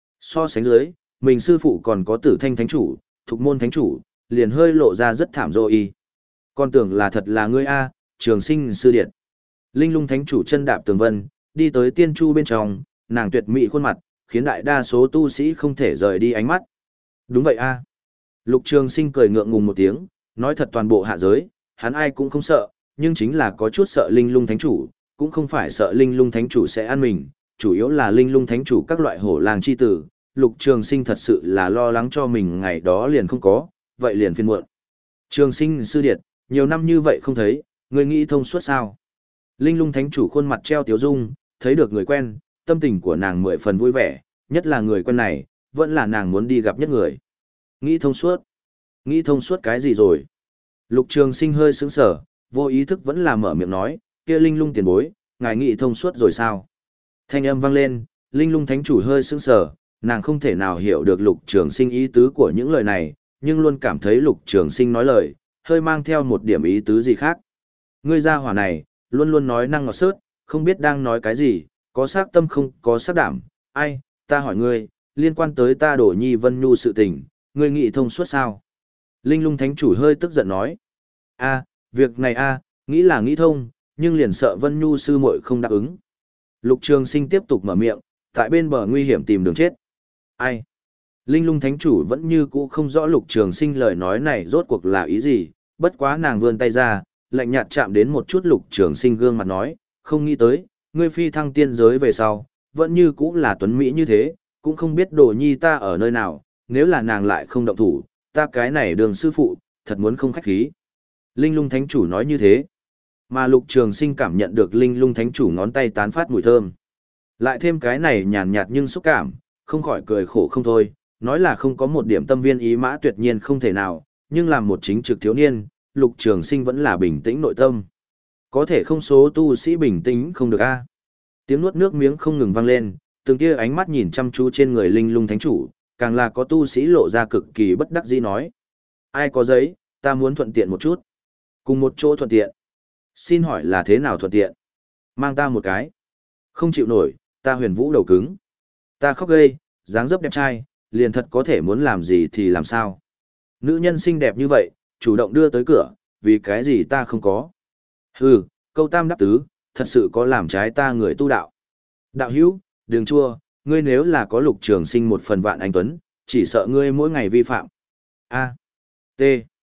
So sánh dưới, mình sư phụ còn có Tử Thanh thánh chủ, Thục Môn thánh chủ, liền hơi lộ ra rất thảm rồi y. Con tưởng là thật là ngươi a, Trường Sinh sư điệt. Linh lung thánh chủ chân đạp tường vân, đi tới tiên chu bên trong, nàng tuyệt mỹ khuôn mặt, khiến đại đa số tu sĩ không thể rời đi ánh mắt. Đúng vậy a. Lục Trường Sinh cười ngượng ngùng một tiếng, nói thật toàn bộ hạ giới, hắn ai cũng không sợ, nhưng chính là có chút sợ linh lung thánh chủ, cũng không phải sợ linh lung thánh chủ sẽ ăn mình, chủ yếu là linh lung thánh chủ các loại hổ làng chi tử, Lục Trường Sinh thật sự là lo lắng cho mình ngày đó liền không có, vậy liền phiền muộn. Trường Sinh sư điệt, nhiều năm như vậy không thấy, người nghĩ thông suốt sao? Linh lung thánh chủ khuôn mặt treo tiếu dung, thấy được người quen, tâm tình của nàng mười phần vui vẻ, nhất là người quen này, vẫn là nàng muốn đi gặp nhất người. Nghĩ thông suốt? Nghĩ thông suốt cái gì rồi? Lục Trường Sinh hơi sững sờ, vô ý thức vẫn là mở miệng nói, kia linh lung tiền bối, ngài nghĩ thông suốt rồi sao? Thanh âm vang lên, linh lung thánh chủ hơi sững sờ, nàng không thể nào hiểu được Lục Trường Sinh ý tứ của những lời này, nhưng luôn cảm thấy Lục Trường Sinh nói lời, hơi mang theo một điểm ý tứ gì khác. Ngươi gia hỏa này, luôn luôn nói năng ngọt sớt, không biết đang nói cái gì, có sắc tâm không có sắc đảm, ai, ta hỏi ngươi, liên quan tới ta đổ nhi Vân Nhu sự tình, ngươi nghĩ thông suốt sao? Linh lung thánh chủ hơi tức giận nói, a, việc này a, nghĩ là nghĩ thông, nhưng liền sợ Vân Nhu sư muội không đáp ứng. Lục Trường Sinh tiếp tục mở miệng, tại bên bờ nguy hiểm tìm đường chết. Ai? Linh lung thánh chủ vẫn như cũ không rõ Lục Trường Sinh lời nói này rốt cuộc là ý gì, bất quá nàng vươn tay ra, lạnh nhạt chạm đến một chút Lục Trường Sinh gương mặt nói, không nghĩ tới, ngươi phi thăng tiên giới về sau, vẫn như cũ là tuấn mỹ như thế, cũng không biết đồ nhi ta ở nơi nào, nếu là nàng lại không động thủ, ta cái này đường sư phụ, thật muốn không khách khí. Linh lung thánh chủ nói như thế, mà Lục Trường Sinh cảm nhận được linh lung thánh chủ ngón tay tán phát mùi thơm. Lại thêm cái này nhàn nhạt nhưng xúc cảm, không khỏi cười khổ không thôi, nói là không có một điểm tâm viên ý mã tuyệt nhiên không thể nào, nhưng làm một chính trực thiếu niên, Lục Trường Sinh vẫn là bình tĩnh nội tâm. Có thể không số tu sĩ bình tĩnh không được a. Tiếng nuốt nước miếng không ngừng vang lên, từng tia ánh mắt nhìn chăm chú trên người linh lung thánh chủ, càng là có tu sĩ lộ ra cực kỳ bất đắc dĩ nói. Ai có giấy, ta muốn thuận tiện một chút. Cùng một chỗ thuận tiện. Xin hỏi là thế nào thuận tiện? Mang ta một cái. Không chịu nổi, ta huyền vũ đầu cứng. Ta khóc ghê, dáng dấp đẹp trai, liền thật có thể muốn làm gì thì làm sao. Nữ nhân xinh đẹp như vậy, chủ động đưa tới cửa, vì cái gì ta không có. Hừ, câu tam đáp tứ, thật sự có làm trái ta người tu đạo. Đạo hữu, đường chua, ngươi nếu là có Lục Trường Sinh một phần vạn anh tuấn, chỉ sợ ngươi mỗi ngày vi phạm. A. T.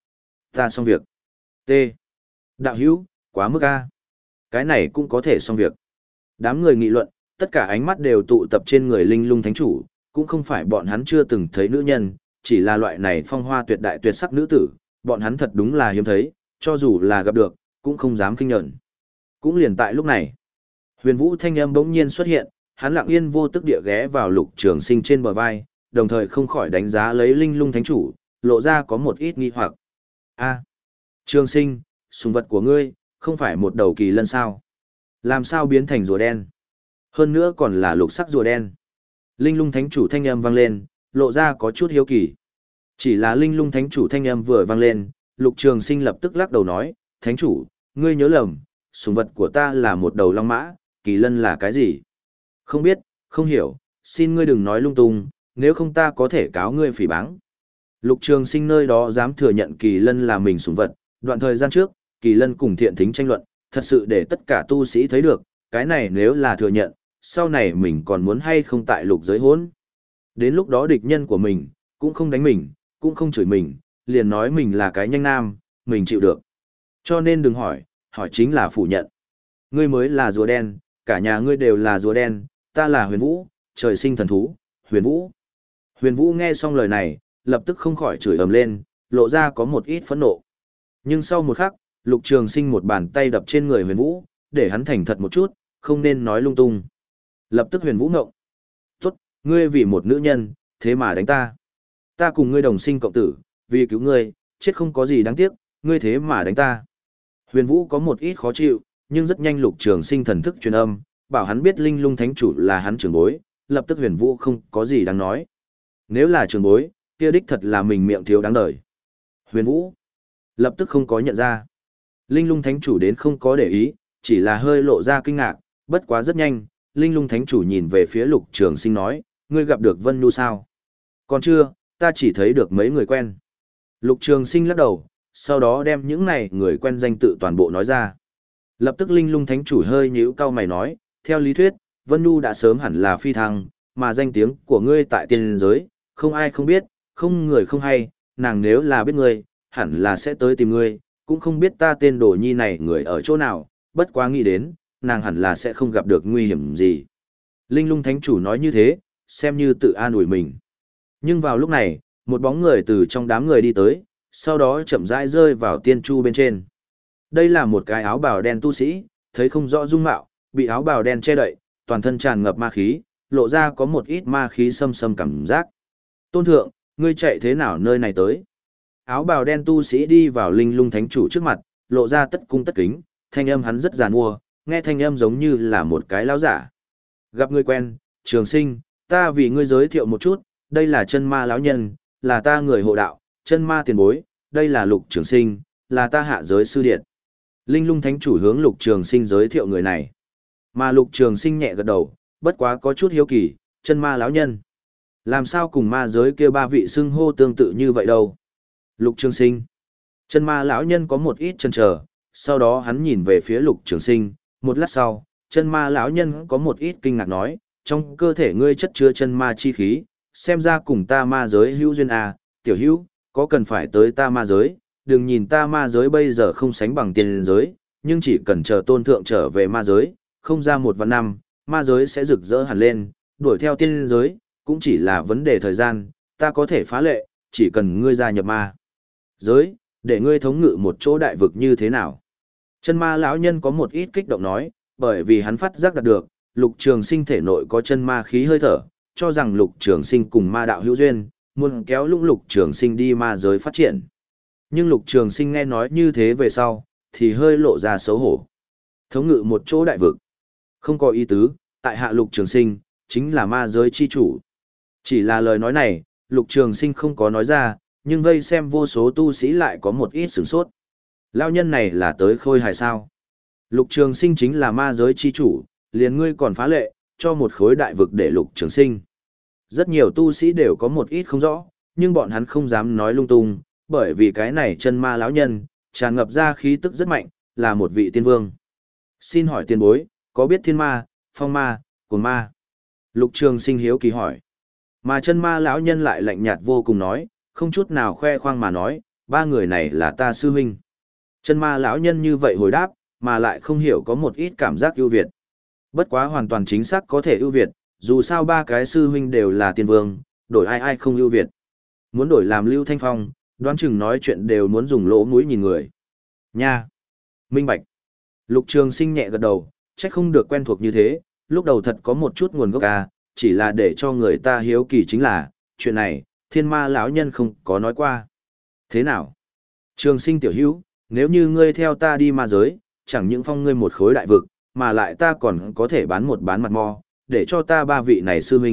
Ta xong việc. T. Đạo hữu, quá mức A. Cái này cũng có thể xong việc. Đám người nghị luận, tất cả ánh mắt đều tụ tập trên người linh lung thánh chủ, cũng không phải bọn hắn chưa từng thấy nữ nhân, chỉ là loại này phong hoa tuyệt đại tuyệt sắc nữ tử, bọn hắn thật đúng là hiếm thấy, cho dù là gặp được, cũng không dám kinh nhẫn. Cũng liền tại lúc này, huyền vũ thanh âm bỗng nhiên xuất hiện, hắn lặng yên vô tức địa ghé vào Lục Trường Sinh trên bờ vai, đồng thời không khỏi đánh giá lấy linh lung thánh chủ, lộ ra có một ít nghi hoặc. A, Trường Sinh, sùng vật của ngươi, không phải một đầu kỳ lân sao? Làm sao biến thành rùa đen? Hơn nữa còn là lục sắc rùa đen. Linh lung thánh chủ thanh âm vang lên, lộ ra có chút hiếu kỳ. Chỉ là linh lung thánh chủ thanh âm vừa vang lên, Lục Trường Sinh lập tức lắc đầu nói, thánh chủ, ngươi nhớ lầm, sủng vật của ta là một đầu long mã, kỳ lân là cái gì? Không biết, không hiểu, xin ngươi đừng nói lung tung, nếu không ta có thể cáo ngươi phỉ báng. Lục Trường Sinh nơi đó dám thừa nhận kỳ lân là mình sủng vật, đoạn thời gian trước, kỳ lân cùng thiện thính tranh luận, thật sự để tất cả tu sĩ thấy được, cái này nếu là thừa nhận, sau này mình còn muốn hay không tại lục giới hỗn. Đến lúc đó địch nhân của mình, cũng không đánh mình, cũng không chửi mình, liền nói mình là cái nhanh nam, mình chịu được. Cho nên đừng hỏi, hỏi chính là phủ nhận. Ngươi mới là rùa đen, cả nhà ngươi đều là rùa đen, ta là Huyền Vũ, trời sinh thần thú, Huyền Vũ. Huyền Vũ nghe xong lời này, lập tức không khỏi chửi ầm lên, lộ ra có một ít phẫn nộ. Nhưng sau một khắc, Lục Trường Sinh một bàn tay đập trên người Huyền Vũ, để hắn thành thật một chút, không nên nói lung tung. Lập tức Huyền Vũ ngộng. Tốt, ngươi vì một nữ nhân, thế mà đánh ta. Ta cùng ngươi đồng sinh cộng tử, vì cứu ngươi, chết không có gì đáng tiếc, ngươi thế mà đánh ta. Huyền Vũ có một ít khó chịu, nhưng rất nhanh Lục Trường Sinh thần thức truyền âm, bảo hắn biết Linh Lung Thánh chủ là hắn trưởng bối, lập tức Huyền Vũ không có gì đáng nói. Nếu là trưởng bối, kia đích thật là mình miệng thiếu đáng đời. Huyền Vũ lập tức không có nhận ra. Linh Lung Thánh chủ đến không có để ý, chỉ là hơi lộ ra kinh ngạc, bất quá rất nhanh, Linh Lung Thánh chủ nhìn về phía Lục Trường Sinh nói, ngươi gặp được Vân Nhu sao? Còn chưa, ta chỉ thấy được mấy người quen. Lục Trường Sinh lắc đầu, sau đó đem những này người quen danh tự toàn bộ nói ra. Lập tức Linh Lung Thánh chủ hơi nhíu cau mày nói, theo lý thuyết, Vân Nhu đã sớm hẳn là phi thăng, mà danh tiếng của ngươi tại tiên giới, không ai không biết, không người không hay, nàng nếu là biết ngươi, hẳn là sẽ tới tìm ngươi, cũng không biết ta tên đồ nhi này người ở chỗ nào, bất quá nghĩ đến, nàng hẳn là sẽ không gặp được nguy hiểm gì. Linh Lung Thánh chủ nói như thế, xem như tự an ủi mình. Nhưng vào lúc này, một bóng người từ trong đám người đi tới, sau đó chậm rãi rơi vào tiên chu bên trên. Đây là một cái áo bào đen tu sĩ, thấy không rõ dung mạo, bị áo bào đen che đậy, toàn thân tràn ngập ma khí, lộ ra có một ít ma khí xâm xâm cảm giác. Tôn thượng, ngươi chạy thế nào nơi này tới? Áo bào đen tu sĩ đi vào Linh Lung Thánh chủ trước mặt, lộ ra tất cung tất kính, thanh âm hắn rất giàn mua, nghe thanh âm giống như là một cái lão giả. Gặp ngươi quen, Trường Sinh, ta vì ngươi giới thiệu một chút, đây là chân ma lão nhân, là ta người hộ đạo, chân ma tiền bối, đây là Lục Trường Sinh, là ta hạ giới sư điện. Linh Lung Thánh chủ hướng Lục Trường Sinh giới thiệu người này. Mà Lục Trường Sinh nhẹ gật đầu, bất quá có chút hiếu kỳ, chân ma lão nhân. Làm sao cùng ma giới kia ba vị xưng hô tương tự như vậy đâu? Lục Trường Sinh. Chân ma lão nhân có một ít chần chờ, sau đó hắn nhìn về phía Lục Trường Sinh, một lát sau, chân ma lão nhân có một ít kinh ngạc nói, trong cơ thể ngươi chất chứa chân ma chi khí, xem ra cùng ta ma giới hữu duyên à, tiểu hữu, có cần phải tới ta ma giới, đừng nhìn ta ma giới bây giờ không sánh bằng tiên giới, nhưng chỉ cần chờ tôn thượng trở về ma giới, không ra một vạn năm, ma giới sẽ rực rỡ hẳn lên, đuổi theo tiên giới, cũng chỉ là vấn đề thời gian, ta có thể phá lệ, chỉ cần ngươi gia nhập ma giới, để ngươi thống ngự một chỗ đại vực như thế nào. Chân ma lão nhân có một ít kích động nói, bởi vì hắn phát giác đạt được, Lục Trường Sinh thể nội có chân ma khí hơi thở, cho rằng Lục Trường Sinh cùng ma đạo hữu duyên, muốn kéo lũng Lục Trường Sinh đi ma giới phát triển. Nhưng Lục Trường Sinh nghe nói như thế về sau, thì hơi lộ ra xấu hổ. Thống ngự một chỗ đại vực. Không có ý tứ, tại hạ Lục Trường Sinh, chính là ma giới chi chủ. Chỉ là lời nói này, Lục Trường Sinh không có nói ra, nhưng vây xem vô số tu sĩ lại có một ít sửng sốt. Lão nhân này là tới khôi hài sao? Lục Trường Sinh chính là ma giới chi chủ, liền ngươi còn phá lệ, cho một khối đại vực để Lục Trường Sinh. Rất nhiều tu sĩ đều có một ít không rõ, nhưng bọn hắn không dám nói lung tung, bởi vì cái này chân ma lão nhân, tràn ngập ra khí tức rất mạnh, là một vị tiên vương. Xin hỏi tiên bối, có biết thiên ma, phong ma, cuồng ma? Lục Trường Sinh hiếu kỳ hỏi. Mà chân ma lão nhân lại lạnh nhạt vô cùng nói, không chút nào khoe khoang mà nói, ba người này là ta sư huynh. Chân ma lão nhân như vậy hồi đáp, mà lại không hiểu có một ít cảm giác ưu việt. Bất quá hoàn toàn chính xác có thể ưu việt, dù sao ba cái sư huynh đều là tiên vương, đổi ai ai không ưu việt. Muốn đổi làm Lưu Thanh Phong, đoán chừng nói chuyện đều muốn dùng lỗ mũi nhìn người. Nha! Minh bạch! Lục Trường Sinh nhẹ gật đầu, chắc không được quen thuộc như thế, lúc đầu thật có một chút nguồn gốc à, chỉ là để cho người ta hiếu kỳ chính là, chuyện này, thiên ma lão nhân không có nói qua. Thế nào? Trường Sinh tiểu hữu, nếu như ngươi theo ta đi ma giới, chẳng những phong ngươi một khối đại vực, mà lại ta còn có thể bán một bán mặt mo, để cho ta ba vị này sư huynh,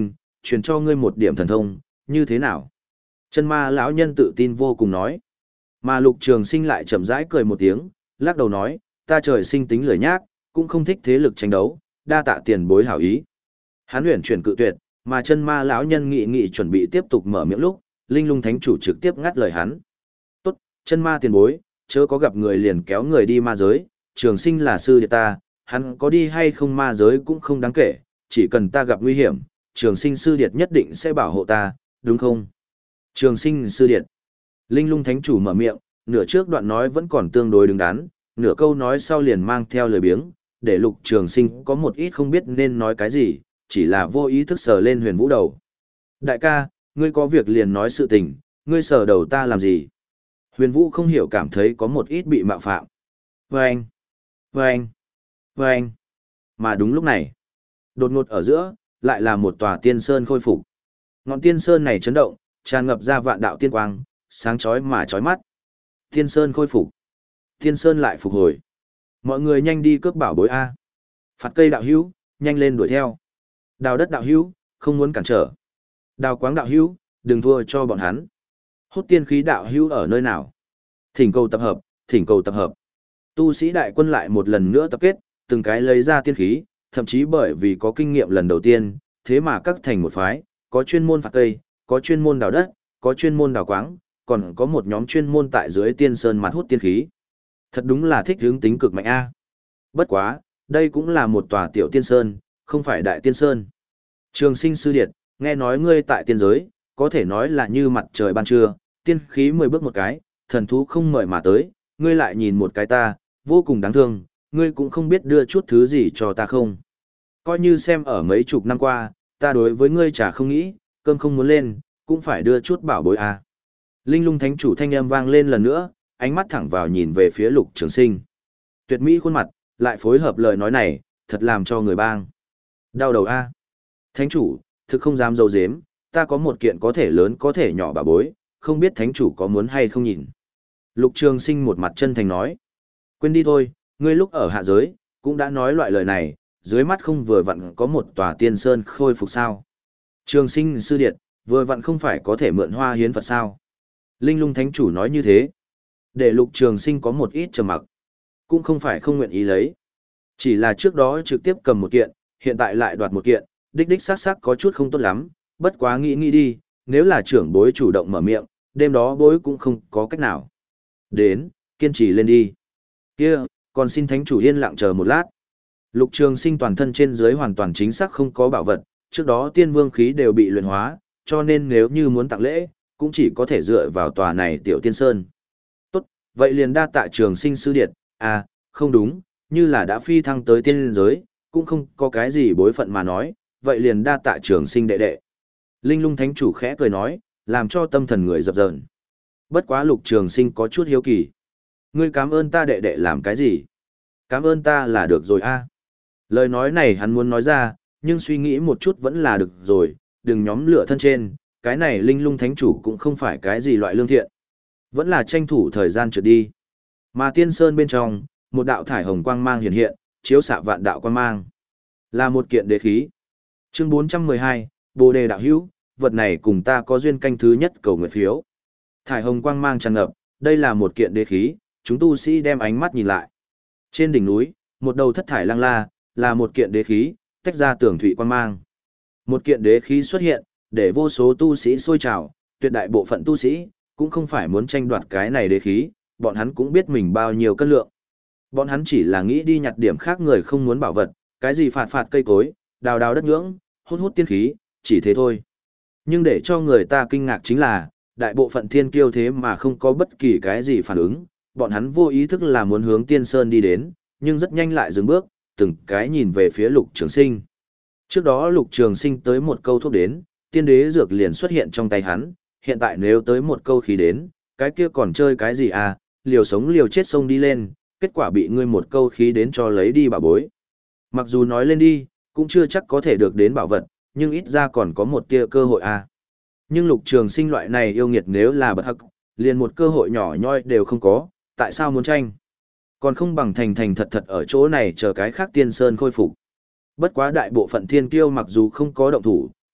truyền cho ngươi một điểm thần thông, như thế nào? Chân ma lão nhân tự tin vô cùng nói. Mà Lục Trường Sinh lại chậm rãi cười một tiếng, lắc đầu nói, ta trời sinh tính lười nhác, cũng không thích thế lực tranh đấu, đa tạ tiền bối hảo ý. Hắn luyện chuyển cự tuyệt, mà chân ma lão nhân nghị nghị chuẩn bị tiếp tục mở miệng lúc, Linh Lung Thánh chủ trực tiếp ngắt lời hắn. Tốt, chân ma tiền bối, chớ có gặp người liền kéo người đi ma giới, Trường Sinh là sư đệ ta, hắn có đi hay không ma giới cũng không đáng kể, chỉ cần ta gặp nguy hiểm, Trường Sinh sư điệt nhất định sẽ bảo hộ ta, đúng không? Trường Sinh sư điệt. Linh Lung Thánh chủ mở miệng, nửa trước đoạn nói vẫn còn tương đối đứng đắn, nửa câu nói sau liền mang theo lời biếng, để Lục Trường Sinh có một ít không biết nên nói cái gì, chỉ là vô ý thức sờ lên Huyền Vũ đầu. Đại ca, ngươi có việc liền nói sự tình, ngươi sờ đầu ta làm gì? Huyền Vũ không hiểu cảm thấy có một ít bị mạo phạm. Vâng! Vâng! Vâng! Mà đúng lúc này, đột ngột ở giữa, lại là một tòa tiên sơn khôi phục. Ngọn tiên sơn này chấn động, tràn ngập ra vạn đạo tiên quang, sáng chói mà chói mắt. Tiên sơn khôi phục. Tiên sơn lại phục hồi. Mọi người nhanh đi cướp bảo bối A. Phạt cây đạo hữu, nhanh lên đuổi theo. Đào đất đạo hữu, không muốn cản trở. Đào quáng đạo hữu, đừng thua cho bọn hắn. Hút tiên khí đạo hữu ở nơi nào? Thỉnh cầu tập hợp, thỉnh cầu tập hợp. Tu sĩ đại quân lại một lần nữa tập kết, từng cái lấy ra tiên khí, thậm chí bởi vì có kinh nghiệm lần đầu tiên, thế mà các thành một phái, có chuyên môn phạt cây, có chuyên môn đào đất, có chuyên môn đào quáng, còn có một nhóm chuyên môn tại dưới tiên sơn mặt hút tiên khí. Thật đúng là thích hướng tính cực mạnh a. Bất quá, đây cũng là một tòa tiểu tiên sơn, không phải đại tiên sơn. Trường Sinh sư điệt, nghe nói ngươi tại tiên giới, có thể nói là như mặt trời ban trưa, tiên khí mười bước một cái, thần thú không mời mà tới, ngươi lại nhìn một cái ta, vô cùng đáng thương, ngươi cũng không biết đưa chút thứ gì cho ta không. Coi như xem ở mấy chục năm qua, ta đối với ngươi chả không nghĩ, cơm không muốn lên, cũng phải đưa chút bảo bối a. Linh Lung Thánh chủ thanh âm vang lên lần nữa, ánh mắt thẳng vào nhìn về phía Lục Trường Sinh. Tuyệt mỹ khuôn mặt, lại phối hợp lời nói này, thật làm cho người bang. Đau đầu a. Thánh chủ, thực không dám dâu dếm, ta có một kiện có thể lớn có thể nhỏ bảo bối, không biết thánh chủ có muốn hay không nhìn. Lục Trường Sinh một mặt chân thành nói. Quên đi thôi, ngươi lúc ở hạ giới, cũng đã nói loại lời này, dưới mắt không vừa vặn có một tòa tiên sơn khôi phục sao. Trường Sinh sư điệt, vừa vặn không phải có thể mượn hoa hiến Phật sao. Linh Lung Thánh chủ nói như thế. Để Lục Trường Sinh có một ít trầm mặc, cũng không phải không nguyện ý lấy. Chỉ là trước đó trực tiếp cầm một kiện, hiện tại lại đoạt một kiện, đích đích xác xác có chút không tốt lắm, bất quá nghĩ nghĩ đi, nếu là trưởng bối chủ động mở miệng, đêm đó bối cũng không có cách nào. Đến, kiên trì lên đi. Kia, còn xin thánh chủ yên lặng chờ một lát. Lục Trường Sinh toàn thân trên dưới hoàn toàn chính xác không có bảo vật, trước đó tiên vương khí đều bị luyện hóa, cho nên nếu như muốn tặng lễ, cũng chỉ có thể dựa vào tòa này tiểu tiên sơn. Tốt, vậy liền đa tạ Trường Sinh sư điệt, à, không đúng, như là đã phi thăng tới tiên giới, cũng không có cái gì bối phận mà nói, vậy liền đa tạ Trường Sinh đệ đệ. Linh Lung Thánh chủ khẽ cười nói, làm cho tâm thần người dập dờn. Bất quá Lục Trường Sinh có chút hiếu kỳ. Ngươi cảm ơn ta đệ đệ làm cái gì? Cảm ơn ta là được rồi a. Lời nói này hắn muốn nói ra, nhưng suy nghĩ một chút vẫn là được rồi, đừng nhóm lửa thân trên, cái này Linh Lung Thánh chủ cũng không phải cái gì loại lương thiện. Vẫn là tranh thủ thời gian trượt đi. Mà tiên sơn bên trong, một đạo thải hồng quang mang hiện hiện, chiếu xạ vạn đạo quang mang. Là một kiện đế khí. Chương bốn trăm mười hai, Bồ đề đạo hữu, vật này cùng ta có duyên canh thứ nhất cầu nguyện phiếu. Thải hồng quang mang tràn ngập, đây là một kiện đế khí, chúng tu sĩ đem ánh mắt nhìn lại. Trên đỉnh núi, một đầu thất thải lăng la, là một kiện đế khí, tách ra tường thụy quang mang. Một kiện đế khí xuất hiện, để vô số tu sĩ sôi trào, tuyệt đại bộ phận tu sĩ, cũng không phải muốn tranh đoạt cái này đế khí, bọn hắn cũng biết mình bao nhiêu cân lượng. Bọn hắn chỉ là nghĩ đi nhặt điểm khác người không muốn bảo vật, cái gì phạt phạt cây cối, đào đào đất nhưỡng, hút hút tiên khí, chỉ thế thôi. Nhưng để cho người ta kinh ngạc chính là, đại bộ phận thiên kiêu thế mà không có bất kỳ cái gì phản ứng, bọn hắn vô ý thức là muốn hướng tiên sơn đi đến, nhưng rất nhanh lại dừng bước, từng cái nhìn về phía Lục Trường Sinh. Trước đó Lục Trường Sinh tới một câu thuốc đến, tiên đế dược liền xuất hiện trong tay hắn, hiện tại nếu tới một câu khí đến, cái kia còn chơi cái gì à, liều sống liều chết xông đi lên, kết quả bị ngươi một câu khí đến cho lấy đi bảo bối. Mặc dù nói lên đi, cũng chưa chắc có thể được đến bảo vật, nhưng ít ra còn có một tia cơ hội à. Nhưng Lục Trường Sinh loại này yêu nghiệt nếu là bật hắc, liền một cơ hội nhỏ nhoi đều không có, tại sao muốn tranh? Còn không bằng thành thành thật thật ở chỗ này chờ cái khác tiên sơn khôi phục. Bất quá đại bộ phận thiên kiêu mặc dù không có động thủ,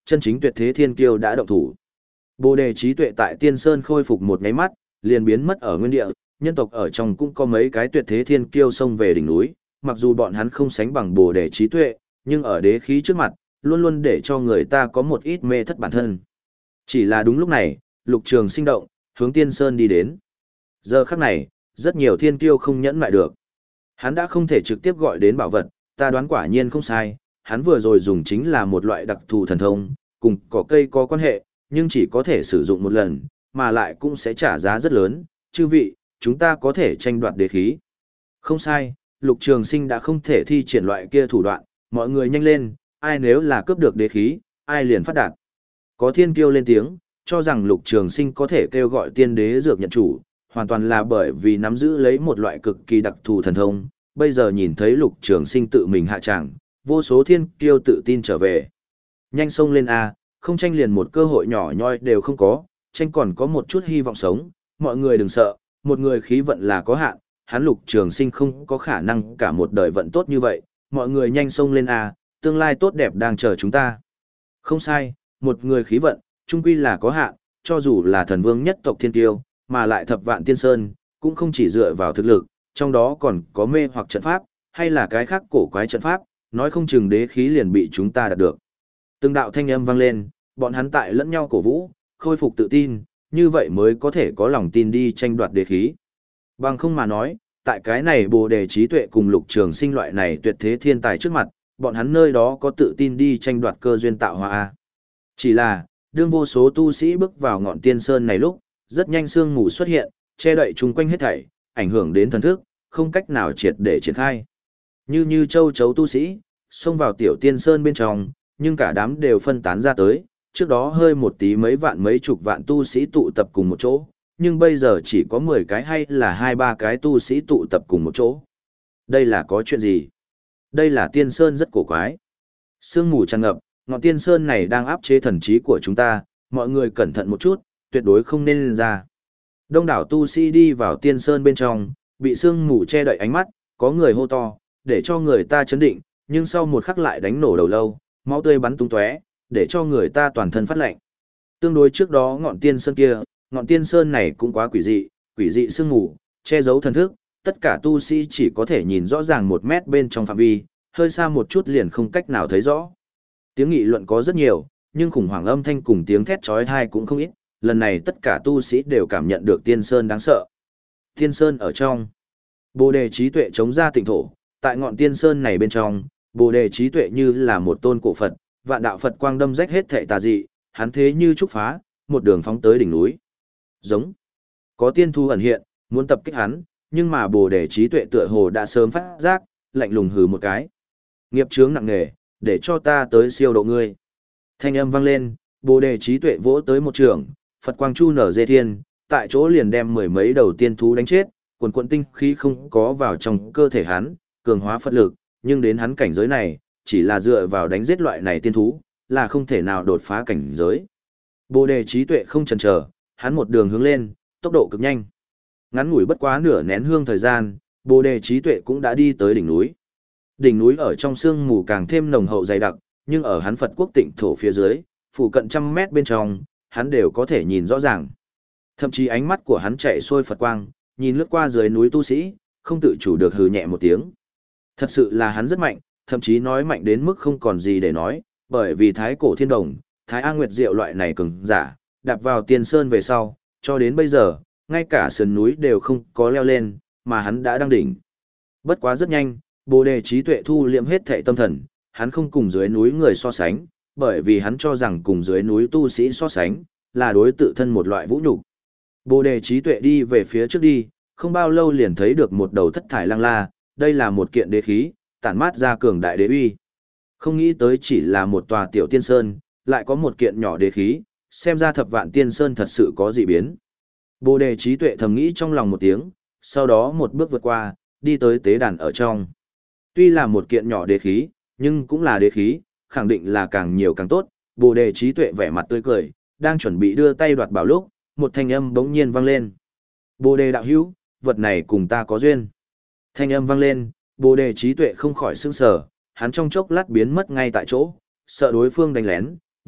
chân chính tuyệt thế thiên kiêu đã động thủ. Bồ đề trí tuệ tại Tiên Sơn khôi phục một nháy mắt, liền biến mất ở nguyên địa, nhân tộc ở trong cũng có mấy cái tuyệt thế thiên kiêu xông về đỉnh núi, mặc dù bọn hắn không sánh bằng bồ đề trí tuệ, nhưng ở đế khí trước mặt, luôn luôn để cho người ta có một ít mê thất bản thân. Chỉ là đúng lúc này, Lục Trường Sinh động, hướng Tiên Sơn đi đến. Giờ khắc này, rất nhiều thiên kiêu không nhẫn lại được. Hắn đã không thể trực tiếp gọi đến bảo vật, ta đoán quả nhiên không sai, hắn vừa rồi dùng chính là một loại đặc thù thần thông, cùng cỏ cây có quan hệ, nhưng chỉ có thể sử dụng một lần, mà lại cũng sẽ trả giá rất lớn, chư vị, chúng ta có thể tranh đoạt đế khí. Không sai, Lục Trường Sinh đã không thể thi triển loại kia thủ đoạn, mọi người nhanh lên, ai nếu là cướp được đế khí, ai liền phát đạt. Có thiên kiêu lên tiếng, cho rằng Lục Trường Sinh có thể kêu gọi tiên đế dược nhận chủ, hoàn toàn là bởi vì nắm giữ lấy một loại cực kỳ đặc thù thần thông, bây giờ nhìn thấy Lục Trường Sinh tự mình hạ tràng, vô số thiên kiêu tự tin trở về. Nhanh xông lên a, không tranh liền một cơ hội nhỏ nhoi đều không có, tranh còn có một chút hy vọng sống, mọi người đừng sợ, một người khí vận là có hạn, hắn Lục Trường Sinh không có khả năng cả một đời vận tốt như vậy, mọi người nhanh xông lên a, tương lai tốt đẹp đang chờ chúng ta. Không sai, một người khí vận, chung quy là có hạn, cho dù là thần vương nhất tộc thiên kiêu, mà lại thập vạn tiên sơn, cũng không chỉ dựa vào thực lực, trong đó còn có mê hoặc trận pháp, hay là cái khác cổ quái trận pháp, nói không chừng đế khí liền bị chúng ta đạt được. Từng đạo thanh âm vang lên, bọn hắn tại lẫn nhau cổ vũ, khôi phục tự tin, như vậy mới có thể có lòng tin đi tranh đoạt đế khí. Bằng không mà nói, tại cái này Bồ đề trí tuệ cùng Lục Trường Sinh loại này tuyệt thế thiên tài trước mặt, bọn hắn nơi đó có tự tin đi tranh đoạt cơ duyên tạo hóa. Chỉ là, đương vô số tu sĩ bước vào ngọn tiên sơn này lúc, rất nhanh sương mù xuất hiện, che đậy chung quanh hết thảy, ảnh hưởng đến thần thức, không cách nào triệt để triển khai. Như như châu chấu tu sĩ, xông vào tiểu tiên sơn bên trong, nhưng cả đám đều phân tán ra tới, trước đó hơi một tí mấy vạn mấy chục vạn tu sĩ tụ tập cùng một chỗ, nhưng bây giờ chỉ có mười cái hay là hai ba cái tu sĩ tụ tập cùng một chỗ. Đây là có chuyện gì? Đây là tiên sơn rất cổ quái. Sương mù tràn ngập, ngọn tiên sơn này đang áp chế thần trí của chúng ta, mọi người cẩn thận một chút, tuyệt đối không nên lên ra. Đông đảo tu sĩ đi vào tiên sơn bên trong, bị sương mù che đậy ánh mắt, có người hô to, để cho người ta chấn định, nhưng sau một khắc lại đánh nổ đầu lâu, máu tươi bắn tung tóe, để cho người ta toàn thân phát lạnh. Tương đối trước đó ngọn tiên sơn kia, ngọn tiên sơn này cũng quá quỷ dị, quỷ dị sương mù, che giấu thần thức, tất cả tu sĩ chỉ có thể nhìn rõ ràng một mét bên trong phạm vi, hơi xa một chút liền không cách nào thấy rõ. Tiếng nghị luận có rất nhiều, nhưng khủng hoảng âm thanh cùng tiếng thét chói tai cũng không ít, lần này tất cả tu sĩ đều cảm nhận được tiên sơn đáng sợ. Tiên sơn ở trong, Bồ đề trí tuệ chống ra tịnh thổ, tại ngọn tiên sơn này bên trong, Bồ đề trí tuệ như là một tôn cổ Phật, vạn đạo Phật quang đâm rách hết thảy tà dị, hắn thế như trúc phá, một đường phóng tới đỉnh núi. Giống, có tiên thu ẩn hiện, muốn tập kích hắn, nhưng mà Bồ đề trí tuệ tựa hồ đã sớm phát giác, lạnh lùng hừ một cái. Nghiệp chướng nặng nề, để cho ta tới siêu độ ngươi. Thanh âm vang lên, Bồ đề trí tuệ vỗ tới một trường, Phật quang chu nở dê thiên, tại chỗ liền đem mười mấy đầu tiên thú đánh chết, quần quần tinh khí không có vào trong cơ thể hắn, cường hóa Phật lực, nhưng đến hắn cảnh giới này, chỉ là dựa vào đánh giết loại này tiên thú, là không thể nào đột phá cảnh giới. Bồ đề trí tuệ không chần chờ, hắn một đường hướng lên, tốc độ cực nhanh. Ngắn ngủi bất quá nửa nén hương thời gian, Bồ đề trí tuệ cũng đã đi tới đỉnh núi. Đỉnh núi ở trong sương mù càng thêm nồng hậu dày đặc, nhưng ở hắn Phật quốc tịnh thổ phía dưới, phủ cận trăm mét bên trong, hắn đều có thể nhìn rõ ràng. Thậm chí ánh mắt của hắn chạy xuôi Phật quang, nhìn lướt qua dưới núi tu sĩ, không tự chủ được hừ nhẹ một tiếng. Thật sự là hắn rất mạnh, thậm chí nói mạnh đến mức không còn gì để nói, bởi vì Thái Cổ Thiên Đồng, Thái A Nguyệt Diệu loại này cường giả, đạp vào Tiên Sơn về sau, cho đến bây giờ, ngay cả sườn núi đều không có leo lên, mà hắn đã đang đỉnh. Bất quá rất nhanh, Bồ đề trí tuệ thu liệm hết thệ tâm thần, hắn không cùng dưới núi người so sánh, bởi vì hắn cho rằng cùng dưới núi tu sĩ so sánh, là đối tự thân một loại vũ nhục. Bồ đề trí tuệ đi về phía trước đi, không bao lâu liền thấy được một đầu thất thải lăng la, đây là một kiện đế khí, tản mát ra cường đại đế uy. Không nghĩ tới chỉ là một tòa tiểu tiên sơn, lại có một kiện nhỏ đế khí, xem ra thập vạn tiên sơn thật sự có dị biến. Bồ đề trí tuệ thầm nghĩ trong lòng một tiếng, sau đó một bước vượt qua, đi tới tế đàn ở trong. Tuy là một kiện nhỏ đế khí, nhưng cũng là đế khí, khẳng định là càng nhiều càng tốt. Bồ đề trí tuệ vẻ mặt tươi cười, đang chuẩn bị đưa tay đoạt bảo lúc, một thanh âm bỗng nhiên vang lên. Bồ đề đạo hữu, vật này cùng ta có duyên. Thanh âm vang lên, bồ đề trí tuệ không khỏi sững sờ, hắn trong chốc lát biến mất ngay tại chỗ, sợ đối phương đánh lén,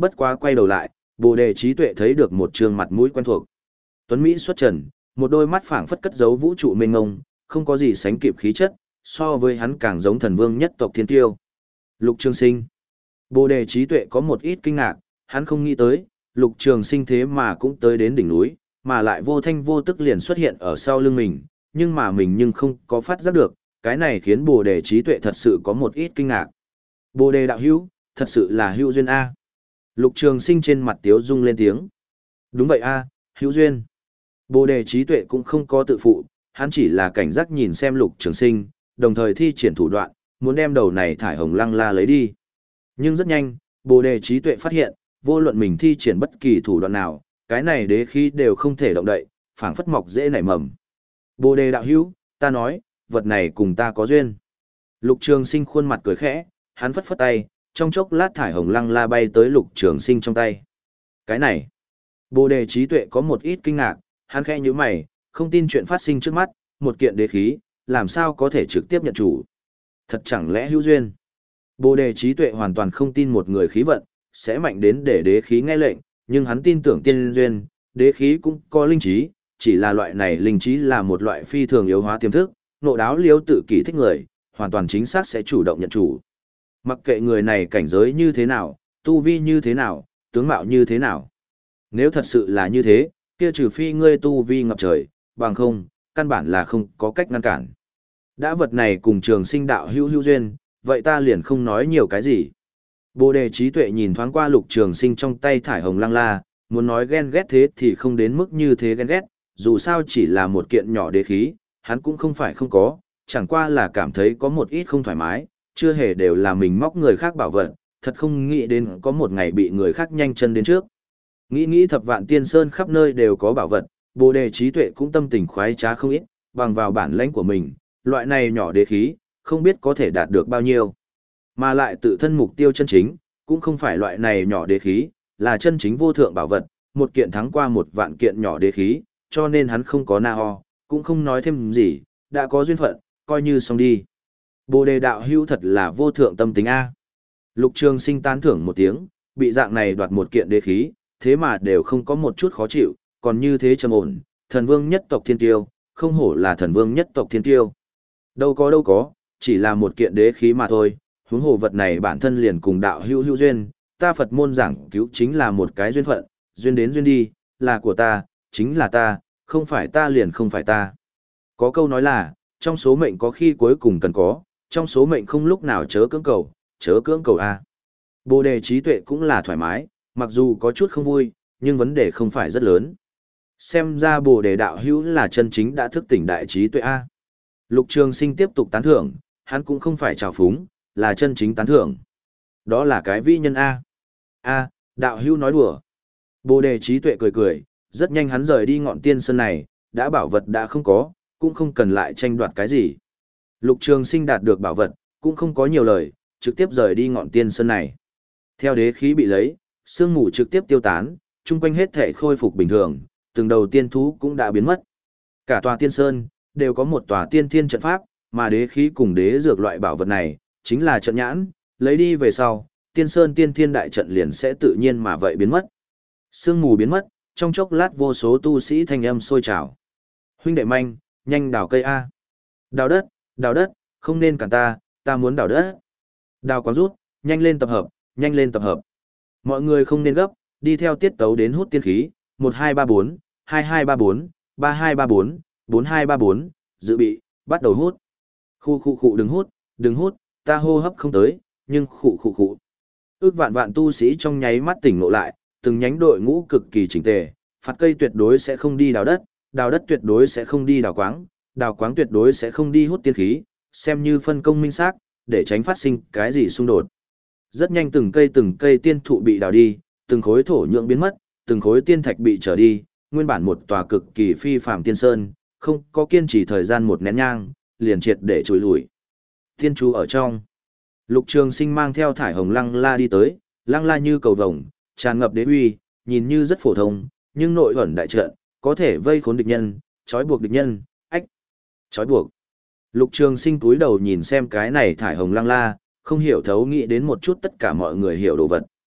Bất quá quay đầu lại, Bồ Đề trí tuệ thấy được một trương mặt mũi quen thuộc. Tuấn Mỹ xuất trần, một đôi mắt phảng phất cất giấu vũ trụ mênh mông, không có gì sánh kịp khí chất, so với hắn càng giống thần vương nhất tộc thiên tiêu. Lục Trường Sinh. Bồ Đề trí tuệ có một ít kinh ngạc, hắn không nghĩ tới, Lục Trường Sinh thế mà cũng tới đến đỉnh núi, mà lại vô thanh vô tức liền xuất hiện ở sau lưng mình, nhưng mà mình nhưng không có phát giác được, cái này khiến Bồ Đề trí tuệ thật sự có một ít kinh ngạc. Bồ Đề đạo hữu, thật sự là hữu duyên A. Lục Trường Sinh trên mặt tiếu dung lên tiếng. Đúng vậy A, hữu duyên. Bồ Đề trí tuệ cũng không có tự phụ, hắn chỉ là cảnh giác nhìn xem Lục Trường Sinh, đồng thời thi triển thủ đoạn, muốn đem đầu này thải hồng lăng la lấy đi. Nhưng rất nhanh, Bồ Đề trí tuệ phát hiện, vô luận mình thi triển bất kỳ thủ đoạn nào, cái này đế khí đều không thể động đậy, phảng phất mọc dễ nảy mầm. Bồ Đề đạo hữu, ta nói, vật này cùng ta có duyên. Lục Trường Sinh khuôn mặt cười khẽ, hắn phất phất tay, trong chốc lát thải hồng lăng la bay tới Lục Trường Sinh trong tay. Cái này, Bồ Đề trí tuệ có một ít kinh ngạc, hắn khẽ nhíu mày, không tin chuyện phát sinh trước mắt, một kiện đế khí, làm sao có thể trực tiếp nhận chủ. Thật chẳng lẽ hữu duyên. Bồ Đề trí tuệ hoàn toàn không tin một người khí vận sẽ mạnh đến để đế khí nghe lệnh, nhưng hắn tin tưởng tiên duyên, đế khí cũng có linh trí, chỉ là loại này linh trí là một loại phi thường yếu hóa tiềm thức, nộ đáo liếu tự kỷ thích người, hoàn toàn chính xác sẽ chủ động nhận chủ. Mặc kệ người này cảnh giới như thế nào, tu vi như thế nào, tướng mạo như thế nào. Nếu thật sự là như thế, kia trừ phi ngươi tu vi ngập trời, bằng không, căn bản là không có cách ngăn cản. Đã vật này cùng Trường Sinh đạo hữu hữu duyên, vậy ta liền không nói nhiều cái gì. Bồ Đề trí tuệ nhìn thoáng qua Lục Trường Sinh trong tay thải hồng lăng la, muốn nói ghen ghét thế thì không đến mức như thế ghen ghét, dù sao chỉ là một kiện nhỏ đế khí, hắn cũng không phải không có, chẳng qua là cảm thấy có một ít không thoải mái, chưa hề đều là mình móc người khác bảo vật, thật không nghĩ đến có một ngày bị người khác nhanh chân đến trước. Nghĩ nghĩ thập vạn tiên sơn khắp nơi đều có bảo vật, Bồ Đề trí tuệ cũng tâm tình khoái trá không ít, bằng vào bản lãnh của mình, loại này nhỏ đế khí, không biết có thể đạt được bao nhiêu. Mà lại tự thân mục tiêu chân chính, cũng không phải loại này nhỏ đế khí, là chân chính vô thượng bảo vật, một kiện thắng qua một vạn kiện nhỏ đế khí, cho nên hắn không có na ho, cũng không nói thêm gì, đã có duyên phận, coi như xong đi. Bồ Đề đạo hữu thật là vô thượng tâm tính A. Lục Trường Sinh tán thưởng một tiếng, bị dạng này đoạt một kiện đế khí, thế mà đều không có một chút khó chịu, còn như thế trầm ổn, thần vương nhất tộc thiên tiêu, không hổ là thần vương nhất tộc thiên tiêu. Đâu có đâu có, chỉ là một kiện đế khí mà thôi, huống hồ vật này bản thân liền cùng đạo hữu hữu duyên, ta Phật môn giảng cứu chính là một cái duyên phận, duyên đến duyên đi, là của ta, chính là ta, không phải ta liền không phải ta. Có câu nói là, trong số mệnh có khi cuối cùng cần có, trong số mệnh không lúc nào chớ cưỡng cầu, chớ cưỡng cầu a. Bồ Đề trí tuệ cũng là thoải mái, mặc dù có chút không vui, nhưng vấn đề không phải rất lớn. Xem ra Bồ Đề đạo hữu là chân chính đã thức tỉnh đại trí tuệ a. Lục Trường Sinh tiếp tục tán thưởng, hắn cũng không phải trào phúng, là chân chính tán thưởng. Đó là cái vĩ nhân a. A, đạo hữu nói đùa. Bồ Đề trí tuệ cười cười, rất nhanh hắn rời đi ngọn tiên sơn này, đã bảo vật đã không có, cũng không cần lại tranh đoạt cái gì. Lục Trường Sinh đạt được bảo vật, cũng không có nhiều lời, trực tiếp rời đi ngọn tiên sơn này. Theo đế khí bị lấy, sương mù trực tiếp tiêu tán, chung quanh hết thể khôi phục bình thường, từng đầu tiên thú cũng đã biến mất. Cả tòa tiên sơn, đều có một tòa tiên thiên trận pháp, mà đế khí cùng đế dược loại bảo vật này, chính là trận nhãn, lấy đi về sau, tiên sơn tiên thiên đại trận liền sẽ tự nhiên mà vậy biến mất. Sương mù biến mất, trong chốc lát vô số tu sĩ thanh âm sôi trào. Huynh đệ manh, nhanh đào cây A. Đào đất, đào đất, không nên cản ta, ta muốn đào đất. Đào quáng rút, nhanh lên tập hợp, nhanh lên tập hợp. Mọi người không nên gấp, đi theo tiết tấu đến hút tiên khí, một hai ba bốn, hai hai ba bốn, ba hai ba bốn, bốn hai ba bốn, dự bị, bắt đầu hút. Khu khu khu đừng hút, đừng hút, ta hô hấp không tới, nhưng khu khu khu. Ước vạn vạn tu sĩ trong nháy mắt tỉnh ngộ lại, từng nhánh đội ngũ cực kỳ chỉnh tề, phạt cây tuyệt đối sẽ không đi đào đất, đào đất tuyệt đối sẽ không đi đào quáng, đào quáng tuyệt đối sẽ không đi hút tiên khí, xem như phân công minh xác, để tránh phát sinh cái gì xung đột. Rất nhanh từng cây từng cây tiên thụ bị đào đi, từng khối thổ nhượng biến mất, từng khối tiên thạch bị trở đi, nguyên bản một tòa cực kỳ phi phàm tiên sơn, không có kiên trì thời gian một nén nhang, liền triệt để chối lùi. Tiên chú ở trong. Lục Trường Sinh mang theo thải hồng lăng la đi tới, lăng la như cầu vồng, tràn ngập đế uy, nhìn như rất phổ thông, nhưng nội ẩn đại trận, có thể vây khốn địch nhân, trói buộc địch nhân, ách, trói buộc. Lục Trường Sinh cúi đầu nhìn xem cái này thải hồng lăng la, không hiểu thấu nghĩ đến một chút tất cả mọi người hiểu đồ vật.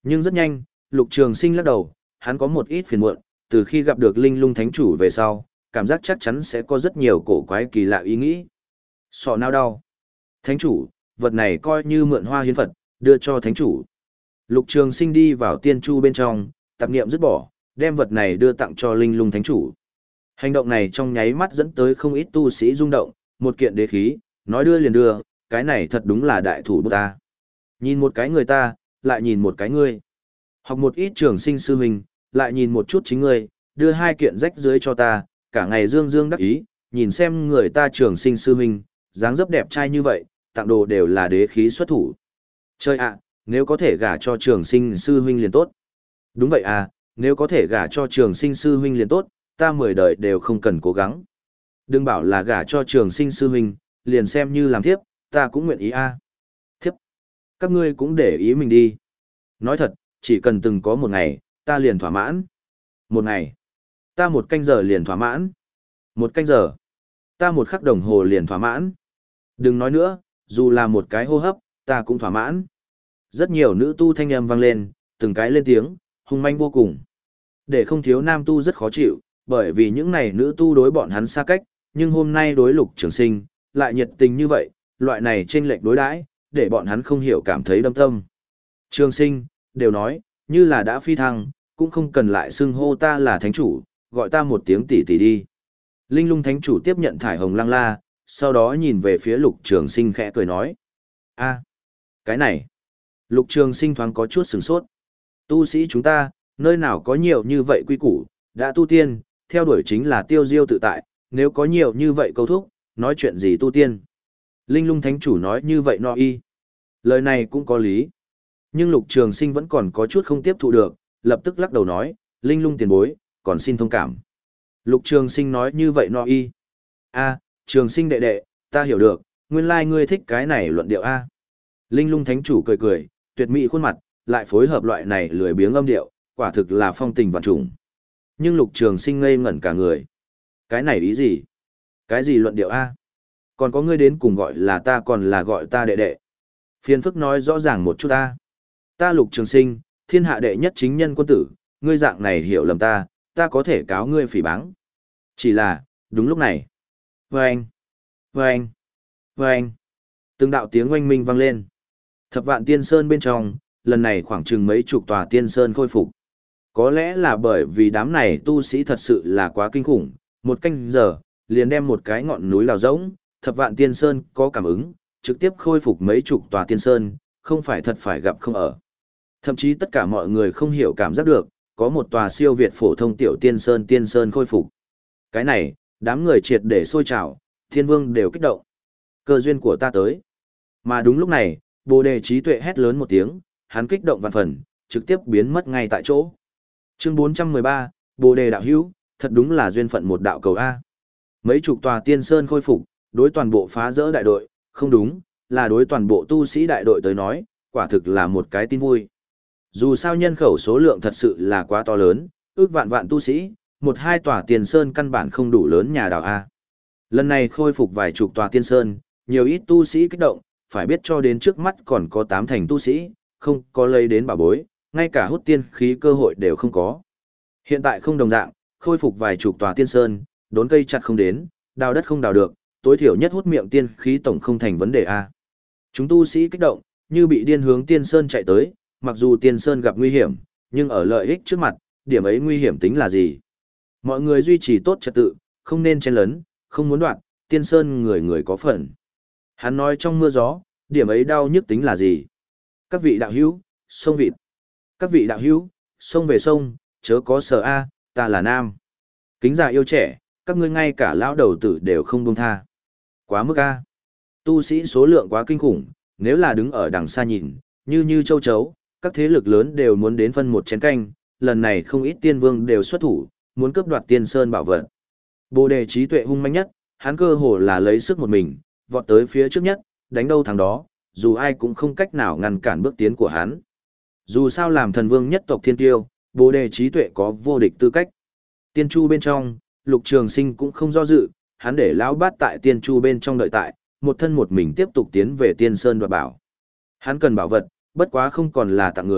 Nhưng rất nhanh, Lục Trường Sinh lắc đầu, hắn có một ít phiền muộn, từ khi gặp được Linh Lung Thánh Chủ về sau, cảm giác chắc chắn sẽ có rất nhiều cổ quái kỳ lạ ý nghĩ. Sọ não đau. Thánh Chủ, vật này coi như mượn hoa hiến Phật, đưa cho Thánh Chủ. Lục Trường Sinh đi vào tiên chu bên trong, tạp niệm dứt bỏ, đem vật này đưa tặng cho Linh Lung Thánh Chủ. Hành động này trong nháy mắt dẫn tới không ít tu sĩ rung động, một kiện đế khí, nói đưa liền đưa, cái này thật đúng là đại thủ bút ta. Nhìn một cái người ta, lại nhìn một cái ngươi. Học một ít Trường Sinh sư huynh, lại nhìn một chút chính ngươi, đưa hai kiện rách dưới cho ta, cả ngày dương dương đắc ý, nhìn xem người ta Trường Sinh sư huynh, dáng dấp đẹp trai như vậy, tặng đồ đều là đế khí xuất thủ. Chơi ạ, nếu có thể gả cho Trường Sinh sư huynh liền tốt. Đúng vậy à, nếu có thể gả cho Trường Sinh sư huynh liền tốt, ta mười đời đều không cần cố gắng. Đừng bảo là gả cho Trường Sinh sư huynh, liền xem như làm thiếp, ta cũng nguyện ý a. Thiếp, các ngươi cũng để ý mình đi. Nói thật, chỉ cần từng có một ngày, ta liền thỏa mãn. Một ngày, ta một canh giờ liền thỏa mãn. Một canh giờ, ta một khắc đồng hồ liền thỏa mãn. Đừng nói nữa, dù là một cái hô hấp, ta cũng thỏa mãn. Rất nhiều nữ tu thanh âm vang lên, từng cái lên tiếng, hung manh vô cùng. Để không thiếu nam tu rất khó chịu, bởi vì những này nữ tu đối bọn hắn xa cách, nhưng hôm nay đối Lục Trường Sinh, lại nhiệt tình như vậy, loại này chênh lệch đối đãi, để bọn hắn không hiểu cảm thấy đâm tâm. Trường Sinh, đều nói, như là đã phi thăng, cũng không cần lại xưng hô ta là thánh chủ, gọi ta một tiếng tỷ tỷ đi. Linh Lung Thánh Chủ tiếp nhận thải hồng lăng la, sau đó nhìn về phía Lục Trường Sinh khẽ cười nói. A, cái này. Lục Trường Sinh thoáng có chút sửng sốt. Tu sĩ chúng ta, nơi nào có nhiều như vậy quy củ, đã tu tiên, theo đuổi chính là tiêu diêu tự tại, nếu có nhiều như vậy câu thúc, nói chuyện gì tu tiên. Linh Lung Thánh Chủ nói như vậy no y. Lời này cũng có lý. Nhưng Lục Trường Sinh vẫn còn có chút không tiếp thụ được, lập tức lắc đầu nói, Linh Lung tiền bối, còn xin thông cảm. Lục Trường Sinh nói như vậy no y. A, Trường Sinh đệ đệ, ta hiểu được, nguyên lai ngươi thích cái này luận điệu A. Linh Lung Thánh Chủ cười cười, tuyệt mỹ khuôn mặt, lại phối hợp loại này lười biếng âm điệu, quả thực là phong tình vạn trùng. Nhưng Lục Trường Sinh ngây ngẩn cả người. Cái này ý gì? Cái gì luận điệu A? Còn có ngươi đến cùng gọi là ta còn là gọi ta đệ đệ. Phiền phức nói rõ ràng một chút ta. Ta Lục Trường Sinh, thiên hạ đệ nhất chính nhân quân tử, ngươi dạng này hiểu lầm ta, ta có thể cáo ngươi phỉ báng. Chỉ là, đúng lúc này. Vâng! Vâng! Vâng! Từng đạo tiếng oanh minh vang lên. Thập vạn tiên sơn bên trong, lần này khoảng chừng mấy chục tòa tiên sơn khôi phục. Có lẽ là bởi vì đám này tu sĩ thật sự là quá kinh khủng, một canh giờ, liền đem một cái ngọn núi đào rỗng, thập vạn tiên sơn có cảm ứng, trực tiếp khôi phục mấy chục tòa tiên sơn, không phải thật phải gặp không ở. Thậm chí tất cả mọi người không hiểu cảm giác được, có một tòa siêu việt phổ thông tiểu tiên sơn tiên sơn khôi phục. Cái này, đám người triệt để sôi trào, thiên vương đều kích động. Cơ duyên của ta tới. Mà đúng lúc này, Bồ Đề trí tuệ hét lớn một tiếng, hắn kích động vạn phần, trực tiếp biến mất ngay tại chỗ. Chương bốn trăm mười ba, Bồ Đề đạo hữu, thật đúng là duyên phận một đạo cầu A. Mấy chục tòa tiên sơn khôi phục, đối toàn bộ phá rỡ đại đội, không đúng, là đối toàn bộ tu sĩ đại đội tới nói, quả thực là một cái tin vui. Dù sao nhân khẩu số lượng thật sự là quá to lớn, ước vạn vạn tu sĩ, một hai tòa tiên sơn căn bản không đủ lớn nhà đào A. Lần này khôi phục vài chục tòa tiên sơn, nhiều ít tu sĩ kích động, phải biết cho đến trước mắt còn có tám thành tu sĩ, không có lấy đến bảo bối, ngay cả hút tiên khí cơ hội đều không có. Hiện tại không đồng dạng, khôi phục vài chục tòa tiên sơn, đốn cây chặt không đến, đào đất không đào được, tối thiểu nhất hút miệng tiên khí tổng không thành vấn đề A. Chúng tu sĩ kích động, như bị điên hướng tiên sơn chạy tới, mặc dù tiên sơn gặp nguy hiểm, nhưng ở lợi ích trước mặt, điểm ấy nguy hiểm tính là gì? Mọi người duy trì tốt trật tự, không nên chen lấn, không muốn đoạn, tiên sơn người người có phần. Hắn nói trong mưa gió, điểm ấy đau nhức tính là gì? Các vị đạo hữu, sông vịt. Các vị đạo hữu, sông về sông, chớ có sợ A, ta là nam. Kính già yêu trẻ, các ngươi ngay cả lão đầu tử đều không buông tha. Quá mức A. Tu sĩ số lượng quá kinh khủng, nếu là đứng ở đằng xa nhìn, như như châu chấu, các thế lực lớn đều muốn đến phân một chén canh, lần này không ít tiên vương đều xuất thủ, muốn cướp đoạt tiên sơn bảo vật. Bồ Đề trí tuệ hung manh nhất, hắn cơ hồ là lấy sức một mình, vọt tới phía trước nhất, đánh đâu thắng đó, dù ai cũng không cách nào ngăn cản bước tiến của hắn. Dù sao làm thần vương nhất tộc thiên tiêu, Bồ Đề trí tuệ có vô địch tư cách. Tiên chu bên trong, Lục Trường Sinh cũng không do dự, hắn để lão bát tại tiên chu bên trong đợi tại, một thân một mình tiếp tục tiến về tiên sơn đoạt bảo. Hắn cần bảo vật, bất quá không còn là tặng người,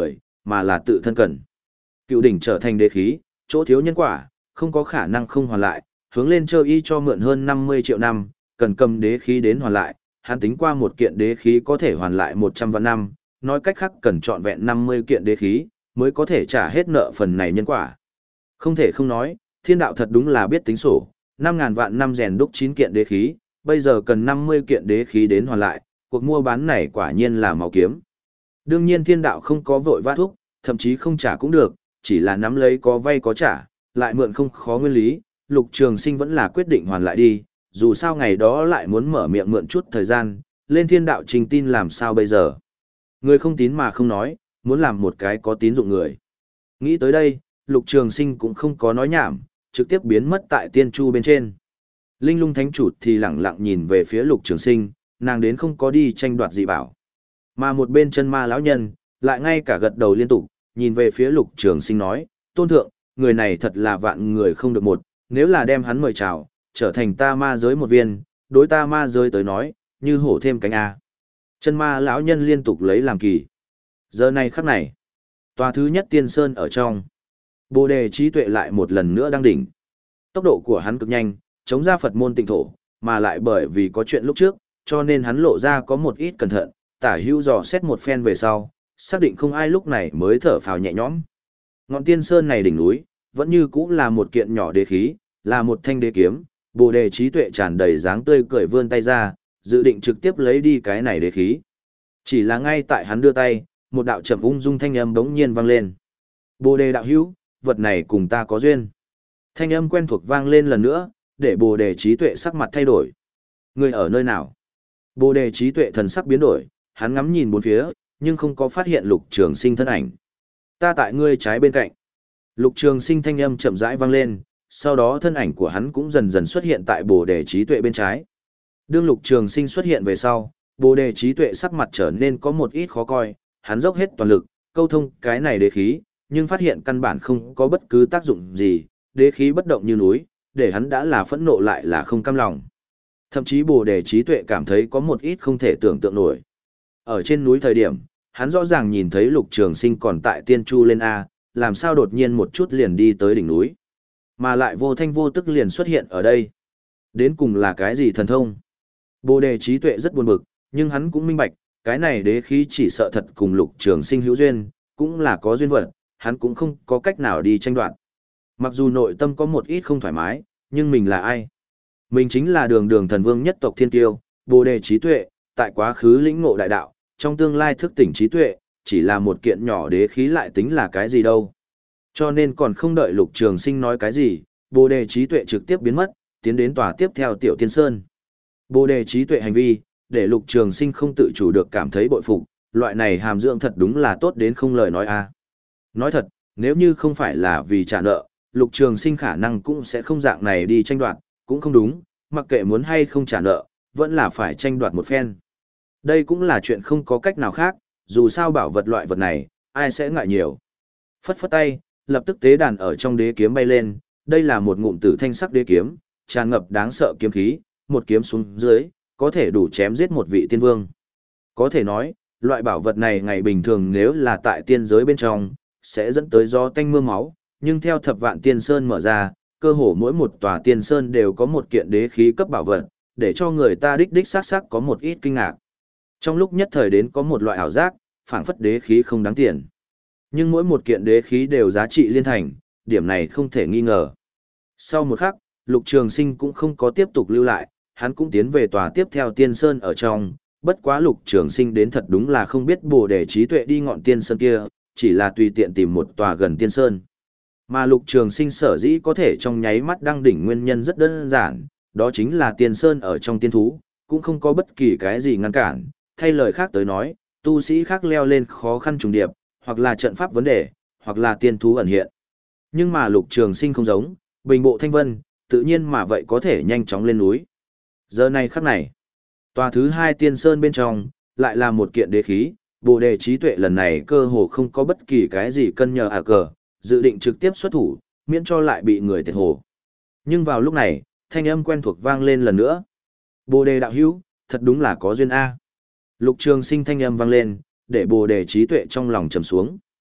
mà là tự thân cần. Cựu đỉnh trở thành đế khí, chỗ thiếu nhân quả, không có khả năng không hoàn lại, hướng lên chơi y cho mượn hơn năm mươi triệu năm, cần cầm đế khí đến hoàn lại, hắn tính qua một kiện đế khí có thể hoàn lại một trăm vạn năm, nói cách khác cần trọn vẹn năm mươi kiện đế khí, mới có thể trả hết nợ phần này nhân quả. Không thể không nói, thiên đạo thật đúng là biết tính sổ, năm ngàn vạn năm rèn đúc chín kiện đế khí, bây giờ cần năm mươi kiện đế khí đến hoàn lại, cuộc mua bán này quả nhiên là máu kiếm. Đương nhiên thiên đạo không có vội vã thúc, thậm chí không trả cũng được, chỉ là nắm lấy có vay có trả, lại mượn không khó nguyên lý, Lục Trường Sinh vẫn là quyết định hoàn lại đi, dù sao ngày đó lại muốn mở miệng mượn chút thời gian, lên thiên đạo trình tin làm sao bây giờ. Người không tín mà không nói, muốn làm một cái có tín dụng người. Nghĩ tới đây, Lục Trường Sinh cũng không có nói nhảm, trực tiếp biến mất tại tiên chu bên trên. Linh Lung Thánh Chủ thì lẳng lặng nhìn về phía Lục Trường Sinh, nàng đến không có đi tranh đoạt dị bảo. Mà một bên chân ma lão nhân, lại ngay cả gật đầu liên tục, nhìn về phía Lục Trường Sinh nói, tôn thượng, người này thật là vạn người không được một, nếu là đem hắn mời chào, trở thành ta ma giới một viên, đối ta ma giới tới nói, như hổ thêm cánh A. Chân ma lão nhân liên tục lấy làm kỳ. Giờ này khắc này, tòa thứ nhất tiên sơn ở trong, Bồ đề trí tuệ lại một lần nữa đang đỉnh. Tốc độ của hắn cực nhanh, chống ra Phật môn tịnh thổ, mà lại bởi vì có chuyện lúc trước, cho nên hắn lộ ra có một ít cẩn thận, tả hữu dò xét một phen về sau, xác định không ai lúc này mới thở phào nhẹ nhõm. Ngọn tiên sơn này đỉnh núi, vẫn như cũng là một kiện nhỏ đế khí, là một thanh đế kiếm, Bồ đề trí tuệ tràn đầy dáng tươi cười vươn tay ra, dự định trực tiếp lấy đi cái này đế khí. Chỉ là ngay tại hắn đưa tay, một đạo trầm ung dung thanh âm bỗng nhiên vang lên. Bồ đề đạo hữu, vật này cùng ta có duyên. Thanh âm quen thuộc vang lên lần nữa, để Bồ đề trí tuệ sắc mặt thay đổi. Người ở nơi nào? Bồ đề trí tuệ thần sắc biến đổi, hắn ngắm nhìn bốn phía, nhưng không có phát hiện Lục Trường Sinh thân ảnh. Ta tại ngươi trái bên cạnh. Lục Trường Sinh thanh âm chậm rãi vang lên, sau đó thân ảnh của hắn cũng dần dần xuất hiện tại Bồ đề trí tuệ bên trái. Đương Lục Trường Sinh xuất hiện về sau, Bồ đề trí tuệ sắc mặt trở nên có một ít khó coi, hắn dốc hết toàn lực, câu thông cái này đế khí, nhưng phát hiện căn bản không có bất cứ tác dụng gì, đế khí bất động như núi, để hắn đã là phẫn nộ lại là không cam lòng. Thậm chí Bồ đề trí tuệ cảm thấy có một ít không thể tưởng tượng nổi. Ở trên núi thời điểm, hắn rõ ràng nhìn thấy Lục Trường Sinh còn tại tiên chu lên A, làm sao đột nhiên một chút liền đi tới đỉnh núi. Mà lại vô thanh vô tức liền xuất hiện ở đây. Đến cùng là cái gì thần thông? Bồ đề trí tuệ rất buồn bực, nhưng hắn cũng minh bạch, cái này đế khí chỉ sợ thật cùng Lục Trường Sinh hữu duyên, cũng là có duyên vật, hắn cũng không có cách nào đi tranh đoạt. Mặc dù nội tâm có một ít không thoải mái, nhưng mình là ai? Mình chính là đường đường thần vương nhất tộc thiên tiêu, Bồ đề trí tuệ, tại quá khứ lĩnh ngộ đại đạo, trong tương lai thức tỉnh trí tuệ, chỉ là một kiện nhỏ đế khí lại tính là cái gì đâu. Cho nên còn không đợi Lục Trường Sinh nói cái gì, Bồ đề trí tuệ trực tiếp biến mất, tiến đến tòa tiếp theo Tiểu Tiên Sơn. Bồ đề trí tuệ hành vi, để Lục Trường Sinh không tự chủ được cảm thấy bội phục, loại này hàm dưỡng thật đúng là tốt đến không lời nói a. Nói thật, nếu như không phải là vì trả nợ, Lục Trường Sinh khả năng cũng sẽ không dạng này đi tranh đoạt, cũng không đúng, mặc kệ muốn hay không trả nợ, vẫn là phải tranh đoạt một phen. Đây cũng là chuyện không có cách nào khác, dù sao bảo vật loại vật này, ai sẽ ngại nhiều. Phất phất tay, lập tức tế đàn ở trong đế kiếm bay lên, đây là một ngụm tử thanh sắc đế kiếm, tràn ngập đáng sợ kiếm khí, một kiếm xuống dưới, có thể đủ chém giết một vị tiên vương. Có thể nói, loại bảo vật này ngày bình thường nếu là tại tiên giới bên trong, sẽ dẫn tới gió tanh mưa máu, nhưng theo thập vạn tiên sơn mở ra, cơ hồ mỗi một tòa tiên sơn đều có một kiện đế khí cấp bảo vật, để cho người ta đích đích xác xác có một ít kinh ngạc. Trong lúc nhất thời đến có một loại ảo giác, phảng phất đế khí không đáng tiền. Nhưng mỗi một kiện đế khí đều giá trị liên thành, điểm này không thể nghi ngờ. Sau một khắc, Lục Trường Sinh cũng không có tiếp tục lưu lại, hắn cũng tiến về tòa tiếp theo tiên sơn ở trong, bất quá Lục Trường Sinh đến thật đúng là không biết Bồ đề trí tuệ đi ngọn tiên sơn kia, chỉ là tùy tiện tìm một tòa gần tiên sơn. Mà Lục Trường Sinh sở dĩ có thể trong nháy mắt đăng đỉnh nguyên nhân rất đơn giản, đó chính là tiên sơn ở trong tiên thú, cũng không có bất kỳ cái gì ngăn cản, thay lời khác tới nói, tu sĩ khác leo lên khó khăn trùng điệp, hoặc là trận pháp vấn đề, hoặc là tiên thú ẩn hiện. Nhưng mà Lục Trường Sinh không giống, bình bộ thanh vân, tự nhiên mà vậy có thể nhanh chóng lên núi. Giờ này khắc này, tòa thứ hai tiên sơn bên trong, lại là một kiện đế khí, Bồ đề trí tuệ lần này cơ hồ không có bất kỳ cái gì cân nhờ à cờ, dự định trực tiếp xuất thủ, miễn cho lại bị người thiệt hồ. Nhưng vào lúc này, thanh âm quen thuộc vang lên lần nữa. Bồ đề đạo hữu, thật đúng là có duyên A. Lục Trường Sinh thanh âm vang lên, để Bồ đề trí tuệ trong lòng trầm xuống.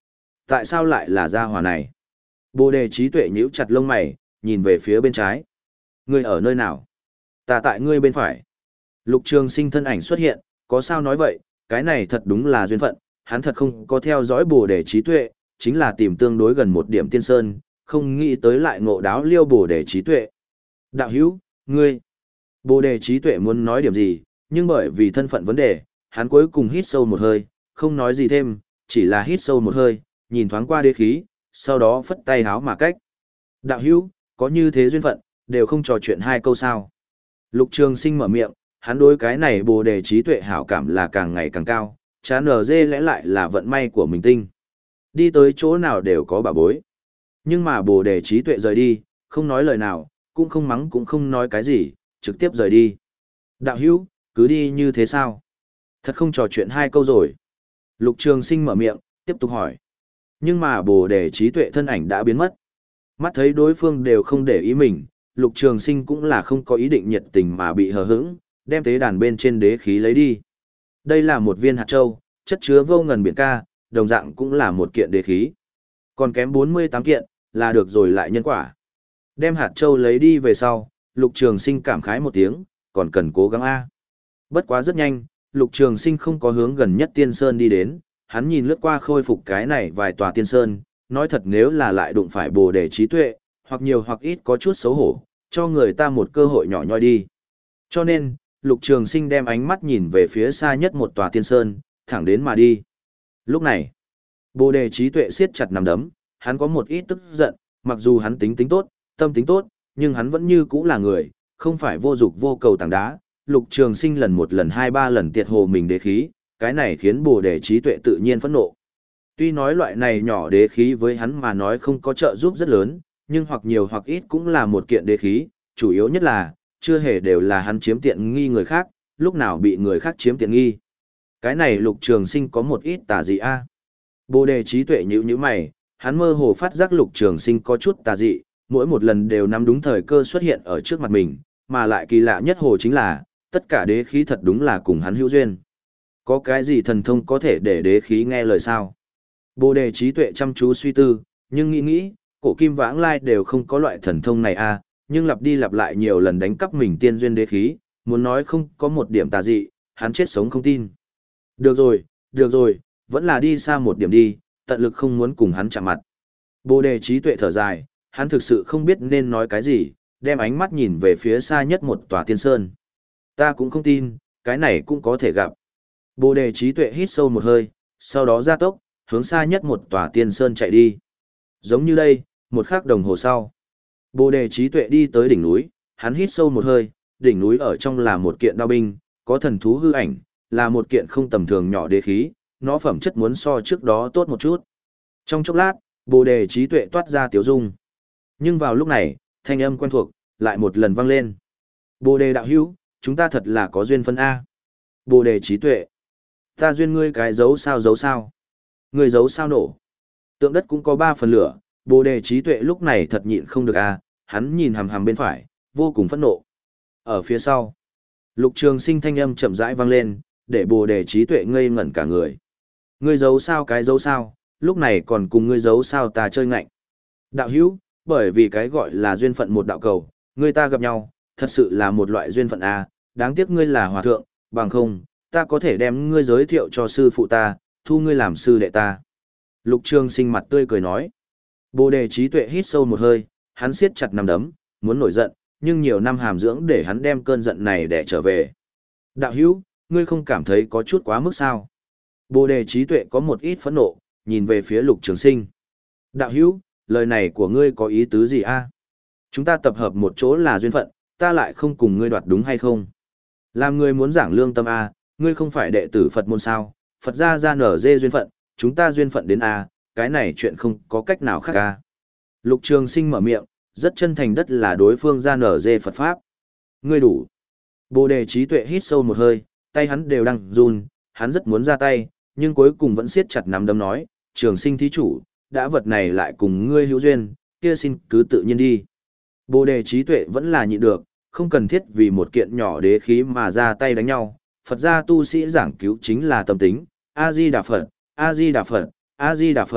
Tại sao lại là gia hỏa này? Bồ đề trí tuệ nhíu chặt lông mày, nhìn về phía bên trái. Ngươi ở nơi nào? Ta tại ngươi bên phải. Lục Trường Sinh thân ảnh xuất hiện, có sao nói vậy, cái này thật đúng là duyên phận, hắn thật không có theo dõi bồ đề trí tuệ, chính là tìm tương đối gần một điểm tiên sơn, không nghĩ tới lại ngộ đáo liêu bồ đề trí tuệ. Đạo hữu, ngươi, bồ đề trí tuệ muốn nói điểm gì, nhưng bởi vì thân phận vấn đề, hắn cuối cùng hít sâu một hơi, không nói gì thêm, chỉ là hít sâu một hơi, nhìn thoáng qua đế khí, sau đó phất tay háo mà cách. Đạo hữu, có như thế duyên phận, đều không trò chuyện hai câu sao. Lục Trường Sinh mở miệng, hắn đối cái này bồ đề trí tuệ hảo cảm là càng ngày càng cao, chán nở dê lẽ lại là vận may của mình tinh. Đi tới chỗ nào đều có bà bối. Nhưng mà bồ đề trí tuệ rời đi, không nói lời nào, cũng không mắng cũng không nói cái gì, trực tiếp rời đi. Đạo hữu, cứ đi như thế sao? Thật không trò chuyện hai câu rồi. Lục Trường Sinh mở miệng, tiếp tục hỏi. Nhưng mà bồ đề trí tuệ thân ảnh đã biến mất. Mắt thấy đối phương đều không để ý mình, Lục Trường Sinh cũng là không có ý định nhiệt tình mà bị hờ hững, đem tế đàn bên trên đế khí lấy đi. Đây là một viên hạt châu, chất chứa vô ngần biển ca, đồng dạng cũng là một kiện đế khí. Còn kém bốn mươi tám kiện, là được rồi lại nhân quả. Đem hạt châu lấy đi về sau, Lục Trường Sinh cảm khái một tiếng, còn cần cố gắng a. Bất quá rất nhanh, Lục Trường Sinh không có hướng gần nhất Tiên Sơn đi đến, hắn nhìn lướt qua khôi phục cái này vài tòa Tiên Sơn, nói thật nếu là lại đụng phải bồ đề trí tuệ, hoặc nhiều hoặc ít có chút xấu hổ, cho người ta một cơ hội nhỏ nhoi đi. Cho nên, Lục Trường Sinh đem ánh mắt nhìn về phía xa nhất một tòa Tiên Sơn, thẳng đến mà đi. Lúc này, bồ đề trí tuệ siết chặt nắm đấm, hắn có một ít tức giận, mặc dù hắn tính tính tốt, tâm tính tốt, nhưng hắn vẫn như cũ là người, không phải vô dục vô cầu tảng đá. Lục Trường Sinh lần một lần hai ba lần tiệt hồ mình đế khí, cái này khiến bồ đề trí tuệ tự nhiên phẫn nộ. Tuy nói loại này nhỏ đế khí với hắn mà nói không có trợ giúp rất lớn, nhưng hoặc nhiều hoặc ít cũng là một kiện đế khí, chủ yếu nhất là, chưa hề đều là hắn chiếm tiện nghi người khác, lúc nào bị người khác chiếm tiện nghi. Cái này Lục Trường Sinh có một ít tà dị a. Bồ đề trí tuệ nhíu nhíu mày, hắn mơ hồ phát giác Lục Trường Sinh có chút tà dị, mỗi một lần đều nắm đúng thời cơ xuất hiện ở trước mặt mình, mà lại kỳ lạ nhất hồ chính là, tất cả đế khí thật đúng là cùng hắn hữu duyên. Có cái gì thần thông có thể để đế khí nghe lời sao? Bồ đề trí tuệ chăm chú suy tư, nhưng nghĩ nghĩ, cổ kim vãng lai đều không có loại thần thông này a, nhưng lặp đi lặp lại nhiều lần đánh cắp mình tiên duyên đế khí, muốn nói không có một điểm tà dị, hắn chết sống không tin. Được rồi, được rồi, vẫn là đi xa một điểm đi, tận lực không muốn cùng hắn chạm mặt. Bồ đề trí tuệ thở dài, hắn thực sự không biết nên nói cái gì, đem ánh mắt nhìn về phía xa nhất một tòa tiên sơn. Ta cũng không tin, cái này cũng có thể gặp. Bồ đề trí tuệ hít sâu một hơi, sau đó ra tốc, hướng xa nhất một tòa tiên sơn chạy đi. Giống như đây, một khắc đồng hồ sau. Bồ đề trí tuệ đi tới đỉnh núi, hắn hít sâu một hơi, đỉnh núi ở trong là một kiện đao binh, có thần thú hư ảnh, là một kiện không tầm thường nhỏ đế khí, nó phẩm chất muốn so trước đó tốt một chút. Trong chốc lát, bồ đề trí tuệ toát ra tiếu dung. Nhưng vào lúc này, thanh âm quen thuộc, lại một lần vang lên. Bồ đề đạo hữu, chúng ta thật là có duyên phân A. Bồ đề trí tuệ. Ta duyên ngươi cái dấu sao dấu sao. Ngươi dấu sao nổ. Tượng đất cũng có ba phần lửa, bồ đề trí tuệ lúc này thật nhịn không được A, hắn nhìn hằm hằm bên phải, vô cùng phẫn nộ. Ở phía sau, Lục Trường Sinh thanh âm chậm rãi vang lên, để bồ đề trí tuệ ngây ngẩn cả người. Ngươi giấu sao cái giấu sao, lúc này còn cùng ngươi giấu sao ta chơi ngạnh. Đạo hữu, bởi vì cái gọi là duyên phận một đạo cầu, ngươi ta gặp nhau, thật sự là một loại duyên phận a, đáng tiếc ngươi là hòa thượng, bằng không, ta có thể đem ngươi giới thiệu cho sư phụ ta, thu ngươi làm sư đệ ta. Lục Trường Sinh mặt tươi cười nói. Bồ đề trí tuệ hít sâu một hơi, hắn siết chặt nắm đấm, muốn nổi giận, nhưng nhiều năm hàm dưỡng để hắn đem cơn giận này để trở về. Đạo hữu, ngươi không cảm thấy có chút quá mức sao? Bồ đề trí tuệ có một ít phẫn nộ, nhìn về phía Lục Trường Sinh. Đạo hữu, lời này của ngươi có ý tứ gì a? Chúng ta tập hợp một chỗ là duyên phận, ta lại không cùng ngươi đoạt đúng hay không? Làm ngươi muốn giảng lương tâm a, ngươi không phải đệ tử Phật môn sao? Phật gia ra nở dê duyên phận, chúng ta duyên phận đến a, cái này chuyện không có cách nào khác a. Lục Trường Sinh mở miệng, rất chân thành đất là đối phương ra nở dê Phật pháp. Ngươi đủ. Bồ đề trí tuệ hít sâu một hơi, tay hắn đều đang run, hắn rất muốn ra tay, nhưng cuối cùng vẫn siết chặt nắm đấm nói, Trường Sinh thí chủ, đã vật này lại cùng ngươi hữu duyên, kia xin cứ tự nhiên đi. Bồ đề trí tuệ vẫn là nhịn được, không cần thiết vì một kiện nhỏ đế khí mà ra tay đánh nhau. Phật gia tu sĩ giảng cứu chính là tâm tính, A-di-đà Phật, A-di-đà Phật, A-di-đà Phật,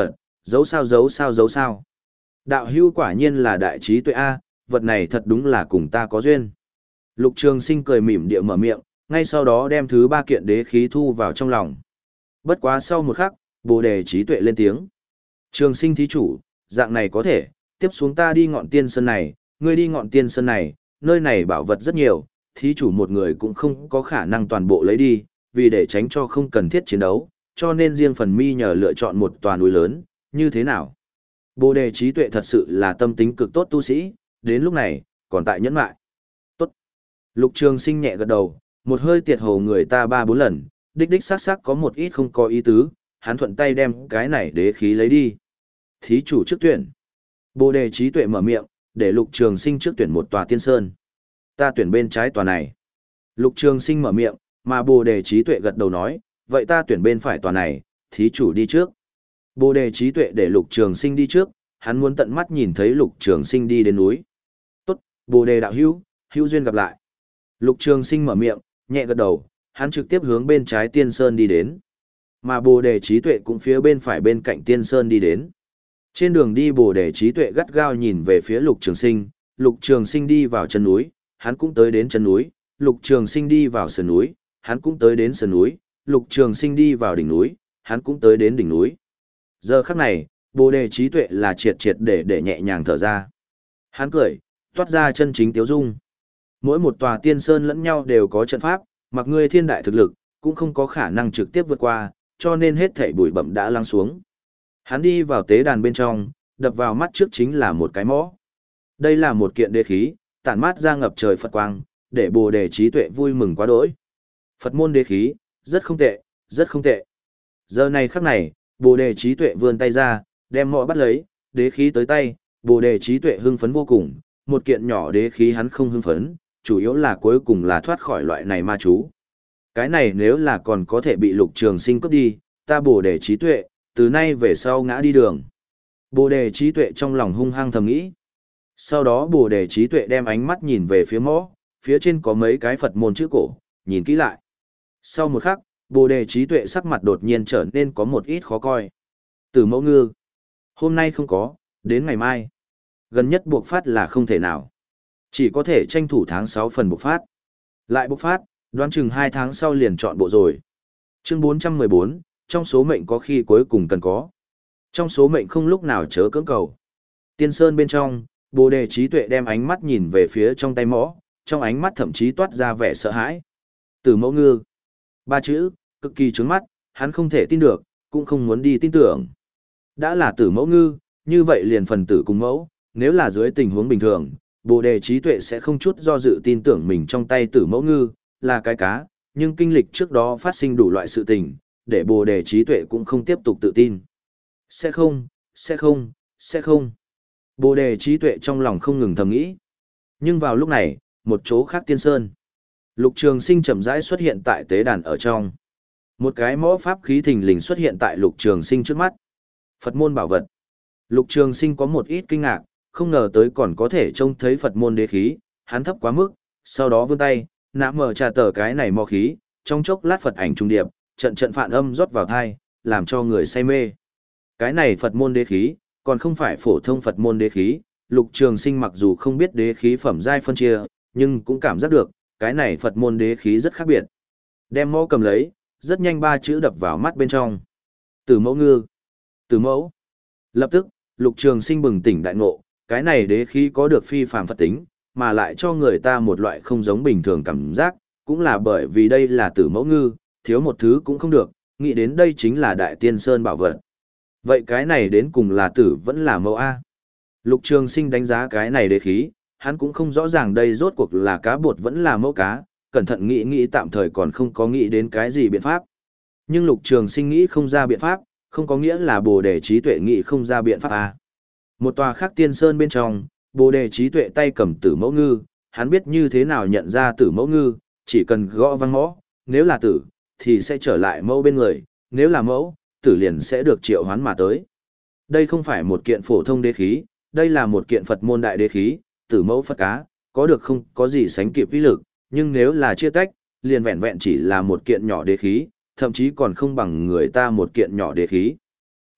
Giấu sao giấu sao giấu sao. Đạo hữu quả nhiên là đại trí tuệ A, vật này thật đúng là cùng ta có duyên. Lục Trường Sinh cười mỉm địa mở miệng, ngay sau đó đem thứ ba kiện đế khí thu vào trong lòng. Bất quá sau một khắc, Bồ Đề trí tuệ lên tiếng. Trường Sinh thí chủ, dạng này có thể, tiếp xuống ta đi ngọn tiên sơn này, ngươi đi ngọn tiên sơn này, nơi này bảo vật rất nhiều, thí chủ một người cũng không có khả năng toàn bộ lấy đi, vì để tránh cho không cần thiết chiến đấu, cho nên riêng phần mi nhờ lựa chọn một tòa núi lớn, như thế nào? Bồ Đề trí tuệ thật sự là tâm tính cực tốt tu sĩ, đến lúc này, còn tại nhẫn mại. Tốt. Lục Trường Sinh nhẹ gật đầu, một hơi tiệt hồ người ta ba bốn lần, đích đích xác xác có một ít không có ý tứ, hắn thuận tay đem cái này đế khí lấy đi. Thí chủ trước tuyển. Bồ Đề trí tuệ mở miệng, để Lục Trường Sinh trước tuyển một tòa tiên sơn. Ta tuyển bên trái tòa này. Lục Trường Sinh mở miệng, mà Bồ Đề trí tuệ gật đầu nói, vậy ta tuyển bên phải tòa này, thí chủ đi trước. Bồ Đề trí tuệ để Lục Trường Sinh đi trước, hắn muốn tận mắt nhìn thấy Lục Trường Sinh đi đến núi. Tốt, Bồ Đề đạo hữu, hữu duyên gặp lại. Lục Trường Sinh mở miệng, nhẹ gật đầu, hắn trực tiếp hướng bên trái tiên sơn đi đến. Mà Bồ Đề trí tuệ cũng phía bên phải bên cạnh tiên sơn đi đến. Trên đường đi Bồ Đề trí tuệ gắt gao nhìn về phía Lục Trường Sinh, Lục Trường Sinh đi vào chân núi, hắn cũng tới đến chân núi, Lục Trường Sinh đi vào sườn núi, hắn cũng tới đến sườn núi, Lục Trường Sinh đi vào đỉnh núi, hắn cũng tới đến đỉnh núi. Giờ khắc này, Bồ Đề trí tuệ là triệt triệt để để nhẹ nhàng thở ra. Hắn cười, toát ra chân chính tiếu dung. Mỗi một tòa tiên sơn lẫn nhau đều có trận pháp, mặc ngươi thiên đại thực lực, cũng không có khả năng trực tiếp vượt qua, cho nên hết thảy bụi bặm đã lắng xuống. Hắn đi vào tế đàn bên trong, đập vào mắt trước chính là một cái mõ. Đây là một kiện đế khí, tản mát ra ngập trời Phật quang, để Bồ Đề trí tuệ vui mừng quá đỗi. Phật môn đế khí, rất không tệ, rất không tệ. Giờ này khắc này, Bồ Đề trí tuệ vươn tay ra, đem mõ bắt lấy, đế khí tới tay, Bồ Đề trí tuệ hưng phấn vô cùng, một kiện nhỏ đế khí hắn không hưng phấn, chủ yếu là cuối cùng là thoát khỏi loại này ma chú. Cái này nếu là còn có thể bị Lục Trường Sinh cướp đi, ta Bồ Đề trí tuệ, từ nay về sau ngã đi đường. Bồ Đề trí tuệ trong lòng hung hăng thầm nghĩ. Sau đó Bồ Đề trí tuệ đem ánh mắt nhìn về phía mõ, phía trên có mấy cái Phật môn chữ cổ, nhìn kỹ lại. Sau một khắc, Bồ Đề trí tuệ sắc mặt đột nhiên trở nên có một ít khó coi. Tử Mẫu Ngư, hôm nay không có, đến ngày mai. Gần nhất buộc phát là không thể nào. Chỉ có thể tranh thủ tháng sáu phần buộc phát. Lại buộc phát, đoán chừng hai tháng sau liền chọn bộ rồi. Chương bốn trăm mười bốn, trong số mệnh có khi cuối cùng cần có. Trong số mệnh không lúc nào chớ cưỡng cầu. Tiên Sơn bên trong, Bồ Đề trí tuệ đem ánh mắt nhìn về phía trong tay mõ, trong ánh mắt thậm chí toát ra vẻ sợ hãi. Tử Mẫu Ngư. Ba chữ, cực kỳ trướng mắt, hắn không thể tin được, cũng không muốn đi tin tưởng. Đã là Tử Mẫu Ngư, như vậy liền phần tử cùng mẫu, nếu là dưới tình huống bình thường, Bồ Đề trí tuệ sẽ không chút do dự tin tưởng mình trong tay Tử Mẫu Ngư, là cái cá, nhưng kinh lịch trước đó phát sinh đủ loại sự tình, để Bồ Đề trí tuệ cũng không tiếp tục tự tin. Sẽ không, sẽ không, sẽ không. Bồ Đề trí tuệ trong lòng không ngừng thầm nghĩ. Nhưng vào lúc này, một chỗ khác tiên sơn. Lục Trường Sinh chậm rãi xuất hiện tại tế đàn ở trong. Một cái mõ pháp khí thình lình xuất hiện tại Lục Trường Sinh trước mắt. Phật môn bảo vật. Lục Trường Sinh có một ít kinh ngạc, không ngờ tới còn có thể trông thấy Phật môn đế khí, hắn thấp quá mức, sau đó vươn tay, nã mở trà tờ cái này mò khí, trong chốc lát Phật ảnh trung điệp, trận trận phản âm rót vào thai, làm cho người say mê. Cái này Phật môn đế khí, còn không phải phổ thông Phật môn đế khí, Lục Trường Sinh mặc dù không biết đế khí phẩm giai phân chia, nhưng cũng cảm giác được, cái này Phật môn đế khí rất khác biệt. Đem mõ cầm lấy, rất nhanh ba chữ đập vào mắt bên trong. Tử Mẫu Ngư. Tử Mẫu. Lập tức, Lục Trường Sinh bừng tỉnh đại ngộ, cái này đế khí có được phi phàm Phật tính, mà lại cho người ta một loại không giống bình thường cảm giác, cũng là bởi vì đây là Tử Mẫu Ngư, thiếu một thứ cũng không được, nghĩ đến đây chính là Đại Tiên Sơn bảo vật. Vậy cái này đến cùng là tử vẫn là mẫu A. Lục Trường Sinh đánh giá cái này đế khí, hắn cũng không rõ ràng đây rốt cuộc là cá bột vẫn là mẫu cá, cẩn thận nghĩ nghĩ tạm thời còn không có nghĩ đến cái gì biện pháp. Nhưng Lục Trường Sinh nghĩ không ra biện pháp, không có nghĩa là Bồ Đề trí tuệ nghĩ không ra biện pháp A. Một tòa khác tiên sơn bên trong, Bồ Đề trí tuệ tay cầm Tử Mẫu Ngư, hắn biết như thế nào nhận ra Tử Mẫu Ngư, chỉ cần gõ vang mõ, nếu là tử, thì sẽ trở lại mẫu bên người, nếu là mẫu, tử liền sẽ được triệu hoán mà tới. Đây không phải một kiện phổ thông đế khí, đây là một kiện Phật môn đại đế khí, Tử Mẫu Phật cá, có được không có gì sánh kịp uy lực, nhưng nếu là chia tách, liền vẹn vẹn chỉ là một kiện nhỏ đế khí, thậm chí còn không bằng người ta một kiện nhỏ đế khí.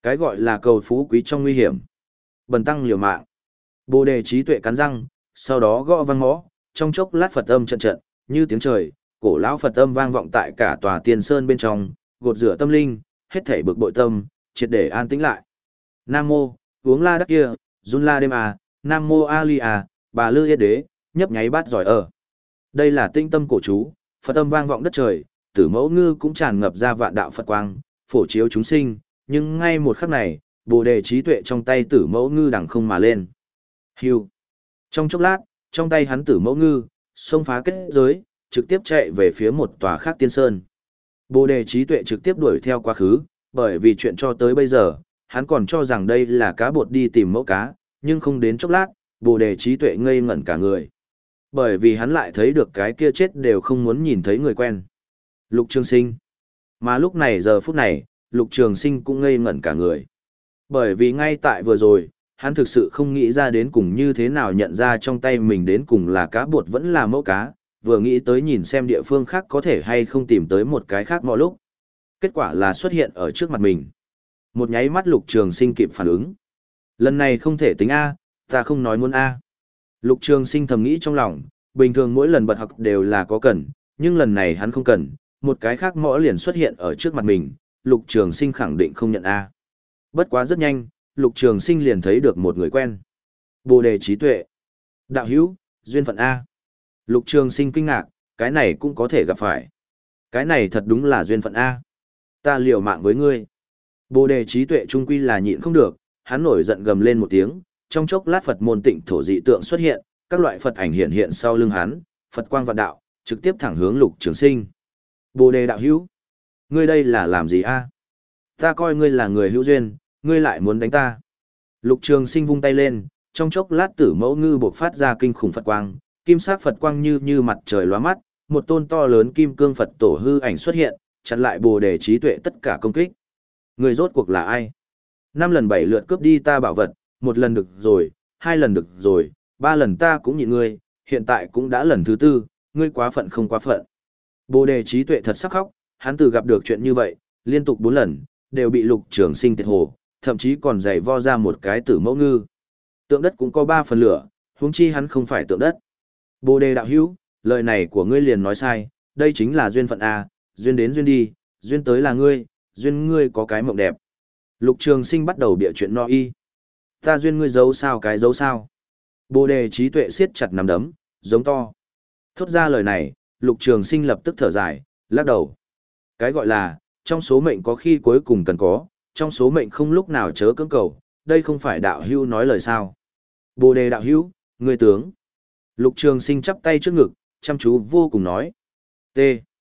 Cái gọi là cầu phú quý trong nguy hiểm. Bần tăng liều mạng. Bồ đề trí tuệ cắn răng, sau đó gõ vang mõ, trong chốc lát Phật âm trận trận, như tiếng trời, cổ lão Phật âm vang vọng tại cả tòa tiên sơn bên trong, gột rửa tâm linh, hết thảy bực bội tâm, triệt để an tĩnh lại. Nam mô, uống la đắc kia, run la đêm à, Nam mô A Li à, bà lư yết đế, nhấp nháy bát giỏi ở. Đây là tinh tâm cổ chú, Phật âm vang vọng đất trời, tử mẫu ngư cũng tràn ngập ra vạn đạo Phật quang, phổ chiếu chúng sinh, nhưng ngay một khắc này, bồ đề trí tuệ trong tay tử mẫu ngư đằng không mà lên. Hưu. Trong chốc lát, trong tay hắn tử mẫu ngư, xông phá kết giới, trực tiếp chạy về phía một tòa khác tiên sơn. Bồ đề trí tuệ trực tiếp đuổi theo quá khứ, bởi vì chuyện cho tới bây giờ, hắn còn cho rằng đây là cá bột đi tìm mẫu cá, nhưng không đến chốc lát, bồ đề trí tuệ ngây ngẩn cả người. Bởi vì hắn lại thấy được cái kia chết đều không muốn nhìn thấy người quen. Lục Trường Sinh. Mà lúc này giờ phút này, Lục Trường Sinh cũng ngây ngẩn cả người. Bởi vì ngay tại vừa rồi, hắn thực sự không nghĩ ra đến cùng như thế nào nhận ra trong tay mình đến cùng là cá bột vẫn là mẫu cá, vừa nghĩ tới nhìn xem địa phương khác có thể hay không tìm tới một cái khác mọi lúc. Kết quả là xuất hiện ở trước mặt mình. Một nháy mắt Lục Trường Sinh kịp phản ứng. Lần này không thể tính A, ta không nói muốn A. Lục Trường Sinh thầm nghĩ trong lòng, bình thường mỗi lần bật học đều là có cần, nhưng lần này hắn không cần, một cái khác mõ liền xuất hiện ở trước mặt mình, Lục Trường Sinh khẳng định không nhận A. Bất quá rất nhanh, Lục Trường Sinh liền thấy được một người quen. Bồ đề trí tuệ. Đạo hữu, duyên phận A. Lục Trường Sinh kinh ngạc, cái này cũng có thể gặp phải. Cái này thật đúng là duyên phận A. Ta liều mạng với ngươi. Bồ đề trí tuệ trung quy là nhịn không được, hắn nổi giận gầm lên một tiếng, trong chốc lát Phật môn tịnh thổ dị tượng xuất hiện, các loại Phật ảnh hiện hiện sau lưng hắn, Phật quang vạn đạo, trực tiếp thẳng hướng Lục Trường Sinh. Bồ đề đạo hữu, ngươi đây là làm gì a? Ta coi ngươi là người hữu duyên, ngươi lại muốn đánh ta. Lục Trường Sinh vung tay lên, trong chốc lát tử mẫu ngư bộc phát ra kinh khủng Phật quang, kim sắc Phật quang như như mặt trời lóa mắt, một tôn to lớn kim cương Phật tổ hư ảnh xuất hiện, chặn lại bồ đề trí tuệ tất cả công kích. Người rốt cuộc là ai? Năm lần bảy lượt cướp đi ta bảo vật, một lần được rồi, hai lần được rồi, ba lần ta cũng nhịn ngươi, hiện tại cũng đã lần thứ tư, ngươi quá phận không quá phận. Bồ đề trí tuệ thật sắc khóc, hắn từ gặp được chuyện như vậy, liên tục bốn lần, đều bị Lục Trường Sinh tiệt hồ, thậm chí còn giày vo ra một cái tử mẫu ngư. Tượng đất cũng có ba phần lửa, huống chi hắn không phải tượng đất. Bồ đề đạo hữu, lời này của ngươi liền nói sai, đây chính là duyên phận A, duyên đến duyên đi, duyên tới là ngươi, duyên ngươi có cái mộng đẹp. Lục Trường Sinh bắt đầu bịa chuyện no y. Ta duyên ngươi giấu sao cái giấu sao. Bồ đề trí tuệ siết chặt nắm đấm, giống to. Thốt ra lời này, Lục Trường Sinh lập tức thở dài, lắc đầu. Cái gọi là, trong số mệnh có khi cuối cùng cần có, trong số mệnh không lúc nào chớ cưỡng cầu, đây không phải đạo hữu nói lời sao. Bồ đề đạo hữu, ngươi tướng. Lục Trường Sinh chắp tay trước ngực, chăm chú vô cùng nói. T.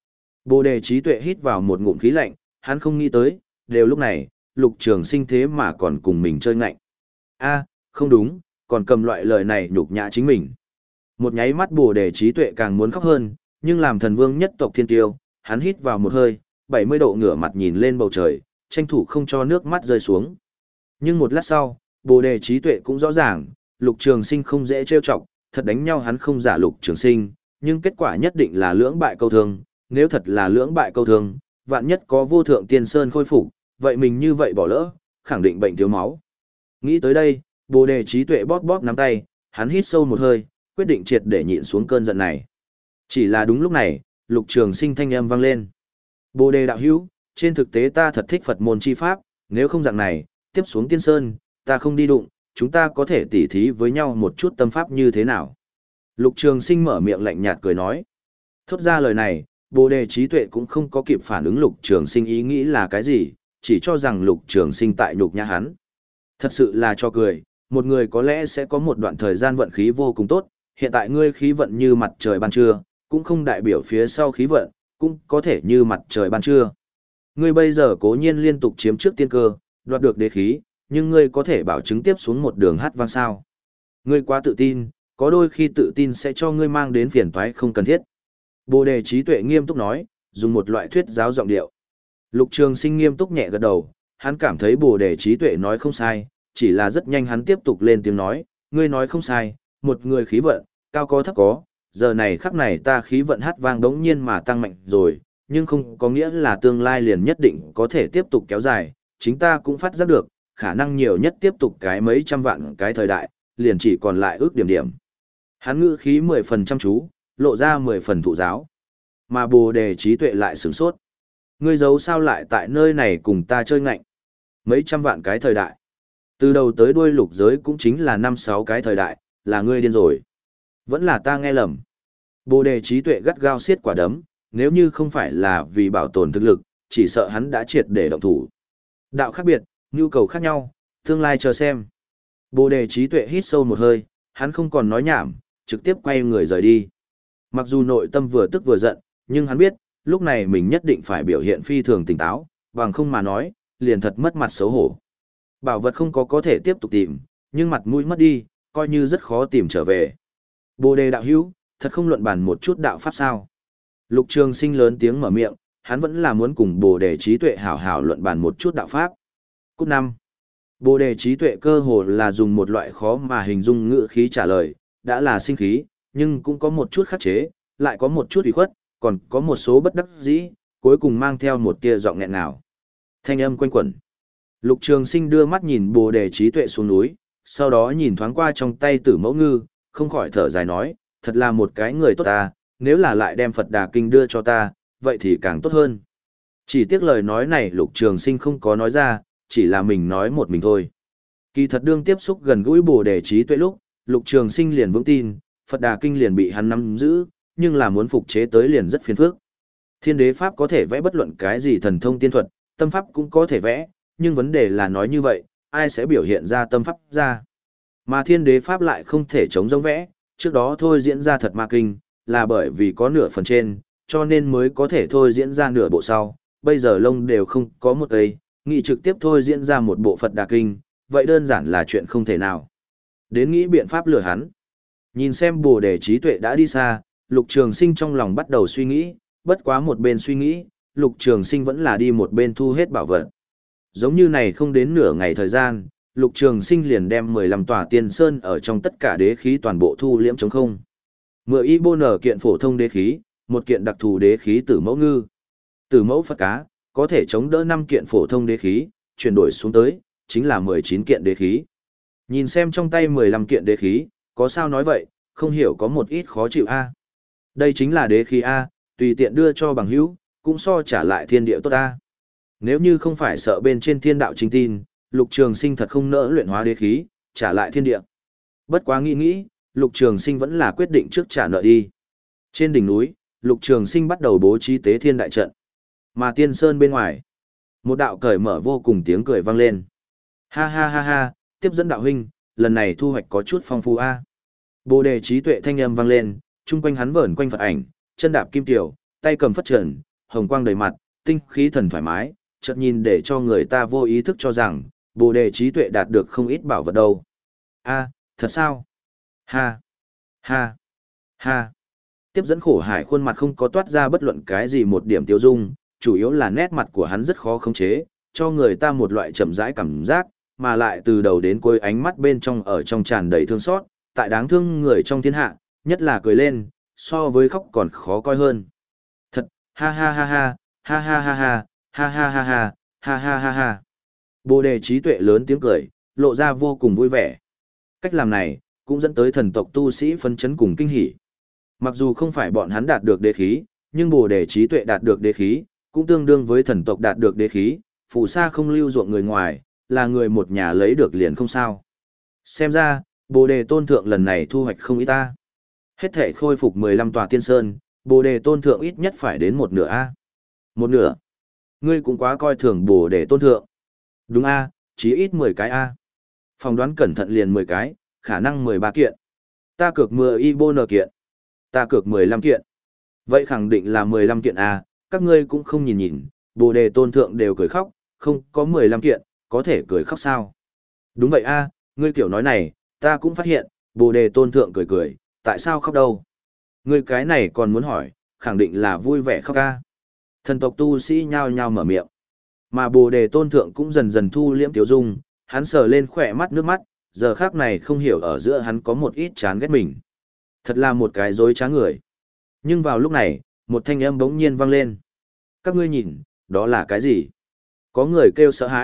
Bồ đề trí tuệ hít vào một ngụm khí lạnh, hắn không nghĩ tới, đều lúc này, Lục Trường Sinh thế mà còn cùng mình chơi ngạnh. A, không đúng, còn cầm loại lời này nhục nhã chính mình. Một nháy mắt bồ đề trí tuệ càng muốn khóc hơn, nhưng làm thần vương nhất tộc thiên tiêu, hắn hít vào một hơi, bảy mươi độ ngửa mặt nhìn lên bầu trời, tranh thủ không cho nước mắt rơi xuống. Nhưng một lát sau, bồ đề trí tuệ cũng rõ ràng, Lục Trường Sinh không dễ trêu chọc, thật đánh nhau hắn không giả Lục Trường Sinh, nhưng kết quả nhất định là lưỡng bại câu thương, nếu thật là lưỡng bại câu thương, vạn nhất có vô thượng tiên sơn khôi phục, vậy mình như vậy bỏ lỡ, khẳng định bệnh thiếu máu. Nghĩ tới đây, bồ đề trí tuệ bóp bóp nắm tay, hắn hít sâu một hơi, quyết định triệt để nhịn xuống cơn giận này. Chỉ là đúng lúc này, Lục Trường Sinh thanh âm vang lên. Bồ đề đạo hữu, trên thực tế ta thật thích Phật môn chi pháp, nếu không dạng này, tiếp xuống tiên sơn, ta không đi đụng, chúng ta có thể tỉ thí với nhau một chút tâm pháp như thế nào. Lục Trường Sinh mở miệng lạnh nhạt cười nói. Thốt ra lời này, bồ đề trí tuệ cũng không có kịp phản ứng Lục Trường Sinh ý nghĩ là cái gì, chỉ cho rằng Lục Trường Sinh tại nhục nhã hắn. Thật sự là cho cười, một người có lẽ sẽ có một đoạn thời gian vận khí vô cùng tốt, hiện tại ngươi khí vận như mặt trời ban trưa, cũng không đại biểu phía sau khí vận, cũng có thể như mặt trời ban trưa. Ngươi bây giờ cố nhiên liên tục chiếm trước tiên cơ, đoạt được đế khí, nhưng ngươi có thể bảo chứng tiếp xuống một đường hát vang sao. Ngươi quá tự tin, có đôi khi tự tin sẽ cho ngươi mang đến phiền toái không cần thiết. Bồ đề trí tuệ nghiêm túc nói, dùng một loại thuyết giáo giọng điệu. Lục Trường Sinh nghiêm túc nhẹ gật đầu, hắn cảm thấy bồ đề trí tuệ nói không sai, chỉ là rất nhanh hắn tiếp tục lên tiếng nói, ngươi nói không sai, một người khí vận, cao có thấp có, giờ này khắc này ta khí vận hát vang đống nhiên mà tăng mạnh rồi, nhưng không có nghĩa là tương lai liền nhất định có thể tiếp tục kéo dài, chính ta cũng phát giác được, khả năng nhiều nhất tiếp tục cái mấy trăm vạn cái thời đại, liền chỉ còn lại ước điểm điểm. Hắn ngữ khí mười phần chăm chú, lộ ra mười phần thụ giáo. Mà Bồ Đề trí tuệ lại sửng sốt. Ngươi giấu sao lại tại nơi này cùng ta chơi ngạnh? Mấy trăm vạn cái thời đại. Từ đầu tới đuôi lục giới cũng chính là năm sáu cái thời đại, là ngươi điên rồi. Vẫn là ta nghe lầm. Bồ Đề trí tuệ gắt gao siết quả đấm, nếu như không phải là vì bảo tồn thực lực, chỉ sợ hắn đã triệt để động thủ. Đạo khác biệt, nhu cầu khác nhau, tương lai chờ xem. Bồ Đề trí tuệ hít sâu một hơi, hắn không còn nói nhảm, trực tiếp quay người rời đi. Mặc dù nội tâm vừa tức vừa giận, nhưng hắn biết, lúc này mình nhất định phải biểu hiện phi thường tỉnh táo, bằng không mà nói, liền thật mất mặt xấu hổ. Bảo vật không có có thể tiếp tục tìm, nhưng mặt mũi mất đi, coi như rất khó tìm trở về. Bồ Đề đạo hữu, thật không luận bàn một chút đạo pháp sao? Lục Trường Sinh lớn tiếng mở miệng, hắn vẫn là muốn cùng Bồ Đề trí tuệ hảo hảo luận bàn một chút đạo pháp. Cúp năm. Bồ Đề trí tuệ cơ hồ là dùng một loại khó mà hình dung ngữ khí trả lời, đã là sinh khí, nhưng cũng có một chút khắc chế, lại có một chút ủy khuất, còn có một số bất đắc dĩ, cuối cùng mang theo một tia giọng nghẹn ngào. Thanh âm quanh quẩn. Lục Trường Sinh đưa mắt nhìn Bồ Đề trí tuệ xuống núi, sau đó nhìn thoáng qua trong tay Tử Mẫu Ngư, không khỏi thở dài nói, thật là một cái người tốt ta, nếu là lại đem Phật Đà Kinh đưa cho ta, vậy thì càng tốt hơn. Chỉ tiếc lời nói này Lục Trường Sinh không có nói ra, chỉ là mình nói một mình thôi. Kỳ thật đương tiếp xúc gần gũi Bồ Đề trí tuệ lúc, Lục Trường Sinh liền vững tin, Phật Đà Kinh liền bị hắn nắm giữ, nhưng là muốn phục chế tới liền rất phiền phức. Thiên đế pháp có thể vẽ bất luận cái gì thần thông tiên thuật, tâm pháp cũng có thể vẽ, nhưng vấn đề là nói như vậy, ai sẽ biểu hiện ra tâm pháp ra. Mà thiên đế pháp lại không thể chống giống vẽ, trước đó thôi diễn ra thật ma kinh, là bởi vì có nửa phần trên, cho nên mới có thể thôi diễn ra nửa bộ sau, bây giờ lông đều không có một cây, nghĩ trực tiếp thôi diễn ra một bộ Phật Đà Kinh, vậy đơn giản là chuyện không thể nào. Đến nghĩ biện pháp lừa hắn. Nhìn xem Bồ Đề trí tuệ đã đi xa, Lục Trường Sinh trong lòng bắt đầu suy nghĩ, bất quá một bên suy nghĩ, Lục Trường Sinh vẫn là đi một bên thu hết bảo vật. Giống như này không đến nửa ngày thời gian, Lục Trường Sinh liền đem mười lăm tòa tiên sơn ở trong tất cả đế khí toàn bộ thu liễm trống không. Mười y bô nở kiện phổ thông đế khí, một kiện đặc thù đế khí Tử Mẫu Ngư. Tử Mẫu Phật Cá, có thể chống đỡ năm kiện phổ thông đế khí, chuyển đổi xuống tới, chính là mười chín kiện đế khí. Nhìn xem trong tay mười lăm kiện đế khí, có sao nói vậy, không hiểu có một ít khó chịu a. Đây chính là đế khí a, tùy tiện đưa cho bằng hữu, cũng so trả lại thiên địa tốt a. Nếu như không phải sợ bên trên thiên đạo chính tin, Lục Trường Sinh thật không nỡ luyện hóa đế khí, trả lại thiên địa. Bất quá nghĩ nghĩ, Lục Trường Sinh vẫn là quyết định trước trả nợ đi. Trên đỉnh núi, Lục Trường Sinh bắt đầu bố trí tế thiên đại trận. Mà tiên sơn bên ngoài, một đạo cởi mở vô cùng tiếng cười vang lên. Ha ha ha ha, tiếp dẫn đạo huynh, lần này thu hoạch có chút phong phú a. Bồ Đề trí tuệ thanh âm vang lên, chung quanh hắn vờn quanh Phật ảnh, chân đạp kim tiểu, tay cầm phất trần, hồng quang đầy mặt, tinh khí thần thoải mái, chợt nhìn để cho người ta vô ý thức cho rằng, Bồ Đề trí tuệ đạt được không ít bảo vật đâu. A, thật sao? Ha, ha, ha. Tiếp dẫn khổ hải khuôn mặt không có toát ra bất luận cái gì một điểm tiêu dung, chủ yếu là nét mặt của hắn rất khó khống chế, cho người ta một loại chậm rãi cảm giác, mà lại từ đầu đến cuối ánh mắt bên trong ở trong tràn đầy thương xót, tại đáng thương người trong thiên hạ, nhất là cười lên, so với khóc còn khó coi hơn. Thật, ha ha ha ha, ha ha ha ha, ha ha ha ha, ha ha ha ha. Bồ Đề trí tuệ lớn tiếng cười, lộ ra vô cùng vui vẻ. Cách làm này, cũng dẫn tới thần tộc tu sĩ phấn chấn cùng kinh hỉ. Mặc dù không phải bọn hắn đạt được đế khí, nhưng Bồ Đề trí tuệ đạt được đế khí, cũng tương đương với thần tộc đạt được đế khí, phù sa không lưu ruộng người ngoài, là người một nhà lấy được liền không sao. Xem ra, Bồ Đề tôn thượng lần này thu hoạch không ít ta. Hết thể khôi phục mười lăm tòa tiên sơn, Bồ Đề tôn thượng ít nhất phải đến một nửa a. Một nửa? Ngươi cũng quá coi thường Bồ Đề tôn thượng. Đúng a, chí ít mười cái a. Phòng đoán cẩn thận liền mười cái, khả năng mười ba kiện. Ta cược mười y bô nờ kiện. Ta cược mười lăm kiện. Vậy khẳng định là mười lăm kiện a, các ngươi cũng không nhìn nhìn, Bồ Đề tôn thượng đều cười khóc, không có mười lăm kiện, có thể cười khóc sao? Đúng vậy a, ngươi kiểu nói này, ta cũng phát hiện, Bồ Đề tôn thượng cười cười, tại sao khóc đâu? Ngươi cái này còn muốn hỏi, khẳng định là vui vẻ khóc a. Thần tộc tu sĩ nhao nhao mở miệng. Mà Bồ Đề tôn thượng cũng dần dần thu liễm tiểu dung, hắn sờ lên khỏe mắt nước mắt, giờ khác này không hiểu ở giữa hắn có một ít chán ghét mình. Thật là một cái dối trá người. Nhưng vào lúc này, một thanh âm bỗng nhiên vang lên. Các ngươi nhìn, đó là cái gì? Có người kêu sợ hãi,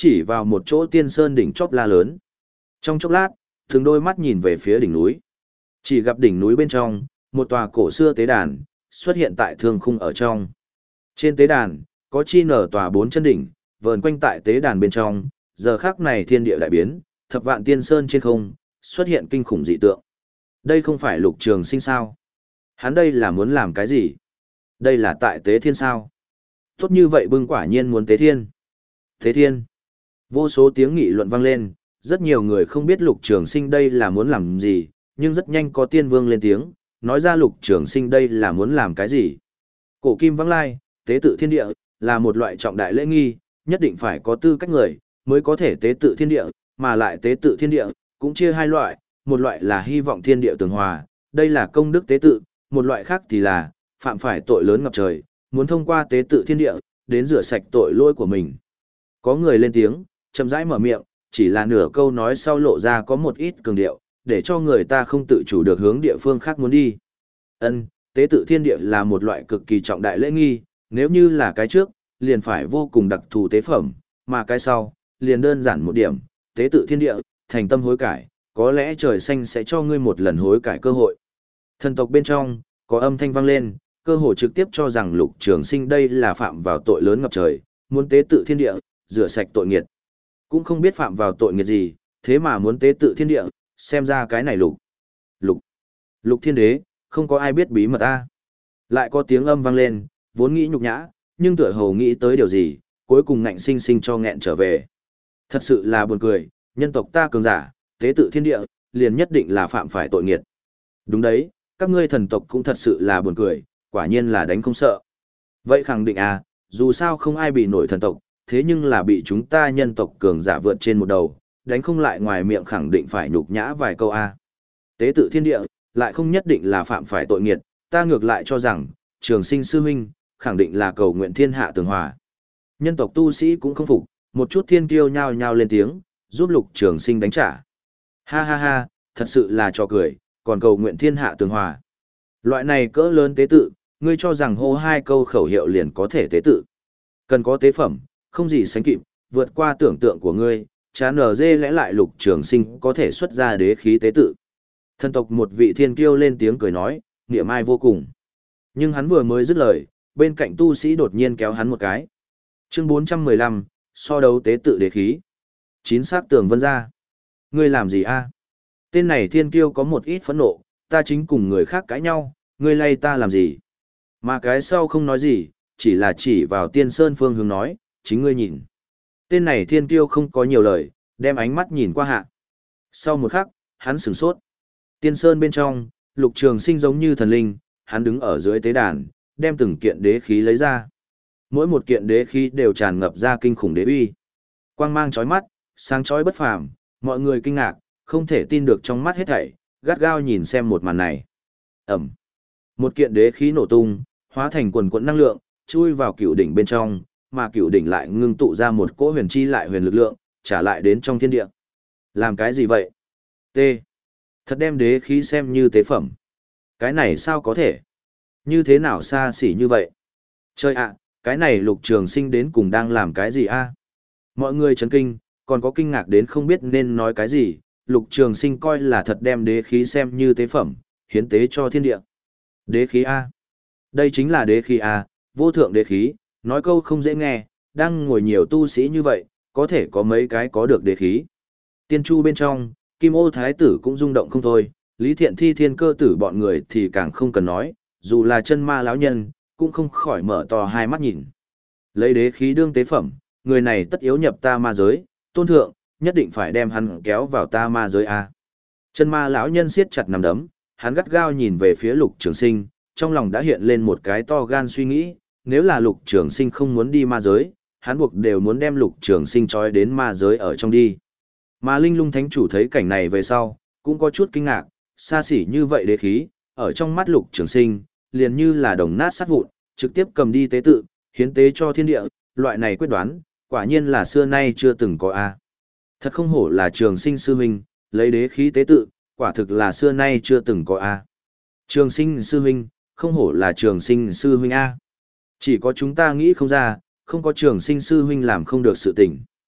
chỉ vào một chỗ tiên sơn đỉnh chóp la lớn. Trong chốc lát, từng đôi mắt nhìn về phía đỉnh núi. Chỉ gặp đỉnh núi bên trong, một tòa cổ xưa tế đàn, xuất hiện tại thương khung ở trong. Trên tế đàn, có chi nở tòa bốn chân đỉnh, vờn quanh tại tế đàn bên trong, giờ khắc này thiên địa đại biến, thập vạn tiên sơn trên không, xuất hiện kinh khủng dị tượng. Đây không phải Lục Trường Sinh sao? Hắn đây là muốn làm cái gì? Đây là tại tế thiên sao? Tốt như vậy bưng quả nhiên muốn tế thiên. Tế thiên. Vô số tiếng nghị luận vang lên, rất nhiều người không biết Lục Trường Sinh đây là muốn làm gì, nhưng rất nhanh có tiên vương lên tiếng, nói ra Lục Trường Sinh đây là muốn làm cái gì. Cổ kim vắng lai, tế tự thiên địa, là một loại trọng đại lễ nghi, nhất định phải có tư cách người, mới có thể tế tự thiên địa, mà lại tế tự thiên địa, cũng chia hai loại, một loại là hy vọng thiên địa tường hòa, đây là công đức tế tự, một loại khác thì là, phạm phải tội lớn ngập trời, muốn thông qua tế tự thiên địa, đến rửa sạch tội lỗi của mình. Có người lên tiếng, chậm rãi mở miệng, chỉ là nửa câu nói sau lộ ra có một ít cường điệu, để cho người ta không tự chủ được hướng địa phương khác muốn đi. Ân, tế tự thiên địa là một loại cực kỳ trọng đại lễ nghi, nếu như là cái trước, liền phải vô cùng đặc thù tế phẩm, mà cái sau, liền đơn giản một điểm, tế tự thiên địa, thành tâm hối cải, có lẽ trời xanh sẽ cho ngươi một lần hối cải cơ hội. Thần tộc bên trong, có âm thanh vang lên, cơ hồ trực tiếp cho rằng Lục Trường Sinh đây là phạm vào tội lớn ngập trời, muốn tế tự thiên địa, rửa sạch tội nghiệt. Cũng không biết phạm vào tội nghiệt gì, thế mà muốn tế tự thiên địa, xem ra cái này lục. Lục. Lục thiên đế, không có ai biết bí mật a. Lại có tiếng âm vang lên, vốn nghĩ nhục nhã, nhưng tựa hồ nghĩ tới điều gì, cuối cùng ngạnh sinh sinh cho nghẹn trở về. Thật sự là buồn cười, nhân tộc ta cường giả, tế tự thiên địa, liền nhất định là phạm phải tội nghiệt. Đúng đấy, các ngươi thần tộc cũng thật sự là buồn cười, quả nhiên là đánh không sợ. Vậy khẳng định à, dù sao không ai bị nổi thần tộc, thế nhưng là bị chúng ta nhân tộc cường giả vượt trên một đầu, đánh không lại ngoài miệng khẳng định phải nhục nhã vài câu a. Tế tự thiên địa, lại không nhất định là phạm phải tội nghiệt, ta ngược lại cho rằng, Trường Sinh sư huynh, khẳng định là cầu nguyện thiên hạ tường hòa. Nhân tộc tu sĩ cũng không phục, một chút thiên kiêu nhao nhao lên tiếng, giúp Lục Trường Sinh đánh trả. Ha ha ha, thật sự là trò cười, còn cầu nguyện thiên hạ tường hòa. Loại này cỡ lớn tế tự, ngươi cho rằng hô hai câu khẩu hiệu liền có thể tế tự. Cần có tế phẩm, không gì sánh kịp, vượt qua tưởng tượng của ngươi, chán ở dê lẽ lại Lục Trường Sinh có thể xuất ra đế khí tế tự. Thần tộc một vị thiên kiêu lên tiếng cười nói, niệm ai vô cùng. Nhưng hắn vừa mới dứt lời, bên cạnh tu sĩ đột nhiên kéo hắn một cái. Chương bốn trăm mười lăm, so đấu tế tự đế khí. Chín xác tường vân ra. Ngươi làm gì a? Tên này thiên kiêu có một ít phẫn nộ, ta chính cùng người khác cãi nhau, ngươi lay ta làm gì? Mà cái sau không nói gì, chỉ là chỉ vào tiên sơn phương hướng nói, chính ngươi nhìn. Tên này thiên kiêu không có nhiều lời, đem ánh mắt nhìn qua hạ. Sau một khắc, hắn sửng sốt. Tiên sơn bên trong, Lục Trường Sinh giống như thần linh, hắn đứng ở dưới tế đàn, đem từng kiện đế khí lấy ra. Mỗi một kiện đế khí đều tràn ngập ra kinh khủng đế uy. Quang mang chói mắt, sáng chói bất phàm, mọi người kinh ngạc, không thể tin được trong mắt hết thảy, gắt gao nhìn xem một màn này. Ẩm. Một kiện đế khí nổ tung, hóa thành quần quần năng lượng, chui vào cựu đỉnh bên trong, mà cựu đỉnh lại ngưng tụ ra một cỗ huyền chi lại huyền lực lượng, trả lại đến trong thiên địa. Làm cái gì vậy? T. Thật đem đế khí xem như tế phẩm. Cái này sao có thể? Như thế nào xa xỉ như vậy? Chơi ạ, cái này Lục Trường Sinh đến cùng đang làm cái gì a? Mọi người chấn kinh, còn có kinh ngạc đến không biết nên nói cái gì. Lục Trường Sinh coi là thật đem đế khí xem như tế phẩm, hiến tế cho thiên địa. Đế khí A. Đây chính là đế khí A, vô thượng đế khí, nói câu không dễ nghe, đang ngồi nhiều tu sĩ như vậy, có thể có mấy cái có được đế khí. Tiên Chu bên trong, Kim Ô Thái tử cũng rung động không thôi, Lý Thiện Thi Thiên Cơ tử bọn người thì càng không cần nói, dù là chân ma lão nhân, cũng không khỏi mở to hai mắt nhìn. Lấy đế khí đương tế phẩm, người này tất yếu nhập ta ma giới, tôn thượng, nhất định phải đem hắn kéo vào ta ma giới A. Chân ma lão nhân siết chặt nắm đấm, hắn gắt gao nhìn về phía Lục Trường Sinh, trong lòng đã hiện lên một cái to gan suy nghĩ, nếu là Lục Trường Sinh không muốn đi ma giới, hắn buộc đều muốn đem Lục Trường Sinh trói đến ma giới ở trong đi. Mà Linh Lung Thánh Chủ thấy cảnh này về sau, cũng có chút kinh ngạc, xa xỉ như vậy đế khí, ở trong mắt Lục Trường Sinh, liền như là đồng nát sắt vụn, trực tiếp cầm đi tế tự, hiến tế cho thiên địa, loại này quyết đoán, quả nhiên là xưa nay chưa từng có a. Thật không hổ là Trường Sinh sư huynh, lấy đế khí tế tự, quả thực là xưa nay chưa từng có a. Trường Sinh sư huynh, không hổ là Trường Sinh sư huynh a. Chỉ có chúng ta nghĩ không ra, không có Trường Sinh sư huynh làm không được sự tình.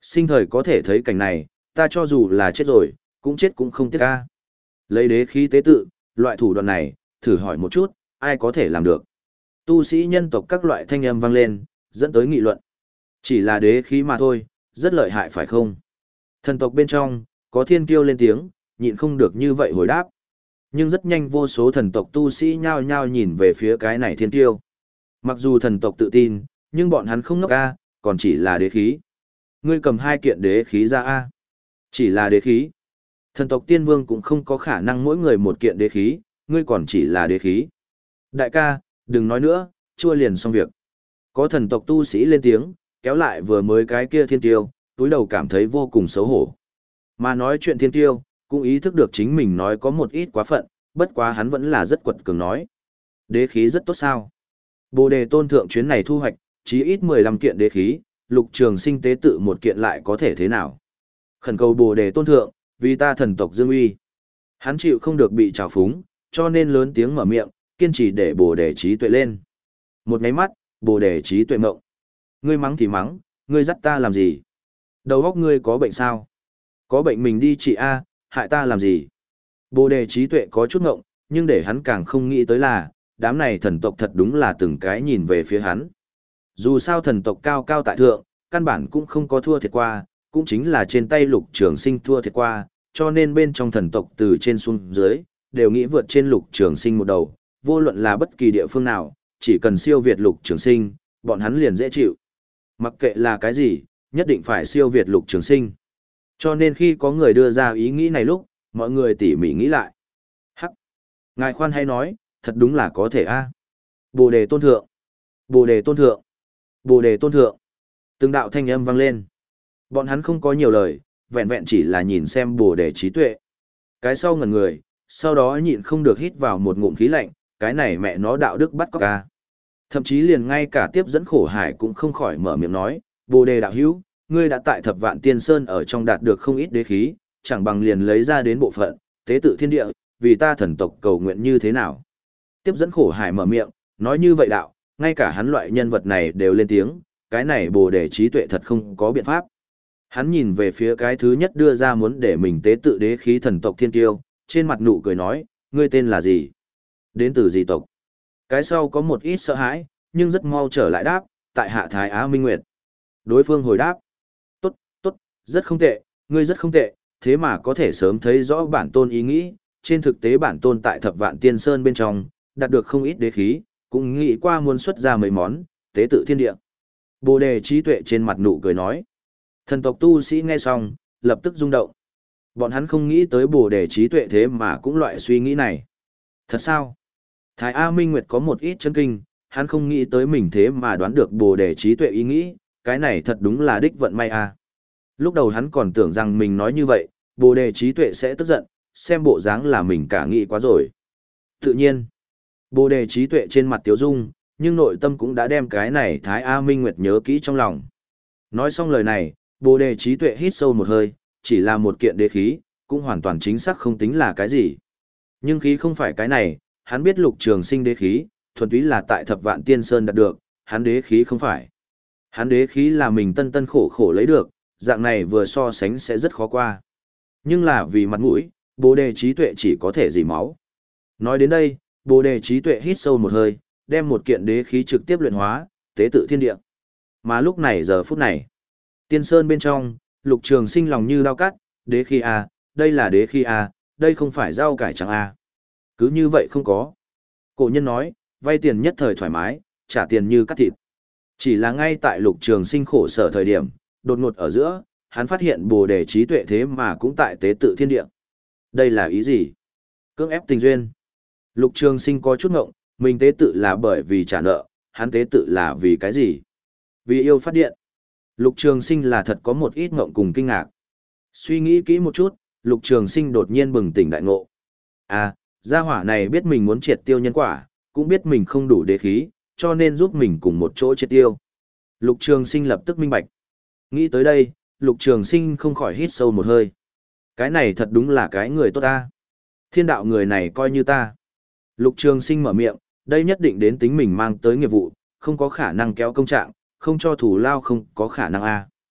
Sinh thời có thể thấy cảnh này, ta cho dù là chết rồi, cũng chết cũng không tiếc ca. Lấy đế khí tế tự, loại thủ đoạn này, thử hỏi một chút, ai có thể làm được. Tu sĩ nhân tộc các loại thanh âm vang lên, dẫn tới nghị luận. Chỉ là đế khí mà thôi, rất lợi hại phải không? Thần tộc bên trong, có thiên kiêu lên tiếng, nhịn không được như vậy hồi đáp. Nhưng rất nhanh vô số thần tộc tu sĩ nhao nhao nhìn về phía cái này thiên kiêu. Mặc dù thần tộc tự tin, nhưng bọn hắn không ngốc a, còn chỉ là đế khí. Ngươi cầm hai kiện đế khí ra a. Chỉ là đế khí. Thần tộc tiên vương cũng không có khả năng mỗi người một kiện đế khí, ngươi còn chỉ là đế khí. Đại ca, đừng nói nữa, chua liền xong việc. Có thần tộc tu sĩ lên tiếng, kéo lại vừa mới cái kia thiên tiêu, túi đầu cảm thấy vô cùng xấu hổ. Mà nói chuyện thiên tiêu, cũng ý thức được chính mình nói có một ít quá phận, bất quá hắn vẫn là rất quật cường nói. Đế khí rất tốt sao. Bồ đề tôn thượng chuyến này thu hoạch, chí ít mười lăm kiện đế khí, lục trường sinh tế tự một kiện lại có thể thế nào. Khẩn cầu bồ đề tôn thượng, vì ta thần tộc dương uy. Hắn chịu không được bị trào phúng, cho nên lớn tiếng mở miệng, kiên trì để bồ đề trí tuệ lên. Một nháy mắt, bồ đề trí tuệ mộng. Ngươi mắng thì mắng, ngươi dắt ta làm gì? Đầu óc ngươi có bệnh sao? Có bệnh mình đi trị A, hại ta làm gì? Bồ đề trí tuệ có chút ngộng, nhưng để hắn càng không nghĩ tới là, đám này thần tộc thật đúng là từng cái nhìn về phía hắn. Dù sao thần tộc cao cao tại thượng, căn bản cũng không có thua thiệt qua, cũng chính là trên tay lục trường sinh thua thiệt qua, cho nên bên trong thần tộc từ trên xuống dưới, đều nghĩ vượt trên lục trường sinh một đầu, vô luận là bất kỳ địa phương nào, chỉ cần siêu việt lục trường sinh, bọn hắn liền dễ chịu. Mặc kệ là cái gì, nhất định phải siêu việt lục trường sinh. Cho nên khi có người đưa ra ý nghĩ này lúc, mọi người tỉ mỉ nghĩ lại. Hắc! Ngài khoan hay nói, thật đúng là có thể a. Bồ đề tôn thượng! Bồ đề tôn thượng! Bồ đề tôn thượng! Từng đạo thanh âm vang lên. Bọn hắn không có nhiều lời, vẹn vẹn chỉ là nhìn xem bồ đề trí tuệ. Cái sau ngẩn người, sau đó nhịn không được hít vào một ngụm khí lạnh, cái này mẹ nó đạo đức bắt cóc ca. Thậm chí liền ngay cả tiếp dẫn khổ hải cũng không khỏi mở miệng nói, bồ đề đạo hữu, ngươi đã tại thập vạn tiên sơn ở trong đạt được không ít đế khí, chẳng bằng liền lấy ra đến bộ phận, tế tự thiên địa, vì ta thần tộc cầu nguyện như thế nào. Tiếp dẫn khổ hải mở miệng, nói như vậy đạo, ngay cả hắn loại nhân vật này đều lên tiếng, cái này bồ đề trí tuệ thật không có biện pháp. Hắn nhìn về phía cái thứ nhất đưa ra muốn để mình tế tự đế khí thần tộc thiên kiêu, trên mặt nụ cười nói, ngươi tên là gì? Đến từ gì tộc? Cái sau có một ít sợ hãi, nhưng rất mau trở lại đáp, tại hạ Thái Á Minh Nguyệt. Đối phương hồi đáp, tốt, tốt, rất không tệ, ngươi rất không tệ, thế mà có thể sớm thấy rõ bản tôn ý nghĩ, trên thực tế bản tôn tại thập vạn tiên sơn bên trong, đạt được không ít đế khí, cũng nghĩ qua muốn xuất ra mấy món, tế tự thiên địa. Bồ đề trí tuệ trên mặt nụ cười nói, thần tộc tu sĩ nghe xong, lập tức rung động. Bọn hắn không nghĩ tới bồ đề trí tuệ thế mà cũng loại suy nghĩ này. Thật sao? Thái A Minh Nguyệt có một ít chấn kinh, hắn không nghĩ tới mình thế mà đoán được bồ đề trí tuệ ý nghĩ, cái này thật đúng là đích vận may a. Lúc đầu hắn còn tưởng rằng mình nói như vậy, bồ đề trí tuệ sẽ tức giận, xem bộ dáng là mình cả nghĩ quá rồi. Tự nhiên, bồ đề trí tuệ trên mặt tiếu dung, nhưng nội tâm cũng đã đem cái này Thái A Minh Nguyệt nhớ kỹ trong lòng. Nói xong lời này, bồ đề trí tuệ hít sâu một hơi, chỉ là một kiện đế khí, cũng hoàn toàn chính xác không tính là cái gì. Nhưng khí không phải cái này, hắn biết lục trường sinh đế khí, thuần túy là tại thập vạn tiên sơn đạt được, hắn đế khí không phải. Hắn đế khí là mình tân tân khổ khổ lấy được, dạng này vừa so sánh sẽ rất khó qua. Nhưng là vì mặt mũi, bồ đề trí tuệ chỉ có thể dì máu. Nói đến đây, bồ đề trí tuệ hít sâu một hơi, đem một kiện đế khí trực tiếp luyện hóa, tế tự thiên địa. Mà lúc này giờ phút này, tiên sơn bên trong, lục trường sinh lòng như đao cắt, đế khí A, đây là đế khí A, đây không phải rau cải trắng A. Cứ như vậy không có. Cổ nhân nói, vay tiền nhất thời thoải mái, trả tiền như cắt thịt. Chỉ là ngay tại lục trường sinh khổ sở thời điểm, đột ngột ở giữa, hắn phát hiện bồ đề trí tuệ thế mà cũng tại tế tự thiên địa. Đây là ý gì? Cưỡng ép tình duyên. Lục trường sinh có chút ngộng, mình tế tự là bởi vì trả nợ, hắn tế tự là vì cái gì? Vì yêu phát điện. Lục trường sinh là thật có một ít ngộng cùng kinh ngạc. Suy nghĩ kỹ một chút, lục trường sinh đột nhiên bừng tỉnh đại ngộ. À, gia hỏa này biết mình muốn triệt tiêu nhân quả, cũng biết mình không đủ đế khí, cho nên giúp mình cùng một chỗ triệt tiêu. Lục trường sinh lập tức minh bạch. Nghĩ tới đây, lục trường sinh không khỏi hít sâu một hơi. Cái này thật đúng là cái người tốt ta. Thiên đạo người này coi như ta. Lục trường sinh mở miệng, đây nhất định đến tính mình mang tới nghiệp vụ, không có khả năng kéo công trạng, không cho thủ lao không có khả năng a.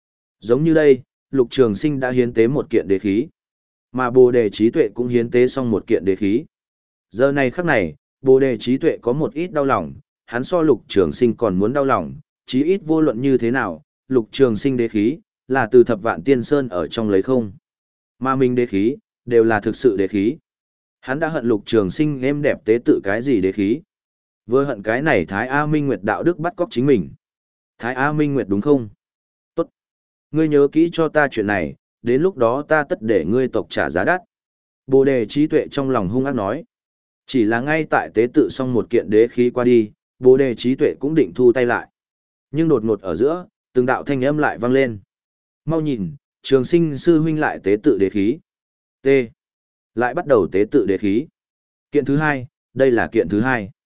Giống như đây, Lục Trường Sinh đã hiến tế một kiện đế khí, mà Bồ Đề trí tuệ cũng hiến tế xong một kiện đế khí. Giờ này khắc này, Bồ Đề trí tuệ có một ít đau lòng, hắn so Lục Trường Sinh còn muốn đau lòng, chí ít vô luận như thế nào, Lục Trường Sinh đế khí là từ Thập Vạn Tiên Sơn ở trong lấy không. Mà mình đế khí đều là thực sự đế khí. Hắn đã hận Lục Trường Sinh êm đẹp tế tự cái gì đế khí. Vừa hận cái này Thái A Minh Nguyệt đạo đức bắt cóc chính mình. Thái A Minh Nguyệt đúng không? Tốt. Ngươi nhớ kỹ cho ta chuyện này, đến lúc đó ta tất để ngươi tộc trả giá đắt. Bồ Đề trí tuệ trong lòng hung ác nói. Chỉ là ngay tại tế tự xong một kiện đế khí qua đi, Bồ Đề trí tuệ cũng định thu tay lại. Nhưng đột ngột ở giữa, từng đạo thanh âm lại vang lên. Mau nhìn, Trường Sinh sư huynh lại tế tự đế khí. T. Lại bắt đầu tế tự đế khí. Kiện thứ hai, đây là kiện thứ hai.